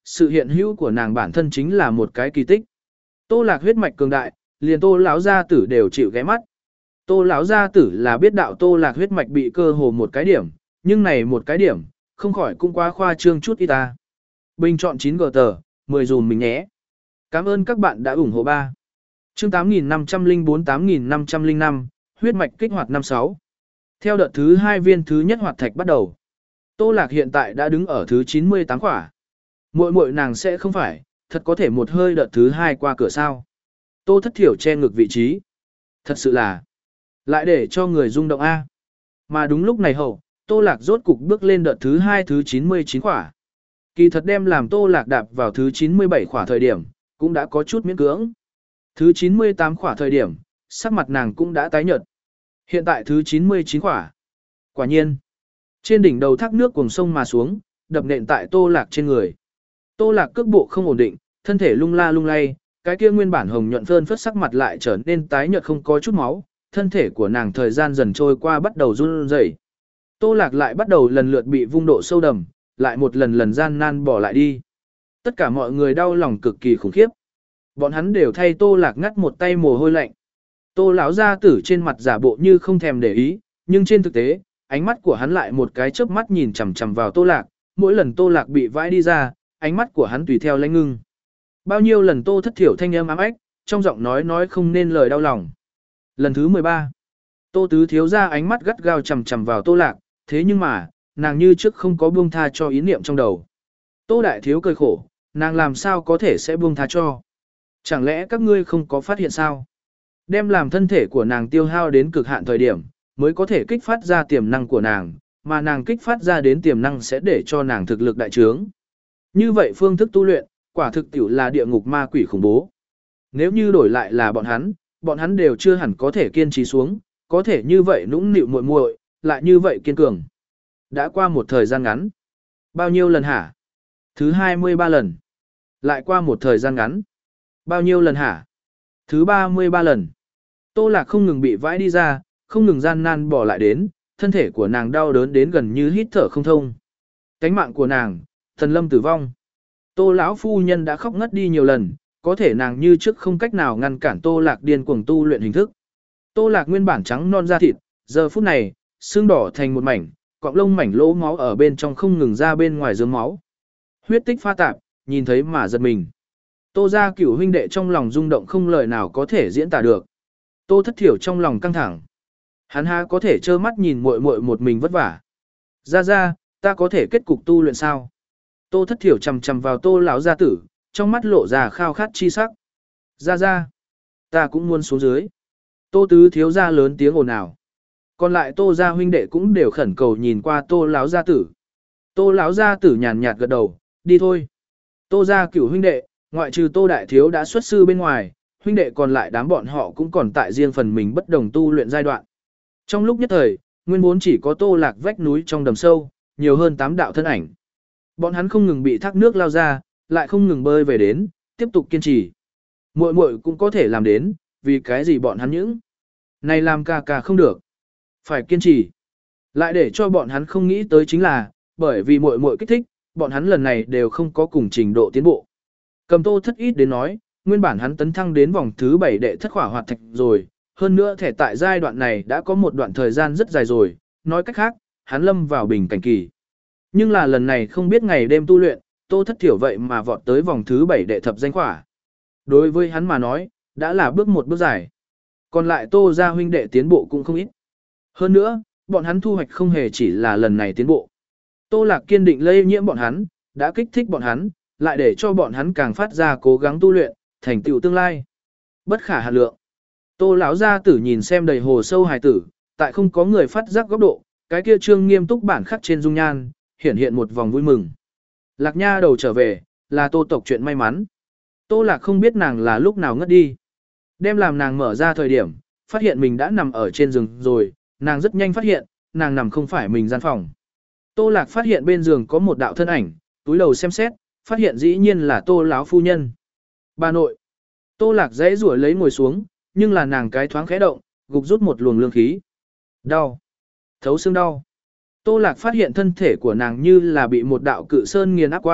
Sự hiện hữu của nàng bản thân chính là một cái kỳ tích. Tô Lạc huyết mạch cường đại, liền Tô lão gia tử đều chịu ghé mắt. Tô lão gia tử là biết đạo Tô Lạc huyết mạch bị cơ hồ một cái điểm, nhưng này một cái điểm, không khỏi cũng quá khoa trương chút ít ta. Bình chọn chín g tờ, mười dùm mình nhé. Cảm ơn các bạn đã ủng hộ ba. Chương tám nghìn năm trăm lẻ bốn tám nghìn năm trăm lẻ năm, huyết mạch kích hoạt năm sáu. Theo đợt thứ hai viên thứ nhất hoạt thạch bắt đầu. Tô Lạc hiện tại đã đứng ở thứ chín mươi tám khỏa. Muội muội nàng sẽ không phải, thật có thể một hơi đợt thứ hai qua cửa sao. Tô Thất Thiểu che ngực vị trí. Thật sự là, lại để cho người rung động A. Mà đúng lúc này hậu, Tô Lạc rốt cục bước lên đợt thứ hai thứ chín mươi chín khỏa. Kỳ thật đem làm Tô Lạc đạp vào thứ chín mươi bảy khỏa thời điểm, cũng đã có chút miễn cưỡng. Thứ chín mươi tám khỏa thời điểm, sắc mặt nàng cũng đã tái nhợt. Hiện tại thứ chín mươi chín khỏa. Quả nhiên, trên đỉnh đầu thác nước cuồng sông mà xuống, đập nện tại Tô Lạc trên người. Tô Lạc cước bộ không ổn định, thân thể lung la lung lay, cái kia nguyên bản hồng nhuận phơn phất sắc mặt lại trở nên tái nhợt không có chút máu, thân thể của nàng thời gian dần trôi qua bắt đầu run rẩy. Tô Lạc lại bắt đầu lần lượt bị vung độ sâu đầm, lại một lần lần gian nan bỏ lại đi. Tất cả mọi người đau lòng cực kỳ khủng khiếp. Bọn hắn đều thay Tô Lạc ngắt một tay mồ hôi lạnh. Tô lão gia tử trên mặt giả bộ như không thèm để ý, nhưng trên thực tế, ánh mắt của hắn lại một cái chớp mắt nhìn chằm chằm vào Tô Lạc, mỗi lần Tô Lạc bị vãi đi ra, ánh mắt của hắn tùy theo lãnh ngưng. Bao nhiêu lần Tô Thất Thiểu thanh âm ám ách, trong giọng nói nói không nên lời đau lòng. Lần thứ mười ba, Tô Tứ thiếu ra ánh mắt gắt gao chằm chằm vào Tô Lạc, thế nhưng mà, nàng như trước không có buông tha cho ý niệm trong đầu. Tô Đại Thiếu cười khổ, nàng làm sao có thể sẽ buông tha cho. Chẳng lẽ các ngươi không có phát hiện sao? Đem làm thân thể của nàng tiêu hao đến cực hạn thời điểm, mới có thể kích phát ra tiềm năng của nàng, mà nàng kích phát ra đến tiềm năng sẽ để cho nàng thực lực đại trướng. Như vậy phương thức tu luyện, quả thực tiểu là địa ngục ma quỷ khủng bố. Nếu như đổi lại là bọn hắn, bọn hắn đều chưa hẳn có thể kiên trì xuống, có thể như vậy nũng nịu muội muội, lại như vậy kiên cường. Đã qua một thời gian ngắn. Bao nhiêu lần hả? Thứ hai mươi ba lần. Lại qua một thời gian ngắn. Bao nhiêu lần hả? Thứ ba mươi ba lần. Tô Lạc không ngừng bị vãi đi ra, không ngừng gian nan bỏ lại đến, thân thể của nàng đau đớn đến gần như hít thở không thông. Cánh mạng của nàng, thần lâm tử vong. Tô lão phu nhân đã khóc ngất đi nhiều lần, có thể nàng như trước không cách nào ngăn cản Tô Lạc điên cuồng tu luyện hình thức. Tô Lạc nguyên bản trắng non da thịt, giờ phút này, xương đỏ thành một mảnh, cọng lông mảnh lỗ máu ở bên trong không ngừng ra bên ngoài rớm máu. Huyết tích pha tạp, nhìn thấy mà giật mình. Tô gia cửu huynh đệ trong lòng rung động không lời nào có thể diễn tả được. Tô Thất Thiểu trong lòng căng thẳng. Hắn ha có thể trơ mắt nhìn muội muội một mình vất vả. Ra ra, ta có thể kết cục tu luyện sao? Tô Thất Thiểu chằm chằm vào Tô lão gia tử, trong mắt lộ ra khao khát chi sắc. Ra ra, ta cũng muốn xuống dưới. Tô Tứ thiếu gia lớn tiếng ồn ào. Còn lại Tô gia huynh đệ cũng đều khẩn cầu nhìn qua Tô lão gia tử. Tô lão gia tử nhàn nhạt gật đầu, đi thôi. Tô gia cửu huynh đệ, ngoại trừ Tô đại thiếu đã xuất sư bên ngoài, huynh đệ còn lại đám bọn họ cũng còn tại riêng phần mình bất đồng tu luyện giai đoạn. Trong lúc nhất thời, nguyên vốn chỉ có Tô Lạc vách núi trong đầm sâu, nhiều hơn tám đạo thân ảnh. Bọn hắn không ngừng bị thác nước lao ra, lại không ngừng bơi về đến, tiếp tục kiên trì. Muội muội cũng có thể làm đến, vì cái gì bọn hắn những này làm ca ca không được. Phải kiên trì. Lại để cho bọn hắn không nghĩ tới chính là, bởi vì muội muội kích thích, bọn hắn lần này đều không có cùng trình độ tiến bộ. Cầm Tô Thất ít đến nói, nguyên bản hắn tấn thăng đến vòng thứ bảy đệ thất khỏa hoạt thạch rồi, hơn nữa thể tại giai đoạn này đã có một đoạn thời gian rất dài rồi, nói cách khác, hắn lâm vào bình cảnh kỳ. Nhưng là lần này không biết ngày đêm tu luyện, Tô Thất Thiểu vậy mà vọt tới vòng thứ bảy đệ thập danh khỏa. Đối với hắn mà nói, đã là bước một bước dài. Còn lại Tô gia huynh đệ tiến bộ cũng không ít. Hơn nữa, bọn hắn thu hoạch không hề chỉ là lần này tiến bộ. Tô Lạc kiên định lây nhiễm bọn hắn, đã kích thích bọn hắn, lại để cho bọn hắn càng phát ra cố gắng tu luyện, thành tựu tương lai. Bất khả hạn lượng. Tô lão gia tử nhìn xem đầy hồ sâu hài tử, tại không có người phát giác góc độ, cái kia trương nghiêm túc bản khắc trên dung nhan, hiển hiện một vòng vui mừng. Lạc Nha đầu trở về, là Tô tộc chuyện may mắn. Tô Lạc không biết nàng là lúc nào ngất đi. Đem làm nàng mở ra thời điểm, phát hiện mình đã nằm ở trên giường rồi, nàng rất nhanh phát hiện, nàng nằm không phải mình gian phòng. Tô Lạc phát hiện bên giường có một đạo thân ảnh, túi đầu xem xét, phát hiện dĩ nhiên là Tô lão phu nhân. Bà nội. Tô Lạc dãy rủa lấy ngồi xuống, nhưng là nàng cái thoáng khẽ động, gục rút một luồng lương khí. Đau. Thấu xương đau. Tô Lạc phát hiện thân thể của nàng như là bị một đạo cự sơn nghiền áp qua,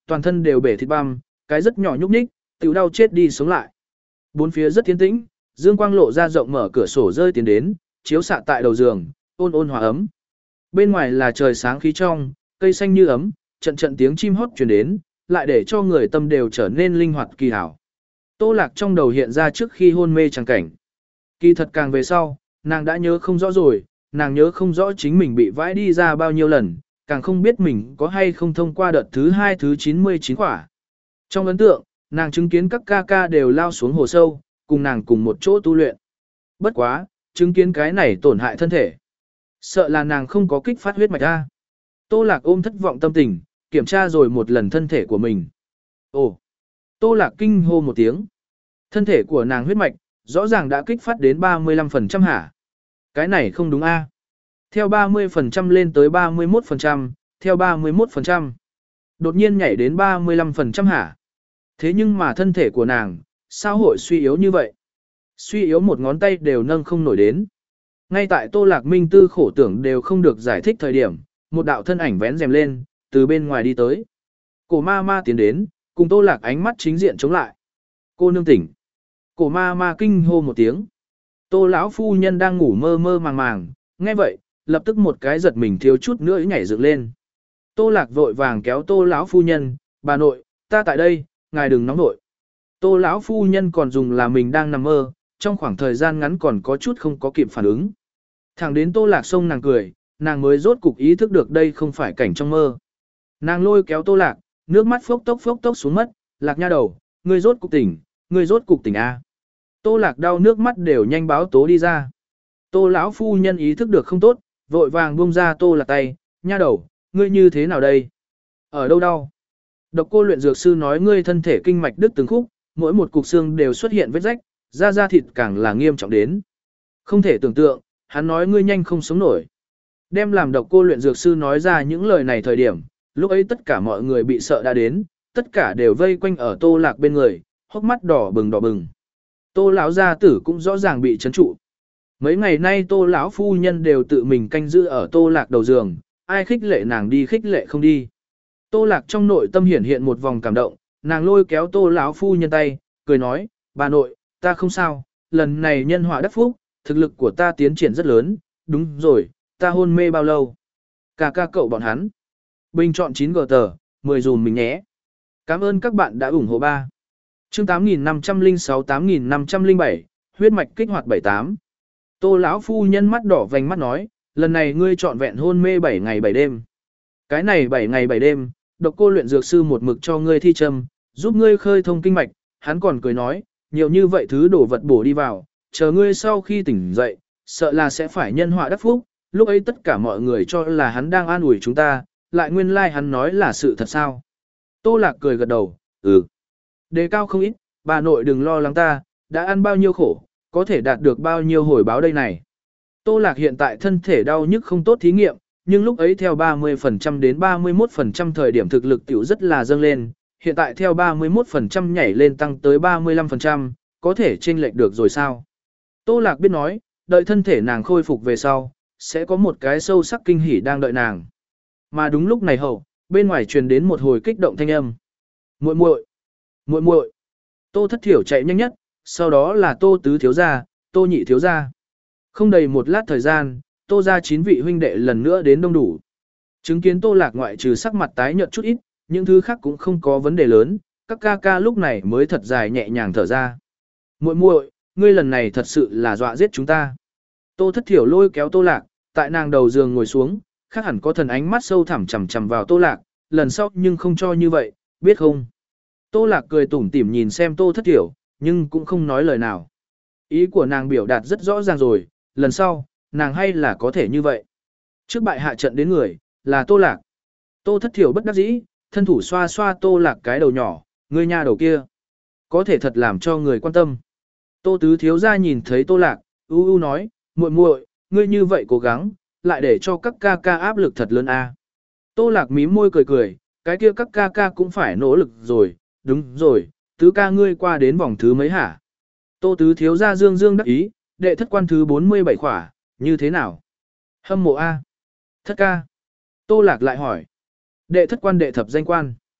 toàn thân đều bể thịt băm, cái rất nhỏ nhúc nhích, tiểu đau chết đi sống lại. Bốn phía rất tiến tĩnh, dương quang lộ ra rộng mở cửa sổ rơi tiến đến, chiếu xạ tại đầu giường, ôn ôn hòa ấm. Bên ngoài là trời sáng khí trong, cây xanh như ấm, trận trận tiếng chim hót truyền đến, lại để cho người tâm đều trở nên linh hoạt kỳ hảo. Tô Lạc trong đầu hiện ra trước khi hôn mê chẳng cảnh. Kỳ thật càng về sau, nàng đã nhớ không rõ rồi, nàng nhớ không rõ chính mình bị vãi đi ra bao nhiêu lần, càng không biết mình có hay không thông qua đợt thứ hai thứ chín mươi chín khỏa. Trong ấn tượng, nàng chứng kiến các ca ca đều lao xuống hồ sâu, cùng nàng cùng một chỗ tu luyện. Bất quá, chứng kiến cái này tổn hại thân thể. Sợ là nàng không có kích phát huyết mạch ra. Tô Lạc ôm thất vọng tâm tình, kiểm tra rồi một lần thân thể của mình. Ồ! Tô Lạc kinh hô một tiếng. Thân thể của nàng huyết mạch, rõ ràng đã kích phát đến ba mươi lăm phần trăm hả? Cái này không đúng a? Theo ba mươi phần trăm lên tới ba mươi mốt phần trăm, theo ba mươi mốt phần trăm. Đột nhiên nhảy đến ba mươi lăm phần trăm hả? Thế nhưng mà thân thể của nàng, sao hội suy yếu như vậy? Suy yếu một ngón tay đều nâng không nổi đến. Ngay tại Tô Lạc Minh tư khổ tưởng đều không được giải thích thời điểm, một đạo thân ảnh vén rèm lên, từ bên ngoài đi tới. Cổ ma ma tiến đến, cùng Tô Lạc ánh mắt chính diện chống lại. Cô nương tỉnh. Cổ ma ma kinh hô một tiếng. Tô lão phu nhân đang ngủ mơ mơ màng màng, nghe vậy, lập tức một cái giật mình thiếu chút nữa nhảy dựng lên. Tô Lạc vội vàng kéo Tô lão phu nhân, bà nội, ta tại đây, ngài đừng nóng nội. Tô lão phu nhân còn dùng là mình đang nằm mơ, trong khoảng thời gian ngắn còn có chút không có kịp phản ứng. Thẳng đến Tô Lạc xông nàng cười, nàng mới rốt cục ý thức được đây không phải cảnh trong mơ. Nàng lôi kéo Tô Lạc, nước mắt phốc tốc phốc tốc xuống mất, Lạc nha đầu, ngươi rốt cục tỉnh, ngươi rốt cục tỉnh a. Tô Lạc đau nước mắt đều nhanh báo tố đi ra. Tô lão phu nhân ý thức được không tốt, vội vàng buông ra Tô Lạc tay, nha đầu, ngươi như thế nào đây? Ở đâu đau? Độc cô luyện dược sư nói ngươi thân thể kinh mạch đứt từng khúc, mỗi một cục xương đều xuất hiện vết rách, da da thịt càng là nghiêm trọng đến. Không thể tưởng tượng, hắn nói ngươi nhanh không sống nổi. Đem làm độc cô luyện dược sư nói ra những lời này thời điểm, lúc ấy tất cả mọi người bị sợ đã đến, tất cả đều vây quanh ở Tô Lạc bên người, hốc mắt đỏ bừng đỏ bừng. Tô lão gia tử cũng rõ ràng bị chấn trụ. Mấy ngày nay Tô lão phu nhân đều tự mình canh giữ ở Tô Lạc đầu giường, ai khích lệ nàng đi khích lệ không đi. Tô Lạc trong nội tâm hiển hiện một vòng cảm động, nàng lôi kéo Tô lão phu nhân tay, cười nói, bà nội, ta không sao, lần này nhân họa đắc phúc, thực lực của ta tiến triển rất lớn, đúng rồi, ta hôn mê bao lâu? Cả ca cậu bọn hắn. Bình chọn chín gờ tờ, mười dùm mình nhé. Cảm ơn các bạn đã ủng hộ ba. Chương tám nghìn năm trăm lẻ sáu tám nghìn năm trăm lẻ bảy, huyết mạch kích hoạt bảy tám. Tô lão phu nhân mắt đỏ vành mắt nói, lần này ngươi trọn vẹn hôn mê bảy ngày bảy đêm. Cái này bảy ngày bảy đêm, độc cô luyện dược sư một mực cho ngươi thi châm, giúp ngươi khơi thông kinh mạch, hắn còn cười nói, nhiều như vậy thứ đổ vật bổ đi vào, chờ ngươi sau khi tỉnh dậy, sợ là sẽ phải nhân họa đắc phúc, lúc ấy tất cả mọi người cho là hắn đang an ủi chúng ta, lại nguyên lai like hắn nói là sự thật sao. Tô Lạc cười gật đầu, ừ. Đề cao không ít, bà nội đừng lo lắng ta, đã ăn bao nhiêu khổ, có thể đạt được bao nhiêu hồi báo đây này. Tô Lạc hiện tại thân thể đau nhức không tốt thí nghiệm, nhưng lúc ấy theo ba mươi phần trăm đến ba mươi mốt phần trăm thời điểm thực lực tiểu rất là dâng lên, hiện tại theo ba mươi mốt phần trăm nhảy lên tăng tới ba mươi lăm phần trăm, có thể chênh lệch được rồi sao? Tô Lạc biết nói, đợi thân thể nàng khôi phục về sau, sẽ có một cái sâu sắc kinh hỉ đang đợi nàng. Mà đúng lúc này hậu, bên ngoài truyền đến một hồi kích động thanh âm. Muội muội, muội muội. Tô Thất Thiểu chạy nhanh nhất, sau đó là Tô Tứ thiếu gia, Tô Nhị thiếu gia. Không đầy một lát thời gian, Tô gia chín vị huynh đệ lần nữa đến đông đủ. Chứng kiến Tô Lạc ngoại trừ sắc mặt tái nhợt chút ít, những thứ khác cũng không có vấn đề lớn, các ca ca lúc này mới thật dài nhẹ nhàng thở ra. Muội muội, ngươi lần này thật sự là dọa giết chúng ta. Tô Thất Thiểu lôi kéo Tô Lạc, tại nàng đầu giường ngồi xuống, khác hẳn có thần ánh mắt sâu thẳm chằm chằm vào Tô Lạc, lần sau nhưng không cho như vậy, biết không? Tô Lạc cười tủm tỉm nhìn xem Tô Thất Thiểu, nhưng cũng không nói lời nào. Ý của nàng biểu đạt rất rõ ràng rồi, lần sau, nàng hay là có thể như vậy. Trước bại hạ trận đến người, là Tô Lạc. Tô Thất Thiểu bất đắc dĩ, thân thủ xoa xoa Tô Lạc cái đầu nhỏ, ngươi nha đầu kia. Có thể thật làm cho người quan tâm. Tô Tứ thiếu gia nhìn thấy Tô Lạc, u u nói, muội muội, ngươi như vậy cố gắng, lại để cho các ca ca áp lực thật lớn a. Tô Lạc mím môi cười cười, cái kia các ca ca cũng phải nỗ lực rồi, đúng rồi, tứ ca ngươi qua đến vòng thứ mấy hả? Tô Tứ thiếu gia dương dương đắc ý, đệ thất quan thứ bốn mươi bảy khỏa, như thế nào? Hâm mộ a. Thất ca. Tô Lạc lại hỏi. Đệ thất quan đệ thập danh quan.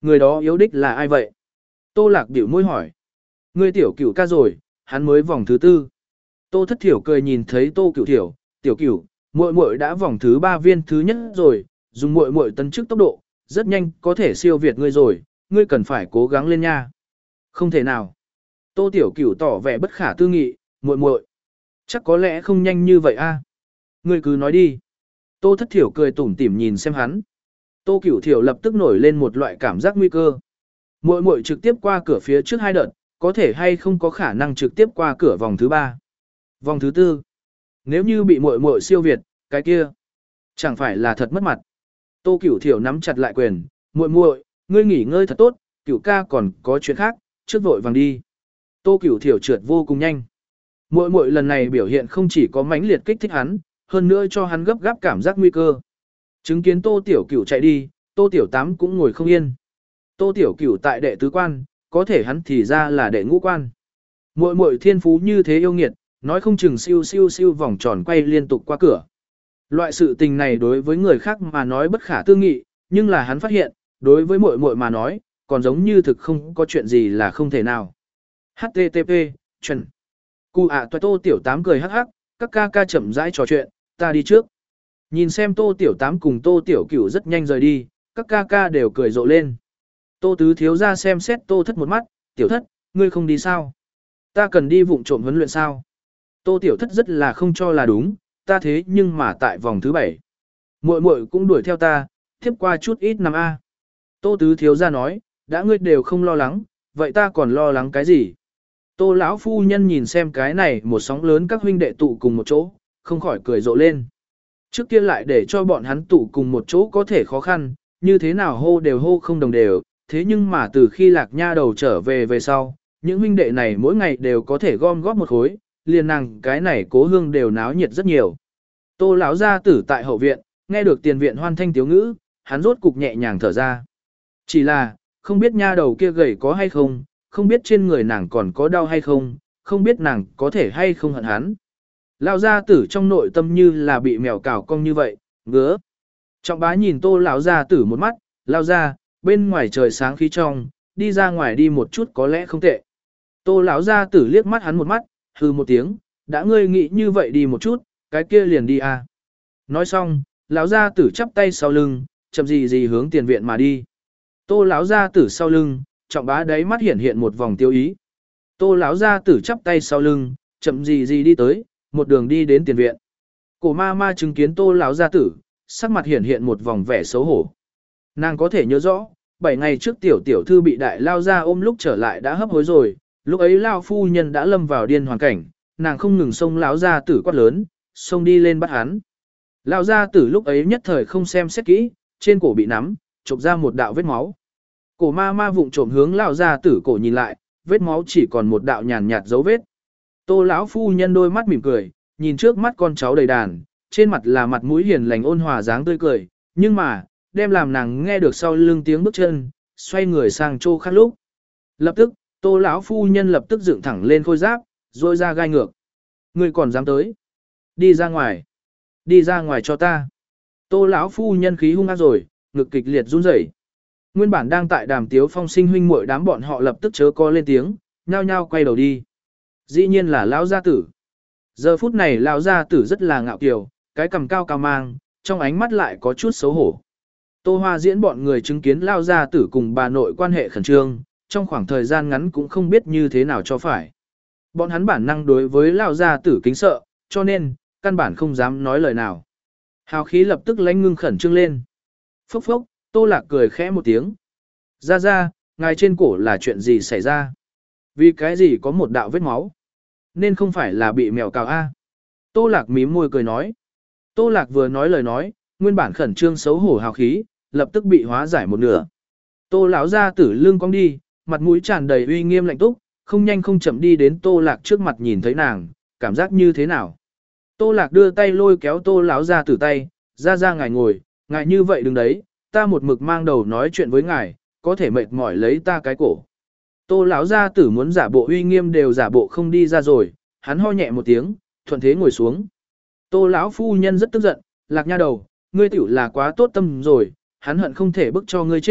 Người đó yếu đích là ai vậy? Tô Lạc bĩu môi hỏi. Ngươi tiểu cửu ca rồi, hắn mới vòng thứ tư. Tô Thất Thiểu cười nhìn thấy Tô Cửu Thiểu, tiểu cửu, muội muội đã vòng thứ ba viên thứ nhất rồi, dùng muội muội tấn chức tốc độ, rất nhanh có thể siêu việt ngươi rồi, ngươi cần phải cố gắng lên nha. Không thể nào. Tô Tiểu Cửu tỏ vẻ bất khả tư nghị, muội muội, chắc có lẽ không nhanh như vậy a. Ngươi cứ nói đi. Tô Thất Thiểu cười tủm tỉm nhìn xem hắn. Tô Cửu Thiểu lập tức nổi lên một loại cảm giác nguy cơ. Muội muội trực tiếp qua cửa phía trước hai đợt, có thể hay không có khả năng trực tiếp qua cửa vòng thứ ba. Vòng thứ tư. Nếu như bị muội muội siêu việt, cái kia chẳng phải là thật mất mặt. Tô Cửu Thiểu nắm chặt lại quyền, muội muội, ngươi nghỉ ngơi thật tốt, Cửu ca còn có chuyện khác, trước vội vàng đi. Tô Cửu Thiểu trượt vô cùng nhanh. Muội muội lần này biểu hiện không chỉ có mãnh liệt kích thích hắn, hơn nữa cho hắn gấp gáp cảm giác nguy cơ. Chứng kiến Tô Tiểu Cửu chạy đi, Tô Tiểu Tám cũng ngồi không yên. Tô Tiểu Cửu tại đệ tứ quan, có thể hắn thì ra là đệ ngũ quan. Muội muội thiên phú như thế yêu nghiệt, nói không chừng siêu siêu siêu vòng tròn quay liên tục qua cửa. Loại sự tình này đối với người khác mà nói bất khả tư nghị, nhưng là hắn phát hiện, đối với muội muội mà nói, còn giống như thực không có chuyện gì là không thể nào. hát tê tê pê, chuẩn. Cụ ạ toa Tô Tiểu Tám cười hắc hắc, các ca ca chậm rãi trò chuyện, ta đi trước. Nhìn xem Tô Tiểu Tám cùng Tô Tiểu Cửu rất nhanh rời đi, các ca ca đều cười rộ lên. Tô Tứ thiếu ra xem xét Tô Thất một mắt, Tiểu Thất, ngươi không đi sao? Ta cần đi vụng trộm huấn luyện sao? Tô Tiểu Thất rất là không cho là đúng, ta thế nhưng mà tại vòng thứ bảy. Muội muội cũng đuổi theo ta, tiếp qua chút ít năm A. Tô Tứ thiếu ra nói, đã ngươi đều không lo lắng, vậy ta còn lo lắng cái gì? Tô lão phu nhân nhìn xem cái này một sóng lớn các huynh đệ tụ cùng một chỗ, không khỏi cười rộ lên. Trước kia lại để cho bọn hắn tụ cùng một chỗ có thể khó khăn, như thế nào hô đều hô không đồng đều, thế nhưng mà từ khi Lạc Nha đầu trở về về sau, những huynh đệ này mỗi ngày đều có thể gom góp một khối, liền nàng cái này Cố Hương đều náo nhiệt rất nhiều. Tô lão gia tử tại hậu viện, nghe được tiền viện hoan thanh tiếu ngữ, hắn rốt cục nhẹ nhàng thở ra. Chỉ là, không biết nha đầu kia gầy có hay không, không biết trên người nàng còn có đau hay không, không biết nàng có thể hay không hận hắn. Lão gia tử trong nội tâm như là bị mèo cào cong như vậy, ngứa. Trọng bá nhìn Tô lão gia tử một mắt, lao ra, bên ngoài trời sáng khí trong, đi ra ngoài đi một chút có lẽ không tệ. Tô lão gia tử liếc mắt hắn một mắt, hừ một tiếng, đã ngươi nghĩ như vậy đi một chút, cái kia liền đi à. Nói xong, lão gia tử chắp tay sau lưng, chậm gì gì hướng tiền viện mà đi. Tô lão gia tử sau lưng, trọng bá đáy mắt hiện hiện một vòng tiêu ý. Tô lão gia tử chắp tay sau lưng, chậm gì gì đi tới, một đường đi đến tiền viện. Cổ ma ma chứng kiến Tô lão gia tử, sắc mặt hiện hiện một vòng vẻ xấu hổ. Nàng có thể nhớ rõ, bảy ngày trước tiểu tiểu thư bị đại lao ra ôm lúc trở lại đã hấp hối rồi, lúc ấy lao phu nhân đã lâm vào điên hoàn cảnh, nàng không ngừng xông lão gia tử quát lớn, xông đi lên bắt hắn. Lão gia tử lúc ấy nhất thời không xem xét kỹ, trên cổ bị nắm, chộp ra một đạo vết máu. Cổ ma ma vụng trộm hướng lão gia tử cổ nhìn lại, vết máu chỉ còn một đạo nhàn nhạt dấu vết. Tô lão phu nhân đôi mắt mỉm cười, nhìn trước mắt con cháu đầy đàn, trên mặt là mặt mũi hiền lành ôn hòa dáng tươi cười, nhưng mà, đem làm nàng nghe được sau lưng tiếng bước chân, xoay người sang chỗ khác lúc. Lập tức, Tô lão phu nhân lập tức dựng thẳng lên khôi giáp, rồi ra gai ngược. Ngươi còn dám tới? Đi ra ngoài. Đi ra ngoài cho ta. Tô lão phu nhân khí hung ác rồi, ngực kịch liệt run rẩy. Nguyên bản đang tại đàm tiếu phong sinh huynh muội đám bọn họ lập tức chớ co lên tiếng, nhao nhao quay đầu đi. Dĩ nhiên là lão gia tử. Giờ phút này lão gia tử rất là ngạo kiều, cái cằm cao cao mang, trong ánh mắt lại có chút xấu hổ. Tô Hoa diễn bọn người chứng kiến lão gia tử cùng bà nội quan hệ khẩn trương, trong khoảng thời gian ngắn cũng không biết như thế nào cho phải. Bọn hắn bản năng đối với lão gia tử kính sợ, cho nên, căn bản không dám nói lời nào. Hào khí lập tức lãnh ngưng khẩn trương lên. Phốc phốc, Tô Lạc cười khẽ một tiếng. Ra ra, ngài trên cổ là chuyện gì xảy ra? Vì cái gì có một đạo vết máu? Nên không phải là bị mèo cào a? Tô Lạc mím môi cười nói. Tô Lạc vừa nói lời nói, nguyên bản khẩn trương xấu hổ hào khí, lập tức bị hóa giải một nửa. Tô lão gia tử lưng cong đi, mặt mũi tràn đầy uy nghiêm lạnh túc, không nhanh không chậm đi đến Tô Lạc trước mặt nhìn thấy nàng, cảm giác như thế nào? Tô Lạc đưa tay lôi kéo Tô lão gia tử tay, ra ra ngài ngồi, ngài như vậy đứng đấy, ta một mực mang đầu nói chuyện với ngài, có thể mệt mỏi lấy ta cái cổ. Tô lão gia tử muốn giả bộ uy nghiêm đều giả bộ không đi ra rồi, hắn ho nhẹ một tiếng, thuận thế ngồi xuống. Tô lão phu nhân rất tức giận, Lạc nha đầu, ngươi tiểu là quá tốt tâm rồi, hắn hận không thể bức cho ngươi chết,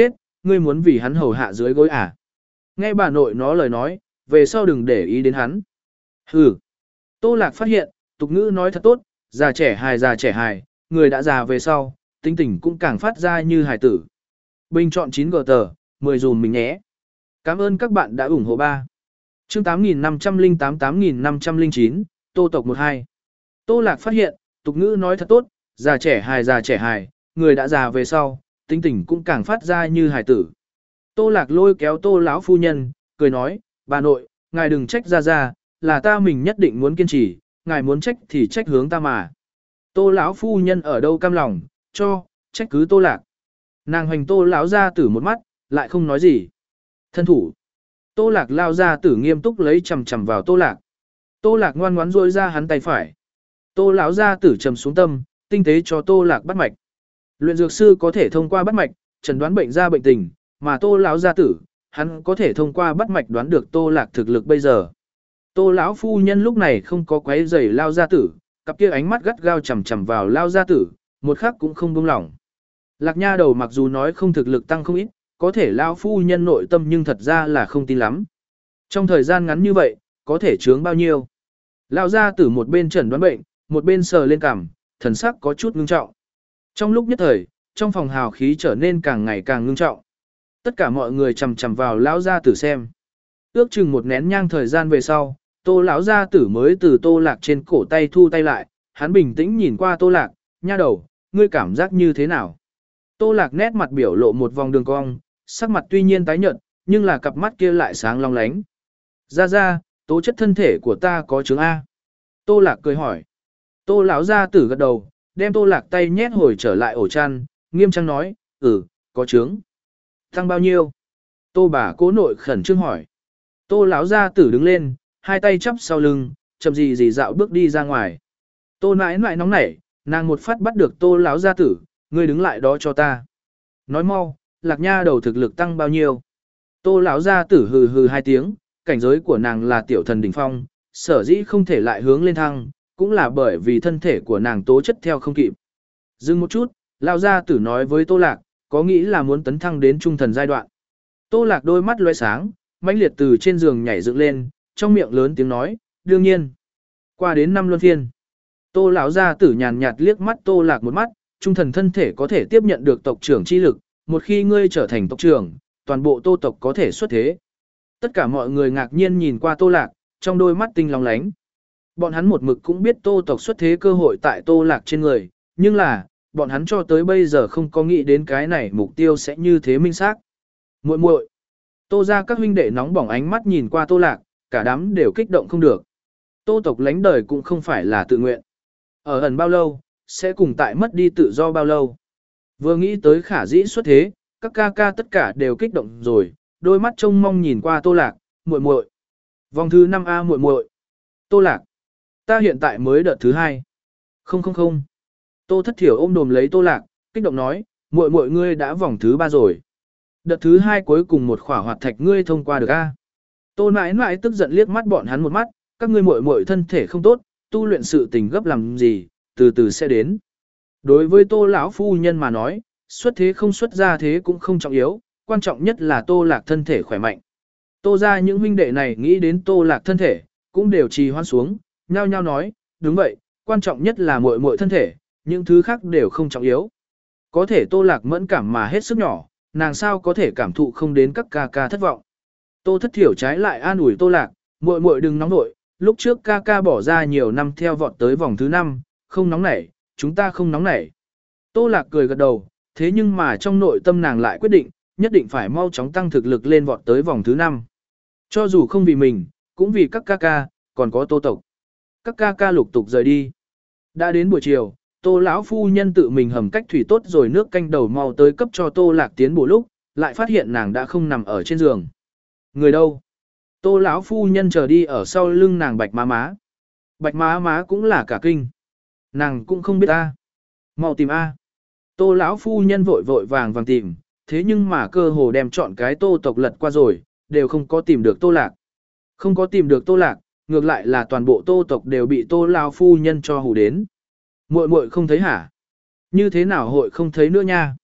ngươi muốn vì hắn hầu hạ dưới gối à? Nghe bà nội nó lời nói, về sau đừng để ý đến hắn. Hừ. Tô Lạc phát hiện, tục ngữ nói thật tốt, già trẻ hài già trẻ hài, người đã già về sau, tính tình cũng càng phát ra như hài tử. Bình chọn chín g tờ, mười dùm mình nhé. Cảm ơn các bạn đã ủng hộ ba. Chương tám nghìn năm trăm lẻ tám tám nghìn năm trăm lẻ chín, Tô tộc mười hai. Tô Lạc phát hiện, tục ngữ nói thật tốt, già trẻ hài già trẻ hài, người đã già về sau, tính tình cũng càng phát ra như hài tử. Tô Lạc lôi kéo Tô lão phu nhân, cười nói, bà nội, ngài đừng trách ra ra, là ta mình nhất định muốn kiên trì, ngài muốn trách thì trách hướng ta mà. Tô lão phu nhân ở đâu cam lòng, cho, trách cứ Tô Lạc. Nàng hoành Tô lão ra tử một mắt, lại không nói gì. Thân thủ. Tô Lạc lao ra tử nghiêm túc lấy chầm chầm vào Tô Lạc. Tô Lạc ngoan ngoãn rôi ra hắn tay phải. Tô lão ra tử trầm xuống tâm, tinh tế cho Tô Lạc bắt mạch. Luyện dược sư có thể thông qua bắt mạch, chẩn đoán bệnh ra bệnh tình, mà Tô lão gia tử, hắn có thể thông qua bắt mạch đoán được Tô Lạc thực lực bây giờ. Tô lão phu nhân lúc này không có quấy rầy lao gia tử, cặp kia ánh mắt gắt gao chằm chằm vào lao gia tử, một khắc cũng không buông lỏng. Lạc Nha đầu mặc dù nói không thực lực tăng không ít, có thể lao phu nhân nội tâm nhưng thật ra là không tin lắm. Trong thời gian ngắn như vậy, có thể chướng bao nhiêu? Lao gia tử một bên chẩn đoán bệnh, một bên sờ lên cằm, thần sắc có chút ngưng trọng. Trong lúc nhất thời, trong phòng hào khí trở nên càng ngày càng ngưng trọng. Tất cả mọi người chằm chằm vào lão gia tử xem. Ước chừng một nén nhang thời gian về sau, Tô lão gia tử mới từ Tô Lạc trên cổ tay thu tay lại, hắn bình tĩnh nhìn qua Tô Lạc, nha đầu, ngươi cảm giác như thế nào? Tô Lạc nét mặt biểu lộ một vòng đường cong, sắc mặt tuy nhiên tái nhợt, nhưng là cặp mắt kia lại sáng long lánh. Ra ra, tố chất thân thể của ta có chứng A. Tô Lạc cười hỏi. Tô lão gia tử gật đầu, đem Tô Lạc tay nhét hồi trở lại ổ chăn, nghiêm trang nói, ừ, có chứng. Tăng bao nhiêu? Tô bà cố nội khẩn trương hỏi. Tô lão gia tử đứng lên, hai tay chắp sau lưng, chậm gì gì dạo bước đi ra ngoài. Tô nãi nãi nóng nảy, nàng một phát bắt được Tô lão gia tử, ngươi đứng lại đó cho ta. Nói mau, Lạc Nha đầu thực lực tăng bao nhiêu? Tô lão gia tử hừ hừ hai tiếng, cảnh giới của nàng là tiểu thần đỉnh phong, sở dĩ không thể lại hướng lên thăng, cũng là bởi vì thân thể của nàng tố chất theo không kịp. Dừng một chút, lão gia tử nói với Tô Lạc, có nghĩ là muốn tấn thăng đến trung thần giai đoạn. Tô Lạc đôi mắt lóe sáng, mãnh liệt từ trên giường nhảy dựng lên, trong miệng lớn tiếng nói, đương nhiên. Qua đến năm luân phiên. Tô lão gia tử nhàn nhạt liếc mắt Tô Lạc một mắt, trung thần thân thể có thể tiếp nhận được tộc trưởng chi lực, một khi ngươi trở thành tộc trưởng, toàn bộ Tô tộc có thể xuất thế. Tất cả mọi người ngạc nhiên nhìn qua Tô Lạc, trong đôi mắt tinh long lánh. Bọn hắn một mực cũng biết Tô tộc xuất thế cơ hội tại Tô Lạc trên người, nhưng là, bọn hắn cho tới bây giờ không có nghĩ đến cái này mục tiêu sẽ như thế minh xác. Muội muội. Tô ra các huynh đệ nóng bỏng ánh mắt nhìn qua Tô Lạc, cả đám đều kích động không được. Tô tộc lánh đời cũng không phải là tự nguyện. Ở ẩn bao lâu, sẽ cùng tại mất đi tự do bao lâu. Vừa nghĩ tới khả dĩ xuất thế, các ca ca tất cả đều kích động rồi, đôi mắt trông mong nhìn qua Tô Lạc, muội muội. Vòng thứ năm A muội muội. Tô Lạc. Ta hiện tại mới đợt thứ hai. Không không không. Tô Thất Thiểu ôm đồm lấy Tô Lạc, kích động nói, muội muội ngươi đã vòng thứ ba rồi. Đợt thứ hai cuối cùng một khỏa hoạt thạch ngươi thông qua được a? Tô nãi nãi tức giận liếc mắt bọn hắn một mắt, các ngươi muội muội thân thể không tốt, tu luyện sự tình gấp làm gì, từ từ sẽ đến. Đối với Tô lão phu nhân mà nói, xuất thế không xuất ra thế cũng không trọng yếu, quan trọng nhất là Tô Lạc thân thể khỏe mạnh. Tô ra những huynh đệ này nghĩ đến Tô Lạc thân thể, cũng đều trì hoãn xuống, nhao nhao nói, đúng vậy, quan trọng nhất là muội muội thân thể, những thứ khác đều không trọng yếu. Có thể Tô Lạc mẫn cảm mà hết sức nhỏ, nàng sao có thể cảm thụ không đến các ca ca thất vọng. Tô Thất Thiểu trái lại an ủi Tô Lạc, muội muội đừng nóng nội, lúc trước ca ca bỏ ra nhiều năm theo vọt tới vòng thứ năm, không nóng nảy, chúng ta không nóng nảy. Tô Lạc cười gật đầu, thế nhưng mà trong nội tâm nàng lại quyết định, nhất định phải mau chóng tăng thực lực lên vọt tới vòng thứ năm. Cho dù không vì mình, cũng vì các ca ca, còn có Tô tộc. Các ca ca lục tục rời đi. Đã đến buổi chiều, Tô lão phu nhân tự mình hầm cách thủy tốt rồi nước canh đầu mau tới cấp cho Tô Lạc tiến bổ lúc, lại phát hiện nàng đã không nằm ở trên giường. Người đâu? Tô lão phu nhân chờ đi ở sau lưng nàng Bạch Má Má. Bạch Má Má cũng là cả kinh. Nàng cũng không biết a. Mau tìm a. Tô lão phu nhân vội vội vàng vàng tìm, thế nhưng mà cơ hồ đem chọn cái Tô tộc lật qua rồi, đều không có tìm được Tô Lạc. Không có tìm được Tô Lạc, ngược lại là toàn bộ Tô tộc đều bị Tô lão phu nhân cho hù đến. Muội muội không thấy hả? Như thế nào hội không thấy nữa nha?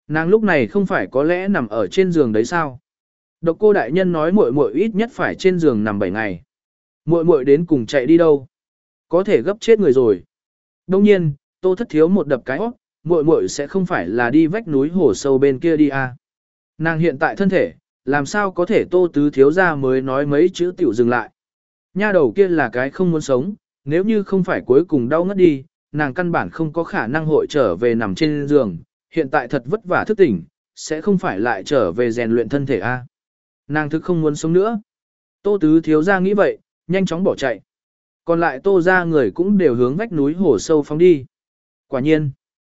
Nàng lúc này không phải có lẽ nằm ở trên giường đấy sao? Độc cô đại nhân nói muội muội ít nhất phải trên giường nằm bảy ngày. Muội muội đến cùng chạy đi đâu? Có thể gấp chết người rồi. Đông nhiên, Tô Thất Thiếu một đập cái hót, muội muội sẽ không phải là đi vách núi hồ sâu bên kia đi à? Nàng hiện tại thân thể, làm sao có thể Tô Tứ Thiếu ra mới nói mấy chữ tiểu dừng lại. Nha đầu kia là cái không muốn sống, nếu như không phải cuối cùng đau ngất đi, nàng căn bản không có khả năng hội trở về nằm trên giường, hiện tại thật vất vả thức tỉnh, sẽ không phải lại trở về rèn luyện thân thể a. À? Nàng thực không muốn sống nữa. Tô Tứ Thiếu ra nghĩ vậy, nhanh chóng bỏ chạy. Còn lại Tô ra người cũng đều hướng vách núi hồ sâu phóng đi. Quả nhiên,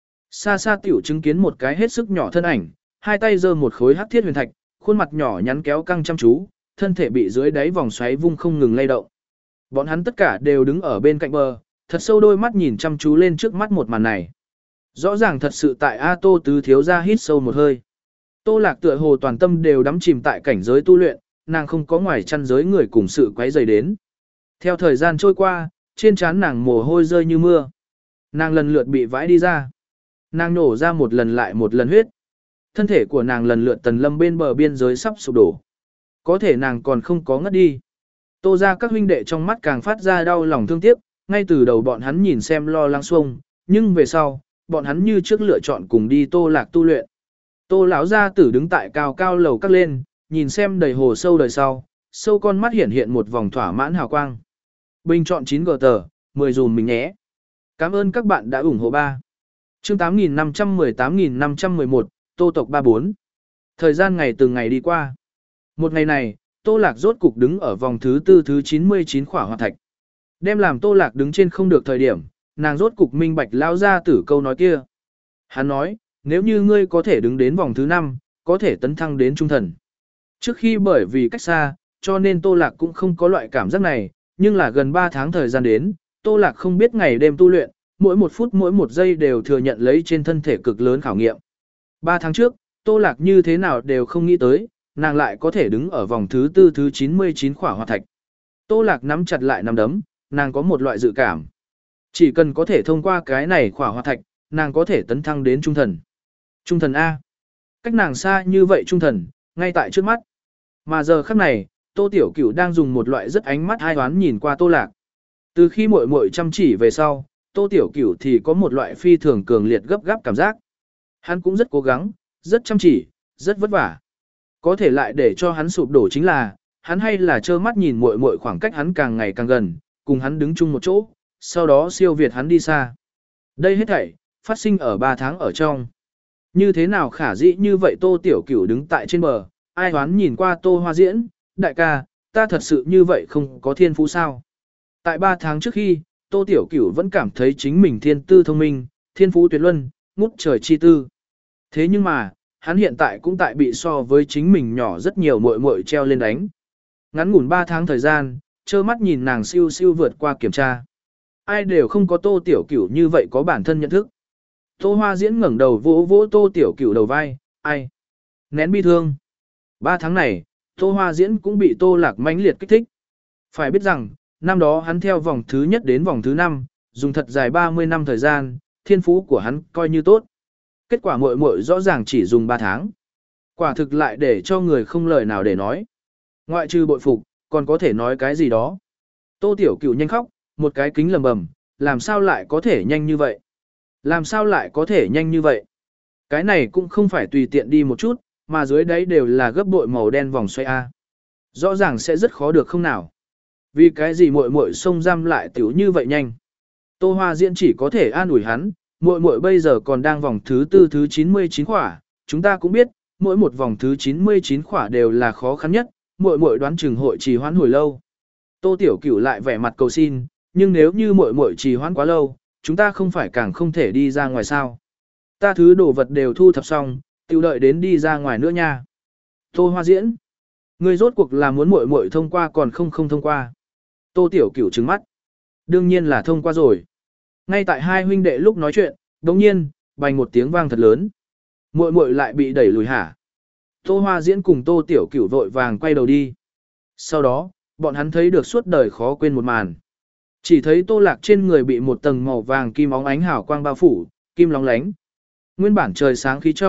xa xa tiểu chứng kiến một cái hết sức nhỏ thân ảnh, hai tay giơ một khối hắc thiết huyền thạch, khuôn mặt nhỏ nhắn kéo căng chăm chú, thân thể bị dưới đáy vòng xoáy vung không ngừng lay động. Bọn hắn tất cả đều đứng ở bên cạnh bờ, thật sâu đôi mắt nhìn chăm chú lên trước mắt một màn này. Rõ ràng thật sự tại A Tô Tứ Thiếu ra hít sâu một hơi. Tô Lạc tựa hồ toàn tâm đều đắm chìm tại cảnh giới tu luyện, nàng không có ngoài chăn giới người cùng sự quấy rầy đến. Theo thời gian trôi qua, trên trán nàng mồ hôi rơi như mưa. Nàng lần lượt bị vãi đi ra. Nàng nổ ra một lần lại một lần huyết. Thân thể của nàng lần lượt tần lâm bên bờ biên giới sắp sụp đổ. Có thể nàng còn không có ngất đi. Tô ra các huynh đệ trong mắt càng phát ra đau lòng thương tiếc, ngay từ đầu bọn hắn nhìn xem lo lắng xuông, nhưng về sau, bọn hắn như trước lựa chọn cùng đi Tô Lạc tu luyện. Tô lão gia tử đứng tại cao cao lầu các lên, nhìn xem đầy hồ sâu đời sau, sâu con mắt hiện hiện một vòng thỏa mãn hào quang. Bình chọn chín gờ tờ, mười dùm mình nhé. Cảm ơn các bạn đã ủng hộ ba. Chương tám nghìn năm trăm mười tám nghìn năm trăm mười một, Tô tộc ba bốn. Thời gian ngày từng ngày đi qua. Một ngày này, Tô Lạc rốt cục đứng ở vòng thứ tư thứ chín mươi chín khỏa hoạt thạch. Đem làm Tô Lạc đứng trên không được thời điểm, nàng rốt cục minh bạch lao ra tử câu nói kia. Hắn nói, nếu như ngươi có thể đứng đến vòng thứ năm, có thể tấn thăng đến trung thần. Trước khi bởi vì cách xa, cho nên Tô Lạc cũng không có loại cảm giác này, nhưng là gần ba tháng thời gian đến, Tô Lạc không biết ngày đêm tu luyện, mỗi một phút mỗi một giây đều thừa nhận lấy trên thân thể cực lớn khảo nghiệm. Ba tháng trước, Tô Lạc như thế nào đều không nghĩ tới, nàng lại có thể đứng ở vòng thứ tư thứ chín mươi chín khỏa hoạt thạch. Tô Lạc nắm chặt lại nắm đấm, nàng có một loại dự cảm. Chỉ cần có thể thông qua cái này khỏa hoạt thạch, nàng có thể tấn thăng đến trung thần. Trung thần A. Cách nàng xa như vậy trung thần, ngay tại trước mắt. Mà giờ khắc này, Tô Tiểu Cửu đang dùng một loại rất ánh mắt ai oán nhìn qua Tô Lạc. Từ khi muội muội chăm chỉ về sau, Tô Tiểu Cửu thì có một loại phi thường cường liệt gấp gáp cảm giác. Hắn cũng rất cố gắng, rất chăm chỉ, rất vất vả. Có thể lại để cho hắn sụp đổ chính là, hắn hay là trơ mắt nhìn muội muội khoảng cách hắn càng ngày càng gần, cùng hắn đứng chung một chỗ, sau đó siêu việt hắn đi xa. Đây hết thảy, phát sinh ở ba tháng ở trong. Như thế nào khả dĩ như vậy Tô Tiểu Cửu đứng tại trên bờ, ai hoán nhìn qua Tô Hoa Diễn, đại ca, ta thật sự như vậy không có thiên phú sao. Tại ba tháng trước khi, Tô Tiểu Cửu vẫn cảm thấy chính mình thiên tư thông minh, thiên phú tuyệt luân, ngút trời chi tư. Thế nhưng mà, hắn hiện tại cũng tại bị so với chính mình nhỏ rất nhiều muội muội treo lên đánh. Ngắn ngủn ba tháng thời gian, trơ mắt nhìn nàng siêu siêu vượt qua kiểm tra. Ai đều không có Tô Tiểu Cửu như vậy có bản thân nhận thức. Tô Hoa Diễn ngẩng đầu vỗ vỗ Tô Tiểu Cửu đầu vai, ai? Nén bi thương. Ba tháng này, Tô Hoa Diễn cũng bị Tô Lạc mãnh liệt kích thích. Phải biết rằng, năm đó hắn theo vòng thứ nhất đến vòng thứ năm, dùng thật dài ba mươi năm thời gian, thiên phú của hắn coi như tốt. Kết quả muội muội rõ ràng chỉ dùng ba tháng. Quả thực lại để cho người không lời nào để nói. Ngoại trừ bội phục, còn có thể nói cái gì đó. Tô Tiểu Cửu nhanh khóc, một cái kính lầm bầm, làm sao lại có thể nhanh như vậy? Làm sao lại có thể nhanh như vậy? Cái này cũng không phải tùy tiện đi một chút, mà dưới đấy đều là gấp bội màu đen vòng xoay A. Rõ ràng sẽ rất khó được không nào? Vì cái gì muội muội xông giam lại tiểu như vậy nhanh? Tô Hoa Diễn chỉ có thể an ủi hắn, muội muội bây giờ còn đang vòng thứ tư thứ chín mươi chín khỏa, chúng ta cũng biết, mỗi một vòng thứ chín mươi chín khỏa đều là khó khăn nhất, muội muội đoán chừng hội trì hoãn hồi lâu. Tô Tiểu Cửu lại vẻ mặt cầu xin, nhưng nếu như muội muội trì hoãn quá lâu, chúng ta không phải càng không thể đi ra ngoài sao? Ta thứ đồ vật đều thu thập xong, tiểu đợi đến đi ra ngoài nữa nha. Tô Hoa Diễn, ngươi rốt cuộc là muốn muội muội thông qua còn không không thông qua? Tô Tiểu Cửu trừng mắt. Đương nhiên là thông qua rồi. Ngay tại hai huynh đệ lúc nói chuyện, đồng nhiên, bành một tiếng vang thật lớn. Muội muội lại bị đẩy lùi hả? Tô Hoa Diễn cùng Tô Tiểu Cửu vội vàng quay đầu đi. Sau đó, bọn hắn thấy được suốt đời khó quên một màn. Chỉ thấy Tô Lạc trên người bị một tầng màu vàng kim óng ánh hào quang bao phủ, kim lóng lánh. Nguyên bản trời sáng khí trong,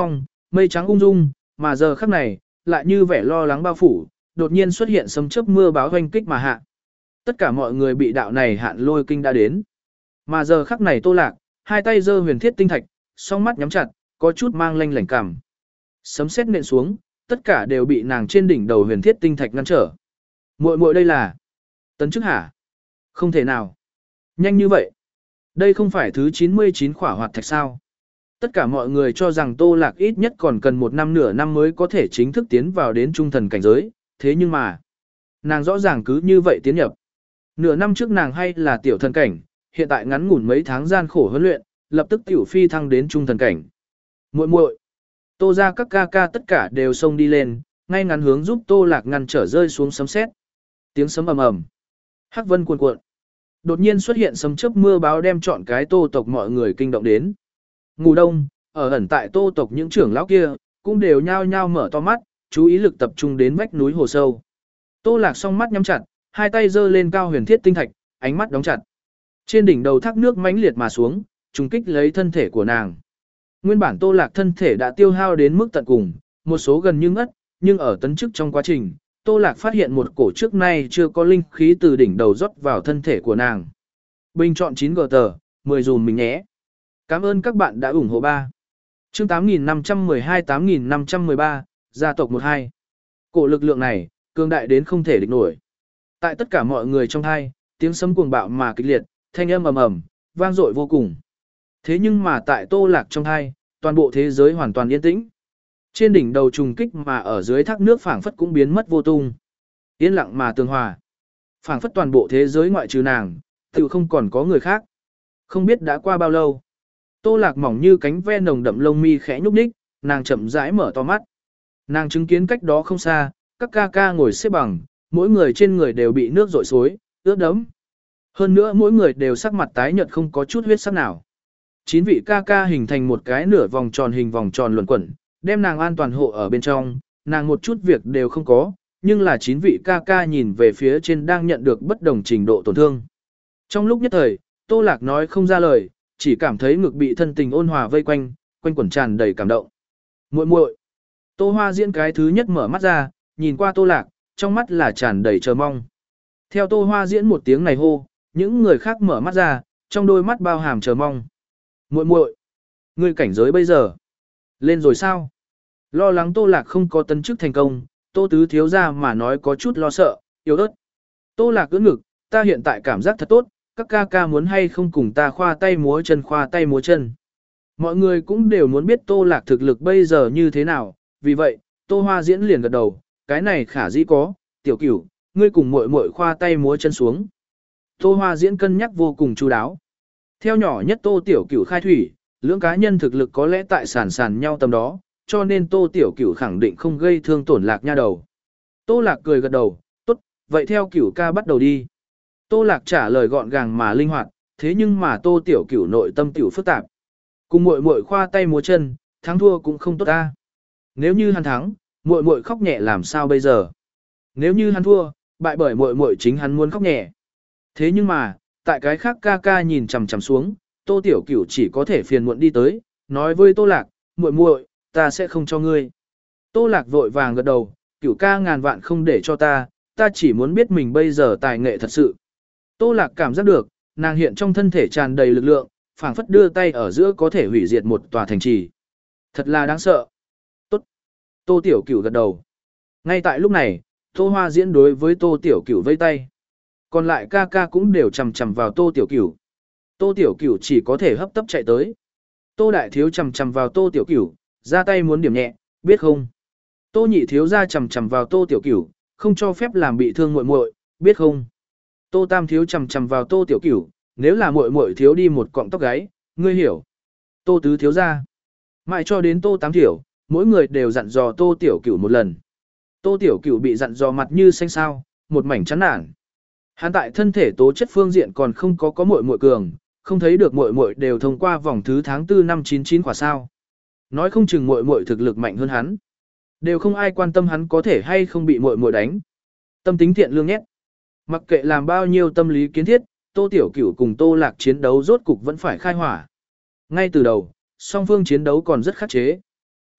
mây trắng ung dung, mà giờ khắc này, lại như vẻ lo lắng bao phủ, đột nhiên xuất hiện sấm chớp mưa báo hoanh kích mà hạ. Tất cả mọi người bị đạo này hạn lôi kinh đã đến. Mà giờ khắc này Tô Lạc, hai tay giơ huyền thiết tinh thạch, song mắt nhắm chặt, có chút mang lanh lảnh cảm. Sấm sét nện xuống, tất cả đều bị nàng trên đỉnh đầu huyền thiết tinh thạch ngăn trở. Muội muội đây là tấn chức hả? Không thể nào. Nhanh như vậy. Đây không phải thứ chín mươi chín khỏa hoạt thạch sao? Tất cả mọi người cho rằng Tô Lạc ít nhất còn cần một năm nửa năm mới có thể chính thức tiến vào đến trung thần cảnh giới, thế nhưng mà, nàng rõ ràng cứ như vậy tiến nhập. Nửa năm trước nàng hay là tiểu thần cảnh, hiện tại ngắn ngủn mấy tháng gian khổ huấn luyện, lập tức tiểu phi thăng đến trung thần cảnh. Muội muội, Tô ra các ca ca tất cả đều xông đi lên, ngay ngắn hướng giúp Tô Lạc ngăn trở rơi xuống sấm sét. Tiếng sấm ầm ầm, hắc vân cuồn cuộn. Đột nhiên xuất hiện sấm chớp mưa báo đem trọn cái Tô tộc mọi người kinh động đến. Ngủ đông, ở ẩn tại Tô tộc những trưởng lão kia, cũng đều nhao nhao mở to mắt, chú ý lực tập trung đến vách núi hồ sâu. Tô Lạc song mắt nhắm chặt, hai tay giơ lên cao huyền thiết tinh thạch, ánh mắt đóng chặt. Trên đỉnh đầu thác nước mãnh liệt mà xuống, trùng kích lấy thân thể của nàng. Nguyên bản Tô Lạc thân thể đã tiêu hao đến mức tận cùng, một số gần như ngất, nhưng ở tấn chức trong quá trình, Tô Lạc phát hiện một cổ trước nay chưa có linh khí từ đỉnh đầu rót vào thân thể của nàng. Bình chọn chín gờ tờ, mười dùm mình nhé. Cảm ơn các bạn đã ủng hộ ba. Chương tám nghìn năm trăm mười hai tám nghìn năm trăm mười ba, gia tộc một hai. Cổ lực lượng này, cường đại đến không thể địch nổi. Tại tất cả mọi người trong thai, tiếng sấm cuồng bạo mà kịch liệt, thanh âm ầm ầm, vang dội vô cùng. Thế nhưng mà tại Tô Lạc trong thai, toàn bộ thế giới hoàn toàn yên tĩnh. Trên đỉnh đầu trùng kích mà ở dưới thác nước phảng phất cũng biến mất vô tung. Yên lặng mà tường hòa. Phảng phất toàn bộ thế giới ngoại trừ nàng, tự không còn có người khác. Không biết đã qua bao lâu. Tô Lạc mỏng như cánh ve nồng đậm lông mi khẽ nhúc nhích, nàng chậm rãi mở to mắt. Nàng chứng kiến cách đó không xa, các ca ca ngồi xếp bằng, mỗi người trên người đều bị nước rội xối, ướt đẫm. Hơn nữa mỗi người đều sắc mặt tái nhợt không có chút huyết sắc nào. Chín vị ca ca hình thành một cái nửa vòng tròn hình vòng tròn luẩn quẩn, đem nàng an toàn hộ ở bên trong, nàng một chút việc đều không có, nhưng là chín vị ca ca nhìn về phía trên đang nhận được bất đồng trình độ tổn thương. Trong lúc nhất thời, Tô Lạc nói không ra lời, chỉ cảm thấy ngực bị thân tình ôn hòa vây quanh, quanh quẩn tràn đầy cảm động. Muội muội. Tô Hoa Diễn cái thứ nhất mở mắt ra, nhìn qua Tô Lạc, trong mắt là tràn đầy chờ mong. Theo Tô Hoa Diễn một tiếng này hô, những người khác mở mắt ra, trong đôi mắt bao hàm chờ mong. Muội muội, ngươi cảnh giới bây giờ lên rồi sao? Lo lắng Tô Lạc không có tấn chức thành công, Tô tứ thiếu gia mà nói có chút lo sợ, yếu ớt. Tô Lạc ưỡn ngực, ta hiện tại cảm giác thật tốt, các ca ca muốn hay không cùng ta khoa tay múa chân khoa tay múa chân. Mọi người cũng đều muốn biết Tô Lạc thực lực bây giờ như thế nào, vì vậy, Tô Hoa Diễn liền gật đầu, cái này khả dĩ có, tiểu cửu, ngươi cùng muội muội khoa tay múa chân xuống. Tô Hoa Diễn cân nhắc vô cùng chu đáo. Theo nhỏ nhất Tô Tiểu Cửu khai thủy, lưỡng cá nhân thực lực có lẽ tại sàn sàn nhau tầm đó, cho nên Tô Tiểu Cửu khẳng định không gây thương tổn Lạc nha đầu. Tô Lạc cười gật đầu, tốt, vậy theo Cửu ca bắt đầu đi. Tô Lạc trả lời gọn gàng mà linh hoạt, thế nhưng mà Tô Tiểu Cửu nội tâm tiểu phức tạp. Cùng muội muội khoa tay múa chân, thắng thua cũng không tốt ta. Nếu như hắn thắng, muội muội khóc nhẹ làm sao bây giờ? Nếu như hắn thua, bại bởi muội muội chính hắn muốn khóc nhẹ. Thế nhưng mà, tại cái khác ca ca nhìn chằm chằm xuống, Tô Tiểu Cửu chỉ có thể phiền muộn đi tới, nói với Tô Lạc, muội muội, ta sẽ không cho ngươi. Tô Lạc vội vàng gật đầu, Cửu ca ngàn vạn không để cho ta, ta chỉ muốn biết mình bây giờ tài nghệ thật sự. Tô Lạc cảm giác được, nàng hiện trong thân thể tràn đầy lực lượng, phảng phất đưa tay ở giữa có thể hủy diệt một tòa thành trì. Thật là đáng sợ. Tốt. Tô Tiểu Cửu gật đầu. Ngay tại lúc này, Tô Hoa Diễn đối với Tô Tiểu Cửu vây tay. Còn lại ca ca cũng đều chầm chầm vào Tô Tiểu Cửu. Tô Tiểu Cửu chỉ có thể hấp tấp chạy tới. Tô Đại Thiếu chầm chầm vào Tô Tiểu Cửu, ra tay muốn điểm nhẹ, biết không? Tô Nhị Thiếu ra chầm chầm vào Tô Tiểu Cửu, không cho phép làm bị thương muội muội, biết không? Tô Tam Thiếu chầm chầm vào Tô Tiểu Cửu, nếu là muội muội thiếu đi một cọng tóc gáy, ngươi hiểu. Tô Tứ Thiếu ra. Mãi cho đến Tô Tám Thiếu, mỗi người đều dặn dò Tô Tiểu Cửu một lần. Tô Tiểu Cửu bị dặn dò mặt như xanh sao, một mảnh chán nản. Hắn tại thân thể tố chất phương diện còn không có có muội muội cường, không thấy được muội muội đều thông qua vòng thứ tháng tư năm chín chín quả sao. Nói không chừng muội muội thực lực mạnh hơn hắn. Đều không ai quan tâm hắn có thể hay không bị muội muội đánh. Tâm tính thiện lương nhét. Mặc kệ làm bao nhiêu tâm lý kiến thiết, Tô Tiểu Cửu cùng Tô Lạc chiến đấu rốt cục vẫn phải khai hỏa. Ngay từ đầu, song phương chiến đấu còn rất khắc chế.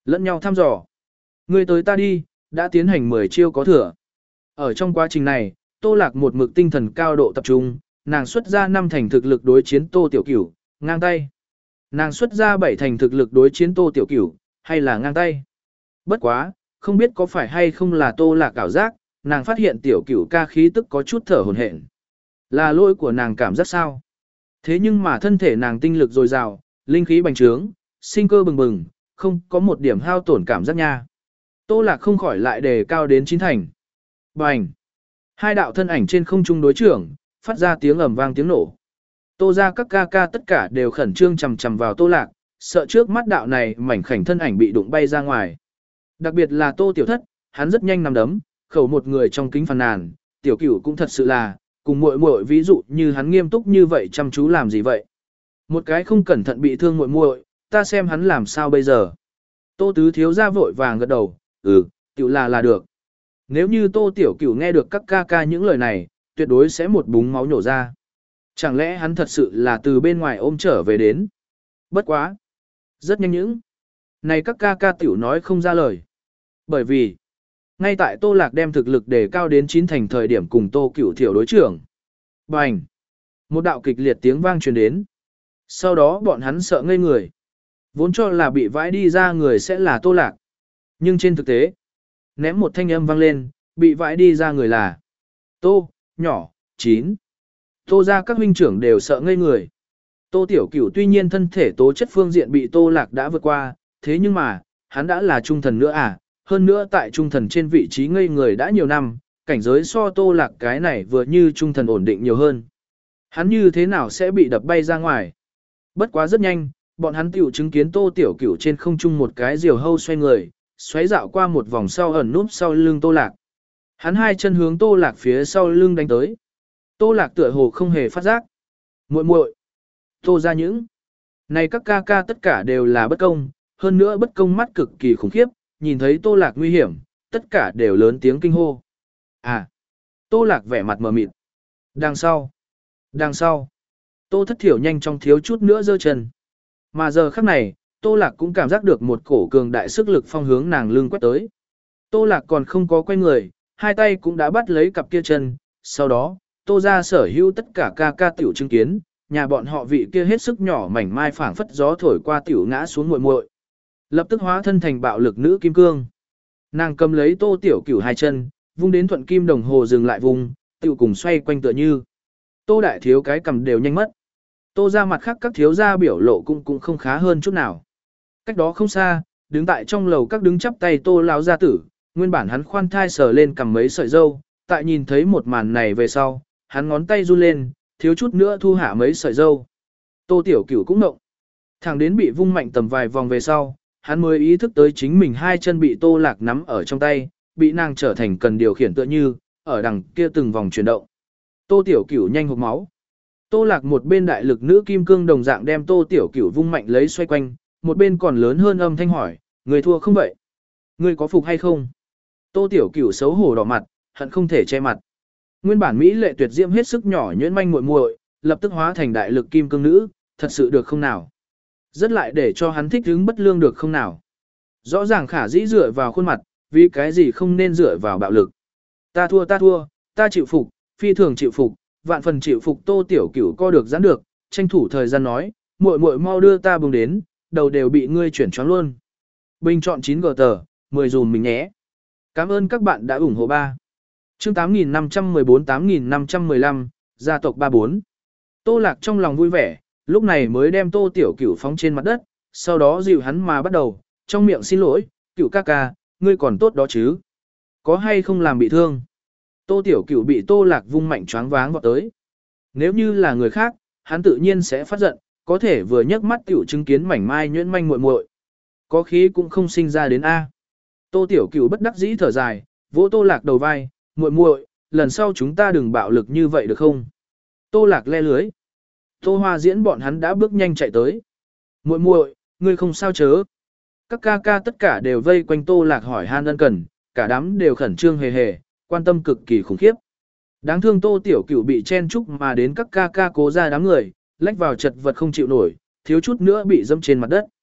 Lẫn nhau thăm dò. Ngươi tới ta đi, đã tiến hành mười chiêu có thừa. Ở trong quá trình này, Tô Lạc một mực tinh thần cao độ tập trung, nàng xuất ra năm thành thực lực đối chiến Tô Tiểu Cửu, ngang tay. Nàng xuất ra bảy thành thực lực đối chiến Tô Tiểu Cửu, hay là ngang tay. Bất quá, không biết có phải hay không là Tô Lạc ảo giác, nàng phát hiện Tiểu Cửu ca khí tức có chút thở hổn hển. Là lỗi của nàng cảm giác sao? Thế nhưng mà thân thể nàng tinh lực dồi dào, linh khí bành trướng, sinh cơ bừng bừng, không có một điểm hao tổn cảm giác nha. Tô Lạc không khỏi lại đề cao đến chín thành. Bành! Hai đạo thân ảnh trên không trung đối trưởng, phát ra tiếng ầm vang tiếng nổ. Tô ra các ca ca tất cả đều khẩn trương chầm chầm vào Tô Lạc, sợ trước mắt đạo này mảnh khảnh thân ảnh bị đụng bay ra ngoài. Đặc biệt là Tô Tiểu Thất, hắn rất nhanh nằm đấm, khẩu một người trong kính phàn nàn, Tiểu Cửu cũng thật sự là, cùng muội muội ví dụ như hắn nghiêm túc như vậy chăm chú làm gì vậy. Một cái không cẩn thận bị thương muội muội, ta xem hắn làm sao bây giờ. Tô Tứ thiếu ra vội vàng gật đầu, ừ, tiểu là là được. Nếu như Tô Tiểu Cửu nghe được các ca ca những lời này, tuyệt đối sẽ một búng máu nhổ ra. Chẳng lẽ hắn thật sự là từ bên ngoài ôm trở về đến? Bất quá. Rất nhanh những. Này các ca ca tiểu nói không ra lời. Bởi vì, ngay tại Tô Lạc đem thực lực đề cao đến chín thành thời điểm cùng Tô Cửu Thiểu đối trưởng. Bành! Một đạo kịch liệt tiếng vang truyền đến. Sau đó bọn hắn sợ ngây người. Vốn cho là bị vãi đi ra người sẽ là Tô Lạc. Nhưng trên thực tế, ném một thanh âm vang lên, bị vãi đi ra người là Tô, nhỏ, chín. Tô ra các huynh trưởng đều sợ ngây người. Tô Tiểu Cửu tuy nhiên thân thể tố chất phương diện bị Tô Lạc đã vượt qua, thế nhưng mà, hắn đã là trung thần nữa à, hơn nữa tại trung thần trên vị trí ngây người đã nhiều năm, cảnh giới so Tô Lạc cái này vừa như trung thần ổn định nhiều hơn. Hắn như thế nào sẽ bị đập bay ra ngoài? Bất quá rất nhanh, bọn hắn tiểu chứng kiến Tô Tiểu Cửu trên không trung một cái diều hâu xoay người, xoáy dạo qua một vòng sau ẩn núp sau lưng Tô Lạc. Hắn hai chân hướng Tô Lạc phía sau lưng đánh tới. Tô Lạc tựa hồ không hề phát giác. Muội muội, Tô ra những. Này các ca ca tất cả đều là bất công, hơn nữa bất công mắt cực kỳ khủng khiếp, nhìn thấy Tô Lạc nguy hiểm, tất cả đều lớn tiếng kinh hô. À, Tô Lạc vẻ mặt mờ mịt. Đằng sau, đằng sau, Tô Thất Thiểu nhanh chóng thiếu chút nữa giơ chân. Mà giờ khắc này, Tô Lạc cũng cảm giác được một cổ cường đại sức lực phong hướng nàng lưng quét tới. Tô Lạc còn không có quay người, hai tay cũng đã bắt lấy cặp kia chân, sau đó, Tô ra sở hữu tất cả ca ca tiểu chứng kiến, nhà bọn họ vị kia hết sức nhỏ mảnh mai phảng phất gió thổi qua tiểu ngã xuống muội muội. Lập tức hóa thân thành bạo lực nữ kim cương. Nàng cầm lấy Tô Tiểu Cửu hai chân, vung đến thuận kim đồng hồ dừng lại vùng, tiểu cùng xoay quanh tựa như. Tô đại thiếu cái cầm đều nhanh mất. Tô ra mặt khác các thiếu gia biểu lộ cũng cũng không khá hơn chút nào. Cách đó không xa, đứng tại trong lầu các đứng chắp tay Tô lão gia tử, nguyên bản hắn khoan thai sờ lên cầm mấy sợi dâu, tại nhìn thấy một màn này về sau, hắn ngón tay run lên, thiếu chút nữa thu hạ mấy sợi dâu. Tô Tiểu Cửu cũng ngộng. Thẳng đến bị vung mạnh tầm vài vòng về sau, hắn mới ý thức tới chính mình hai chân bị Tô Lạc nắm ở trong tay, bị nàng trở thành cần điều khiển tựa như, ở đằng kia từng vòng chuyển động. Tô Tiểu Cửu nhanh hộc máu. Tô Lạc một bên đại lực nữ kim cương đồng dạng đem Tô Tiểu Cửu vung mạnh lấy xoay quanh, một bên còn lớn hơn âm thanh hỏi, người thua không vậy? Người có phục hay không? Tô Tiểu Cửu xấu hổ đỏ mặt, hận không thể che mặt. Nguyên bản Mỹ lệ tuyệt diễm hết sức nhỏ nhuyễn manh muội muội, lập tức hóa thành đại lực kim cương nữ, thật sự được không nào? Rất lại để cho hắn thích hứng bất lương được không nào? Rõ ràng khả dĩ dựa vào khuôn mặt, vì cái gì không nên dựa vào bạo lực. Ta thua ta thua, ta chịu phục, phi thường chịu phục, vạn phần chịu phục. Tô Tiểu Cửu co được giãn được, tranh thủ thời gian nói, muội muội mau đưa ta bùng đến, đầu đều bị ngươi chuyển choáng luôn. Bình chọn chín gờ tờ, mười dùm mình nhé. Cảm ơn các bạn đã ủng hộ ba. Chương tám nghìn năm trăm mười bốn tám nghìn năm trăm mười lăm, gia tộc ba bốn. Tô Lạc trong lòng vui vẻ, lúc này mới đem Tô Tiểu Cửu phóng trên mặt đất, sau đó dịu hắn mà bắt đầu, trong miệng xin lỗi, Cửu ca ca, ngươi còn tốt đó chứ? Có hay không làm bị thương? Tô Tiểu Cửu bị Tô Lạc vung mạnh choáng váng vọt tới. Nếu như là người khác, hắn tự nhiên sẽ phát giận, có thể vừa nhấc mắt tiểu chứng kiến mảnh mai nhuyễn manh muội muội, có khí cũng không sinh ra đến a. Tô Tiểu Cửu bất đắc dĩ thở dài, vỗ Tô Lạc đầu vai, muội muội, lần sau chúng ta đừng bạo lực như vậy được không? Tô Lạc le lưới. Tô Hoa Diễn bọn hắn đã bước nhanh chạy tới. Muội muội, ngươi không sao chớ? Các ca ca tất cả đều vây quanh Tô Lạc hỏi han ân cần, cả đám đều khẩn trương hề hề, quan tâm cực kỳ khủng khiếp. Đáng thương Tô Tiểu Cửu bị chen chúc mà đến các ca ca cố ra đám người, lách vào chật vật không chịu nổi, thiếu chút nữa bị dẫm trên mặt đất.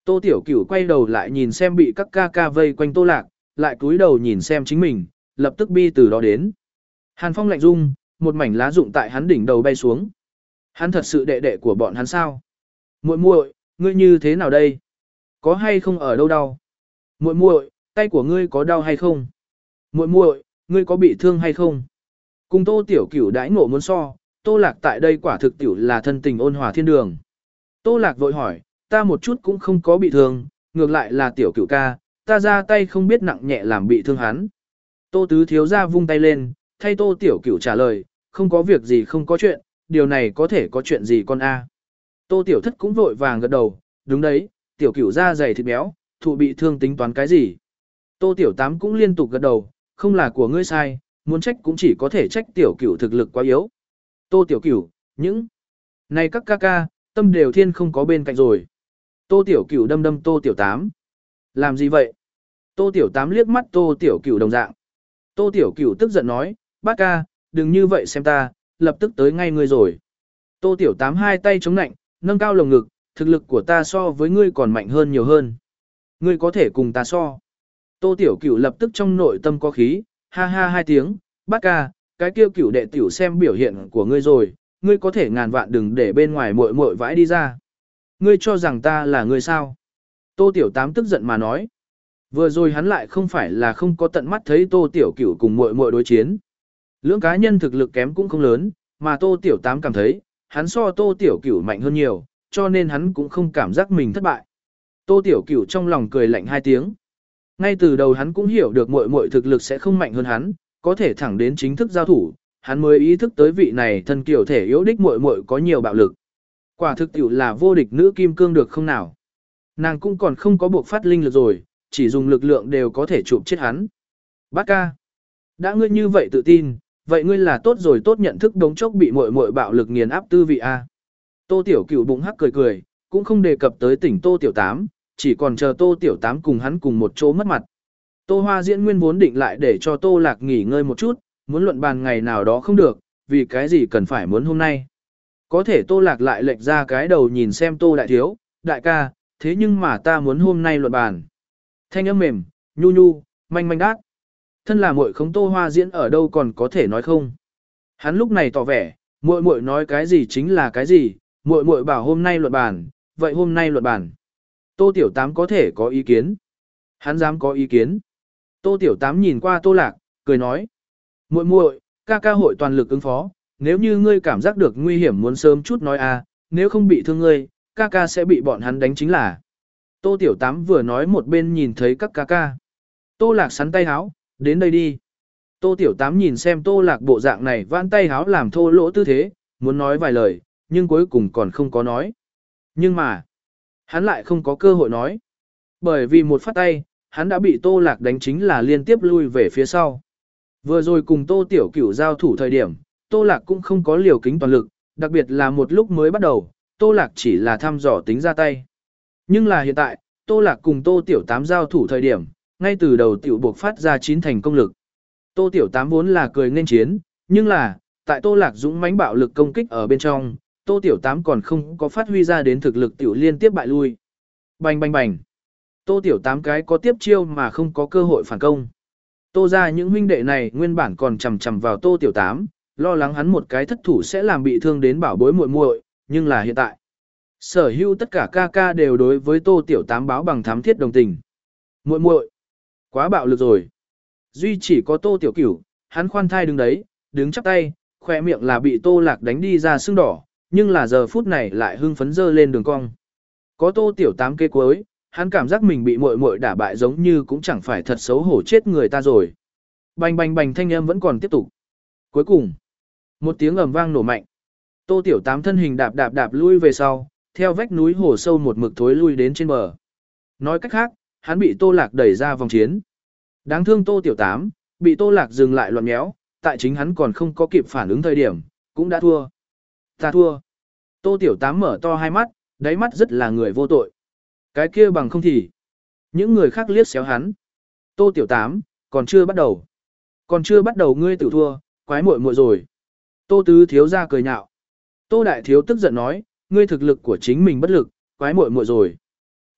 Tô Tiểu Cửu quay đầu lại nhìn xem bị các ca ca vây quanh Tô Lạc, lại cúi đầu nhìn xem chính mình, lập tức bi từ đó đến. Hàn Phong lạnh rung, một mảnh lá rụng tại hắn đỉnh đầu bay xuống. Hắn thật sự đệ đệ của bọn hắn sao? Muội muội, ngươi như thế nào đây? Có hay không ở đâu đau? Muội muội, tay của ngươi có đau hay không? Muội muội, ngươi có bị thương hay không? Cùng Tô Tiểu Cửu đãi ngộ muốn so, Tô Lạc tại đây quả thực tiểu là thân tình ôn hòa thiên đường. Tô Lạc vội hỏi, ta một chút cũng không có bị thương, ngược lại là Tiểu Cửu ca, ta ra tay không biết nặng nhẹ làm bị thương hắn. Tô Tứ thiếu gia vung tay lên, thay Tô Tiểu Cửu trả lời, không có việc gì không có chuyện, điều này có thể có chuyện gì con a? Tô Tiểu Thất cũng vội vàng gật đầu, đúng đấy, Tiểu Cửu da dày thịt béo, thụ bị thương tính toán cái gì? Tô Tiểu Tám cũng liên tục gật đầu, không là của ngươi sai, muốn trách cũng chỉ có thể trách Tiểu Cửu thực lực quá yếu. Tô Tiểu Cửu, những này các ca ca, tâm đều thiên không có bên cạnh rồi. Tô Tiểu Cửu đâm đâm Tô Tiểu Tám. Làm gì vậy? Tô Tiểu Tám liếc mắt Tô Tiểu Cửu đồng dạng. Tô Tiểu Cửu tức giận nói, bác ca, đừng như vậy xem ta, lập tức tới ngay ngươi rồi. Tô Tiểu Tám hai tay chống nạnh, nâng cao lồng ngực, thực lực của ta so với ngươi còn mạnh hơn nhiều hơn. Ngươi có thể cùng ta so. Tô Tiểu Cửu lập tức trong nội tâm có khí, ha ha hai tiếng, bác ca, cái kêu Cửu đệ tiểu xem biểu hiện của ngươi rồi, ngươi có thể ngàn vạn đừng để bên ngoài muội muội vãi đi ra. Ngươi cho rằng ta là ngươi sao? Tô Tiểu Tám tức giận mà nói. Vừa rồi hắn lại không phải là không có tận mắt thấy Tô Tiểu Cửu cùng muội muội đối chiến. Lưỡng cá nhân thực lực kém cũng không lớn, mà Tô Tiểu Tám cảm thấy, hắn so Tô Tiểu Cửu mạnh hơn nhiều, cho nên hắn cũng không cảm giác mình thất bại. Tô Tiểu Cửu trong lòng cười lạnh hai tiếng. Ngay từ đầu hắn cũng hiểu được muội muội thực lực sẽ không mạnh hơn hắn, có thể thẳng đến chính thức giao thủ, hắn mới ý thức tới vị này thân kiểu thể yếu đích muội muội có nhiều bạo lực. Quả thực tiểu là vô địch nữ kim cương được không nào? Nàng cũng còn không có buộc phát linh lực rồi, chỉ dùng lực lượng đều có thể chụp chết hắn. Bác ca, đã ngươi như vậy tự tin, vậy ngươi là tốt rồi tốt nhận thức đống chốc bị muội muội bạo lực nghiền áp tư vị a. Tô Tiểu Cửu bụng hắc cười cười, cũng không đề cập tới tỉnh Tô Tiểu Tám, chỉ còn chờ Tô Tiểu Tám cùng hắn cùng một chỗ mất mặt. Tô Hoa Diễn nguyên vốn định lại để cho Tô Lạc nghỉ ngơi một chút, muốn luận bàn ngày nào đó không được, vì cái gì cần phải muốn hôm nay. Có thể Tô Lạc lại lệch ra cái đầu nhìn xem Tô Đại Thiếu, đại ca, thế nhưng mà ta muốn hôm nay luận bàn. Thanh âm mềm, nhu nhu, manh manh đát. Thân là muội khống Tô Hoa Diễn ở đâu còn có thể nói không. Hắn lúc này tỏ vẻ, muội muội nói cái gì chính là cái gì, muội muội bảo hôm nay luận bàn, vậy hôm nay luận bàn. Tô Tiểu Tám có thể có ý kiến. Hắn dám có ý kiến. Tô Tiểu Tám nhìn qua Tô Lạc, cười nói. Muội muội, ca ca hội toàn lực ứng phó, nếu như ngươi cảm giác được nguy hiểm muốn sớm chút nói a, nếu không bị thương ngươi, ca ca sẽ bị bọn hắn đánh chính là. Tô Tiểu Tám vừa nói một bên nhìn thấy các ca ca. Tô Lạc sắn tay háo, đến đây đi. Tô Tiểu Tám nhìn xem Tô Lạc bộ dạng này vãn tay háo làm thô lỗ tư thế, muốn nói vài lời, nhưng cuối cùng còn không có nói. Nhưng mà, hắn lại không có cơ hội nói. Bởi vì một phát tay, hắn đã bị Tô Lạc đánh chính là liên tiếp lui về phía sau. Vừa rồi cùng Tô Tiểu Cửu giao thủ thời điểm, Tô Lạc cũng không có liều kính toàn lực, đặc biệt là một lúc mới bắt đầu, Tô Lạc chỉ là thăm dò tính ra tay. Nhưng là hiện tại, Tô Lạc cùng Tô Tiểu Tám giao thủ thời điểm, ngay từ đầu tiểu buộc phát ra chín thành công lực. Tô Tiểu Tám vốn là cười nên chiến, nhưng là, tại Tô Lạc dũng mãnh bạo lực công kích ở bên trong, Tô Tiểu Tám còn không có phát huy ra đến thực lực tiểu liên tiếp bại lui. Bành bành bành. Tô Tiểu Tám cái có tiếp chiêu mà không có cơ hội phản công. Tô ra những huynh đệ này nguyên bản còn chầm chầm vào Tô Tiểu Tám, lo lắng hắn một cái thất thủ sẽ làm bị thương đến bảo bối muội muội, nhưng là hiện tại. Sở hữu tất cả ca ca đều đối với Tô Tiểu Tám báo bằng thám thiết đồng tình. Muội muội, quá bạo lực rồi. Duy chỉ có Tô Tiểu Cửu, hắn khoan thai đứng đấy, đứng chắp tay, khỏe miệng là bị Tô Lạc đánh đi ra sưng đỏ, nhưng là giờ phút này lại hưng phấn dơ lên đường cong. Có Tô Tiểu Tám kế cuối, hắn cảm giác mình bị muội muội đả bại giống như cũng chẳng phải thật xấu hổ chết người ta rồi. Bành bành bành thanh âm vẫn còn tiếp tục. Cuối cùng, một tiếng ầm vang nổ mạnh. Tô Tiểu Tám thân hình đạp đạp đạp lui về sau, theo vách núi hồ sâu một mực thối lui đến trên bờ. Nói cách khác, hắn bị Tô Lạc đẩy ra vòng chiến. Đáng thương Tô Tiểu Tám, bị Tô Lạc dừng lại loạn méo, tại chính hắn còn không có kịp phản ứng thời điểm, cũng đã thua. Ta thua. Tô Tiểu Tám mở to hai mắt, đáy mắt rất là người vô tội. Cái kia bằng không thì. Những người khác liếc xéo hắn. Tô Tiểu Tám, còn chưa bắt đầu. Còn chưa bắt đầu ngươi tự thua, quái muội muội rồi. Tô Tứ thiếu ra cười nhạo. Tô Đại thiếu tức giận nói, ngươi thực lực của chính mình bất lực, quái muội muội rồi.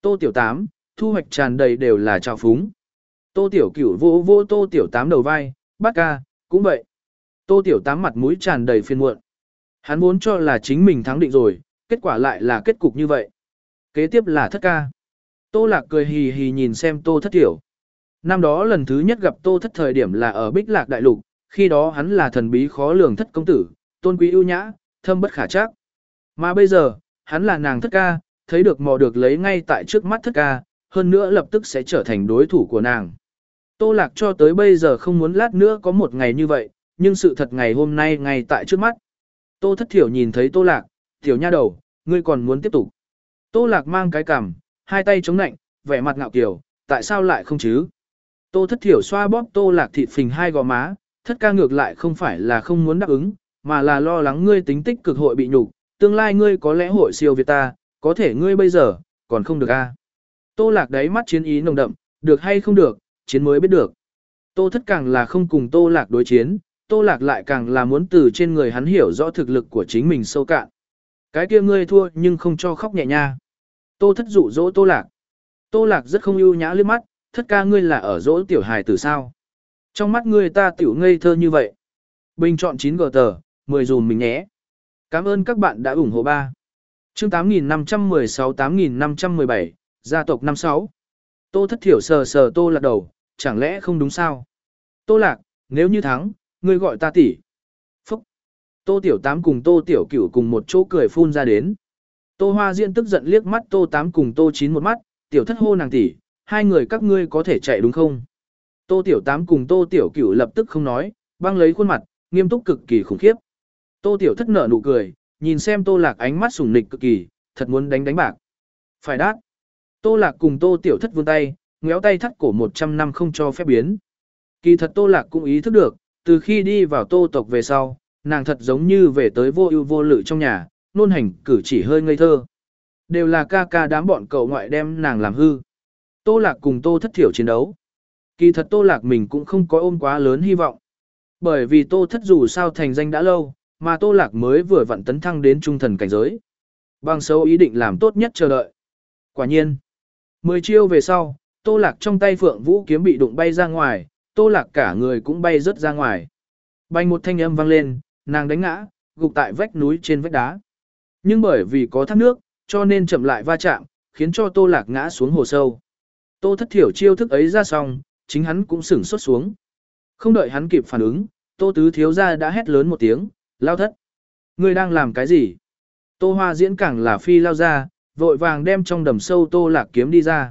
Tô Tiểu Tám, thu hoạch tràn đầy đều là trào phúng. Tô Tiểu Cửu vô vô Tô Tiểu Tám đầu vai, bác ca, cũng vậy. Tô Tiểu Tám mặt mũi tràn đầy phiền muộn. Hắn vốn cho là chính mình thắng định rồi, kết quả lại là kết cục như vậy. Kế tiếp là thất ca. Tô Lạc cười hì hì nhìn xem Tô Thất Tiểu. Năm đó lần thứ nhất gặp Tô Thất thời điểm là ở Bích Lạc Đại Lục, khi đó hắn là thần bí khó lường thất công tử, tôn quý ưu nhã, thâm bất khả trắc. Mà bây giờ, hắn là nàng thất ca, thấy được mò được lấy ngay tại trước mắt thất ca, hơn nữa lập tức sẽ trở thành đối thủ của nàng. Tô Lạc cho tới bây giờ không muốn lát nữa có một ngày như vậy, nhưng sự thật ngày hôm nay ngay tại trước mắt. Tô Thất Thiểu nhìn thấy Tô Lạc, tiểu nha đầu, ngươi còn muốn tiếp tục. Tô Lạc mang cái cằm, hai tay chống nạnh, vẻ mặt ngạo kiều, tại sao lại không chứ? Tô Thất Thiểu xoa bóp Tô Lạc thịt phình hai gò má, thất ca ngược lại không phải là không muốn đáp ứng, mà là lo lắng ngươi tính tích cực hội bị nhục, tương lai ngươi có lẽ hội siêu việt ta, có thể ngươi bây giờ, còn không được a. Tô Lạc đáy mắt chiến ý nồng đậm, được hay không được, chiến mới biết được. Tô Thất càng là không cùng Tô Lạc đối chiến, Tô Lạc lại càng là muốn từ trên người hắn hiểu rõ thực lực của chính mình sâu cạn. Cái kia ngươi thua nhưng không cho khóc nhẹ nha. Tô Thất dụ dỗ Tô Lạc. Tô Lạc rất không ưu nhã liếc mắt, thất ca ngươi là ở dỗ tiểu hài tử sao? Trong mắt ngươi ta tiểu ngây thơ như vậy. Bình chọn chín gờ tờ, mười dùm mình nhé. Cảm ơn các bạn đã ủng hộ ba. Chương tám nghìn năm trăm mười sáu tám nghìn năm trăm mười bảy, gia tộc năm sáu. Tô Thất Thiểu sờ sờ Tô Lạc đầu, chẳng lẽ không đúng sao? Tô Lạc, nếu như thắng, ngươi gọi ta tỷ. Phúc. Tô Tiểu Tám cùng Tô Tiểu Cửu cùng một chỗ cười phun ra đến. Tô Hoa Diễn tức giận liếc mắt Tô Tám cùng Tô Chín một mắt, tiểu thất hô nàng tỷ, hai người các ngươi có thể chạy đúng không? Tô Tiểu Tám cùng Tô Tiểu Cửu lập tức không nói, băng lấy khuôn mặt, nghiêm túc cực kỳ khủng khiếp. Tô Tiểu Thất nở nụ cười, nhìn xem Tô Lạc ánh mắt sủng nịch cực kỳ, thật muốn đánh đánh bạc. Phải đát. Tô Lạc cùng Tô Tiểu Thất vươn tay, ngéo tay thắt cổ một trăm năm không cho phép biến. Kỳ thật Tô Lạc cũng ý thức được, từ khi đi vào Tô tộc về sau, nàng thật giống như về tới vô ưu vô lự trong nhà, nôn hành cử chỉ hơi ngây thơ. Đều là ca ca đám bọn cậu ngoại đem nàng làm hư. Tô Lạc cùng Tô Thất Thiểu chiến đấu. Kỳ thật Tô Lạc mình cũng không có ôm quá lớn hy vọng. Bởi vì Tô Thất dù sao thành danh đã lâu, mà Tô Lạc mới vừa vặn tấn thăng đến trung thần cảnh giới. Bằng sâu ý định làm tốt nhất chờ đợi. Quả nhiên, mười chiêu về sau, Tô Lạc trong tay Phượng Vũ kiếm bị đụng bay ra ngoài, Tô Lạc cả người cũng bay rớt ra ngoài. Bành một thanh âm vang lên, nàng đánh ngã, gục tại vách núi trên vách đá. Nhưng bởi vì có thác nước, cho nên chậm lại va chạm, khiến cho Tô Lạc ngã xuống hồ sâu. Tô Thất Thiểu chiêu thức ấy ra xong, chính hắn cũng sửng sốt xuống. Không đợi hắn kịp phản ứng, Tô Tứ thiếu gia đã hét lớn một tiếng, lao thất. Ngươi đang làm cái gì? Tô Hoa Diễn càng là phi lao ra, vội vàng đem trong đầm sâu Tô Lạc kiếm đi ra.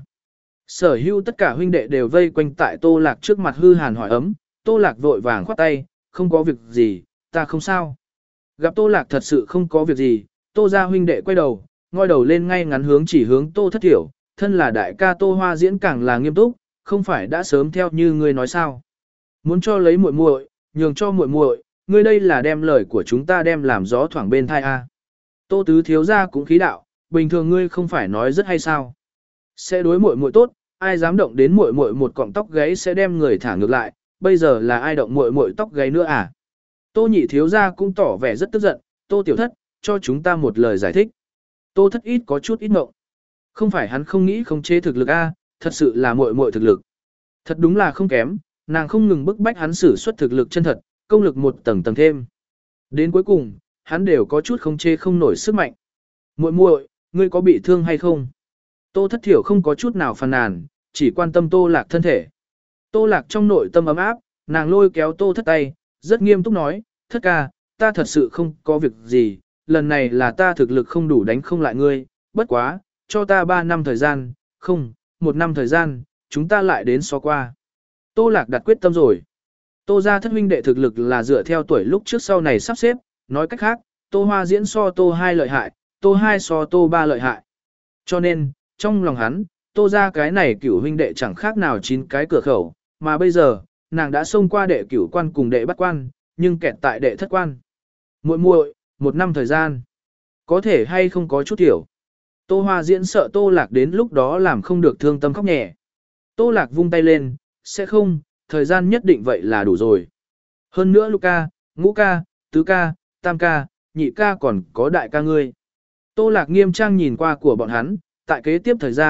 Sở hữu tất cả huynh đệ đều vây quanh tại Tô Lạc trước mặt hư hàn hỏi ấm, Tô Lạc vội vàng khoát tay, không có việc gì, ta không sao. Gặp Tô Lạc thật sự không có việc gì, Tô gia huynh đệ quay đầu, ngoi đầu lên ngay ngắn hướng chỉ hướng Tô Thất Thiểu, thân là đại ca Tô Hoa Diễn càng là nghiêm túc, không phải đã sớm theo như ngươi nói sao? Muốn cho lấy muội muội, nhường cho muội muội, ngươi đây là đem lời của chúng ta đem làm gió thoảng bên thai a. Tô Tứ thiếu gia cũng khí đạo, bình thường ngươi không phải nói rất hay sao? Sẽ đối muội muội tốt, ai dám động đến muội muội một cọng tóc gáy sẽ đem người thả ngược lại, bây giờ là ai động muội muội tóc gáy nữa à? Tô Nhị thiếu gia cũng tỏ vẻ rất tức giận, Tô Tiểu Thất, cho chúng ta một lời giải thích. Tô Thất ít có chút ít ngộng. Không phải hắn không nghĩ không chế thực lực a, thật sự là muội muội thực lực. Thật đúng là không kém, nàng không ngừng bức bách hắn sử xuất thực lực chân thật, công lực một tầng tầng thêm. Đến cuối cùng, hắn đều có chút không chê không nổi sức mạnh. Muội muội, ngươi có bị thương hay không? Tô Thất Thiểu không có chút nào phàn nàn, chỉ quan tâm Tô Lạc thân thể. Tô Lạc trong nội tâm ấm áp, nàng lôi kéo Tô Thất tay, rất nghiêm túc nói, Thất ca, ta thật sự không có việc gì, lần này là ta thực lực không đủ đánh không lại ngươi, bất quá, cho ta ba năm thời gian, không, một năm thời gian, chúng ta lại đến so qua. Tô Lạc đặt quyết tâm rồi. Tô gia thất huynh đệ thực lực là dựa theo tuổi lúc trước sau này sắp xếp, nói cách khác, Tô Hoa Diễn so Tô hai lợi hại, Tô hai so Tô ba lợi hại. Cho nên, trong lòng hắn, Tô gia cái này cửu huynh đệ chẳng khác nào chín cái cửa khẩu, mà bây giờ, nàng đã xông qua đệ cửu quan cùng đệ bắt quan, nhưng kẹt tại đệ thất quan. Muội muội, một năm thời gian, có thể hay không có chút tiểu. Tô Hoa Diễn sợ Tô Lạc đến lúc đó làm không được thương tâm khóc nhẹ. Tô Lạc vung tay lên, sẽ không, thời gian nhất định vậy là đủ rồi. Hơn nữa Luca, ngũ ca, tứ ca, tam ca, nhị ca còn có đại ca ngươi. Tô Lạc nghiêm trang nhìn qua của bọn hắn, tại kế tiếp thời gian,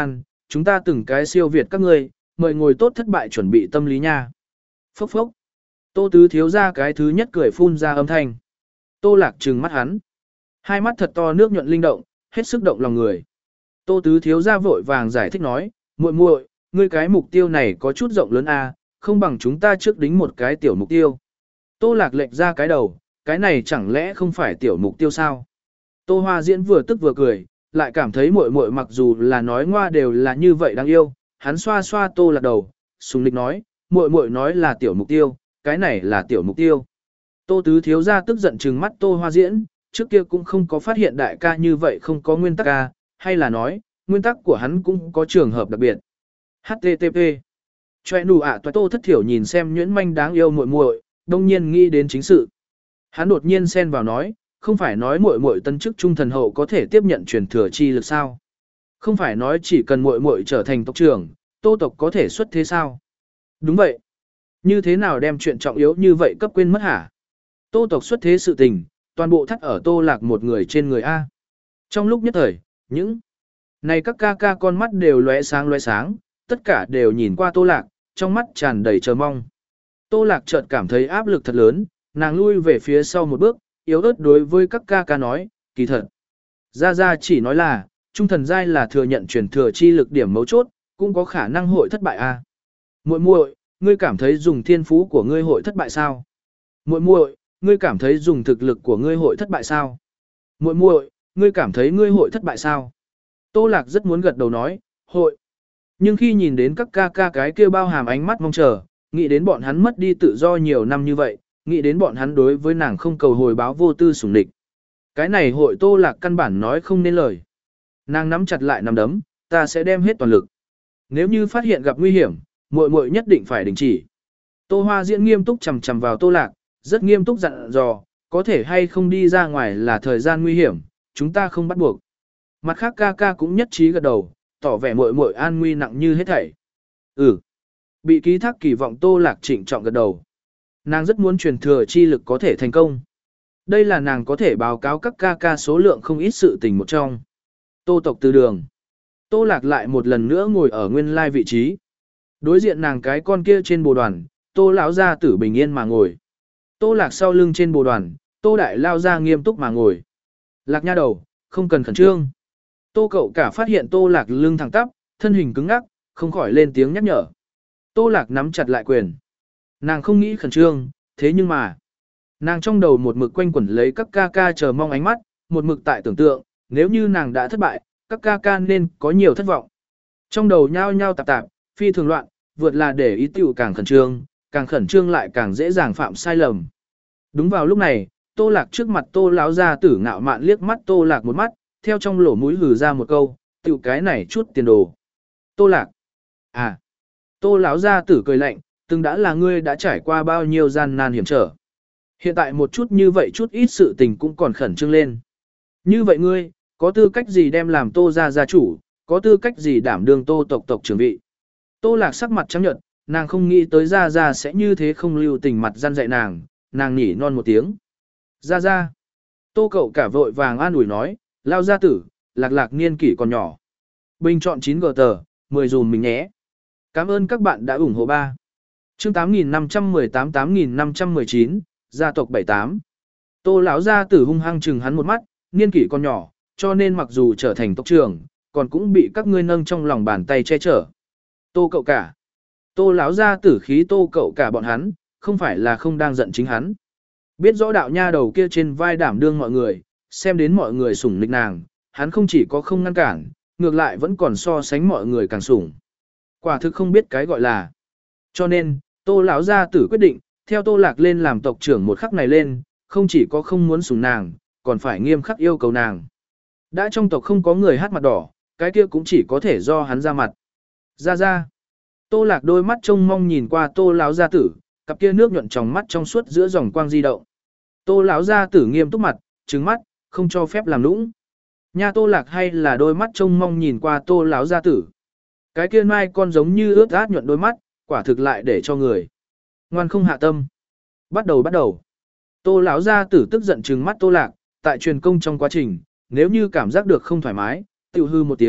chúng ta từng cái siêu việt các ngươi, mời ngồi tốt thất bại chuẩn bị tâm lý nha. Phốc phốc. Tô Tứ thiếu ra cái thứ nhất cười phun ra âm thanh. Tô Lạc trừng mắt hắn. Hai mắt thật to nước nhuận linh động, hết sức động lòng người. Tô Tứ thiếu ra vội vàng giải thích nói, muội muội, ngươi cái mục tiêu này có chút rộng lớn a, không bằng chúng ta trước đính một cái tiểu mục tiêu. Tô Lạc lệch ra cái đầu, cái này chẳng lẽ không phải tiểu mục tiêu sao? Tô Hoa Diễn vừa tức vừa cười, lại cảm thấy muội muội mặc dù là nói ngoa đều là như vậy đáng yêu, hắn xoa xoa Tô Lạc đầu, sùng lịch nói, muội muội nói là tiểu mục tiêu, cái này là tiểu mục tiêu. Tô Tứ thiếu ra tức giận trừng mắt Tô Hoa Diễn, trước kia cũng không có phát hiện đại ca như vậy không có nguyên tắc ca, hay là nói, nguyên tắc của hắn cũng có trường hợp đặc biệt. hát tê tê pê. Choe nụ ạ toại Tô Thất Thiểu nhìn xem nhuyễn manh đáng yêu muội muội, đông nhiên nghĩ đến chính sự. Hắn đột nhiên xen vào nói, không phải nói muội muội tân chức trung thần hậu có thể tiếp nhận truyền thừa chi lực sao? Không phải nói chỉ cần muội muội trở thành tộc trưởng, Tô tộc có thể xuất thế sao? Đúng vậy. Như thế nào đem chuyện trọng yếu như vậy cấp quên mất hả? Tô tộc xuất thế sự tình, toàn bộ thắt ở Tô Lạc một người trên người A. Trong lúc nhất thời, những này các ca ca con mắt đều lóe sáng lóe sáng, tất cả đều nhìn qua Tô Lạc, trong mắt tràn đầy chờ mong. Tô Lạc chợt cảm thấy áp lực thật lớn, nàng lui về phía sau một bước, yếu ớt đối với các ca ca nói, kỳ thật. Gia Gia chỉ nói là, trung thần giai là thừa nhận truyền thừa chi lực điểm mấu chốt, cũng có khả năng hội thất bại a. Muội muội, ngươi cảm thấy dùng thiên phú của ngươi hội thất bại sao? Muội muội, ngươi cảm thấy dùng thực lực của ngươi hội thất bại sao? Muội muội, ngươi cảm thấy ngươi hội thất bại sao? Tô Lạc rất muốn gật đầu nói, hội. Nhưng khi nhìn đến các ca ca cái kia bao hàm ánh mắt mong chờ, nghĩ đến bọn hắn mất đi tự do nhiều năm như vậy, nghĩ đến bọn hắn đối với nàng không cầu hồi báo vô tư sủng địch. Cái này hội Tô Lạc căn bản nói không nên lời. Nàng nắm chặt lại nắm đấm, ta sẽ đem hết toàn lực. Nếu như phát hiện gặp nguy hiểm, muội muội nhất định phải đình chỉ. Tô Hoa Diễn nghiêm túc chằm chằm vào Tô Lạc, rất nghiêm túc dặn dò, có thể hay không đi ra ngoài là thời gian nguy hiểm, chúng ta không bắt buộc. Mặt khác ca ca cũng nhất trí gật đầu, tỏ vẻ muội muội an nguy nặng như hết thảy. Ừ. Bị ký thác kỳ vọng Tô Lạc trịnh trọng gật đầu. Nàng rất muốn truyền thừa chi lực có thể thành công. Đây là nàng có thể báo cáo các ca ca số lượng không ít sự tình một trong. Tô tộc từ đường. Tô Lạc lại một lần nữa ngồi ở nguyên lai vị trí. Đối diện nàng cái con kia trên bồ đoàn, Tô lão gia tử bình yên mà ngồi. Tô Lạc sau lưng trên bồ đoàn, Tô đại lao ra nghiêm túc mà ngồi. Lạc nha đầu, không cần khẩn trương. Tô cậu cả phát hiện Tô Lạc lưng thẳng tắp, thân hình cứng ngắc, không khỏi lên tiếng nhắc nhở. Tô Lạc nắm chặt lại quyền. Nàng không nghĩ khẩn trương, thế nhưng mà, nàng trong đầu một mực quanh quẩn lấy các ca ca chờ mong ánh mắt, một mực tại tưởng tượng, nếu như nàng đã thất bại, các ca ca nên có nhiều thất vọng. Trong đầu nhao nhao tạp tạp, phi thường loạn, vượt là để ý tiểu càng khẩn trương, càng khẩn trương lại càng dễ dàng phạm sai lầm. Đúng vào lúc này, Tô Lạc trước mặt Tô lão gia tử ngạo mạn liếc mắt Tô Lạc một mắt, theo trong lỗ mũi hừ ra một câu, tiểu cái này chút tiền đồ. Tô Lạc. À. Tô lão gia tử cười lạnh, từng đã là ngươi đã trải qua bao nhiêu gian nan hiểm trở. Hiện tại một chút như vậy chút ít sự tình cũng còn khẩn trương lên. Như vậy ngươi, có tư cách gì đem làm Tô gia gia chủ, có tư cách gì đảm đương Tô tộc tộc trưởng vị. Tô Lạc sắc mặt trắng nhợt, nàng không nghĩ tới gia gia sẽ như thế không lưu tình mặt gian dạy nàng, nàng nhỉ non một tiếng. Gia gia. Tô cậu cả vội vàng an ủi nói, lao gia tử, Lạc Lạc niên kỷ còn nhỏ. Bình chọn chín gờ tờ, mười dùm mình nhé. Cảm ơn các bạn đã ủng hộ ba. Chương tám nghìn năm trăm mười tám tám nghìn năm trăm mười chín, gia tộc bảy tám. Tô lão gia tử hung hăng chừng hắn một mắt, niên kỷ còn nhỏ, cho nên mặc dù trở thành tộc trưởng, còn cũng bị các ngươi nâng trong lòng bàn tay che chở. Tô cậu cả. Tô lão gia tử khí Tô cậu cả bọn hắn, không phải là không đang giận chính hắn. Biết rõ đạo nha đầu kia trên vai đảm đương mọi người, xem đến mọi người sủng nịch nàng, hắn không chỉ có không ngăn cản, ngược lại vẫn còn so sánh mọi người càng sủng. Quả thực không biết cái gọi là. Cho nên, Tô lão gia tử quyết định, theo Tô Lạc lên làm tộc trưởng một khắc này lên, không chỉ có không muốn sủng nàng, còn phải nghiêm khắc yêu cầu nàng. Đã trong tộc không có người hát mặt đỏ, cái kia cũng chỉ có thể do hắn ra mặt. Ra ra. Tô Lạc đôi mắt trông mong nhìn qua Tô lão gia tử, cặp kia nước nhuận trong mắt trong suốt giữa dòng quang di động. Tô lão gia tử nghiêm túc mặt, trừng mắt, không cho phép làm nũng. Nha Tô Lạc hay là đôi mắt trông mong nhìn qua Tô lão gia tử. Cái kia mai con giống như ướt át nhuận đôi mắt, quả thực lại để cho người ngoan không hạ tâm. Bắt đầu bắt đầu. Tô lão gia tử tức giận trừng mắt Tô Lạc, tại truyền công trong quá trình, nếu như cảm giác được không thoải mái, tiểu hư một tiếng,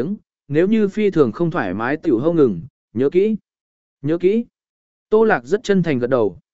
nếu như phi thường không thoải mái tiểu hâu ngừng, nhớ kỹ. Nhớ kỹ. Tô Lạc rất chân thành gật đầu,